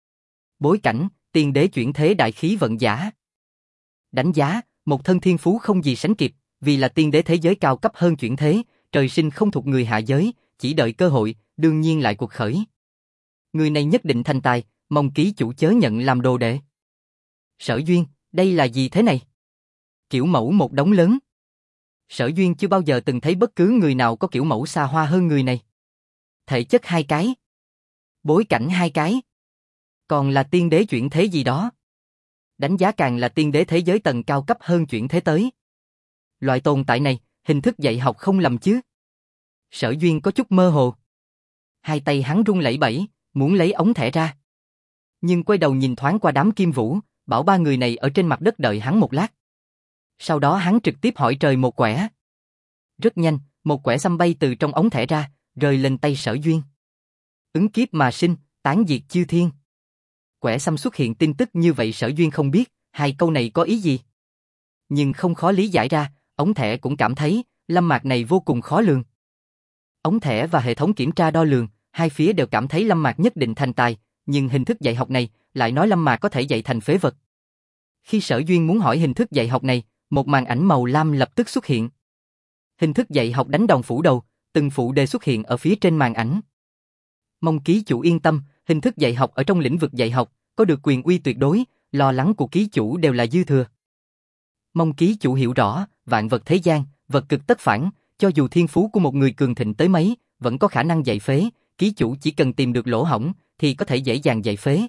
Bối cảnh, tiên đế chuyển thế đại khí vận giả. Đánh giá, một thân thiên phú không gì sánh kịp, vì là tiên đế thế giới cao cấp hơn chuyển thế, trời sinh không thuộc người hạ giới, chỉ đợi cơ hội, đương nhiên lại cuộc khởi. Người này nhất định thành tài, mong ký chủ chớ nhận làm đồ đệ. Sở Duyên, đây là gì thế này? Kiểu mẫu một đống lớn. Sở Duyên chưa bao giờ từng thấy bất cứ người nào có kiểu mẫu xa hoa hơn người này. Thể chất 2 cái. Bối cảnh 2 cái. Còn là tiên đế chuyển thế gì đó. Đánh giá càng là tiên đế thế giới tầng cao cấp hơn chuyển thế tới. Loại tồn tại này, hình thức dạy học không lầm chứ. Sở Duyên có chút mơ hồ. Hai tay hắn run lẩy bẩy, muốn lấy ống thẻ ra. Nhưng quay đầu nhìn thoáng qua đám Kim Vũ, bảo ba người này ở trên mặt đất đợi hắn một lát. Sau đó hắn trực tiếp hỏi trời một quẻ. Rất nhanh, một quẻ xăm bay từ trong ống thẻ ra, rơi lên tay Sở Duyên. Ứng kiếp mà sinh, tán diệt chư thiên. Quẻ xăm xuất hiện tin tức như vậy Sở Duyên không biết, hai câu này có ý gì. Nhưng không khó lý giải ra, ống thẻ cũng cảm thấy, Lâm Mạc này vô cùng khó lường. Ống thẻ và hệ thống kiểm tra đo lường, hai phía đều cảm thấy Lâm Mạc nhất định thành tài, nhưng hình thức dạy học này lại nói Lâm Mạc có thể dạy thành phế vật. Khi Sở Duyên muốn hỏi hình thức dạy học này, một màn ảnh màu lam lập tức xuất hiện. Hình thức dạy học đánh đòn phủ đầu, từng phụ đề xuất hiện ở phía trên màn ảnh. Mong ký chủ yên tâm, hình thức dạy học ở trong lĩnh vực dạy học, có được quyền uy tuyệt đối, lo lắng của ký chủ đều là dư thừa. Mong ký chủ hiểu rõ, vạn vật thế gian, vật cực tất phản, cho dù thiên phú của một người cường thịnh tới mấy, vẫn có khả năng dạy phế, ký chủ chỉ cần tìm được lỗ hổng, thì có thể dễ dàng dạy phế.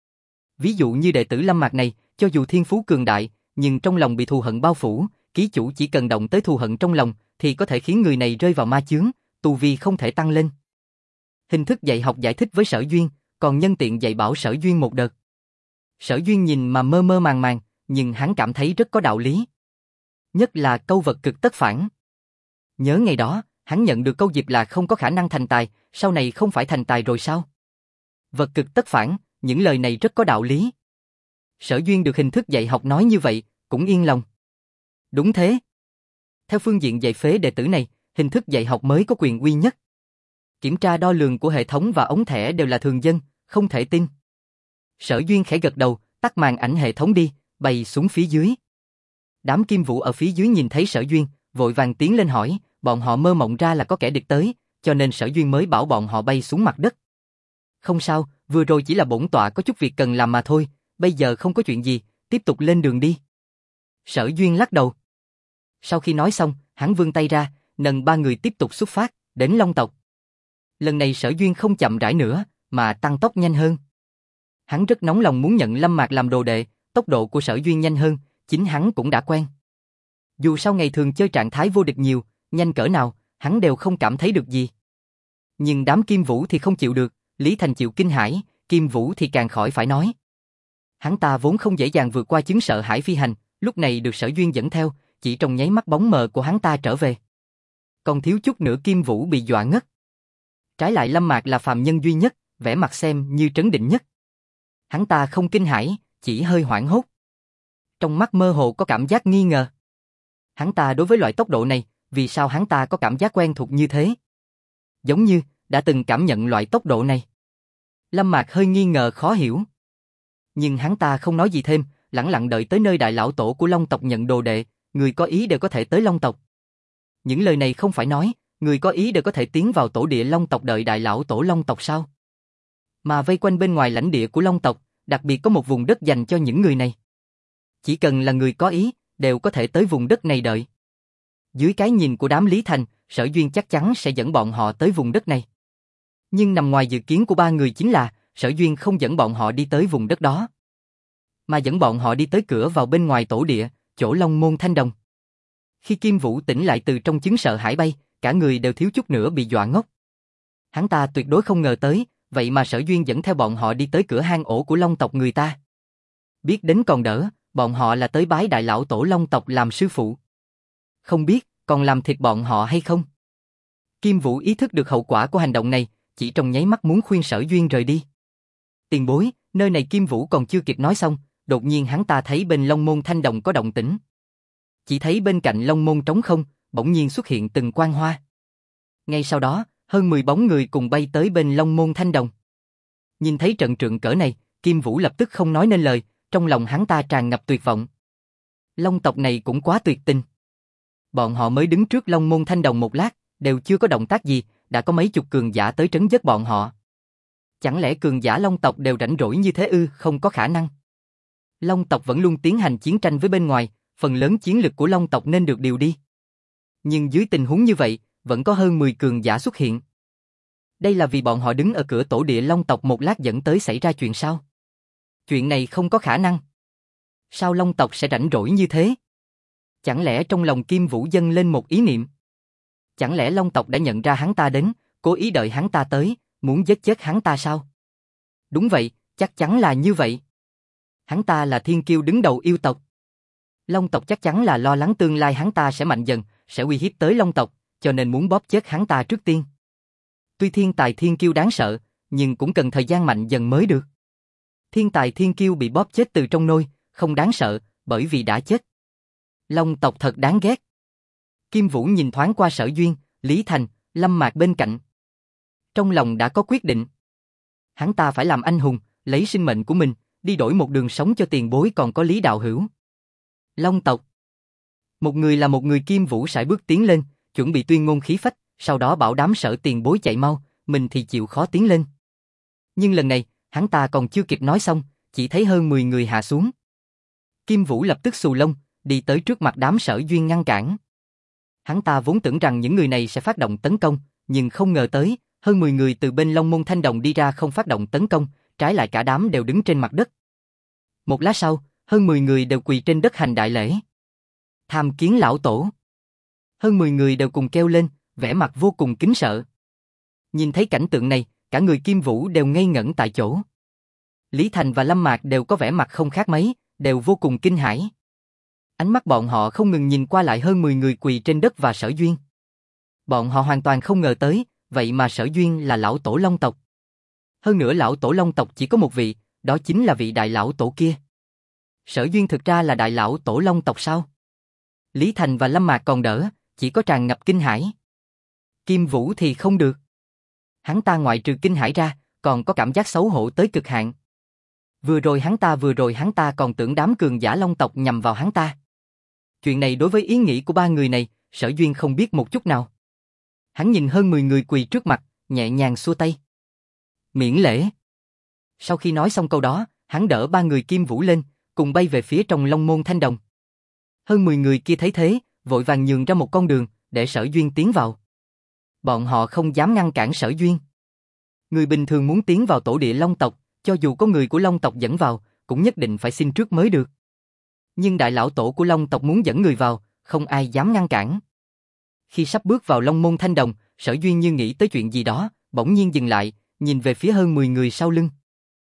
Ví dụ như đệ tử Lâm Mạc này, cho dù thiên phú cường đại, nhưng trong lòng bị thù hận bao phủ, ký chủ chỉ cần động tới thù hận trong lòng, thì có thể khiến người này rơi vào ma chướng, tu vi không thể tăng lên. Hình thức dạy học giải thích với Sở Duyên, còn nhân tiện dạy bảo Sở Duyên một đợt. Sở Duyên nhìn mà mơ mơ màng màng, nhưng hắn cảm thấy rất có đạo lý. Nhất là câu vật cực tất phản. Nhớ ngày đó, hắn nhận được câu dịp là không có khả năng thành tài, sau này không phải thành tài rồi sao? Vật cực tất phản, những lời này rất có đạo lý. Sở Duyên được hình thức dạy học nói như vậy, cũng yên lòng. Đúng thế. Theo phương diện dạy phế đệ tử này, hình thức dạy học mới có quyền uy nhất. Kiểm tra đo lường của hệ thống và ống thẻ đều là thường dân, không thể tin. Sở Duyên khẽ gật đầu, tắt màn ảnh hệ thống đi, bay xuống phía dưới. Đám Kim Vũ ở phía dưới nhìn thấy Sở Duyên, vội vàng tiến lên hỏi, bọn họ mơ mộng ra là có kẻ địch tới, cho nên Sở Duyên mới bảo bọn họ bay xuống mặt đất. Không sao, vừa rồi chỉ là bổn tọa có chút việc cần làm mà thôi, bây giờ không có chuyện gì, tiếp tục lên đường đi. Sở Duyên lắc đầu. Sau khi nói xong, hắn vươn tay ra, nâng ba người tiếp tục xuất phát, đến Long tộc. Lần này Sở Duyên không chậm rãi nữa, mà tăng tốc nhanh hơn. Hắn rất nóng lòng muốn nhận Lâm Mạc làm đồ đệ, tốc độ của Sở Duyên nhanh hơn, chính hắn cũng đã quen. Dù sau ngày thường chơi trạng thái vô địch nhiều, nhanh cỡ nào, hắn đều không cảm thấy được gì. Nhưng đám Kim Vũ thì không chịu được, Lý Thành chịu kinh hãi, Kim Vũ thì càng khỏi phải nói. Hắn ta vốn không dễ dàng vượt qua chứng sợ hãi phi hành, lúc này được Sở Duyên dẫn theo, chỉ trong nháy mắt bóng mờ của hắn ta trở về. Còn thiếu chút nữa Kim Vũ bị dọa ngất. Trái lại Lâm Mạc là phàm nhân duy nhất, vẻ mặt xem như trấn định nhất. Hắn ta không kinh hãi, chỉ hơi hoảng hốt. Trong mắt mơ hồ có cảm giác nghi ngờ. Hắn ta đối với loại tốc độ này, vì sao hắn ta có cảm giác quen thuộc như thế? Giống như đã từng cảm nhận loại tốc độ này. Lâm Mạc hơi nghi ngờ khó hiểu. Nhưng hắn ta không nói gì thêm, lẳng lặng đợi tới nơi đại lão tổ của Long tộc nhận đồ đệ, người có ý đều có thể tới Long tộc. Những lời này không phải nói, người có ý đều có thể tiến vào tổ địa Long tộc đợi đại lão tổ Long tộc sao? Mà vây quanh bên ngoài lãnh địa của Long tộc, đặc biệt có một vùng đất dành cho những người này. Chỉ cần là người có ý, đều có thể tới vùng đất này đợi. Dưới cái nhìn của đám Lý Thành, Sở Duyên chắc chắn sẽ dẫn bọn họ tới vùng đất này. Nhưng nằm ngoài dự kiến của ba người chính là, Sở Duyên không dẫn bọn họ đi tới vùng đất đó, mà dẫn bọn họ đi tới cửa vào bên ngoài tổ địa, chỗ Long Môn Thanh Đồng. Khi Kim Vũ tỉnh lại từ trong chứng sợ hãi bay, cả người đều thiếu chút nữa bị dọa ngốc. Hắn ta tuyệt đối không ngờ tới, vậy mà Sở Duyên dẫn theo bọn họ đi tới cửa hang ổ của Long tộc người ta. Biết đến còn đỡ, bọn họ là tới bái đại lão tổ Long tộc làm sư phụ. Không biết, còn làm thịt bọn họ hay không? Kim Vũ ý thức được hậu quả của hành động này, chỉ trong nháy mắt muốn khuyên Sở Duyên rời đi. Tiền bối, nơi này Kim Vũ còn chưa kịp nói xong, đột nhiên hắn ta thấy bên Long Môn Thanh Đồng có động tĩnh. Chỉ thấy bên cạnh Long Môn trống không, bỗng nhiên xuất hiện từng quang hoa. Ngay sau đó, hơn 10 bóng người cùng bay tới bên Long Môn Thanh Đồng. Nhìn thấy trận trượng cỡ này, Kim Vũ lập tức không nói nên lời, trong lòng hắn ta tràn ngập tuyệt vọng. Long tộc này cũng quá tuyệt tình. Bọn họ mới đứng trước Long Môn Thanh Đồng một lát, đều chưa có động tác gì, đã có mấy chục cường giả tới trấn giết bọn họ. Chẳng lẽ cường giả Long tộc đều rảnh rỗi như thế ư? Không có khả năng. Long tộc vẫn luôn tiến hành chiến tranh với bên ngoài, phần lớn chiến lực của Long tộc nên được điều đi. Nhưng dưới tình huống như vậy, vẫn có hơn 10 cường giả xuất hiện. Đây là vì bọn họ đứng ở cửa tổ địa Long tộc một lát dẫn tới xảy ra chuyện sao? Chuyện này không có khả năng. Sao Long tộc sẽ rảnh rỗi như thế? Chẳng lẽ trong lòng Kim Vũ dâng lên một ý niệm? Chẳng lẽ Long tộc đã nhận ra hắn ta đến, cố ý đợi hắn ta tới, muốn giết chết hắn ta sao? Đúng vậy, chắc chắn là như vậy. Hắn ta là thiên kiêu đứng đầu yêu tộc. Long tộc chắc chắn là lo lắng tương lai hắn ta sẽ mạnh dần, sẽ uy hiếp tới Long tộc, cho nên muốn bóp chết hắn ta trước tiên. Tuy thiên tài thiên kiêu đáng sợ, nhưng cũng cần thời gian mạnh dần mới được. Thiên tài thiên kiêu bị bóp chết từ trong nôi, không đáng sợ, bởi vì đã chết. Long tộc thật đáng ghét. Kim Vũ nhìn thoáng qua Sở Duyên, Lý Thành, Lâm Mạc bên cạnh. Trong lòng đã có quyết định. Hắn ta phải làm anh hùng, lấy sinh mệnh của mình, đi đổi một đường sống cho tiền bối còn có Lý Đạo Hữu. Long tộc. Một người là một người. Kim Vũ sải bước tiến lên, chuẩn bị tuyên ngôn khí phách, sau đó bảo đám Sở tiền bối chạy mau, mình thì chịu khó tiến lên. Nhưng lần này, hắn ta còn chưa kịp nói xong, chỉ thấy hơn 10 người hạ xuống. Kim Vũ lập tức xù lông, đi tới trước mặt đám Sở Duyên ngăn cản. Hắn ta vốn tưởng rằng những người này sẽ phát động tấn công, nhưng không ngờ tới, hơn 10 người từ bên Long Môn Thanh Đồng đi ra không phát động tấn công, trái lại cả đám đều đứng trên mặt đất. Một lát sau, hơn 10 người đều quỳ trên đất hành đại lễ. Tham kiến lão tổ. Hơn 10 người đều cùng kêu lên, vẻ mặt vô cùng kính sợ. Nhìn thấy cảnh tượng này, cả người Kim Vũ đều ngây ngẩn tại chỗ. Lý Thành và Lâm Mạc đều có vẻ mặt không khác mấy, đều vô cùng kinh hãi. Ánh mắt bọn họ không ngừng nhìn qua lại hơn 10 người quỳ trên đất và Sở Duyên. Bọn họ hoàn toàn không ngờ tới, vậy mà Sở Duyên là lão tổ Long tộc. Hơn nữa lão tổ Long tộc chỉ có một vị, đó chính là vị đại lão tổ kia. Sở Duyên thực ra là đại lão tổ Long tộc sao? Lý Thành và Lâm Mạc còn đỡ, chỉ có tràn ngập kinh hãi. Kim Vũ thì không được. Hắn ta ngoại trừ kinh hãi ra, còn có cảm giác xấu hổ tới cực hạn. Vừa rồi hắn ta còn tưởng đám cường giả Long tộc nhằm vào hắn ta. Chuyện này đối với ý nghĩ của ba người này, Sở Duyên không biết một chút nào. Hắn nhìn hơn 10 người quỳ trước mặt, nhẹ nhàng xua tay. Miễn lễ. Sau khi nói xong câu đó, hắn đỡ ba người Kim Vũ lên, cùng bay về phía trong Long Môn Thanh Đồng. Hơn 10 người kia thấy thế, vội vàng nhường ra một con đường, để Sở Duyên tiến vào. Bọn họ không dám ngăn cản Sở Duyên. Người bình thường muốn tiến vào tổ địa Long tộc, cho dù có người của Long tộc dẫn vào, cũng nhất định phải xin trước mới được. Nhưng đại lão tổ của Long tộc muốn dẫn người vào, không ai dám ngăn cản. Khi sắp bước vào Long Môn Thanh Đồng, Sở Duyên như nghĩ tới chuyện gì đó, bỗng nhiên dừng lại, nhìn về phía hơn 10 người sau lưng.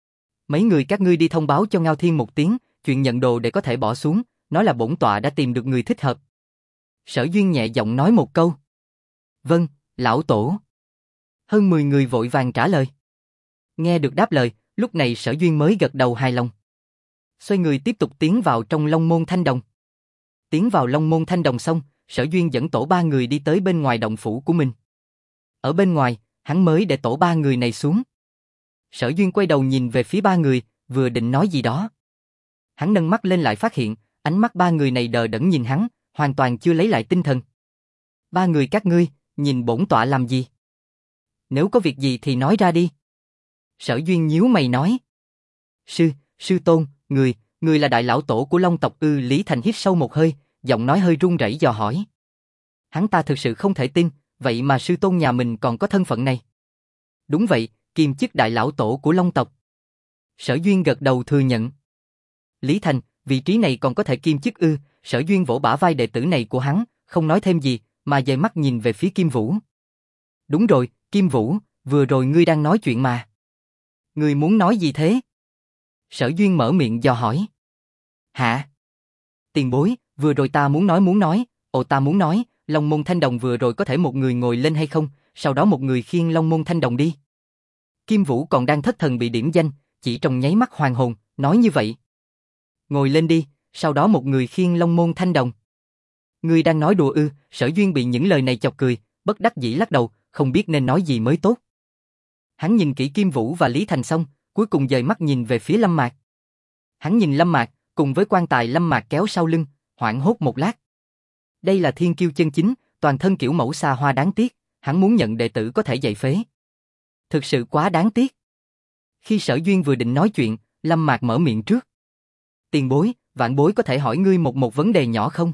Mấy người các ngươi đi thông báo cho Ngao Thiên một tiếng, chuyện nhận đồ để có thể bỏ xuống, nói là bổn tọa đã tìm được người thích hợp. Sở Duyên nhẹ giọng nói một câu. Vâng, lão tổ. Hơn 10 người vội vàng trả lời. Nghe được đáp lời, lúc này Sở Duyên mới gật đầu hài lòng. Xoay người tiếp tục tiến vào trong Long Môn Thanh Đồng. Tiến vào Long Môn Thanh Đồng xong, Sở Duyên dẫn tổ 3 người đi tới bên ngoài động phủ của mình. Ở bên ngoài, hắn mới để tổ 3 người này xuống. Sở Duyên quay đầu nhìn về phía 3 người, vừa định nói gì đó. Hắn nâng mắt lên lại phát hiện, ánh mắt 3 người này đờ đẫn nhìn hắn, hoàn toàn chưa lấy lại tinh thần. 3 người các ngươi, nhìn bổn tọa làm gì? Nếu có việc gì thì nói ra đi. Sở Duyên nhíu mày nói. Sư tôn, người là đại lão tổ của Long tộc ư? Lý Thành hít sâu một hơi, giọng nói hơi run rẩy dò hỏi. Hắn ta thực sự không thể tin, vậy mà sư tôn nhà mình còn có thân phận này. Đúng vậy, kiêm chức đại lão tổ của Long tộc. Sở Duyên gật đầu thừa nhận. Lý Thành, vị trí này còn có thể kiêm chức ư? Sở Duyên vỗ bả vai đệ tử này của hắn, không nói thêm gì, mà dời mắt nhìn về phía Kim Vũ. Đúng rồi, Kim Vũ, vừa rồi ngươi đang nói chuyện mà. Ngươi muốn nói gì thế? Sở Duyên mở miệng dò hỏi. Hả? Tiền bối, vừa rồi ta muốn nói, ta muốn nói, Long Môn Thanh Đồng vừa rồi có thể một người ngồi lên hay không, sau đó một người khiêng Long Môn Thanh Đồng đi. Kim Vũ còn đang thất thần bị điểm danh, chỉ trong nháy mắt hoàn hồn, nói như vậy. Ngồi lên đi, sau đó một người khiêng Long Môn Thanh Đồng. Ngươi đang nói đùa ư? Sở Duyên bị những lời này chọc cười, bất đắc dĩ lắc đầu, không biết nên nói gì mới tốt. Hắn nhìn kỹ Kim Vũ và Lý Thành xong, cuối cùng dời mắt nhìn về phía Lâm Mạc. Hắn nhìn Lâm Mạc, cùng với quan tài Lâm Mạc kéo sau lưng, hoảng hốt một lát. Đây là thiên kiêu chân chính, toàn thân kiểu mẫu xa hoa đáng tiếc, hắn muốn nhận đệ tử có thể dạy phế. Thực sự quá đáng tiếc. Khi Sở Duyên vừa định nói chuyện, Lâm Mạc mở miệng trước. Tiền bối, vạn bối có thể hỏi ngươi một vấn đề nhỏ không?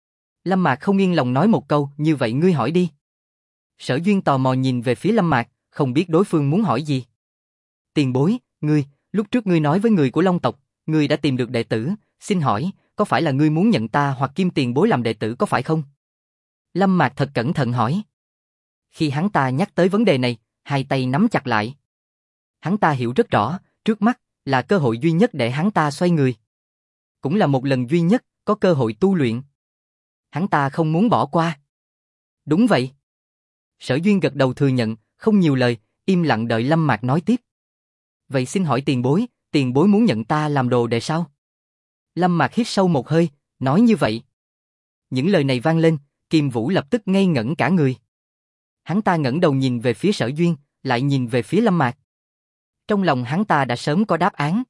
Lâm Mạc không yên lòng nói một câu, như vậy ngươi hỏi đi. Sở Duyên tò mò nhìn về phía Lâm Mạc, không biết đối phương muốn hỏi gì. Tiền bối, lúc trước ngươi nói với người của Long tộc, ngươi đã tìm được đệ tử, xin hỏi, có phải là ngươi muốn nhận ta hoặc Kim tiền bối làm đệ tử có phải không? Lâm Mạc thật cẩn thận hỏi. Khi hắn ta nhắc tới vấn đề này, hai tay nắm chặt lại. Hắn ta hiểu rất rõ, trước mắt là cơ hội duy nhất để hắn ta xoay người. Cũng là một lần duy nhất có cơ hội tu luyện. Hắn ta không muốn bỏ qua. Đúng vậy. Sở Duyên gật đầu thừa nhận, không nhiều lời, im lặng đợi Lâm Mạc nói tiếp. Vậy xin hỏi tiền bối muốn nhận ta làm đồ đệ sao? Lâm Mạc hít sâu một hơi, nói như vậy. Những lời này vang lên, Kim Vũ lập tức ngây ngẩn cả người. Hắn ta ngẩng đầu nhìn về phía Sở Duyên, lại nhìn về phía Lâm Mạc. Trong lòng hắn ta đã sớm có đáp án.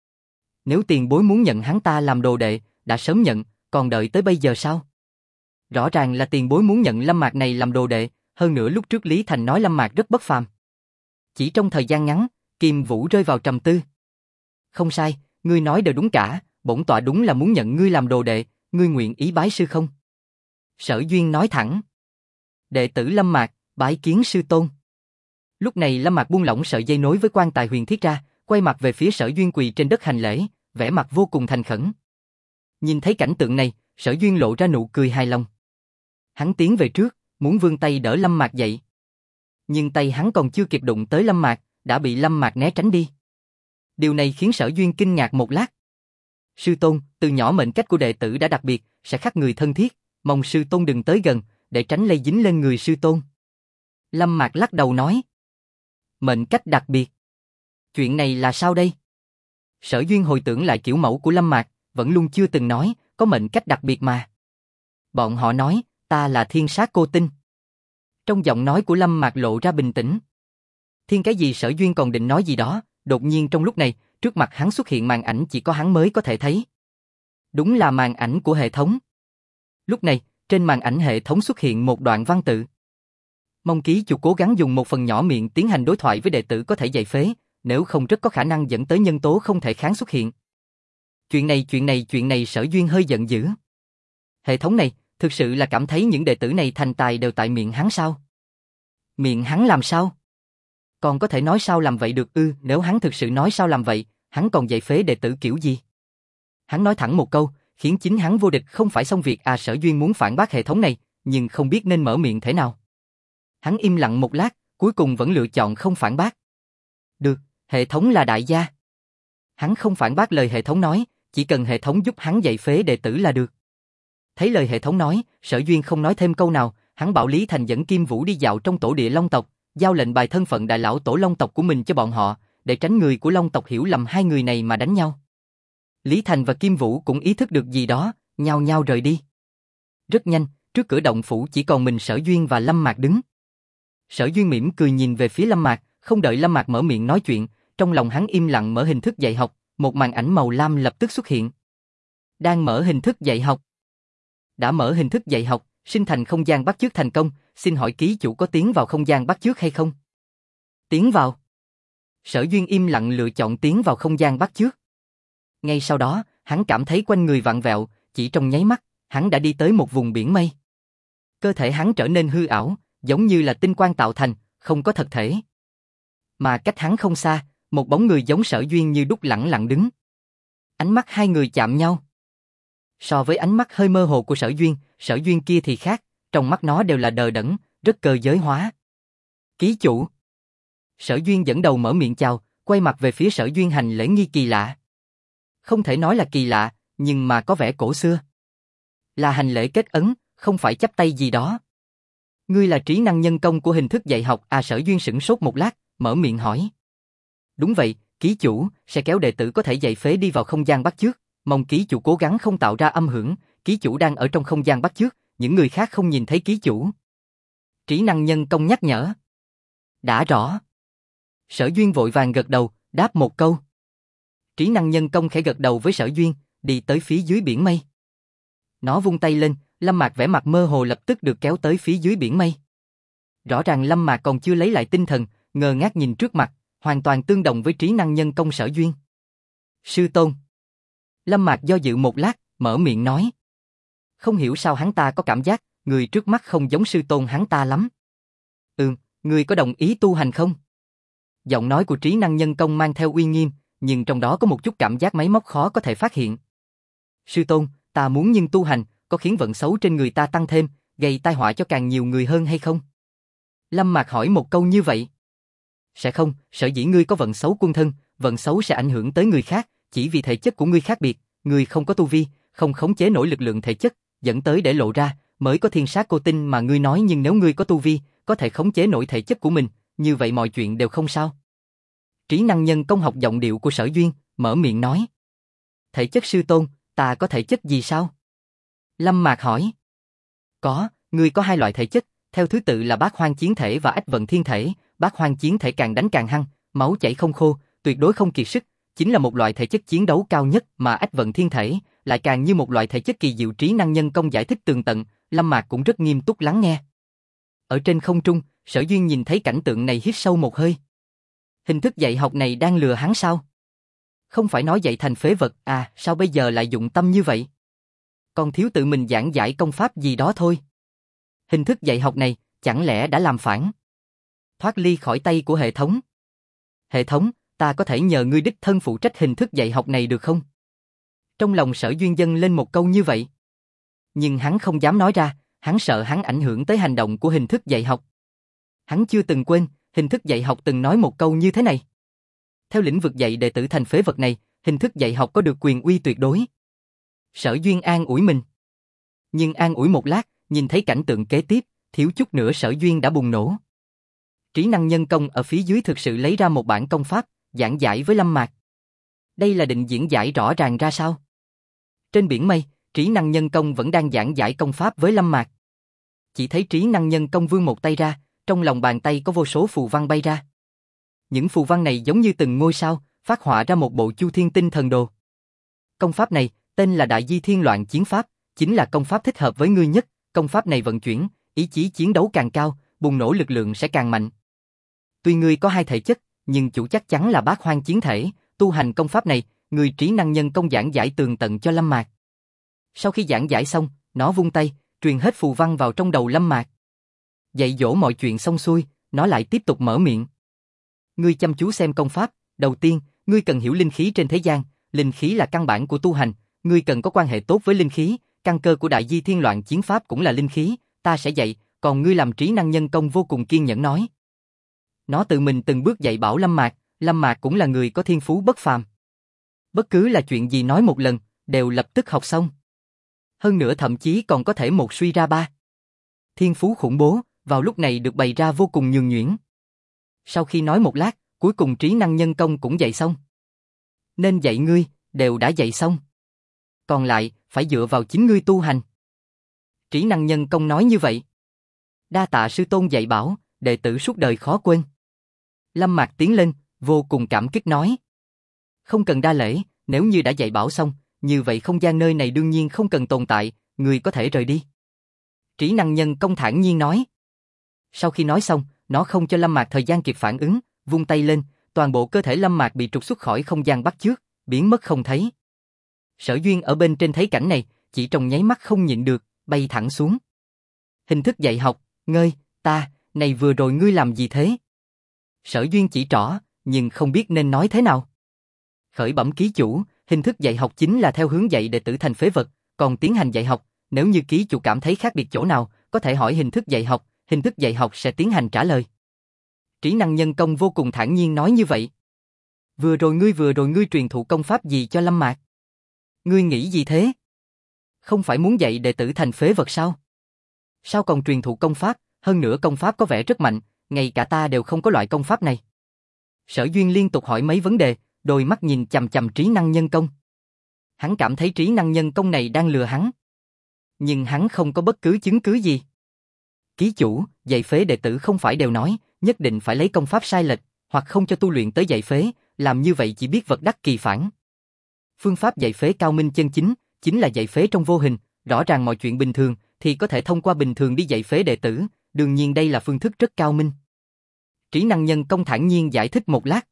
Nếu tiền bối muốn nhận hắn ta làm đồ đệ, đã sớm nhận, còn đợi tới bây giờ sao? Rõ ràng là tiền bối muốn nhận Lâm Mạc này làm đồ đệ, hơn nữa lúc trước Lý Thành nói Lâm Mạc rất bất phàm. Chỉ trong thời gian ngắn, Kim Vũ rơi vào trầm tư. Không sai, ngươi nói đều đúng cả, bổn tọa đúng là muốn nhận ngươi làm đồ đệ, ngươi nguyện ý bái sư không? Sở Duyên nói thẳng. Đệ tử Lâm Mạc, bái kiến sư tôn. Lúc này Lâm Mạc buông lỏng sợi dây nối với quan tài huyền thiết ra, quay mặt về phía Sở Duyên quỳ trên đất hành lễ, vẻ mặt vô cùng thành khẩn. Nhìn thấy cảnh tượng này, Sở Duyên lộ ra nụ cười hài lòng. Hắn tiến về trước, muốn vươn tay đỡ Lâm Mạc dậy. Nhưng tay hắn còn chưa kịp đụng tới Lâm Mạc, đã bị Lâm Mạc né tránh đi. Điều này khiến Sở Duyên kinh ngạc một lát. Sư tôn, từ nhỏ mệnh cách của đệ tử đã đặc biệt, sẽ khắc người thân thiết, mong sư tôn đừng tới gần, để tránh lây dính lên người sư tôn. Lâm Mạc lắc đầu nói. Mệnh cách đặc biệt. Chuyện này là sao đây? Sở Duyên hồi tưởng lại kiểu mẫu của Lâm Mạc, vẫn luôn chưa từng nói, có mệnh cách đặc biệt mà. Bọn họ nói, ta là thiên sát cô tinh. Trong giọng nói của Lâm Mạc lộ ra bình tĩnh. Thiên cái gì? Sở Duyên còn định nói gì đó, đột nhiên trong lúc này, trước mặt hắn xuất hiện màn ảnh chỉ có hắn mới có thể thấy. Đúng là màn ảnh của hệ thống. Lúc này, trên màn ảnh hệ thống xuất hiện một đoạn văn tự. Mong ký chủ cố gắng dùng một phần nhỏ miệng tiến hành đối thoại với đệ tử có thể dạy phế, nếu không rất có khả năng dẫn tới nhân tố không thể kháng xuất hiện. Chuyện này Sở Duyên hơi giận dữ. Hệ thống này, thực sự là cảm thấy những đệ tử này thành tài đều tại miệng hắn sao? Miệng hắn làm sao? Còn có thể nói sao làm vậy được ư? Nếu hắn thực sự nói sao làm vậy, hắn còn dạy phế đệ tử kiểu gì? Hắn nói thẳng một câu, khiến chính hắn vô địch không phải xong việc à? Sở Duyên muốn phản bác hệ thống này, nhưng không biết nên mở miệng thế nào. Hắn im lặng một lát, cuối cùng vẫn lựa chọn không phản bác. Được, hệ thống là đại gia. Hắn không phản bác lời hệ thống nói, chỉ cần hệ thống giúp hắn dạy phế đệ tử là được. Thấy lời hệ thống nói, Sở Duyên không nói thêm câu nào, hắn bảo Lý Thành dẫn Kim Vũ đi dạo trong tổ địa Long tộc, giao lệnh bài thân phận đại lão tổ Long tộc của mình cho bọn họ, để tránh người của Long tộc hiểu lầm hai người này mà đánh nhau. Lý Thành và Kim Vũ cũng ý thức được gì đó, nhao nhao rời đi. Rất nhanh, trước cửa động phủ chỉ còn mình Sở Duyên và Lâm Mạc đứng. Sở Duyên mỉm cười nhìn về phía Lâm Mạc, không đợi Lâm Mạc mở miệng nói chuyện, trong lòng hắn im lặng mở hình thức dạy học, một màn ảnh màu lam lập tức xuất hiện. Đang mở hình thức dạy học. Đã mở hình thức dạy học, sinh thành không gian bắt chước thành công, xin hỏi ký chủ có tiến vào không gian bắt chước hay không? Tiến vào. Sở Duyên im lặng lựa chọn tiến vào không gian bắt chước. Ngay sau đó, hắn cảm thấy quanh người vặn vẹo, chỉ trong nháy mắt, hắn đã đi tới một vùng biển mây. Cơ thể hắn trở nên hư ảo, giống như là tinh quang tạo thành, không có thật thể. Mà cách hắn không xa, một bóng người giống Sở Duyên như đúc lẳng lặng đứng. Ánh mắt hai người chạm nhau. So với ánh mắt hơi mơ hồ của Sở Duyên kia thì khác, trong mắt nó đều là đờ đẫn, rất cơ giới hóa. Ký chủ. Sở Duyên dẫn đầu mở miệng chào, quay mặt về phía Sở Duyên hành lễ nghi kỳ lạ. Không thể nói là kỳ lạ, nhưng mà có vẻ cổ xưa. Là hành lễ kết ấn, không phải chắp tay gì đó. Ngươi là trí năng nhân công của hình thức dạy học à? Sở Duyên sửng sốt một lát, mở miệng hỏi. Đúng vậy, ký chủ, sẽ kéo đệ tử có thể dạy phế đi vào không gian bắt chước, mong ký chủ cố gắng không tạo ra âm hưởng, ký chủ đang ở trong không gian bắt chước, những người khác không nhìn thấy ký chủ. Trí năng nhân công nhắc nhở. Đã rõ. Sở Duyên vội vàng gật đầu, đáp một câu. Trí năng nhân công khẽ gật đầu với Sở Duyên, đi tới phía dưới biển mây. Nó vung tay lên, Lâm Mạc vẻ mặt mơ hồ lập tức được kéo tới phía dưới biển mây. Rõ ràng Lâm Mạc còn chưa lấy lại tinh thần, ngơ ngác nhìn trước mặt, hoàn toàn tương đồng với trí năng nhân công Sở Duyên. Sư tôn. Lâm Mạc do dự một lát, mở miệng nói. Không hiểu sao hắn ta có cảm giác, người trước mắt không giống sư tôn hắn ta lắm. Người có đồng ý tu hành không? Giọng nói của trí năng nhân công mang theo uy nghiêm, nhưng trong đó có một chút cảm giác máy móc khó có thể phát hiện. Sư tôn, ta muốn nhưng tu hành, có khiến vận xấu trên người ta tăng thêm, gây tai họa cho càng nhiều người hơn hay không? Lâm Mạc hỏi một câu như vậy. Sẽ không, sở dĩ ngươi có vận xấu quân thân, vận xấu sẽ ảnh hưởng tới người khác, chỉ vì thể chất của ngươi khác biệt, ngươi không có tu vi, không khống chế nổi lực lượng thể chất, dẫn tới để lộ ra, mới có thiên sát cô tinh mà ngươi nói, nhưng nếu ngươi có tu vi, có thể khống chế nổi thể chất của mình, như vậy mọi chuyện đều không sao. Trí năng nhân công học giọng điệu của Sở Duyên, mở miệng nói. Thể chất sư tôn, ta có thể chất gì sao? Lâm Mạc hỏi. Có, ngươi có hai loại thể chất, theo thứ tự là bát hoang chiến thể và ách vận thiên thể, bát hoang chiến thể càng đánh càng hăng, máu chảy không khô, tuyệt đối không kiệt sức, chính là một loại thể chất chiến đấu cao nhất, mà ách vận thiên thể lại càng như một loại thể chất kỳ diệu. Trí năng nhân công giải thích tường tận, Lâm Mạc cũng rất nghiêm túc lắng nghe. Ở trên không trung, Sở Duyên nhìn thấy cảnh tượng này hít sâu một hơi. Hình thức dạy học này đang lừa hắn sao? Không phải nói dạy thành phế vật à, sao bây giờ lại dụng tâm như vậy? Còn thiếu tự mình giảng giải công pháp gì đó thôi. Hình thức dạy học này, chẳng lẽ đã làm phản? Thoát ly khỏi tay của hệ thống. Hệ thống, ta có thể nhờ ngươi đích thân phụ trách hình thức dạy học này được không? Trong lòng Sở Duyên dâng lên một câu như vậy. Nhưng hắn không dám nói ra, hắn sợ hắn ảnh hưởng tới hành động của hình thức dạy học. Hắn chưa từng quên, hình thức dạy học từng nói một câu như thế này. Theo lĩnh vực dạy đệ tử thành phế vật này, hình thức dạy học có được quyền uy tuyệt đối. Sở Duyên an ủi mình. Nhưng an ủi một lát, nhìn thấy cảnh tượng kế tiếp, thiếu chút nữa Sở Duyên đã bùng nổ. Trí năng nhân công ở phía dưới thực sự lấy ra một bản công pháp, giảng giải với Lâm Mạc. Đây là định diễn giải rõ ràng ra sao? Trên biển mây, trí năng nhân công vẫn đang giảng giải công pháp với Lâm Mạc. Chỉ thấy trí năng nhân công vươn một tay ra, trong lòng bàn tay có vô số phù văn bay ra. Những phù văn này giống như từng ngôi sao, phát họa ra một bộ Chu Thiên Tinh Thần Đồ. Công pháp này, tên là Đại Di Thiên Loạn Chiến Pháp, chính là công pháp thích hợp với ngươi nhất, công pháp này vận chuyển, ý chí chiến đấu càng cao, bùng nổ lực lượng sẽ càng mạnh. Tuy ngươi có hai thể chất, nhưng chủ chắc chắn là bát hoang chiến thể, tu hành công pháp này, người trí năng nhân công giảng giải tường tận cho Lâm Mạc. Sau khi giảng giải xong, nó vung tay, truyền hết phù văn vào trong đầu Lâm Mạc. Dạy dỗ mọi chuyện xong xuôi, nó lại tiếp tục mở miệng. Ngươi chăm chú xem công pháp, đầu tiên, ngươi cần hiểu linh khí trên thế gian, linh khí là căn bản của tu hành, ngươi cần có quan hệ tốt với linh khí, căn cơ của Đại Di Thiên Loạn Chiến Pháp cũng là linh khí, ta sẽ dạy, còn ngươi làm trí năng nhân công vô cùng kiên nhẫn nói. Nó tự mình từng bước dạy bảo Lâm Mạc cũng là người có thiên phú bất phàm. Bất cứ là chuyện gì nói một lần, đều lập tức học xong. Hơn nữa thậm chí còn có thể một suy ra ba. Thiên phú khủng bố, vào lúc này được bày ra vô cùng nhường nhuyễn. Sau khi nói một lát, cuối cùng trí năng nhân công cũng dạy xong. Nên dạy ngươi, đều đã dạy xong. Còn lại, phải dựa vào chính ngươi tu hành. Trí năng nhân công nói như vậy. Đa tạ sư tôn dạy bảo, đệ tử suốt đời khó quên. Lâm Mạc tiến lên, vô cùng cảm kích nói. Không cần đa lễ, nếu như đã dạy bảo xong, như vậy không gian nơi này đương nhiên không cần tồn tại, người có thể rời đi. Trí năng nhân công thản nhiên nói. Sau khi nói xong, nó không cho Lâm Mạc thời gian kịp phản ứng, vung tay lên, toàn bộ cơ thể Lâm Mạc bị trục xuất khỏi không gian bắt chước, biến mất không thấy. Sở Duyên ở bên trên thấy cảnh này, chỉ trong nháy mắt không nhịn được, bay thẳng xuống. Hình thức dạy học, ngơi, ta, này vừa rồi ngươi làm gì thế? Sở Duyên chỉ trỏ, nhưng không biết nên nói thế nào. Khởi bẩm ký chủ, hình thức dạy học chính là theo hướng dạy đệ tử thành phế vật, còn tiến hành dạy học, nếu như ký chủ cảm thấy khác biệt chỗ nào, có thể hỏi hình thức dạy học sẽ tiến hành trả lời. Trí năng nhân công vô cùng thản nhiên nói như vậy. Vừa rồi ngươi truyền thụ công pháp gì cho Lâm Mạc? Ngươi nghĩ gì thế? Không phải muốn dạy đệ tử thành phế vật sao? Sao còn truyền thụ công pháp, hơn nữa công pháp có vẻ rất mạnh, ngay cả ta đều không có loại công pháp này. Sở Duyên liên tục hỏi mấy vấn đề, đôi mắt nhìn chằm chằm trí năng nhân công. Hắn cảm thấy trí năng nhân công này đang lừa hắn. Nhưng hắn không có bất cứ chứng cứ gì. Ký chủ, dạy phế đệ tử không phải đều nói, nhất định phải lấy công pháp sai lệch, hoặc không cho tu luyện tới dạy phế, làm như vậy chỉ biết vật đắc kỳ phản. Phương pháp dạy phế cao minh chân chính là dạy phế trong vô hình, rõ ràng mọi chuyện bình thường, thì có thể thông qua bình thường đi dạy phế đệ tử, đương nhiên đây là phương thức rất cao minh. Trí năng nhân công thản nhiên giải thích một lát.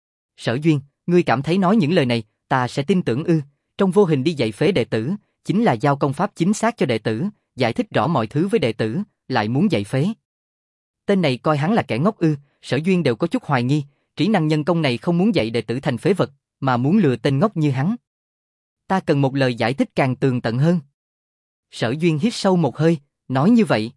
Sở Duyên, ngươi cảm thấy nói những lời này, ta sẽ tin tưởng ư? Trong vô hình đi dạy phế đệ tử, chính là giao công pháp chính xác cho đệ tử, giải thích rõ mọi thứ với đệ tử, lại muốn dạy phế. Tên này coi hắn là kẻ ngốc ư? Sở Duyên đều có chút hoài nghi, trí năng nhân công này không muốn dạy đệ tử thành phế vật, mà muốn lừa tên ngốc như hắn. Ta cần một lời giải thích càng tường tận hơn. Sở Duyên hít sâu một hơi, nói như vậy.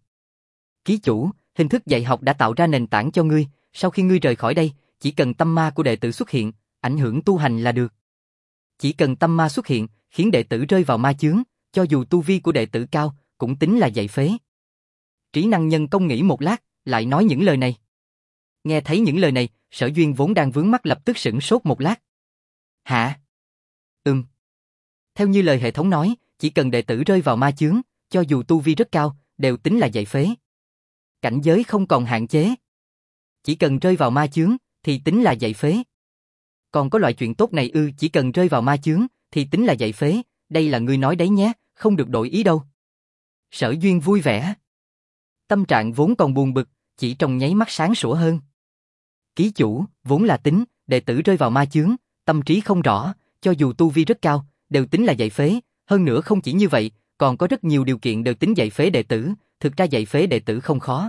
Ký chủ, hình thức dạy học đã tạo ra nền tảng cho ngươi, sau khi ngươi rời khỏi đây, chỉ cần tâm ma của đệ tử xuất hiện, ảnh hưởng tu hành là được. Chỉ cần tâm ma xuất hiện, khiến đệ tử rơi vào ma chướng, cho dù tu vi của đệ tử cao, cũng tính là dạy phế. Trí năng nhân công nghĩ một lát, lại nói những lời này. Nghe thấy những lời này, Sở Duyên vốn đang vướng mắc lập tức sửng sốt một lát. Hả? Theo như lời hệ thống nói, chỉ cần đệ tử rơi vào ma chướng, cho dù tu vi rất cao, đều tính là dạy phế. Cảnh giới không còn hạn chế. Chỉ cần rơi vào ma chướng, thì tính là dạy phế. Còn có loại chuyện tốt này ư? Chỉ cần rơi vào ma chướng, thì tính là dạy phế, đây là ngươi nói đấy nhé, không được đổi ý đâu. Sở Duyên vui vẻ. Tâm trạng vốn còn buồn bực, chỉ trong nháy mắt sáng sủa hơn. Ký chủ, vốn là tính, đệ tử rơi vào ma chướng, tâm trí không rõ, cho dù tu vi rất cao, đều tính là dạy phế, hơn nữa không chỉ như vậy, còn có rất nhiều điều kiện đều tính dạy phế đệ tử, thực ra dạy phế đệ tử không khó.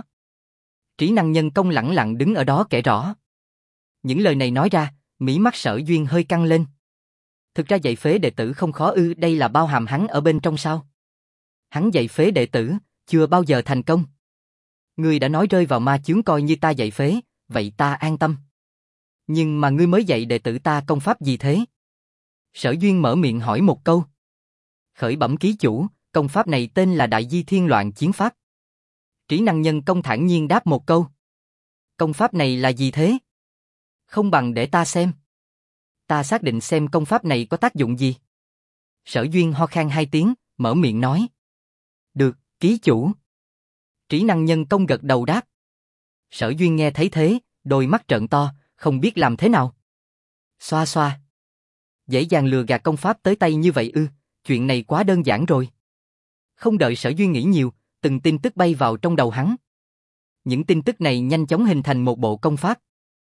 Trí năng nhân công lẳng lặng đứng ở đó kể rõ. Những lời này nói ra, mí mắt Sở Duyên hơi căng lên. Thực ra dạy phế đệ tử không khó ư? Đây là bao hàm hắn ở bên trong sao? Hắn dạy phế đệ tử, chưa bao giờ thành công. Ngươi đã nói rơi vào ma chướng coi như ta dạy phế, vậy ta an tâm. Nhưng mà ngươi mới dạy đệ tử ta công pháp gì thế? Sở Duyên mở miệng hỏi một câu. Khởi bẩm ký chủ, công pháp này tên là Đại Di Thiên Loạn Chiến Pháp. Trí năng nhân công thản nhiên đáp một câu. Công pháp này là gì thế? Không bằng để ta xem. Ta xác định xem công pháp này có tác dụng gì. Sở Duyên ho khan hai tiếng, mở miệng nói. Được, ký chủ. Trí năng nhân công gật đầu đáp. Sở Duyên nghe thấy thế, đôi mắt trợn to, không biết làm thế nào. Xoa xoa. Dễ dàng lừa gạt công pháp tới tay như vậy ư? Chuyện này quá đơn giản rồi. Không đợi Sở Duyên nghĩ nhiều, từng tin tức bay vào trong đầu hắn. Những tin tức này nhanh chóng hình thành một bộ công pháp.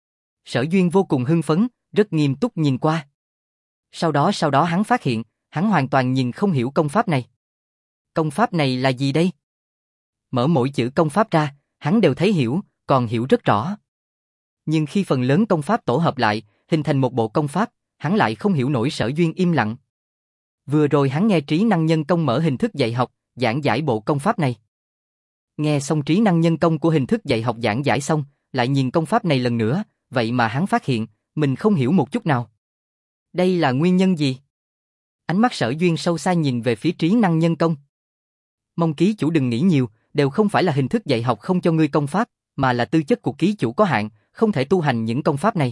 Sở Duyên vô cùng hưng phấn, rất nghiêm túc nhìn qua. Sau đó hắn phát hiện, hắn hoàn toàn nhìn không hiểu công pháp này. Công pháp này là gì đây? Mở mỗi chữ công pháp ra, hắn đều thấy hiểu, còn hiểu rất rõ. Nhưng khi phần lớn công pháp tổ hợp lại, hình thành một bộ công pháp, hắn lại không hiểu nổi. Sở Duyên im lặng. Vừa rồi hắn nghe trí năng nhân công mở hình thức dạy học, giảng giải bộ công pháp này. Nghe xong trí năng nhân công của hình thức dạy học giảng giải xong, lại nhìn công pháp này lần nữa, vậy mà hắn phát hiện, mình không hiểu một chút nào. Đây là nguyên nhân gì? Ánh mắt Sở Duyên sâu xa nhìn về phía trí năng nhân công. Mong ký chủ đừng nghĩ nhiều, đều không phải là hình thức dạy học không cho ngươi công pháp, mà là tư chất của ký chủ có hạn, không thể tu hành những công pháp này.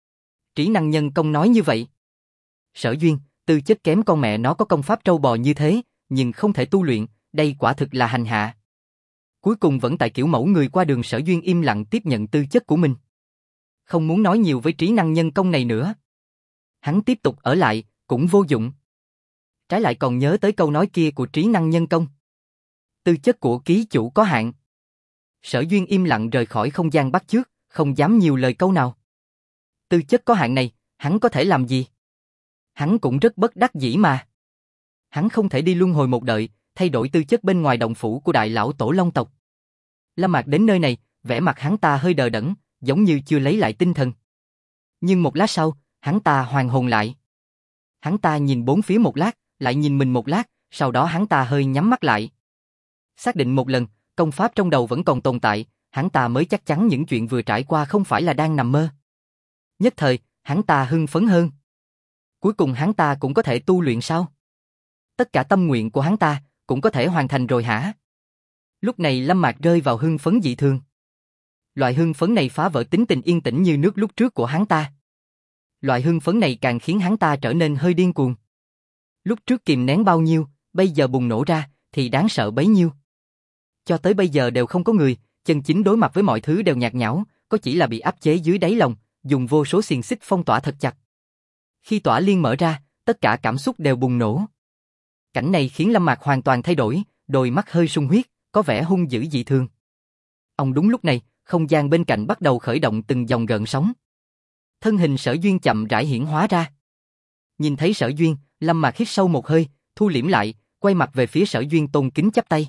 Trí năng nhân công nói như vậy. Sở Duyên, tư chất kém con mẹ nó có công pháp trâu bò như thế, nhưng không thể tu luyện, đây quả thực là hành hạ. Cuối cùng vẫn tại kiểu mẫu người qua đường Sở Duyên im lặng tiếp nhận tư chất của mình. Không muốn nói nhiều với trí năng nhân công này nữa. Hắn tiếp tục ở lại, cũng vô dụng. Trái lại còn nhớ tới câu nói kia của trí năng nhân công. Tư chất của ký chủ có hạn. Sở Duyên im lặng rời khỏi không gian bắt chước, không dám nhiều lời câu nào. Tư chất có hạn này, hắn có thể làm gì? Hắn cũng rất bất đắc dĩ mà. Hắn không thể đi luân hồi một đời, thay đổi tư chất bên ngoài động phủ của đại lão tổ Long tộc. Lâm Mạc đến nơi này, vẻ mặt hắn ta hơi đờ đẫn, giống như chưa lấy lại tinh thần. Nhưng một lát sau, hắn ta hoàn hồn lại. Hắn ta nhìn bốn phía một lát, lại nhìn mình một lát, sau đó hắn ta hơi nhắm mắt lại. Xác định một lần, công pháp trong đầu vẫn còn tồn tại, hắn ta mới chắc chắn những chuyện vừa trải qua không phải là đang nằm mơ. Nhất thời, hắn ta hưng phấn hơn. Cuối cùng hắn ta cũng có thể tu luyện sao? Tất cả tâm nguyện của hắn ta cũng có thể hoàn thành rồi hả? Lúc này Lâm Mạc rơi vào hưng phấn dị thường. Loại hưng phấn này phá vỡ tính tình yên tĩnh như nước lúc trước của hắn ta. Loại hưng phấn này càng khiến hắn ta trở nên hơi điên cuồng. Lúc trước kìm nén bao nhiêu, bây giờ bùng nổ ra, thì đáng sợ bấy nhiêu. Cho tới bây giờ đều không có người, chân chính đối mặt với mọi thứ đều nhạt nhẽo, có chỉ là bị áp chế dưới đáy lòng, dùng vô số xiềng xích phong tỏa thật chặt. Khi tỏa liên mở ra, tất cả cảm xúc đều bùng nổ. Cảnh này khiến Lâm Mạc hoàn toàn thay đổi, đôi mắt hơi sung huyết, có vẻ hung dữ dị thường. Đúng lúc này, không gian bên cạnh bắt đầu khởi động từng dòng gợn sóng. Thân hình Sở Duyên chậm rãi hiển hóa ra. Nhìn thấy Sở Duyên, Lâm Mạc hít sâu một hơi, thu liễm lại, quay mặt về phía Sở Duyên tôn kính chắp tay.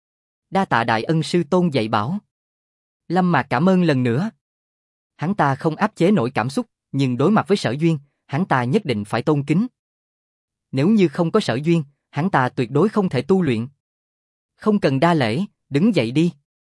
Đa tạ đại ân sư tôn dạy bảo. Lâm Mạc cảm ơn lần nữa. Hắn ta không áp chế nổi cảm xúc, nhưng đối mặt với Sở Duyên, hắn ta nhất định phải tôn kính. Nếu như không có Sở Duyên, hắn ta tuyệt đối không thể tu luyện. Không cần đa lễ, đứng dậy đi.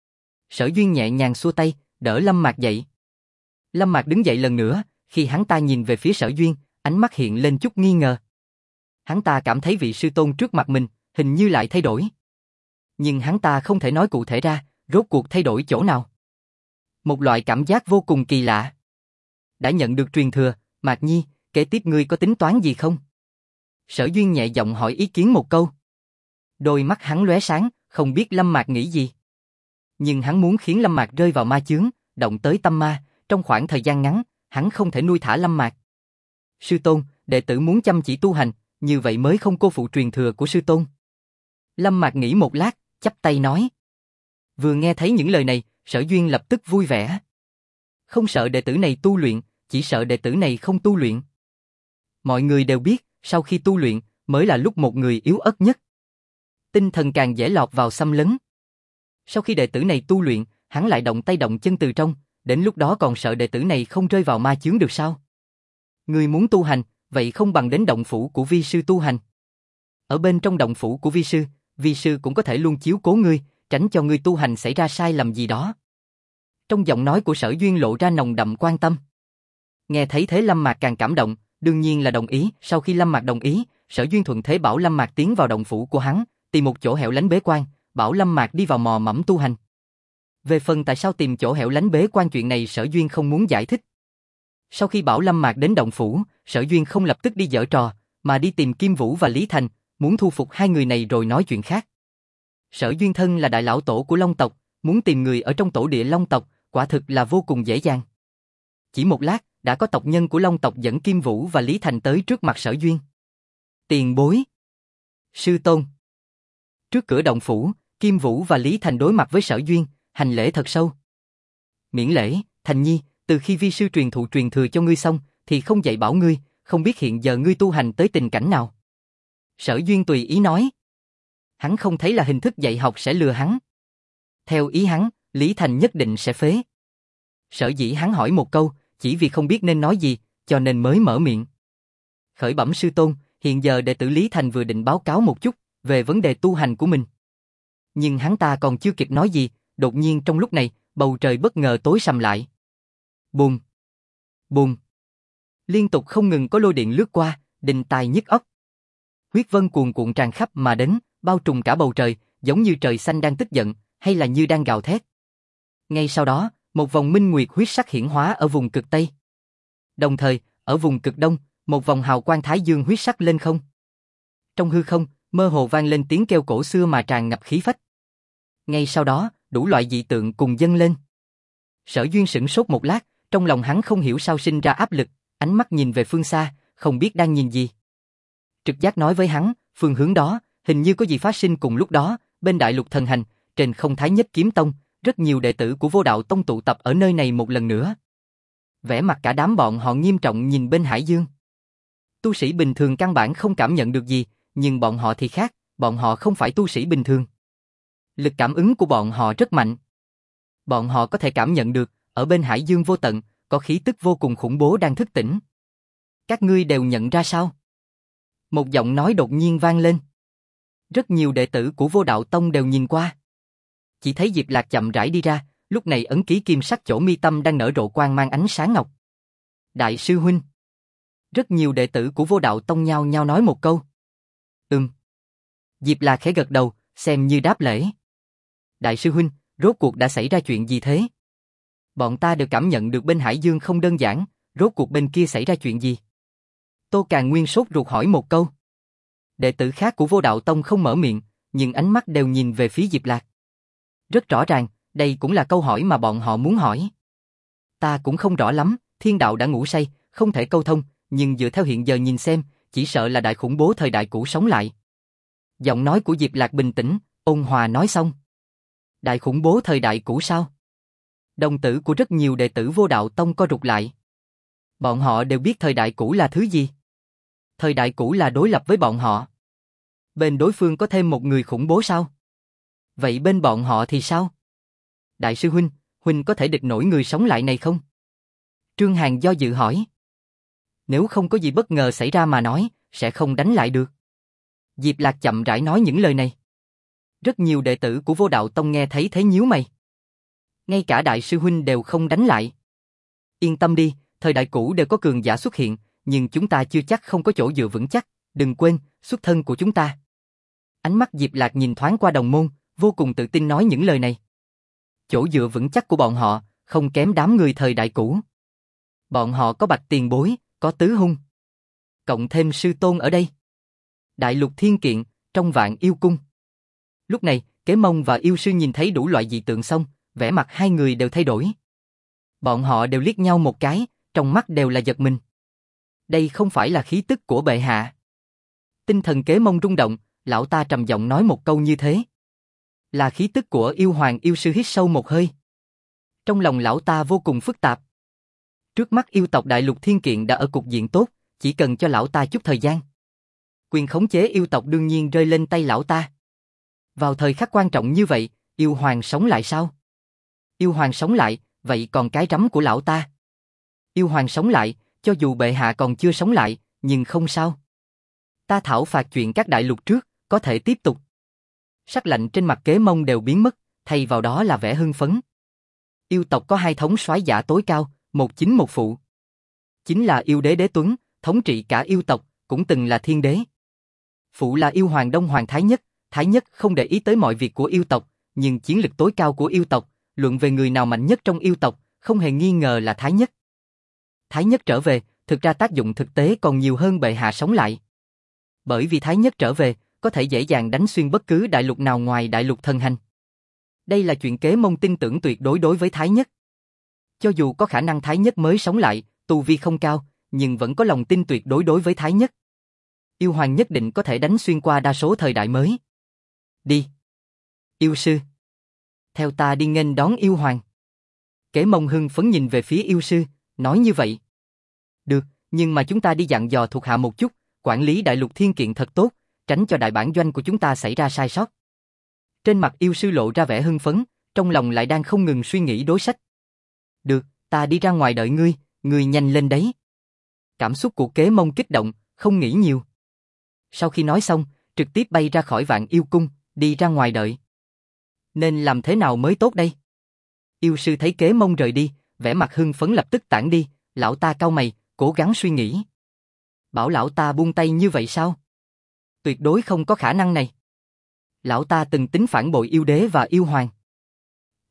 Sở Duyên nhẹ nhàng xua tay, đỡ Lâm Mạc dậy. Lâm Mạc đứng dậy lần nữa, khi hắn ta nhìn về phía Sở Duyên, ánh mắt hiện lên chút nghi ngờ. Hắn ta cảm thấy vị sư tôn trước mặt mình, hình như lại thay đổi. Nhưng hắn ta không thể nói cụ thể ra, rốt cuộc thay đổi chỗ nào. Một loại cảm giác vô cùng kỳ lạ. Đã nhận được truyền thừa, Mạc Nhi, kế tiếp ngươi có tính toán gì không? Sở Duyên nhẹ giọng hỏi ý kiến một câu. Đôi mắt hắn lóe sáng, không biết Lâm Mạc nghĩ gì. Nhưng hắn muốn khiến Lâm Mạc rơi vào ma chướng, động tới tâm ma, trong khoảng thời gian ngắn, hắn không thể nuôi thả Lâm Mạc. Sư tôn, đệ tử muốn chăm chỉ tu hành, như vậy mới không cô phụ truyền thừa của sư tôn. Lâm Mạc nghĩ một lát, chắp tay nói. Vừa nghe thấy những lời này, Sở Duyên lập tức vui vẻ. Không sợ đệ tử này tu luyện, chỉ sợ đệ tử này không tu luyện. Mọi người đều biết, sau khi tu luyện, mới là lúc một người yếu ớt nhất. Tinh thần càng dễ lọt vào xâm lấn. Sau khi đệ tử này tu luyện, hắn lại động tay động chân từ trong, đến lúc đó còn sợ đệ tử này không rơi vào ma chướng được sao? Ngươi muốn tu hành, vậy không bằng đến động phủ của vi sư tu hành. Ở bên trong động phủ của vi sư cũng có thể luôn chiếu cố ngươi, tránh cho ngươi tu hành xảy ra sai lầm gì đó. Trong giọng nói của Sở Duyên lộ ra nồng đậm quan tâm. Nghe thấy thế Lâm Mạc càng cảm động, đương nhiên là đồng ý. Sau khi Lâm Mạc đồng ý, Sở Duyên thuận thế bảo Lâm Mạc tiến vào động phủ của hắn, tìm một chỗ hẻo lánh bế quan, bảo Lâm Mạc đi vào mò mẫm tu hành. Về phần tại sao tìm chỗ hẻo lánh bế quan chuyện này Sở Duyên không muốn giải thích. Sau khi bảo Lâm Mạc đến động phủ, Sở Duyên không lập tức đi giở trò, mà đi tìm Kim Vũ và Lý Thành, muốn thu phục hai người này rồi nói chuyện khác. Sở Duyên thân là đại lão tổ của Long tộc, muốn tìm người ở trong tổ địa Long tộc, quả thực là vô cùng dễ dàng. Chỉ một lát, đã có tộc nhân của Long tộc dẫn Kim Vũ và Lý Thành tới trước mặt Sở Duyên. Tiền bối. Sư tôn. Trước cửa động phủ, Kim Vũ và Lý Thành đối mặt với Sở Duyên, hành lễ thật sâu. Miễn lễ, Thành Nhi, từ khi vi sư truyền thụ truyền thừa cho ngươi xong, thì không dạy bảo ngươi, không biết hiện giờ ngươi tu hành tới tình cảnh nào. Sở Duyên tùy ý nói. Hắn không thấy là hình thức dạy học sẽ lừa hắn. Theo ý hắn, Lý Thành nhất định sẽ phế. Sở dĩ hắn hỏi một câu, chỉ vì không biết nên nói gì, cho nên mới mở miệng. Khởi bẩm sư tôn, hiện giờ đệ tử Lý Thành vừa định báo cáo một chút về vấn đề tu hành của mình. Nhưng hắn ta còn chưa kịp nói gì, đột nhiên trong lúc này, bầu trời bất ngờ tối sầm lại. Bùm, bùm. Liên tục không ngừng có lôi điện lướt qua, đinh tai nhức óc. Huyết vân cuồn cuộn tràn khắp mà đến, bao trùm cả bầu trời, giống như trời xanh đang tức giận, hay là như đang gào thét. Ngay sau đó, một vòng minh nguyệt huyết sắc hiển hóa ở vùng cực Tây. Đồng thời, ở vùng cực Đông, một vòng hào quang thái dương huyết sắc lên không. Trong hư không, mơ hồ vang lên tiếng kêu cổ xưa mà tràn ngập khí phách. Ngay sau đó, đủ loại dị tượng cùng dâng lên. Sở Duyên sửng sốt một lát, trong lòng hắn không hiểu sao sinh ra áp lực, ánh mắt nhìn về phương xa, không biết đang nhìn gì. Trực giác nói với hắn, phương hướng đó, hình như có gì phát sinh cùng lúc đó, bên Đại Lục Thần Hành, trên không Thái Nhất Kiếm Tông, rất nhiều đệ tử của Vô Đạo Tông tụ tập ở nơi này một lần nữa. Vẻ mặt cả đám bọn họ nghiêm trọng nhìn bên Hải Dương. Tu sĩ bình thường căn bản không cảm nhận được gì, nhưng bọn họ thì khác, bọn họ không phải tu sĩ bình thường. Lực cảm ứng của bọn họ rất mạnh. Bọn họ có thể cảm nhận được, ở bên Hải Dương vô tận, có khí tức vô cùng khủng bố đang thức tỉnh. Các ngươi đều nhận ra sao? Một giọng nói đột nhiên vang lên. Rất nhiều đệ tử của Vô Đạo Tông đều nhìn qua. Chỉ thấy Diệp Lạc chậm rãi đi ra, lúc này ấn ký kim sắc chỗ mi tâm đang nở rộ quang mang ánh sáng ngọc. Đại sư huynh. Rất nhiều đệ tử của Vô Đạo Tông nhao nhao nói một câu. Diệp Lạc khẽ gật đầu, xem như đáp lễ. Đại sư huynh, rốt cuộc đã xảy ra chuyện gì thế? Bọn ta đều cảm nhận được bên Hải Dương không đơn giản, rốt cuộc bên kia xảy ra chuyện gì? Tô Càn Nguyên sốt ruột hỏi một câu. Đệ tử khác của Vô Đạo Tông không mở miệng, nhưng ánh mắt đều nhìn về phía Diệp Lạc. Rất rõ ràng, đây cũng là câu hỏi mà bọn họ muốn hỏi. Ta cũng không rõ lắm, thiên đạo đã ngủ say, không thể câu thông, nhưng dựa theo hiện giờ nhìn xem, chỉ sợ là đại khủng bố thời đại cũ sống lại. Giọng nói của Diệp Lạc bình tĩnh, ôn hòa nói xong. Đại khủng bố thời đại cũ sao? Đồng tử của rất nhiều đệ tử Vô Đạo Tông co rụt lại. Bọn họ đều biết thời đại cũ là thứ gì. Thời đại cũ là đối lập với bọn họ. Bên đối phương có thêm một người khủng bố sao? Vậy bên bọn họ thì sao? Đại sư huynh, huynh có thể địch nổi người sống lại này không? Trương Hàn do dự hỏi. Nếu không có gì bất ngờ xảy ra mà nói, sẽ không đánh lại được. Diệp Lạc chậm rãi nói những lời này. Rất nhiều đệ tử của Vô Đạo Tông nghe thấy thế nhíu mày. Ngay cả đại sư huynh đều không đánh lại. Yên tâm đi, thời đại cũ đều có cường giả xuất hiện, nhưng chúng ta chưa chắc không có chỗ dựa vững chắc, đừng quên, xuất thân của chúng ta. Ánh mắt Diệp Lạc nhìn thoáng qua đồng môn, vô cùng tự tin nói những lời này. Chỗ dựa vững chắc của bọn họ, không kém đám người thời đại cũ. Bọn họ có Bạch Tiền Bối, có Tứ Hung. Cộng thêm sư tôn ở đây. Đại Lục Thiên Kiện, trong Vạn Yêu Cung. Lúc này, Kế Mông và yêu sư nhìn thấy đủ loại dị tượng xong, vẻ mặt hai người đều thay đổi. Bọn họ đều liếc nhau một cái, trong mắt đều là giật mình. Đây không phải là khí tức của bệ hạ. Tinh thần Kế Mông rung động, lão ta trầm giọng nói một câu như thế. Là khí tức của yêu hoàng. Yêu sư hít sâu một hơi. Trong lòng lão ta vô cùng phức tạp. Trước mắt yêu tộc Đại Lục Thiên Kiện đã ở cục diện tốt, chỉ cần cho lão ta chút thời gian. Quyền khống chế yêu tộc đương nhiên rơi lên tay lão ta. Vào thời khắc quan trọng như vậy, yêu hoàng sống lại sao? Yêu hoàng sống lại, vậy còn cái rắm của lão ta? Yêu hoàng sống lại, cho dù bệ hạ còn chưa sống lại, nhưng không sao. Ta thảo phạt chuyện các đại lục trước, có thể tiếp tục. Sắc lạnh trên mặt Kế Mông đều biến mất, thay vào đó là vẻ hưng phấn. Yêu tộc có hai thống soái giả tối cao, một chính một phụ. Chính là yêu đế Đế Tuấn, thống trị cả yêu tộc, cũng từng là thiên đế. Phụ là yêu hoàng Đông Hoàng Thái Nhất không để ý tới mọi việc của yêu tộc, nhưng chiến lực tối cao của yêu tộc, luận về người nào mạnh nhất trong yêu tộc, không hề nghi ngờ là Thái Nhất. Thái Nhất trở về, thực ra tác dụng thực tế còn nhiều hơn bệ hạ sống lại. Bởi vì Thái Nhất trở về, có thể dễ dàng đánh xuyên bất cứ đại lục nào ngoài Đại Lục Thần Hành. Đây là chuyện Kế Mông tin tưởng tuyệt đối đối với Thái Nhất. Cho dù có khả năng Thái Nhất mới sống lại, tu vi không cao, nhưng vẫn có lòng tin tuyệt đối đối với Thái Nhất. Yêu hoàng nhất định có thể đánh xuyên qua đa số thời đại mới. Đi. Yêu sư. Theo ta đi nghênh đón yêu hoàng. Kế Mông hưng phấn nhìn về phía yêu sư, nói như vậy. Được, nhưng mà chúng ta đi dặn dò thuộc hạ một chút, quản lý Đại Lục Thiên Kiện thật tốt, tránh cho đại bản doanh của chúng ta xảy ra sai sót. Trên mặt yêu sư lộ ra vẻ hưng phấn, trong lòng lại đang không ngừng suy nghĩ đối sách. Được, ta đi ra ngoài đợi ngươi nhanh lên đấy. Cảm xúc của Kế Mông kích động, không nghĩ nhiều. Sau khi nói xong, trực tiếp bay ra khỏi Vạn Yêu Cung, đi ra ngoài đợi. Nên làm thế nào mới tốt đây? Yêu sư thấy Kế Mông rời đi, vẻ mặt hưng phấn lập tức tản đi, lão ta cau mày, cố gắng suy nghĩ. Bảo lão ta buông tay như vậy sao? Tuyệt đối không có khả năng này. Lão ta từng tính phản bội yêu đế và yêu hoàng.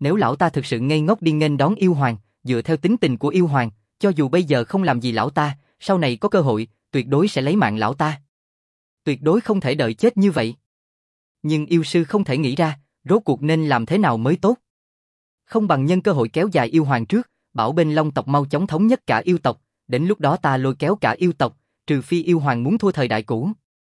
Nếu lão ta thực sự ngây ngốc đi nghênh đón yêu hoàng, dựa theo tính tình của yêu hoàng, cho dù bây giờ không làm gì lão ta, sau này có cơ hội, tuyệt đối sẽ lấy mạng lão ta. Tuyệt đối không thể đợi chết như vậy. Nhưng yêu sư không thể nghĩ ra, rốt cuộc nên làm thế nào mới tốt. Không bằng nhân cơ hội kéo dài yêu hoàng trước, bảo bên Long tộc mau chóng thống nhất cả yêu tộc, đến lúc đó ta lôi kéo cả yêu tộc, trừ phi yêu hoàng muốn thua thời đại cũ.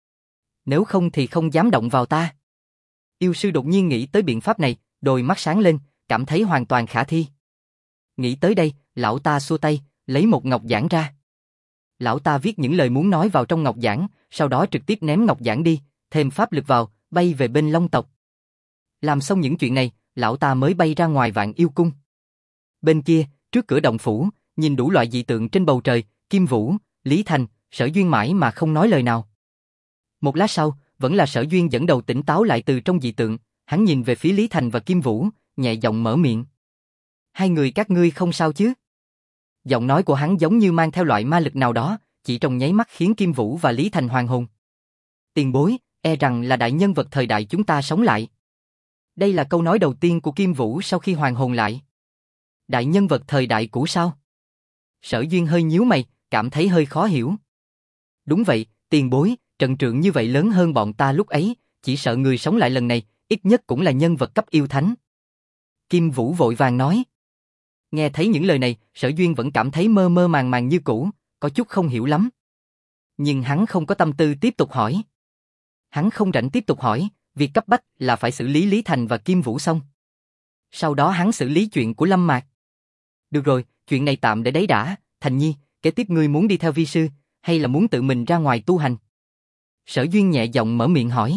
Nếu không thì không dám động vào ta. Yêu sư đột nhiên nghĩ tới biện pháp này, đôi mắt sáng lên, cảm thấy hoàn toàn khả thi. Nghĩ tới đây, lão ta xua tay, lấy một ngọc giản ra. Lão ta viết những lời muốn nói vào trong ngọc giản, sau đó trực tiếp ném ngọc giản đi, thêm pháp lực vào, bay về bên Long tộc. Làm xong những chuyện này, lão ta mới bay ra ngoài Vạn Yêu Cung. Bên kia, trước cửa động phủ, nhìn đủ loại dị tượng trên bầu trời, Kim Vũ, Lý Thành, Sở Duyên mãi mà không nói lời nào. Một lát sau, vẫn là Sở Duyên dẫn đầu tỉnh táo lại từ trong dị tượng, hắn nhìn về phía Lý Thành và Kim Vũ, nhẹ giọng mở miệng. Hai người các ngươi không sao chứ? Giọng nói của hắn giống như mang theo loại ma lực nào đó, chỉ trong nháy mắt khiến Kim Vũ và Lý Thành hoàn hồn. Tiền bối, e rằng là đại nhân vật thời đại chúng ta sống lại. Đây là câu nói đầu tiên của Kim Vũ sau khi hoàn hồn lại. Đại nhân vật thời đại cũ sao? Sở Duyên hơi nhíu mày, cảm thấy hơi khó hiểu. Đúng vậy, tiền bối, trận trượng như vậy lớn hơn bọn ta lúc ấy, chỉ sợ người sống lại lần này, ít nhất cũng là nhân vật cấp yêu thánh. Kim Vũ vội vàng nói. Nghe thấy những lời này, Sở Duyên vẫn cảm thấy mơ mơ màng màng như cũ, có chút không hiểu lắm. Nhưng hắn không có tâm tư tiếp tục hỏi. Hắn không rảnh tiếp tục hỏi, việc cấp bách là phải xử lý Lý Thành và Kim Vũ xong. Sau đó hắn xử lý chuyện của Lâm Mạc. Được rồi, chuyện này tạm để đấy đã, Thành Nhi, kế tiếp ngươi muốn đi theo vi sư, hay là muốn tự mình ra ngoài tu hành? Sở Duyên nhẹ giọng mở miệng hỏi.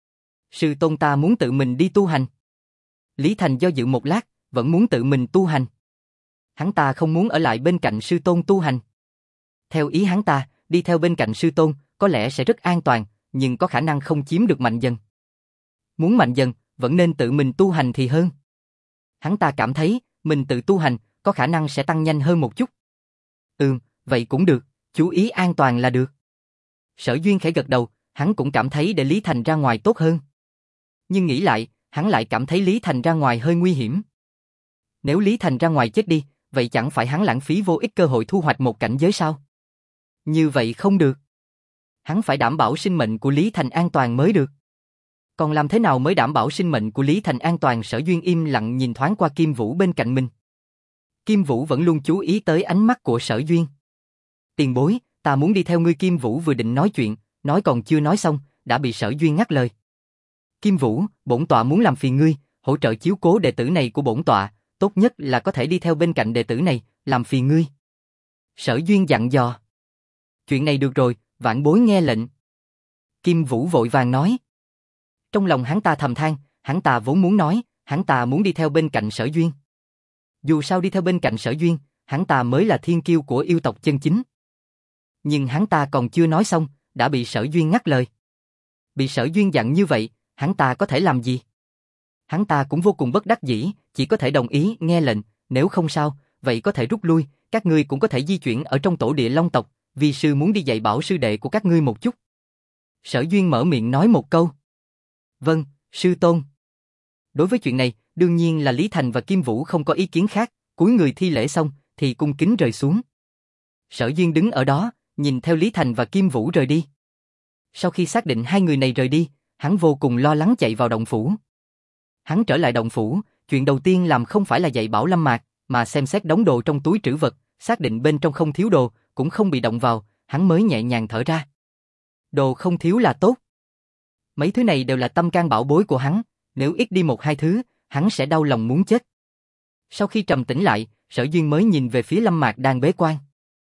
Sư tôn ta muốn tự mình đi tu hành. Lý Thành do dự một lát, vẫn muốn tự mình tu hành. Hắn ta không muốn ở lại bên cạnh sư tôn tu hành. Theo ý hắn ta, đi theo bên cạnh sư tôn, có lẽ sẽ rất an toàn, nhưng có khả năng không chiếm được mạnh dần. Muốn mạnh dần, vẫn nên tự mình tu hành thì hơn. Hắn ta cảm thấy, mình tự tu hành, có khả năng sẽ tăng nhanh hơn một chút. Vậy cũng được, chú ý an toàn là được. Sở Duyên khẽ gật đầu, hắn cũng cảm thấy để Lý Thành ra ngoài tốt hơn. Nhưng nghĩ lại, hắn lại cảm thấy Lý Thành ra ngoài hơi nguy hiểm. Nếu Lý Thành ra ngoài chết đi, vậy chẳng phải hắn lãng phí vô ích cơ hội thu hoạch một cảnh giới sao? Như vậy không được. Hắn phải đảm bảo sinh mệnh của Lý Thành an toàn mới được. Còn làm thế nào mới đảm bảo sinh mệnh của Lý Thành an toàn? Sở Duyên im lặng nhìn thoáng qua Kim Vũ bên cạnh mình. Kim Vũ vẫn luôn chú ý tới ánh mắt của Sở Duyên. Tiền bối, ta muốn đi theo ngươi. Kim Vũ vừa định nói chuyện, nói còn chưa nói xong, đã bị Sở Duyên ngắt lời. Kim Vũ, bổn tọa muốn làm phiền ngươi, hỗ trợ chiếu cố đệ tử này của bổn tọa, tốt nhất là có thể đi theo bên cạnh đệ tử này, làm phiền ngươi. Sở Duyên dặn dò. Chuyện này được rồi, vãn bối nghe lệnh. Kim Vũ vội vàng nói. Trong lòng hắn ta thầm than, hắn ta vốn muốn nói, hắn ta muốn đi theo bên cạnh Sở Duyên. Dù sao đi theo bên cạnh Sở Duyên, hắn ta mới là thiên kiêu của yêu tộc chân chính. Nhưng hắn ta còn chưa nói xong, đã bị Sở Duyên ngắt lời. Bị Sở Duyên dặn như vậy, hắn ta có thể làm gì? Hắn ta cũng vô cùng bất đắc dĩ, chỉ có thể đồng ý nghe lệnh, nếu không sao, vậy có thể rút lui, các ngươi cũng có thể di chuyển ở trong tổ địa Long tộc, vì sư muốn đi dạy bảo sư đệ của các ngươi một chút. Sở Duyên mở miệng nói một câu. Vâng, sư tôn. Đối với chuyện này, đương nhiên là Lý Thành và Kim Vũ không có ý kiến khác, cúi người thi lễ xong, thì cung kính rời xuống. Sở Duyên đứng ở đó, nhìn theo Lý Thành và Kim Vũ rời đi. Sau khi xác định hai người này rời đi, hắn vô cùng lo lắng chạy vào động phủ. Hắn trở lại động phủ, chuyện đầu tiên làm không phải là dạy bảo Lâm Mạc, mà xem xét đống đồ trong túi trữ vật, xác định bên trong không thiếu đồ, cũng không bị động vào, hắn mới nhẹ nhàng thở ra. Đồ không thiếu là tốt. Mấy thứ này đều là tâm can bảo bối của hắn, nếu ít đi một hai thứ, hắn sẽ đau lòng muốn chết. Sau khi trầm tĩnh lại, Sở Duyên mới nhìn về phía Lâm Mạc đang bế quan.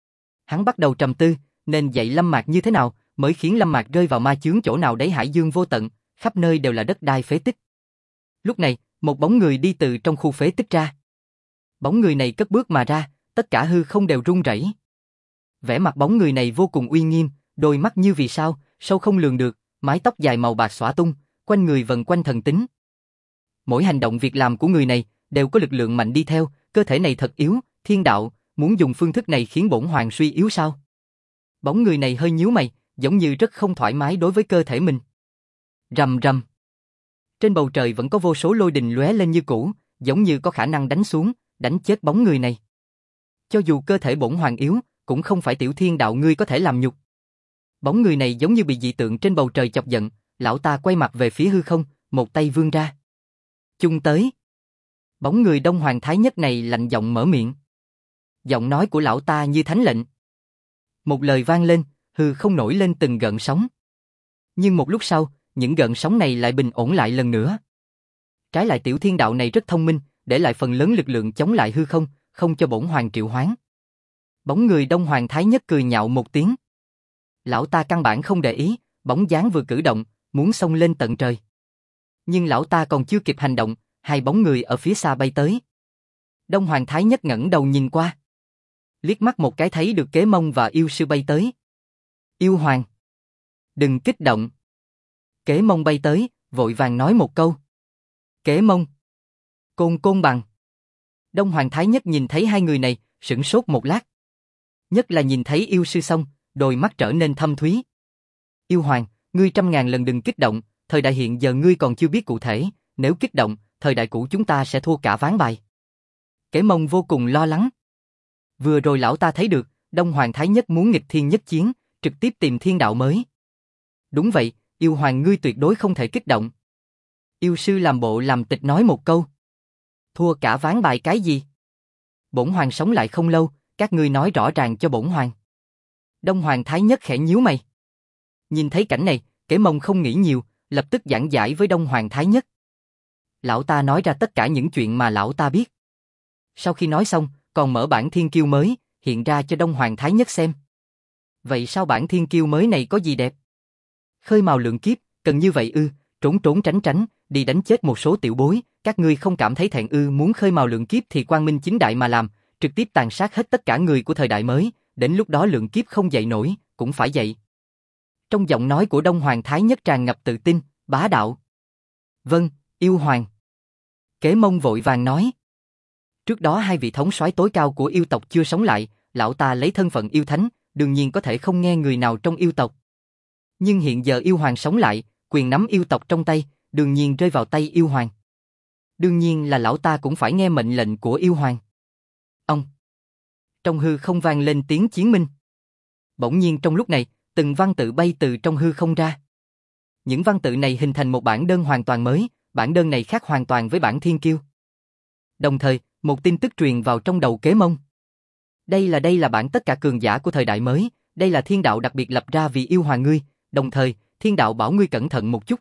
Hắn bắt đầu trầm tư, nên dạy Lâm Mạc như thế nào, mới khiến Lâm Mạc rơi vào ma chướng chỗ nào đấy hải dương vô tận, khắp nơi đều là đất đai phế tích. Lúc này, một bóng người đi từ trong khu phế tích ra. Bóng người này cất bước mà ra, tất cả hư không đều rung rẩy. Vẻ mặt bóng người này vô cùng uy nghiêm, đôi mắt như vì sao, sâu không lường được, mái tóc dài màu bạc xõa tung, quanh người vần quanh thần tính. Mỗi hành động việc làm của người này đều có lực lượng mạnh đi theo, cơ thể này thật yếu, thiên đạo, muốn dùng phương thức này khiến bổn hoàng suy yếu sao? Bóng người này hơi nhíu mày, giống như rất không thoải mái đối với cơ thể mình. Rầm rầm. Trên bầu trời vẫn có vô số lôi đình lóe lên như cũ, giống như có khả năng đánh xuống, đánh chết bóng người này. Cho dù cơ thể bổn hoàng yếu, cũng không phải tiểu thiên đạo ngươi có thể làm nhục. Bóng người này giống như bị dị tượng trên bầu trời chọc giận, lão ta quay mặt về phía hư không, một tay vươn ra. Chung tới. Bóng người Đông Hoàng Thái Nhất này lạnh giọng mở miệng. Giọng nói của lão ta như thánh lệnh. Một lời vang lên, hư không nổi lên từng gợn sóng. Nhưng một lúc sau, những gợn sóng này lại bình ổn lại lần nữa. Trái lại tiểu thiên đạo này rất thông minh, để lại phần lớn lực lượng chống lại hư không, không cho bổn hoàng triệu hoán. Bóng người Đông Hoàng Thái Nhất cười nhạo một tiếng. Lão ta căn bản không để ý, bóng dáng vừa cử động, muốn xông lên tận trời. Nhưng lão ta còn chưa kịp hành động, hai bóng người ở phía xa bay tới. Đông Hoàng Thái Nhất ngẩng đầu nhìn qua. Liếc mắt một cái thấy được Kế Mông và yêu sư bay tới. Yêu Hoàng! Đừng kích động! Kế Mông bay tới, vội vàng nói một câu. Kế Mông! Côn Côn Bằng! Đông Hoàng Thái Nhất nhìn thấy hai người này, sửng sốt một lát. Nhất là nhìn thấy yêu sư xong, đôi mắt trở nên thâm thúy. Yêu Hoàng, ngươi trăm ngàn lần đừng kích động, thời đại hiện giờ ngươi còn chưa biết cụ thể, nếu kích động, thời đại cũ chúng ta sẽ thua cả ván bài. Kế Mông vô cùng lo lắng. Vừa rồi lão ta thấy được, Đông Hoàng Thái Nhất muốn nghịch thiên nhất chiến, trực tiếp tìm thiên đạo mới. Đúng vậy, yêu hoàng ngươi tuyệt đối không thể kích động. Yêu sư làm bộ làm tịch nói một câu. Thua cả ván bài cái gì? Bổn hoàng sống lại không lâu, các ngươi nói rõ ràng cho bổn hoàng. Đông Hoàng Thái Nhất khẽ nhíu mày. Nhìn thấy cảnh này, Kế Mông không nghĩ nhiều, lập tức giảng giải với Đông Hoàng Thái Nhất. Lão ta nói ra tất cả những chuyện mà lão ta biết. Sau khi nói xong, còn mở bản thiên kiêu mới, hiện ra cho Đông Hoàng Thái Nhất xem. Vậy sao bản thiên kiêu mới này có gì đẹp? Khơi mào lượng kiếp, cần như vậy ư, trốn trốn tránh tránh, đi đánh chết một số tiểu bối, các ngươi không cảm thấy thẹn ư? Muốn khơi mào lượng kiếp thì quang minh chính đại mà làm, trực tiếp tàn sát hết tất cả người của thời đại mới, đến lúc đó lượng kiếp không dậy nổi, cũng phải dậy. Trong giọng nói của Đông Hoàng Thái Nhất tràn ngập tự tin, bá đạo. Vâng, yêu hoàng. Kế Mông vội vàng nói. Trước đó hai vị thống soái tối cao của yêu tộc chưa sống lại, lão ta lấy thân phận yêu thánh, đương nhiên có thể không nghe người nào trong yêu tộc. Nhưng hiện giờ yêu hoàng sống lại, quyền nắm yêu tộc trong tay, đương nhiên rơi vào tay yêu hoàng. Đương nhiên là lão ta cũng phải nghe mệnh lệnh của yêu hoàng. Ông! Trong hư không vang lên tiếng chiến minh. Bỗng nhiên trong lúc này, từng văn tự bay từ trong hư không ra. Những văn tự này hình thành một bản đơn hoàn toàn mới, bản đơn này khác hoàn toàn với bản thiên kiêu. Đồng thời, một tin tức truyền vào trong đầu Kế Mông. Đây là bản tất cả cường giả của thời đại mới, đây là thiên đạo đặc biệt lập ra vì yêu hoàng ngươi, đồng thời, thiên đạo bảo ngươi cẩn thận một chút.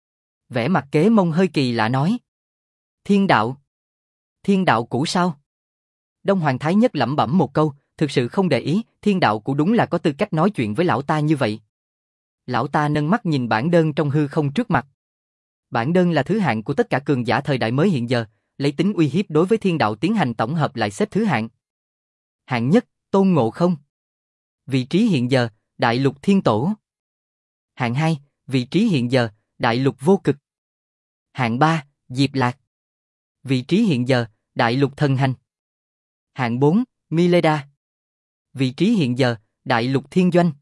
Vẻ mặt Kế Mông hơi kỳ lạ nói. Thiên đạo? Thiên đạo cũ sao? Đông Hoàng Thái Nhất lẩm bẩm một câu, thực sự không để ý, thiên đạo cũ đúng là có tư cách nói chuyện với lão ta như vậy. Lão ta nâng mắt nhìn bản đơn trong hư không trước mặt. Bản đơn là thứ hạng của tất cả cường giả thời đại mới hiện giờ, lấy tính uy hiếp đối với thiên đạo tiến hành tổng hợp lại xếp thứ hạng. Hạng nhất, Tôn Ngộ Không. Vị trí hiện giờ, Đại Lục Thiên Tổ. Hạng 2, vị trí hiện giờ, Đại Lục Vô Cực. Hạng 3, Diệp Lạc. Vị trí hiện giờ, Đại Lục Thần Hành. Hạng 4, Mileda. Vị trí hiện giờ, Đại Lục Thiên Doanh.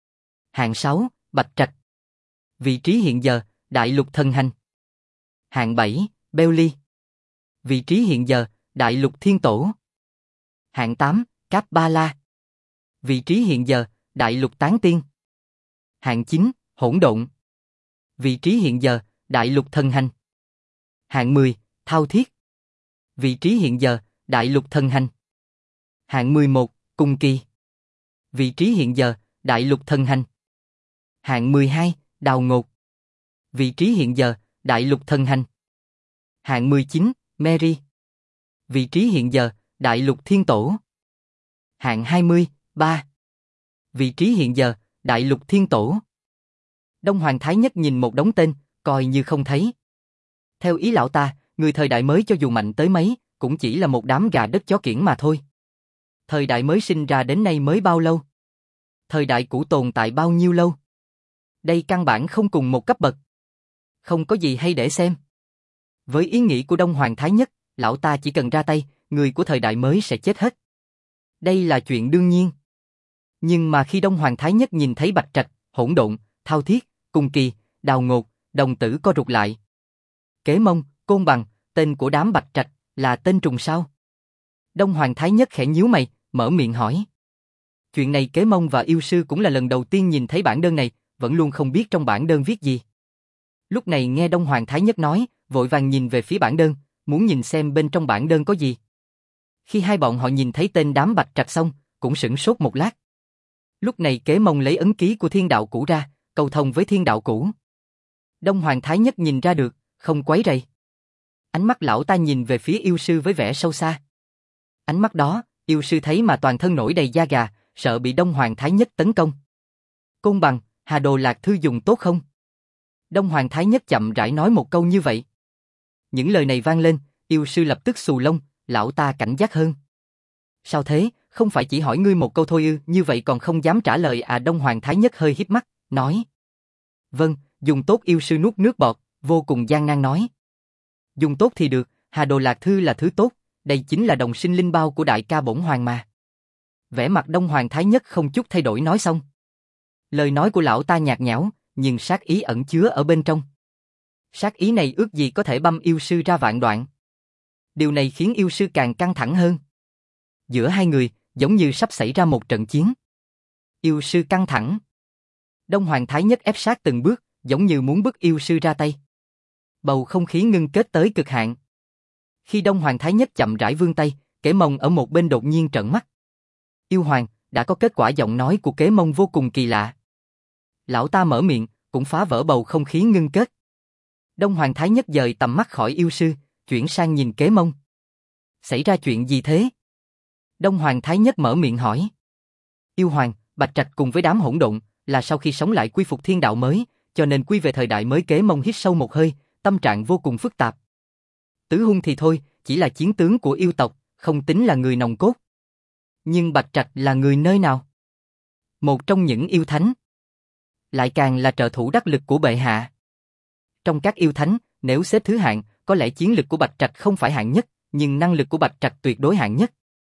Hạng 6, Bạch Trạch. Vị trí hiện giờ, Đại Lục Thần Hành. Hạng 7, Belly. Vị trí hiện giờ, Đại Lục Thiên Tổ. Hạng 8, Cáp Ba La. Vị trí hiện giờ, Đại Lục Tán Tiên. Hạng 9, Hỗn Độn. Vị trí hiện giờ, Đại Lục Thần Hành. Hạng 10, Thao Thiết. Vị trí hiện giờ, Đại Lục Thần Hành. Hạng 11, Cùng Kỳ. Vị trí hiện giờ, Đại Lục Thần Hành. Hạng 12, Đào Ngột. Vị trí hiện giờ, Đại Lục Thần Hành. Hạng 19, Mary. Vị trí hiện giờ, Đại Lục Thiên Tổ. Hạng 20, 3. Vị trí hiện giờ, Đại Lục Thiên Tổ. Đông Hoàng Thái Nhất nhìn một đống tên, coi như không thấy. Theo ý lão ta, người thời đại mới cho dù mạnh tới mấy, cũng chỉ là một đám gà đất chó kiểng mà thôi. Thời đại mới sinh ra đến nay mới bao lâu? Thời đại cũ tồn tại bao nhiêu lâu? Đây căn bản không cùng một cấp bậc. Không có gì hay để xem. Với ý nghĩ của Đông Hoàng Thái Nhất, lão ta chỉ cần ra tay, người của thời đại mới sẽ chết hết. Đây là chuyện đương nhiên. Nhưng mà khi Đông Hoàng Thái Nhất nhìn thấy Bạch Trạch, Hỗn Độn, Thao Thiết, Cùng Kỳ, Đào Ngột, đồng tử co rụt lại. Kế Mông, Côn Bằng, tên của đám Bạch Trạch, Là tên trùng sao? Đông Hoàng Thái Nhất khẽ nhíu mày, mở miệng hỏi. Chuyện này Kế Mông và yêu sư cũng là lần đầu tiên nhìn thấy bản đơn này, vẫn luôn không biết trong bản đơn viết gì. Lúc này nghe Đông Hoàng Thái Nhất nói, vội vàng nhìn về phía bản đơn, muốn nhìn xem bên trong bản đơn có gì. Khi hai bọn họ nhìn thấy tên đám Bạch Trạch xong, cũng sửng sốt một lát. Lúc này Kế Mông lấy ấn ký của thiên đạo cũ ra, cầu thông với thiên đạo cũ. Đông Hoàng Thái Nhất nhìn ra được, không quấy rầy. Ánh mắt lão ta nhìn về phía yêu sư với vẻ sâu xa. Ánh mắt đó, yêu sư thấy mà toàn thân nổi đầy da gà, sợ bị Đông Hoàng Thái Nhất tấn công. Côn bằng, Hà Đồ Lạc Thư dùng tốt không? Đông Hoàng Thái Nhất chậm rãi nói một câu như vậy. Những lời này vang lên, yêu sư lập tức xù lông, lão ta cảnh giác hơn. Sao thế, không phải chỉ hỏi ngươi một câu thôi ư, như vậy còn không dám trả lời à? Đông Hoàng Thái Nhất hơi híp mắt, nói. Vâng, dùng tốt. Yêu sư nuốt nước bọt, vô cùng gian nan nói. Dùng tốt thì được, Hà Đồ Lạc Thư là thứ tốt, đây chính là đồng sinh linh bao của đại ca bổn hoàng mà. Vẻ mặt Đông Hoàng Thái Nhất không chút thay đổi nói xong. Lời nói của lão ta nhạt nhẽo, nhưng sát ý ẩn chứa ở bên trong. Sát ý này ước gì có thể băm yêu sư ra vạn đoạn. Điều này khiến yêu sư càng căng thẳng hơn. Giữa hai người, giống như sắp xảy ra một trận chiến. Yêu sư căng thẳng. Đông Hoàng Thái Nhất ép sát từng bước, giống như muốn bức yêu sư ra tay. Bầu không khí ngưng kết tới cực hạn. Khi Đông Hoàng Thái Nhất chậm rãi vươn tay, Kế Mông ở một bên đột nhiên trợn mắt. Yêu Hoàng, đã có kết quả. Giọng nói của Kế Mông vô cùng kỳ lạ. Lão ta mở miệng, cũng phá vỡ bầu không khí ngưng kết. Đông Hoàng Thái Nhất dời tầm mắt khỏi yêu sư, chuyển sang nhìn Kế Mông. Xảy ra chuyện gì thế? Đông Hoàng Thái Nhất mở miệng hỏi. Yêu Hoàng, Bạch Trạch cùng với đám hỗn độn, là sau khi sống lại quy phục thiên đạo mới, cho nên quy về thời đại mới. Kế Mông hít sâu một hơi, tâm trạng vô cùng phức tạp. Tứ Hung thì thôi, chỉ là chiến tướng của yêu tộc, không tính là người nòng cốt. Nhưng Bạch Trạch là người nơi nào? Một trong những yêu thánh. Lại càng là trợ thủ đắc lực của bệ hạ. Trong các yêu thánh, nếu xếp thứ hạng, có lẽ chiến lực của Bạch Trạch không phải hạng nhất, nhưng năng lực của Bạch Trạch tuyệt đối hạng nhất.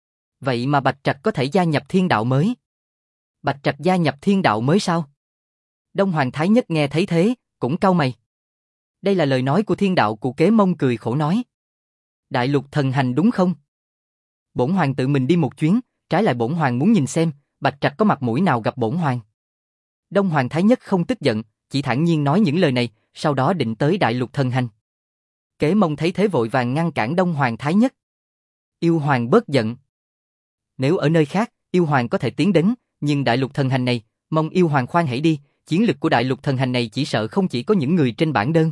Vậy mà Bạch Trạch có thể gia nhập thiên đạo mới. Bạch Trạch gia nhập thiên đạo mới sao? Đông Hoàng Thái Nhất nghe thấy thế, cũng cau mày. Đây là lời nói của thiên đạo của Kế Mông cười khổ nói. Đại lục thần hành đúng không? Bổn hoàng tự mình đi một chuyến, trái lại bổn hoàng muốn nhìn xem, Bạch Trạch có mặt mũi nào gặp bổn hoàng. Đông Hoàng Thái Nhất không tức giận, chỉ thản nhiên nói những lời này, sau đó định tới đại lục thần hành. Kế Mông thấy thế vội vàng ngăn cản Đông Hoàng Thái Nhất. Yêu Hoàng bớt giận. Nếu ở nơi khác, Yêu Hoàng có thể tiến đến, nhưng đại lục thần hành này, mong Yêu Hoàng khoan hãy đi, chiến lực của đại lục thần hành này chỉ sợ không chỉ có những người trên bản đơn.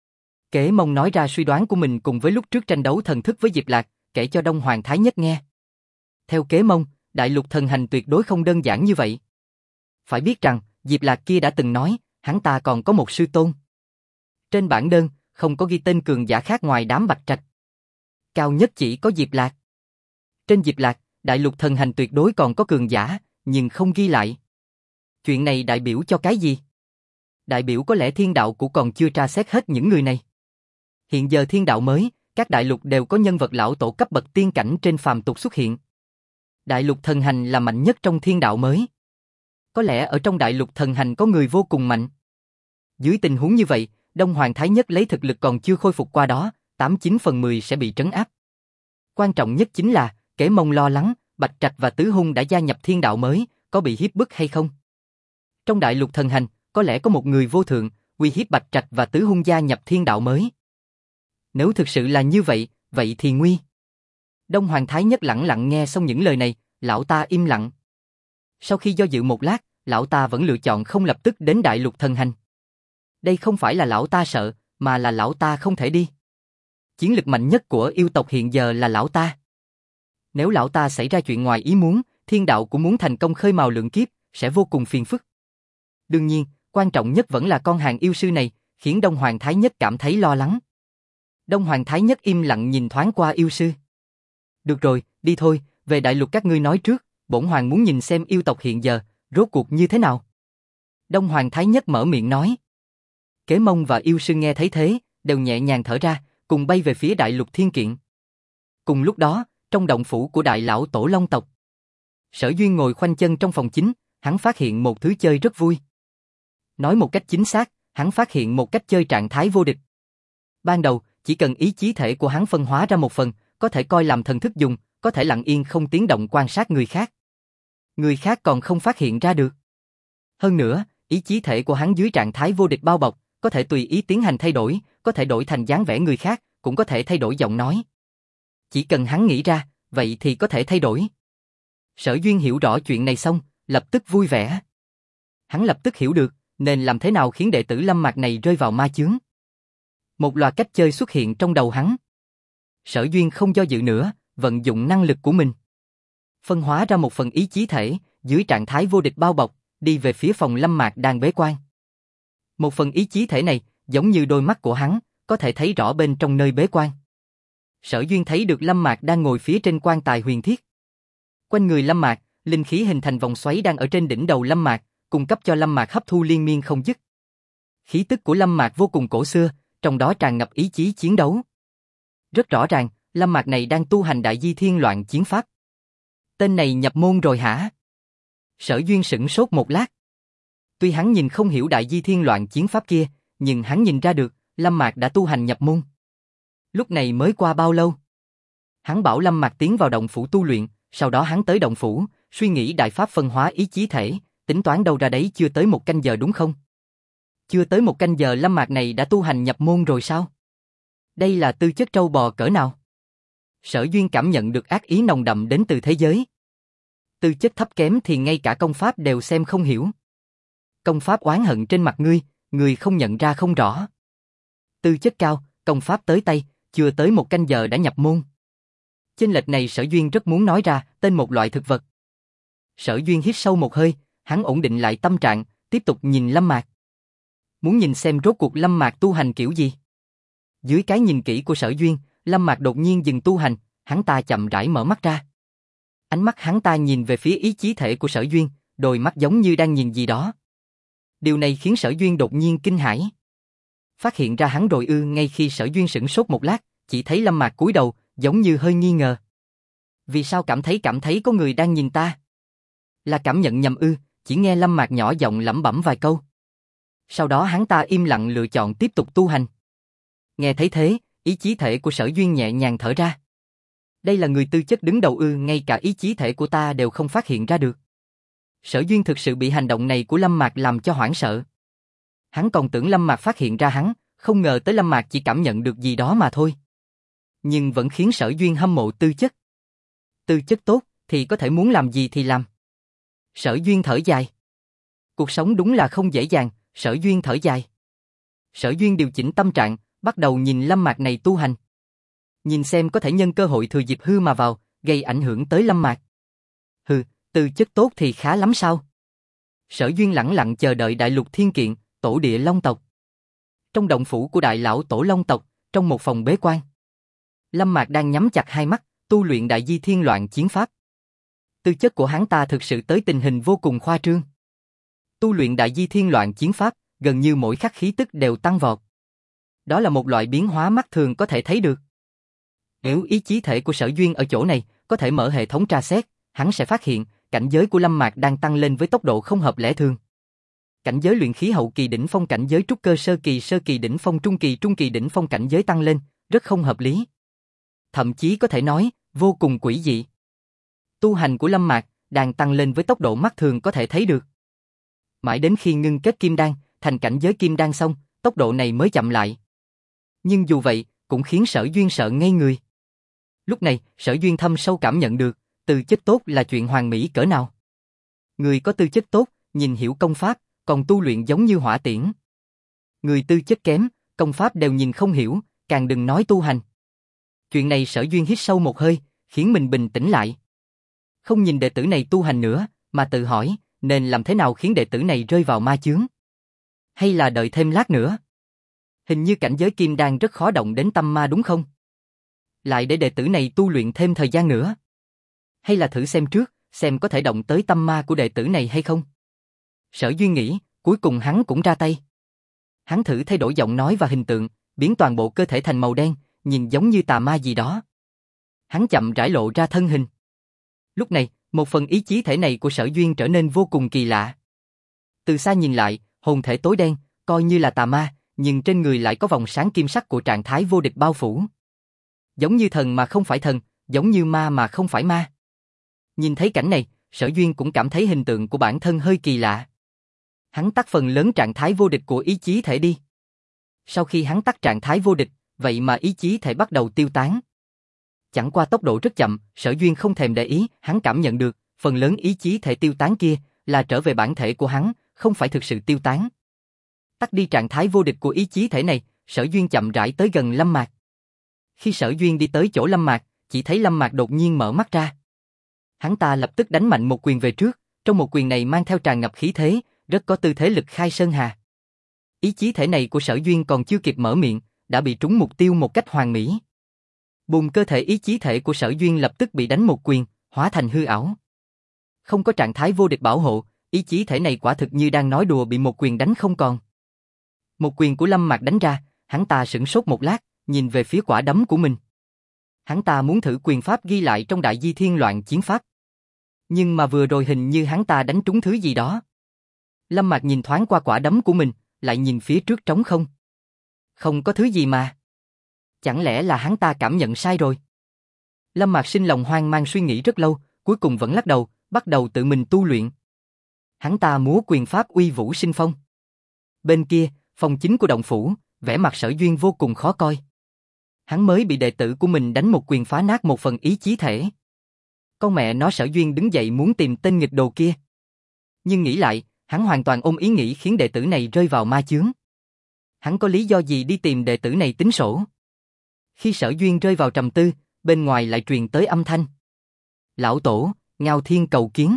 Kế Mông nói ra suy đoán của mình cùng với lúc trước tranh đấu thần thức với Diệp Lạc, kể cho Đông Hoàng Thái Nhất nghe. Theo Kế Mông, đại lục thần hành tuyệt đối không đơn giản như vậy. Phải biết rằng, Diệp Lạc kia đã từng nói, hắn ta còn có một sư tôn. Trên bản đơn, không có ghi tên cường giả khác ngoài đám Bạch Trạch. Cao nhất chỉ có Diệp Lạc. Trên Diệp Lạc, đại lục thần hành tuyệt đối còn có cường giả, nhưng không ghi lại. Chuyện này đại biểu cho cái gì? Đại biểu có lẽ thiên đạo cũng còn chưa tra xét hết những người này. Hiện giờ thiên đạo mới, các đại lục đều có nhân vật lão tổ cấp bậc tiên cảnh trên phàm tục xuất hiện. Đại lục thần hành là mạnh nhất trong thiên đạo mới. Có lẽ ở trong đại lục thần hành có người vô cùng mạnh. Dưới tình huống như vậy, Đông Hoàng Thái Nhất lấy thực lực còn chưa khôi phục qua đó, 89/10 sẽ bị trấn áp. Quan trọng nhất chính là, Kế Mông lo lắng, Bạch Trạch và Tứ Hung đã gia nhập thiên đạo mới, có bị hiếp bức hay không? Trong đại lục thần hành, có lẽ có một người vô thượng, uy hiếp Bạch Trạch và Tứ Hung gia nhập thiên đạo mới. Nếu thực sự là như vậy, vậy thì nguy. Đông Hoàng Thái Nhất lặng lặng nghe xong những lời này, lão ta im lặng. Sau khi do dự một lát, lão ta vẫn lựa chọn không lập tức đến đại lục thần hành. Đây không phải là lão ta sợ, mà là lão ta không thể đi. Chiến lực mạnh nhất của yêu tộc hiện giờ là lão ta. Nếu lão ta xảy ra chuyện ngoài ý muốn, thiên đạo cũng muốn thành công khơi mào lượng kiếp, sẽ vô cùng phiền phức. Đương nhiên, quan trọng nhất vẫn là con hàng yêu sư này, khiến Đông Hoàng Thái Nhất cảm thấy lo lắng. Đông Hoàng Thái Nhất im lặng nhìn thoáng qua yêu sư. Được rồi, đi thôi, về đại lục các ngươi nói trước, bổn hoàng muốn nhìn xem yêu tộc hiện giờ, rốt cuộc như thế nào. Đông Hoàng Thái Nhất mở miệng nói. Kế Mông và yêu sư nghe thấy thế, đều nhẹ nhàng thở ra, cùng bay về phía đại lục thiên kiện. Cùng lúc đó, trong động phủ của đại lão tổ Long tộc, Sở Duyên ngồi khoanh chân trong phòng chính, hắn phát hiện một thứ chơi rất vui. Nói một cách chính xác, hắn phát hiện một cách chơi trạng thái vô địch. Ban đầu, chỉ cần ý chí thể của hắn phân hóa ra một phần, có thể coi làm thần thức dùng, có thể lặng yên không tiếng động quan sát người khác. Người khác còn không phát hiện ra được. Hơn nữa, ý chí thể của hắn dưới trạng thái vô địch bao bọc, có thể tùy ý tiến hành thay đổi, có thể đổi thành dáng vẻ người khác, cũng có thể thay đổi giọng nói. Chỉ cần hắn nghĩ ra, vậy thì có thể thay đổi. Sở Duyên hiểu rõ chuyện này xong, lập tức vui vẻ. Hắn lập tức hiểu được, nên làm thế nào khiến đệ tử Lâm Mạc này rơi vào ma chướng. Một loạt cách chơi xuất hiện trong đầu hắn. Sở Duyên không do dự nữa, vận dụng năng lực của mình. Phân hóa ra một phần ý chí thể, dưới trạng thái vô địch bao bọc, đi về phía phòng Lâm Mạc đang bế quan. Một phần ý chí thể này, giống như đôi mắt của hắn, có thể thấy rõ bên trong nơi bế quan. Sở Duyên thấy được Lâm Mạc đang ngồi phía trên quan tài huyền thiết. Quanh người Lâm Mạc, linh khí hình thành vòng xoáy đang ở trên đỉnh đầu Lâm Mạc, cung cấp cho Lâm Mạc hấp thu liên miên không dứt. Khí tức của Lâm Mạc vô cùng cổ xưa, trong đó tràn ngập ý chí chiến đấu. Rất rõ ràng, Lâm Mạc này đang tu hành Đại Di Thiên Loạn Chiến Pháp. Tên này nhập môn rồi hả? Sở Duyên sửng sốt một lát. Tuy hắn nhìn không hiểu Đại Di Thiên Loạn Chiến Pháp kia, nhưng hắn nhìn ra được, Lâm Mạc đã tu hành nhập môn. Lúc này mới qua bao lâu? Hắn bảo Lâm Mạc tiến vào động phủ tu luyện, sau đó hắn tới động phủ, suy nghĩ đại pháp phân hóa ý chí thể, tính toán đâu ra đấy chưa tới 1 canh giờ đúng không? Chưa tới 1 canh giờ Lâm Mạc này đã tu hành nhập môn rồi sao? Đây là tư chất trâu bò cỡ nào? Sở Duyên cảm nhận được ác ý nồng đậm đến từ thế giới. Tư chất thấp kém thì ngay cả công pháp đều xem không hiểu. Công pháp oán hận trên mặt ngươi không nhận ra không rõ. Tư chất cao, công pháp tới tay, chưa tới 1 canh giờ đã nhập môn. Chênh lệch này Sở Duyên rất muốn nói ra tên một loại thực vật. Sở Duyên hít sâu một hơi, hắn ổn định lại tâm trạng, tiếp tục nhìn Lâm Mạc. Muốn nhìn xem rốt cuộc Lâm Mạc tu hành kiểu gì. Dưới cái nhìn kỹ của Sở Duyên, Lâm Mạc đột nhiên dừng tu hành, hắn ta chậm rãi mở mắt ra. Ánh mắt hắn ta nhìn về phía ý chí thể của Sở Duyên, đôi mắt giống như đang nhìn gì đó. Điều này khiến Sở Duyên đột nhiên kinh hãi. Phát hiện ra hắn rồi ư? Ngay khi Sở Duyên sửng sốt một lát, chỉ thấy Lâm Mạc cúi đầu, giống như hơi nghi ngờ. Vì sao cảm thấy có người đang nhìn ta? Là cảm nhận nhầm ư? Chỉ nghe Lâm Mạc nhỏ giọng lẩm bẩm vài câu. Sau đó hắn ta im lặng lựa chọn tiếp tục tu hành. Nghe thấy thế, ý chí thể của Sở Duyên nhẹ nhàng thở ra. Đây là người tư chất đứng đầu ư? Ngay cả ý chí thể của ta đều không phát hiện ra được. Sở Duyên thực sự bị hành động này của Lâm Mạc làm cho hoảng sợ. Hắn còn tưởng Lâm Mạc phát hiện ra hắn, không ngờ tới Lâm Mạc chỉ cảm nhận được gì đó mà thôi. Nhưng vẫn khiến Sở Duyên hâm mộ tư chất. Tư chất tốt thì có thể muốn làm gì thì làm. Sở Duyên thở dài. Cuộc sống đúng là không dễ dàng, Sở Duyên thở dài. Sở Duyên điều chỉnh tâm trạng, bắt đầu nhìn Lâm Mạc này tu hành. Nhìn xem có thể nhân cơ hội thừa dịp hư mà vào, gây ảnh hưởng tới Lâm Mạc. Hừ, tư chất tốt thì khá lắm sao? Sở Duyên lẳng lặng chờ đợi Đại Lục Thiên Kiện, tổ địa Long tộc. Trong động phủ của Đại lão tổ Long tộc, trong một phòng bế quan. Lâm Mạc đang nhắm chặt hai mắt, tu luyện Đại Di Thiên Loạn Chiến Pháp. Tư chất của hắn ta thực sự tới tình hình vô cùng khoa trương. Tu luyện Đại Di Thiên Loạn Chiến Pháp, gần như mỗi khắc khí tức đều tăng vọt. Đó là một loại biến hóa mắt thường có thể thấy được. Nếu ý chí thể của Sở Duyên ở chỗ này, có thể mở hệ thống tra xét, hắn sẽ phát hiện, cảnh giới của Lâm Mạc đang tăng lên với tốc độ không hợp lẽ thường. Cảnh giới luyện khí hậu kỳ đỉnh phong, cảnh giới trúc cơ sơ kỳ đỉnh phong, trung kỳ đỉnh phong, cảnh giới tăng lên, rất không hợp lý. Thậm chí có thể nói, vô cùng quỷ dị. Tu hành của Lâm Mạc đang tăng lên với tốc độ mắt thường có thể thấy được. Mãi đến khi ngưng kết kim đan, thành cảnh giới kim đan xong, tốc độ này mới chậm lại. Nhưng dù vậy, cũng khiến Sở Duyên sợ ngây người. Lúc này, Sở Duyên thâm sâu cảm nhận được, tư chất tốt là chuyện hoàn mỹ cỡ nào. Người có tư chất tốt, nhìn hiểu công pháp, còn tu luyện giống như hỏa tiễn. Người tư chất kém, công pháp đều nhìn không hiểu, càng đừng nói tu hành. Chuyện này Sở Duyên hít sâu một hơi, khiến mình bình tĩnh lại. Không nhìn đệ tử này tu hành nữa, mà tự hỏi, nên làm thế nào khiến đệ tử này rơi vào ma chướng? Hay là đợi thêm lát nữa? Hình như cảnh giới kim đan rất khó động đến tâm ma đúng không? Lại để đệ tử này tu luyện thêm thời gian nữa? Hay là thử xem trước, xem có thể động tới tâm ma của đệ tử này hay không? Sở Duyên nghĩ, cuối cùng hắn cũng ra tay. Hắn thử thay đổi giọng nói và hình tượng, biến toàn bộ cơ thể thành màu đen, nhìn giống như tà ma gì đó. Hắn chậm rãi lộ ra thân hình. Lúc này, một phần ý chí thể này của Sở Duyên trở nên vô cùng kỳ lạ. Từ xa nhìn lại, hồn thể tối đen, coi như là tà ma, nhưng trên người lại có vòng sáng kim sắc của trạng thái vô địch bao phủ. giống như thần mà không phải thần, giống như ma mà không phải ma. Nhìn thấy cảnh này, Sở Duyên cũng cảm thấy hình tượng của bản thân hơi kỳ lạ. Hắn tắt phần lớn trạng thái vô địch của ý chí thể đi. Sau khi hắn tắt trạng thái vô địch, vậy mà ý chí thể bắt đầu tiêu tán. Chẳng qua tốc độ rất chậm, Sở Duyên không thèm để ý, hắn cảm nhận được, phần lớn ý chí thể tiêu tán kia là trở về bản thể của hắn, không phải thực sự tiêu tán. Tắt đi trạng thái vô địch của ý chí thể này, Sở Duyên chậm rãi tới gần Lâm Mạc. Khi Sở Duyên đi tới chỗ Lâm Mạc, chỉ thấy Lâm Mạc đột nhiên mở mắt ra. Hắn ta lập tức đánh mạnh một quyền về trước, trong một quyền này mang theo tràn ngập khí thế, rất có tư thế lực khai sơn hà. Ý chí thể này của Sở Duyên còn chưa kịp mở miệng, đã bị trúng mục tiêu một cách hoàn mỹ. Bùm, cơ thể ý chí thể của Sở Duyên lập tức bị đánh một quyền, hóa thành hư ảo. Không có trạng thái vô địch bảo hộ, ý chí thể này quả thực như đang nói đùa bị một quyền đánh không còn. Một quyền của Lâm Mạc đánh ra, hắn ta sửng sốt một lát, nhìn về phía quả đấm của mình. Hắn ta muốn thử quyền pháp ghi lại trong Đại Di Thiên Loạn Chiến Pháp. Nhưng mà vừa rồi hình như hắn ta đánh trúng thứ gì đó. Lâm Mạc nhìn thoáng qua quả đấm của mình, lại nhìn phía trước trống không. Không có thứ gì mà. Chẳng lẽ là hắn ta cảm nhận sai rồi? Lâm Mạc sinh lòng hoang mang suy nghĩ rất lâu, cuối cùng vẫn lắc đầu, bắt đầu tự mình tu luyện. Hắn ta múa quyền pháp uy vũ sinh phong. Bên kia, phòng chính của động phủ, vẻ mặt Sở Duyên vô cùng khó coi. Hắn mới bị đệ tử của mình đánh một quyền phá nát một phần ý chí thể. Con mẹ nó, Sở Duyên đứng dậy muốn tìm tên nghịch đồ kia. Nhưng nghĩ lại, hắn hoàn toàn ôm ý nghĩ khiến đệ tử này rơi vào ma chướng. Hắn có lý do gì đi tìm đệ tử này tính sổ? Khi Sở Duyên rơi vào trầm tư, bên ngoài lại truyền tới âm thanh. Lão Tổ, Ngao Thiên cầu kiến.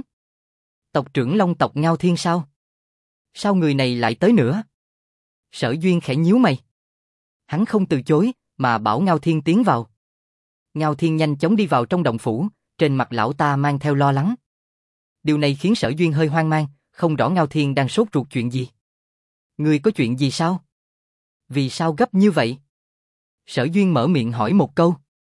Tộc trưởng Long tộc Ngao Thiên sao? Sao người này lại tới nữa? Sở Duyên khẽ nhíu mày. Hắn không từ chối, mà bảo Ngao Thiên tiến vào. Ngao Thiên nhanh chóng đi vào trong động phủ, trên mặt lão ta mang theo lo lắng. Điều này khiến Sở Duyên hơi hoang mang, không rõ Ngao Thiên đang sốt ruột chuyện gì. Ngươi có chuyện gì sao? Vì sao gấp như vậy? Sở Duyên mở miệng hỏi một câu.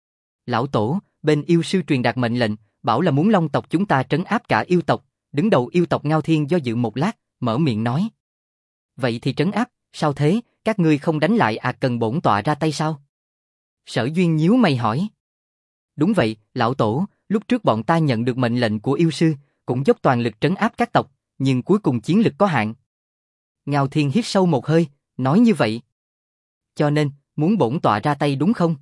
Lão Tổ, bên yêu sư truyền đạt mệnh lệnh, bảo là muốn Long tộc chúng ta trấn áp cả yêu tộc. Đứng đầu yêu tộc Ngao Thiên do dự một lát, mở miệng nói. Vậy thì trấn áp, sao thế, các ngươi không đánh lại à, cần bổn tọa ra tay sao? Sở Duyên nhíu mày hỏi. Đúng vậy, Lão Tổ, lúc trước bọn ta nhận được mệnh lệnh của yêu sư, cũng dốc toàn lực trấn áp các tộc, nhưng cuối cùng chiến lực có hạn. Ngao Thiên hít sâu một hơi, nói như vậy. Cho nên, muốn bổn tọa ra tay đúng không?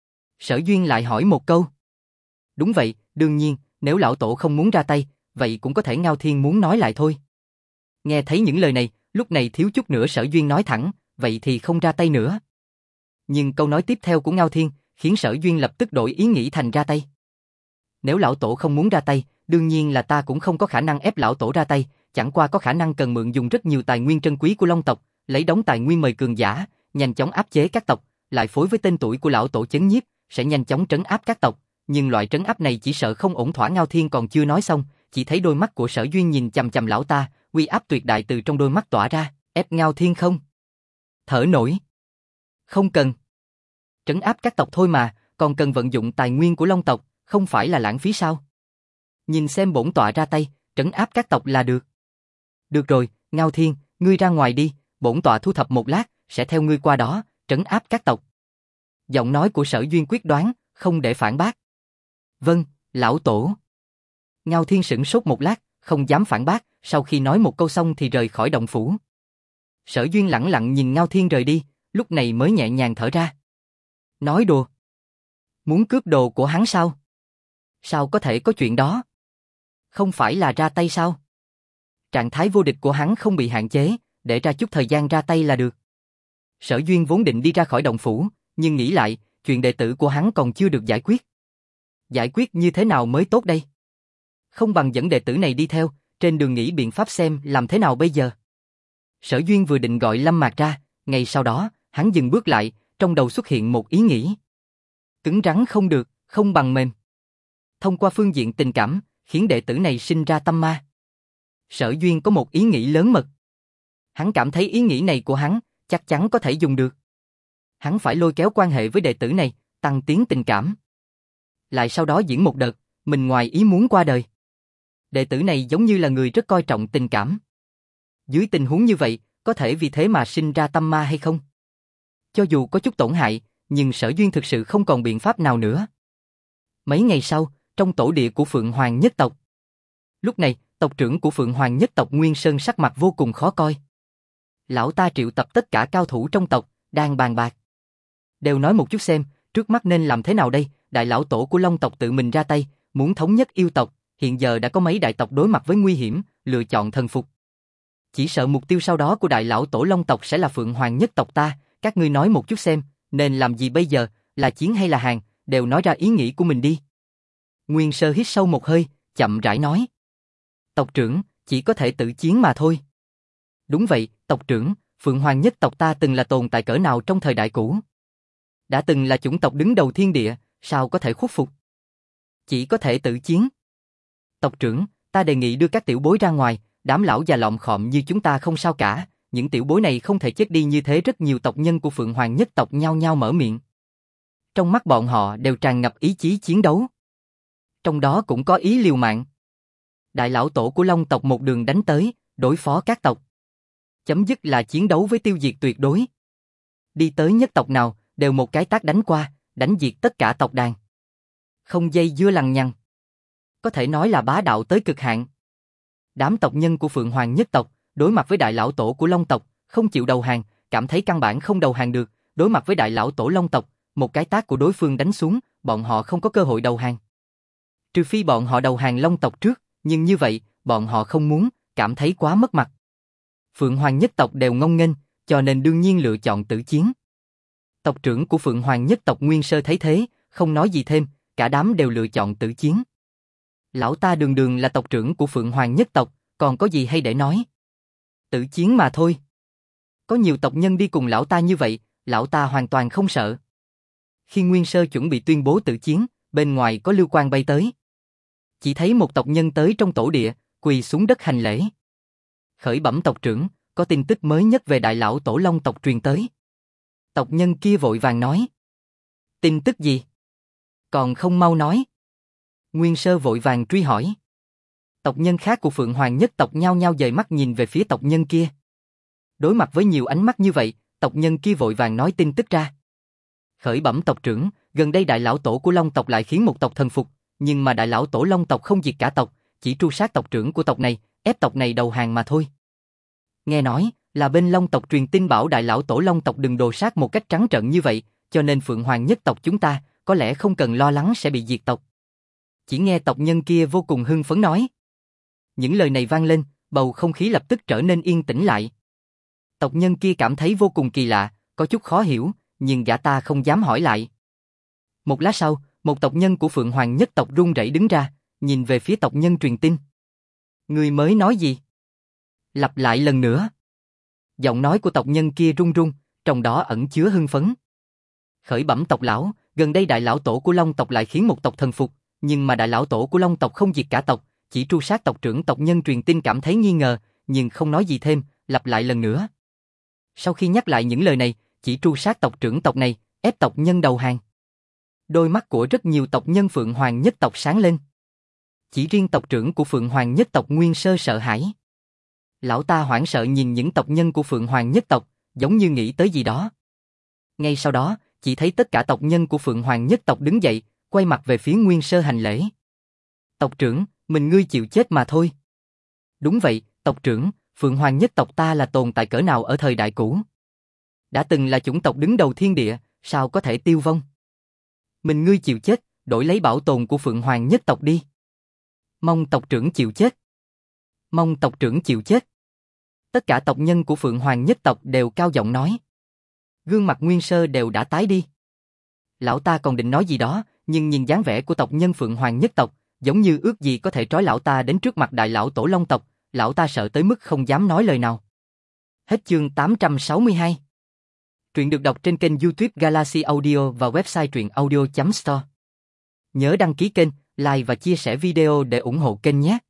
Sở Duyên lại hỏi một câu. Đúng vậy, đương nhiên, nếu Lão Tổ không muốn ra tay, vậy cũng có thể Ngao Thiên muốn nói lại thôi. Nghe thấy những lời này, lúc này thiếu chút nữa Sở Duyên nói thẳng, vậy thì không ra tay nữa. Nhưng câu nói tiếp theo của Ngao Thiên, khiến Sở Duyên lập tức đổi ý nghĩ thành ra tay. Nếu Lão Tổ không muốn ra tay, đương nhiên là ta cũng không có khả năng ép Lão Tổ ra tay, chẳng qua có khả năng cần mượn dùng rất nhiều tài nguyên trân quý của Long tộc, lấy đống tài nguyên mời cường giả, nhanh chóng áp chế các tộc, lại phối với tên tuổi của Lão Tổ chấn nhiếp, sẽ nhanh chóng trấn áp các tộc. Nhưng loại trấn áp này chỉ sợ không ổn thỏa. Ngao Thiên còn chưa nói xong, chỉ thấy đôi mắt của Sở Duyên nhìn chằm chằm lão ta, uy áp tuyệt đại từ trong đôi mắt tỏa ra, ép Ngao Thiên không thở nổi. Không cần. Trấn áp các tộc thôi mà, còn cần vận dụng tài nguyên của Long tộc, không phải là lãng phí sao? Nhìn xem bổn tọa ra tay, trấn áp các tộc là được. Được rồi, Ngao Thiên, ngươi ra ngoài đi, bổn tọa thu thập một lát, sẽ theo ngươi qua đó, trấn áp các tộc. Giọng nói của Sở Duyên quyết đoán, không để phản bác. Vâng, Lão Tổ. Ngao Thiên sửng sốt một lát, không dám phản bác, sau khi nói một câu xong thì rời khỏi động phủ. Sở Duyên lẳng lặng nhìn Ngao Thiên rời đi, lúc này mới nhẹ nhàng thở ra. Nói đùa. Muốn cướp đồ của hắn sao? Sao có thể có chuyện đó? Không phải là ra tay sao? Trạng thái vô địch của hắn không bị hạn chế, để ra chút thời gian ra tay là được. Sở Duyên vốn định đi ra khỏi động phủ, nhưng nghĩ lại, chuyện đệ tử của hắn còn chưa được giải quyết. Giải quyết như thế nào mới tốt đây? Không bằng dẫn đệ tử này đi theo, trên đường nghĩ biện pháp xem làm thế nào bây giờ. Sở Duyên vừa định gọi Lâm Mạc ra, ngay sau đó, hắn dừng bước lại, trong đầu xuất hiện một ý nghĩ. Cứng rắn không được, không bằng mềm. Thông qua phương diện tình cảm, khiến đệ tử này sinh ra tâm ma. Sở Duyên có một ý nghĩ lớn mật. Hắn cảm thấy ý nghĩ này của hắn, chắc chắn có thể dùng được. Hắn phải lôi kéo quan hệ với đệ tử này, tăng tiến tình cảm. Lại sau đó diễn một đợt, mình ngoài ý muốn qua đời. Đệ tử này giống như là người rất coi trọng tình cảm. Dưới tình huống như vậy, có thể vì thế mà sinh ra tâm ma hay không? Cho dù có chút tổn hại, nhưng Sở Duyên thực sự không còn biện pháp nào nữa. Mấy ngày sau, trong tổ địa của Phượng Hoàng nhất tộc. Lúc này, tộc trưởng của Phượng Hoàng nhất tộc Nguyên Sơn sắc mặt vô cùng khó coi. Lão ta triệu tập tất cả cao thủ trong tộc, đang bàn bạc. Đều nói một chút xem, trước mắt nên làm thế nào đây? Đại lão tổ của Long tộc tự mình ra tay, muốn thống nhất yêu tộc, hiện giờ đã có mấy đại tộc đối mặt với nguy hiểm, lựa chọn thần phục. Chỉ sợ mục tiêu sau đó của đại lão tổ Long tộc sẽ là Phượng Hoàng nhất tộc ta, các ngươi nói một chút xem, nên làm gì bây giờ, là chiến hay là hàng, đều nói ra ý nghĩ của mình đi. Nguyên Sơ hít sâu một hơi, chậm rãi nói. Tộc trưởng, chỉ có thể tự chiến mà thôi. Đúng vậy, tộc trưởng, Phượng Hoàng nhất tộc ta từng là tồn tại cỡ nào trong thời đại cũ. Đã từng là chủng tộc đứng đầu thiên địa, sao có thể khuất phục? Chỉ có thể tự chiến. Tộc trưởng, ta đề nghị đưa các tiểu bối ra ngoài, đám lão già lọm khọm như chúng ta không sao cả, những tiểu bối này không thể chết đi như thế. Rất nhiều tộc nhân của Phượng Hoàng nhất tộc nhao nhao mở miệng. Trong mắt bọn họ đều tràn ngập ý chí chiến đấu. Trong đó cũng có ý liều mạng. Đại lão tổ của Long tộc một đường đánh tới, đối phó các tộc. Chấm dứt là chiến đấu với tiêu diệt tuyệt đối. Đi tới nhất tộc nào, đều một cái tát đánh qua, đánh diệt tất cả tộc đàn. Không dây dưa lằng nhằng. Có thể nói là bá đạo tới cực hạn. Đám tộc nhân của Phượng Hoàng nhất tộc, đối mặt với đại lão tổ của Long tộc, không chịu đầu hàng, cảm thấy căn bản không đầu hàng được, đối mặt với đại lão tổ Long tộc, một cái tát của đối phương đánh xuống, bọn họ không có cơ hội đầu hàng. Trừ phi bọn họ đầu hàng Long tộc trước, nhưng như vậy, bọn họ không muốn, cảm thấy quá mất mặt. Phượng Hoàng nhất tộc đều ngông nghênh, cho nên đương nhiên lựa chọn tử chiến. Tộc trưởng của Phượng Hoàng nhất tộc Nguyên Sơ thấy thế, không nói gì thêm, cả đám đều lựa chọn tử chiến. Lão ta đường đường là tộc trưởng của Phượng Hoàng nhất tộc, còn có gì hay để nói? Tử chiến mà thôi. Có nhiều tộc nhân đi cùng lão ta như vậy, lão ta hoàn toàn không sợ. Khi Nguyên Sơ chuẩn bị tuyên bố tử chiến, bên ngoài có lưu quang bay tới. Chỉ thấy một tộc nhân tới trong tổ địa, quỳ xuống đất hành lễ. Khởi bẩm tộc trưởng, có tin tức mới nhất về đại lão tổ Long tộc truyền tới. Tộc nhân kia vội vàng nói. Tin tức gì? Còn không mau nói. Nguyên Sơ vội vàng truy hỏi. Tộc nhân khác của Phượng Hoàng nhất tộc nhao nhao dời mắt nhìn về phía tộc nhân kia. Đối mặt với nhiều ánh mắt như vậy, tộc nhân kia vội vàng nói tin tức ra. Khởi bẩm tộc trưởng, gần đây đại lão tổ của Long tộc lại khiến một tộc thần phục, nhưng mà đại lão tổ Long tộc không diệt cả tộc, chỉ tru sát tộc trưởng của tộc này, ép tộc này đầu hàng mà thôi. Nghe nói là bên Long tộc truyền tin bảo đại lão tổ Long tộc đừng đồ sát một cách trắng trợn như vậy, cho nên Phượng Hoàng nhất tộc chúng ta có lẽ không cần lo lắng sẽ bị diệt tộc. Chỉ nghe tộc nhân kia vô cùng hưng phấn nói. Những lời này vang lên, bầu không khí lập tức trở nên yên tĩnh lại. Tộc nhân kia cảm thấy vô cùng kỳ lạ, có chút khó hiểu, nhưng gã ta không dám hỏi lại. Một lát sau, một tộc nhân của Phượng Hoàng nhất tộc run rẩy đứng ra, nhìn về phía tộc nhân truyền tin. Người mới nói gì? Lặp lại lần nữa. Giọng nói của tộc nhân kia run run, trong đó ẩn chứa hưng phấn. Khởi bẩm tộc lão, gần đây đại lão tổ của Long tộc lại khiến một tộc thần phục, nhưng mà đại lão tổ của Long tộc không diệt cả tộc, chỉ tru sát tộc trưởng. Tộc nhân truyền tin cảm thấy nghi ngờ, nhưng không nói gì thêm, lặp lại lần nữa. Sau khi nhắc lại những lời này, chỉ tru sát tộc trưởng tộc này, ép tộc nhân đầu hàng. Đôi mắt của rất nhiều tộc nhân Phượng Hoàng nhất tộc sáng lên. Chỉ riêng tộc trưởng của Phượng Hoàng nhất tộc Nguyên Sơ sợ hãi. Lão ta hoảng sợ nhìn những tộc nhân của Phượng Hoàng nhất tộc, giống như nghĩ tới gì đó. Ngay sau đó, chỉ thấy tất cả tộc nhân của Phượng Hoàng nhất tộc đứng dậy, quay mặt về phía Nguyên Sơ hành lễ. Tộc trưởng, mình ngươi chịu chết mà thôi. Đúng vậy, tộc trưởng, Phượng Hoàng nhất tộc ta là tồn tại cỡ nào ở thời đại cũ. Đã từng là chủng tộc đứng đầu thiên địa, sao có thể tiêu vong. Mình ngươi chịu chết, đổi lấy bảo tồn của Phượng Hoàng nhất tộc đi. Mong tộc trưởng chịu chết. Mong tộc trưởng chịu chết. Tất cả tộc nhân của Phượng Hoàng nhất tộc đều cao giọng nói. Gương mặt Nguyên Sơ đều đã tái đi. Lão ta còn định nói gì đó, nhưng nhìn dáng vẻ của tộc nhân Phượng Hoàng nhất tộc, giống như ước gì có thể trói lão ta đến trước mặt đại lão tổ Long tộc, lão ta sợ tới mức không dám nói lời nào. Hết chương 862. Truyện được đọc trên kênh YouTube Galaxy Audio và website truyệnaudio.store. Nhớ đăng ký kênh, like và chia sẻ video để ủng hộ kênh nhé.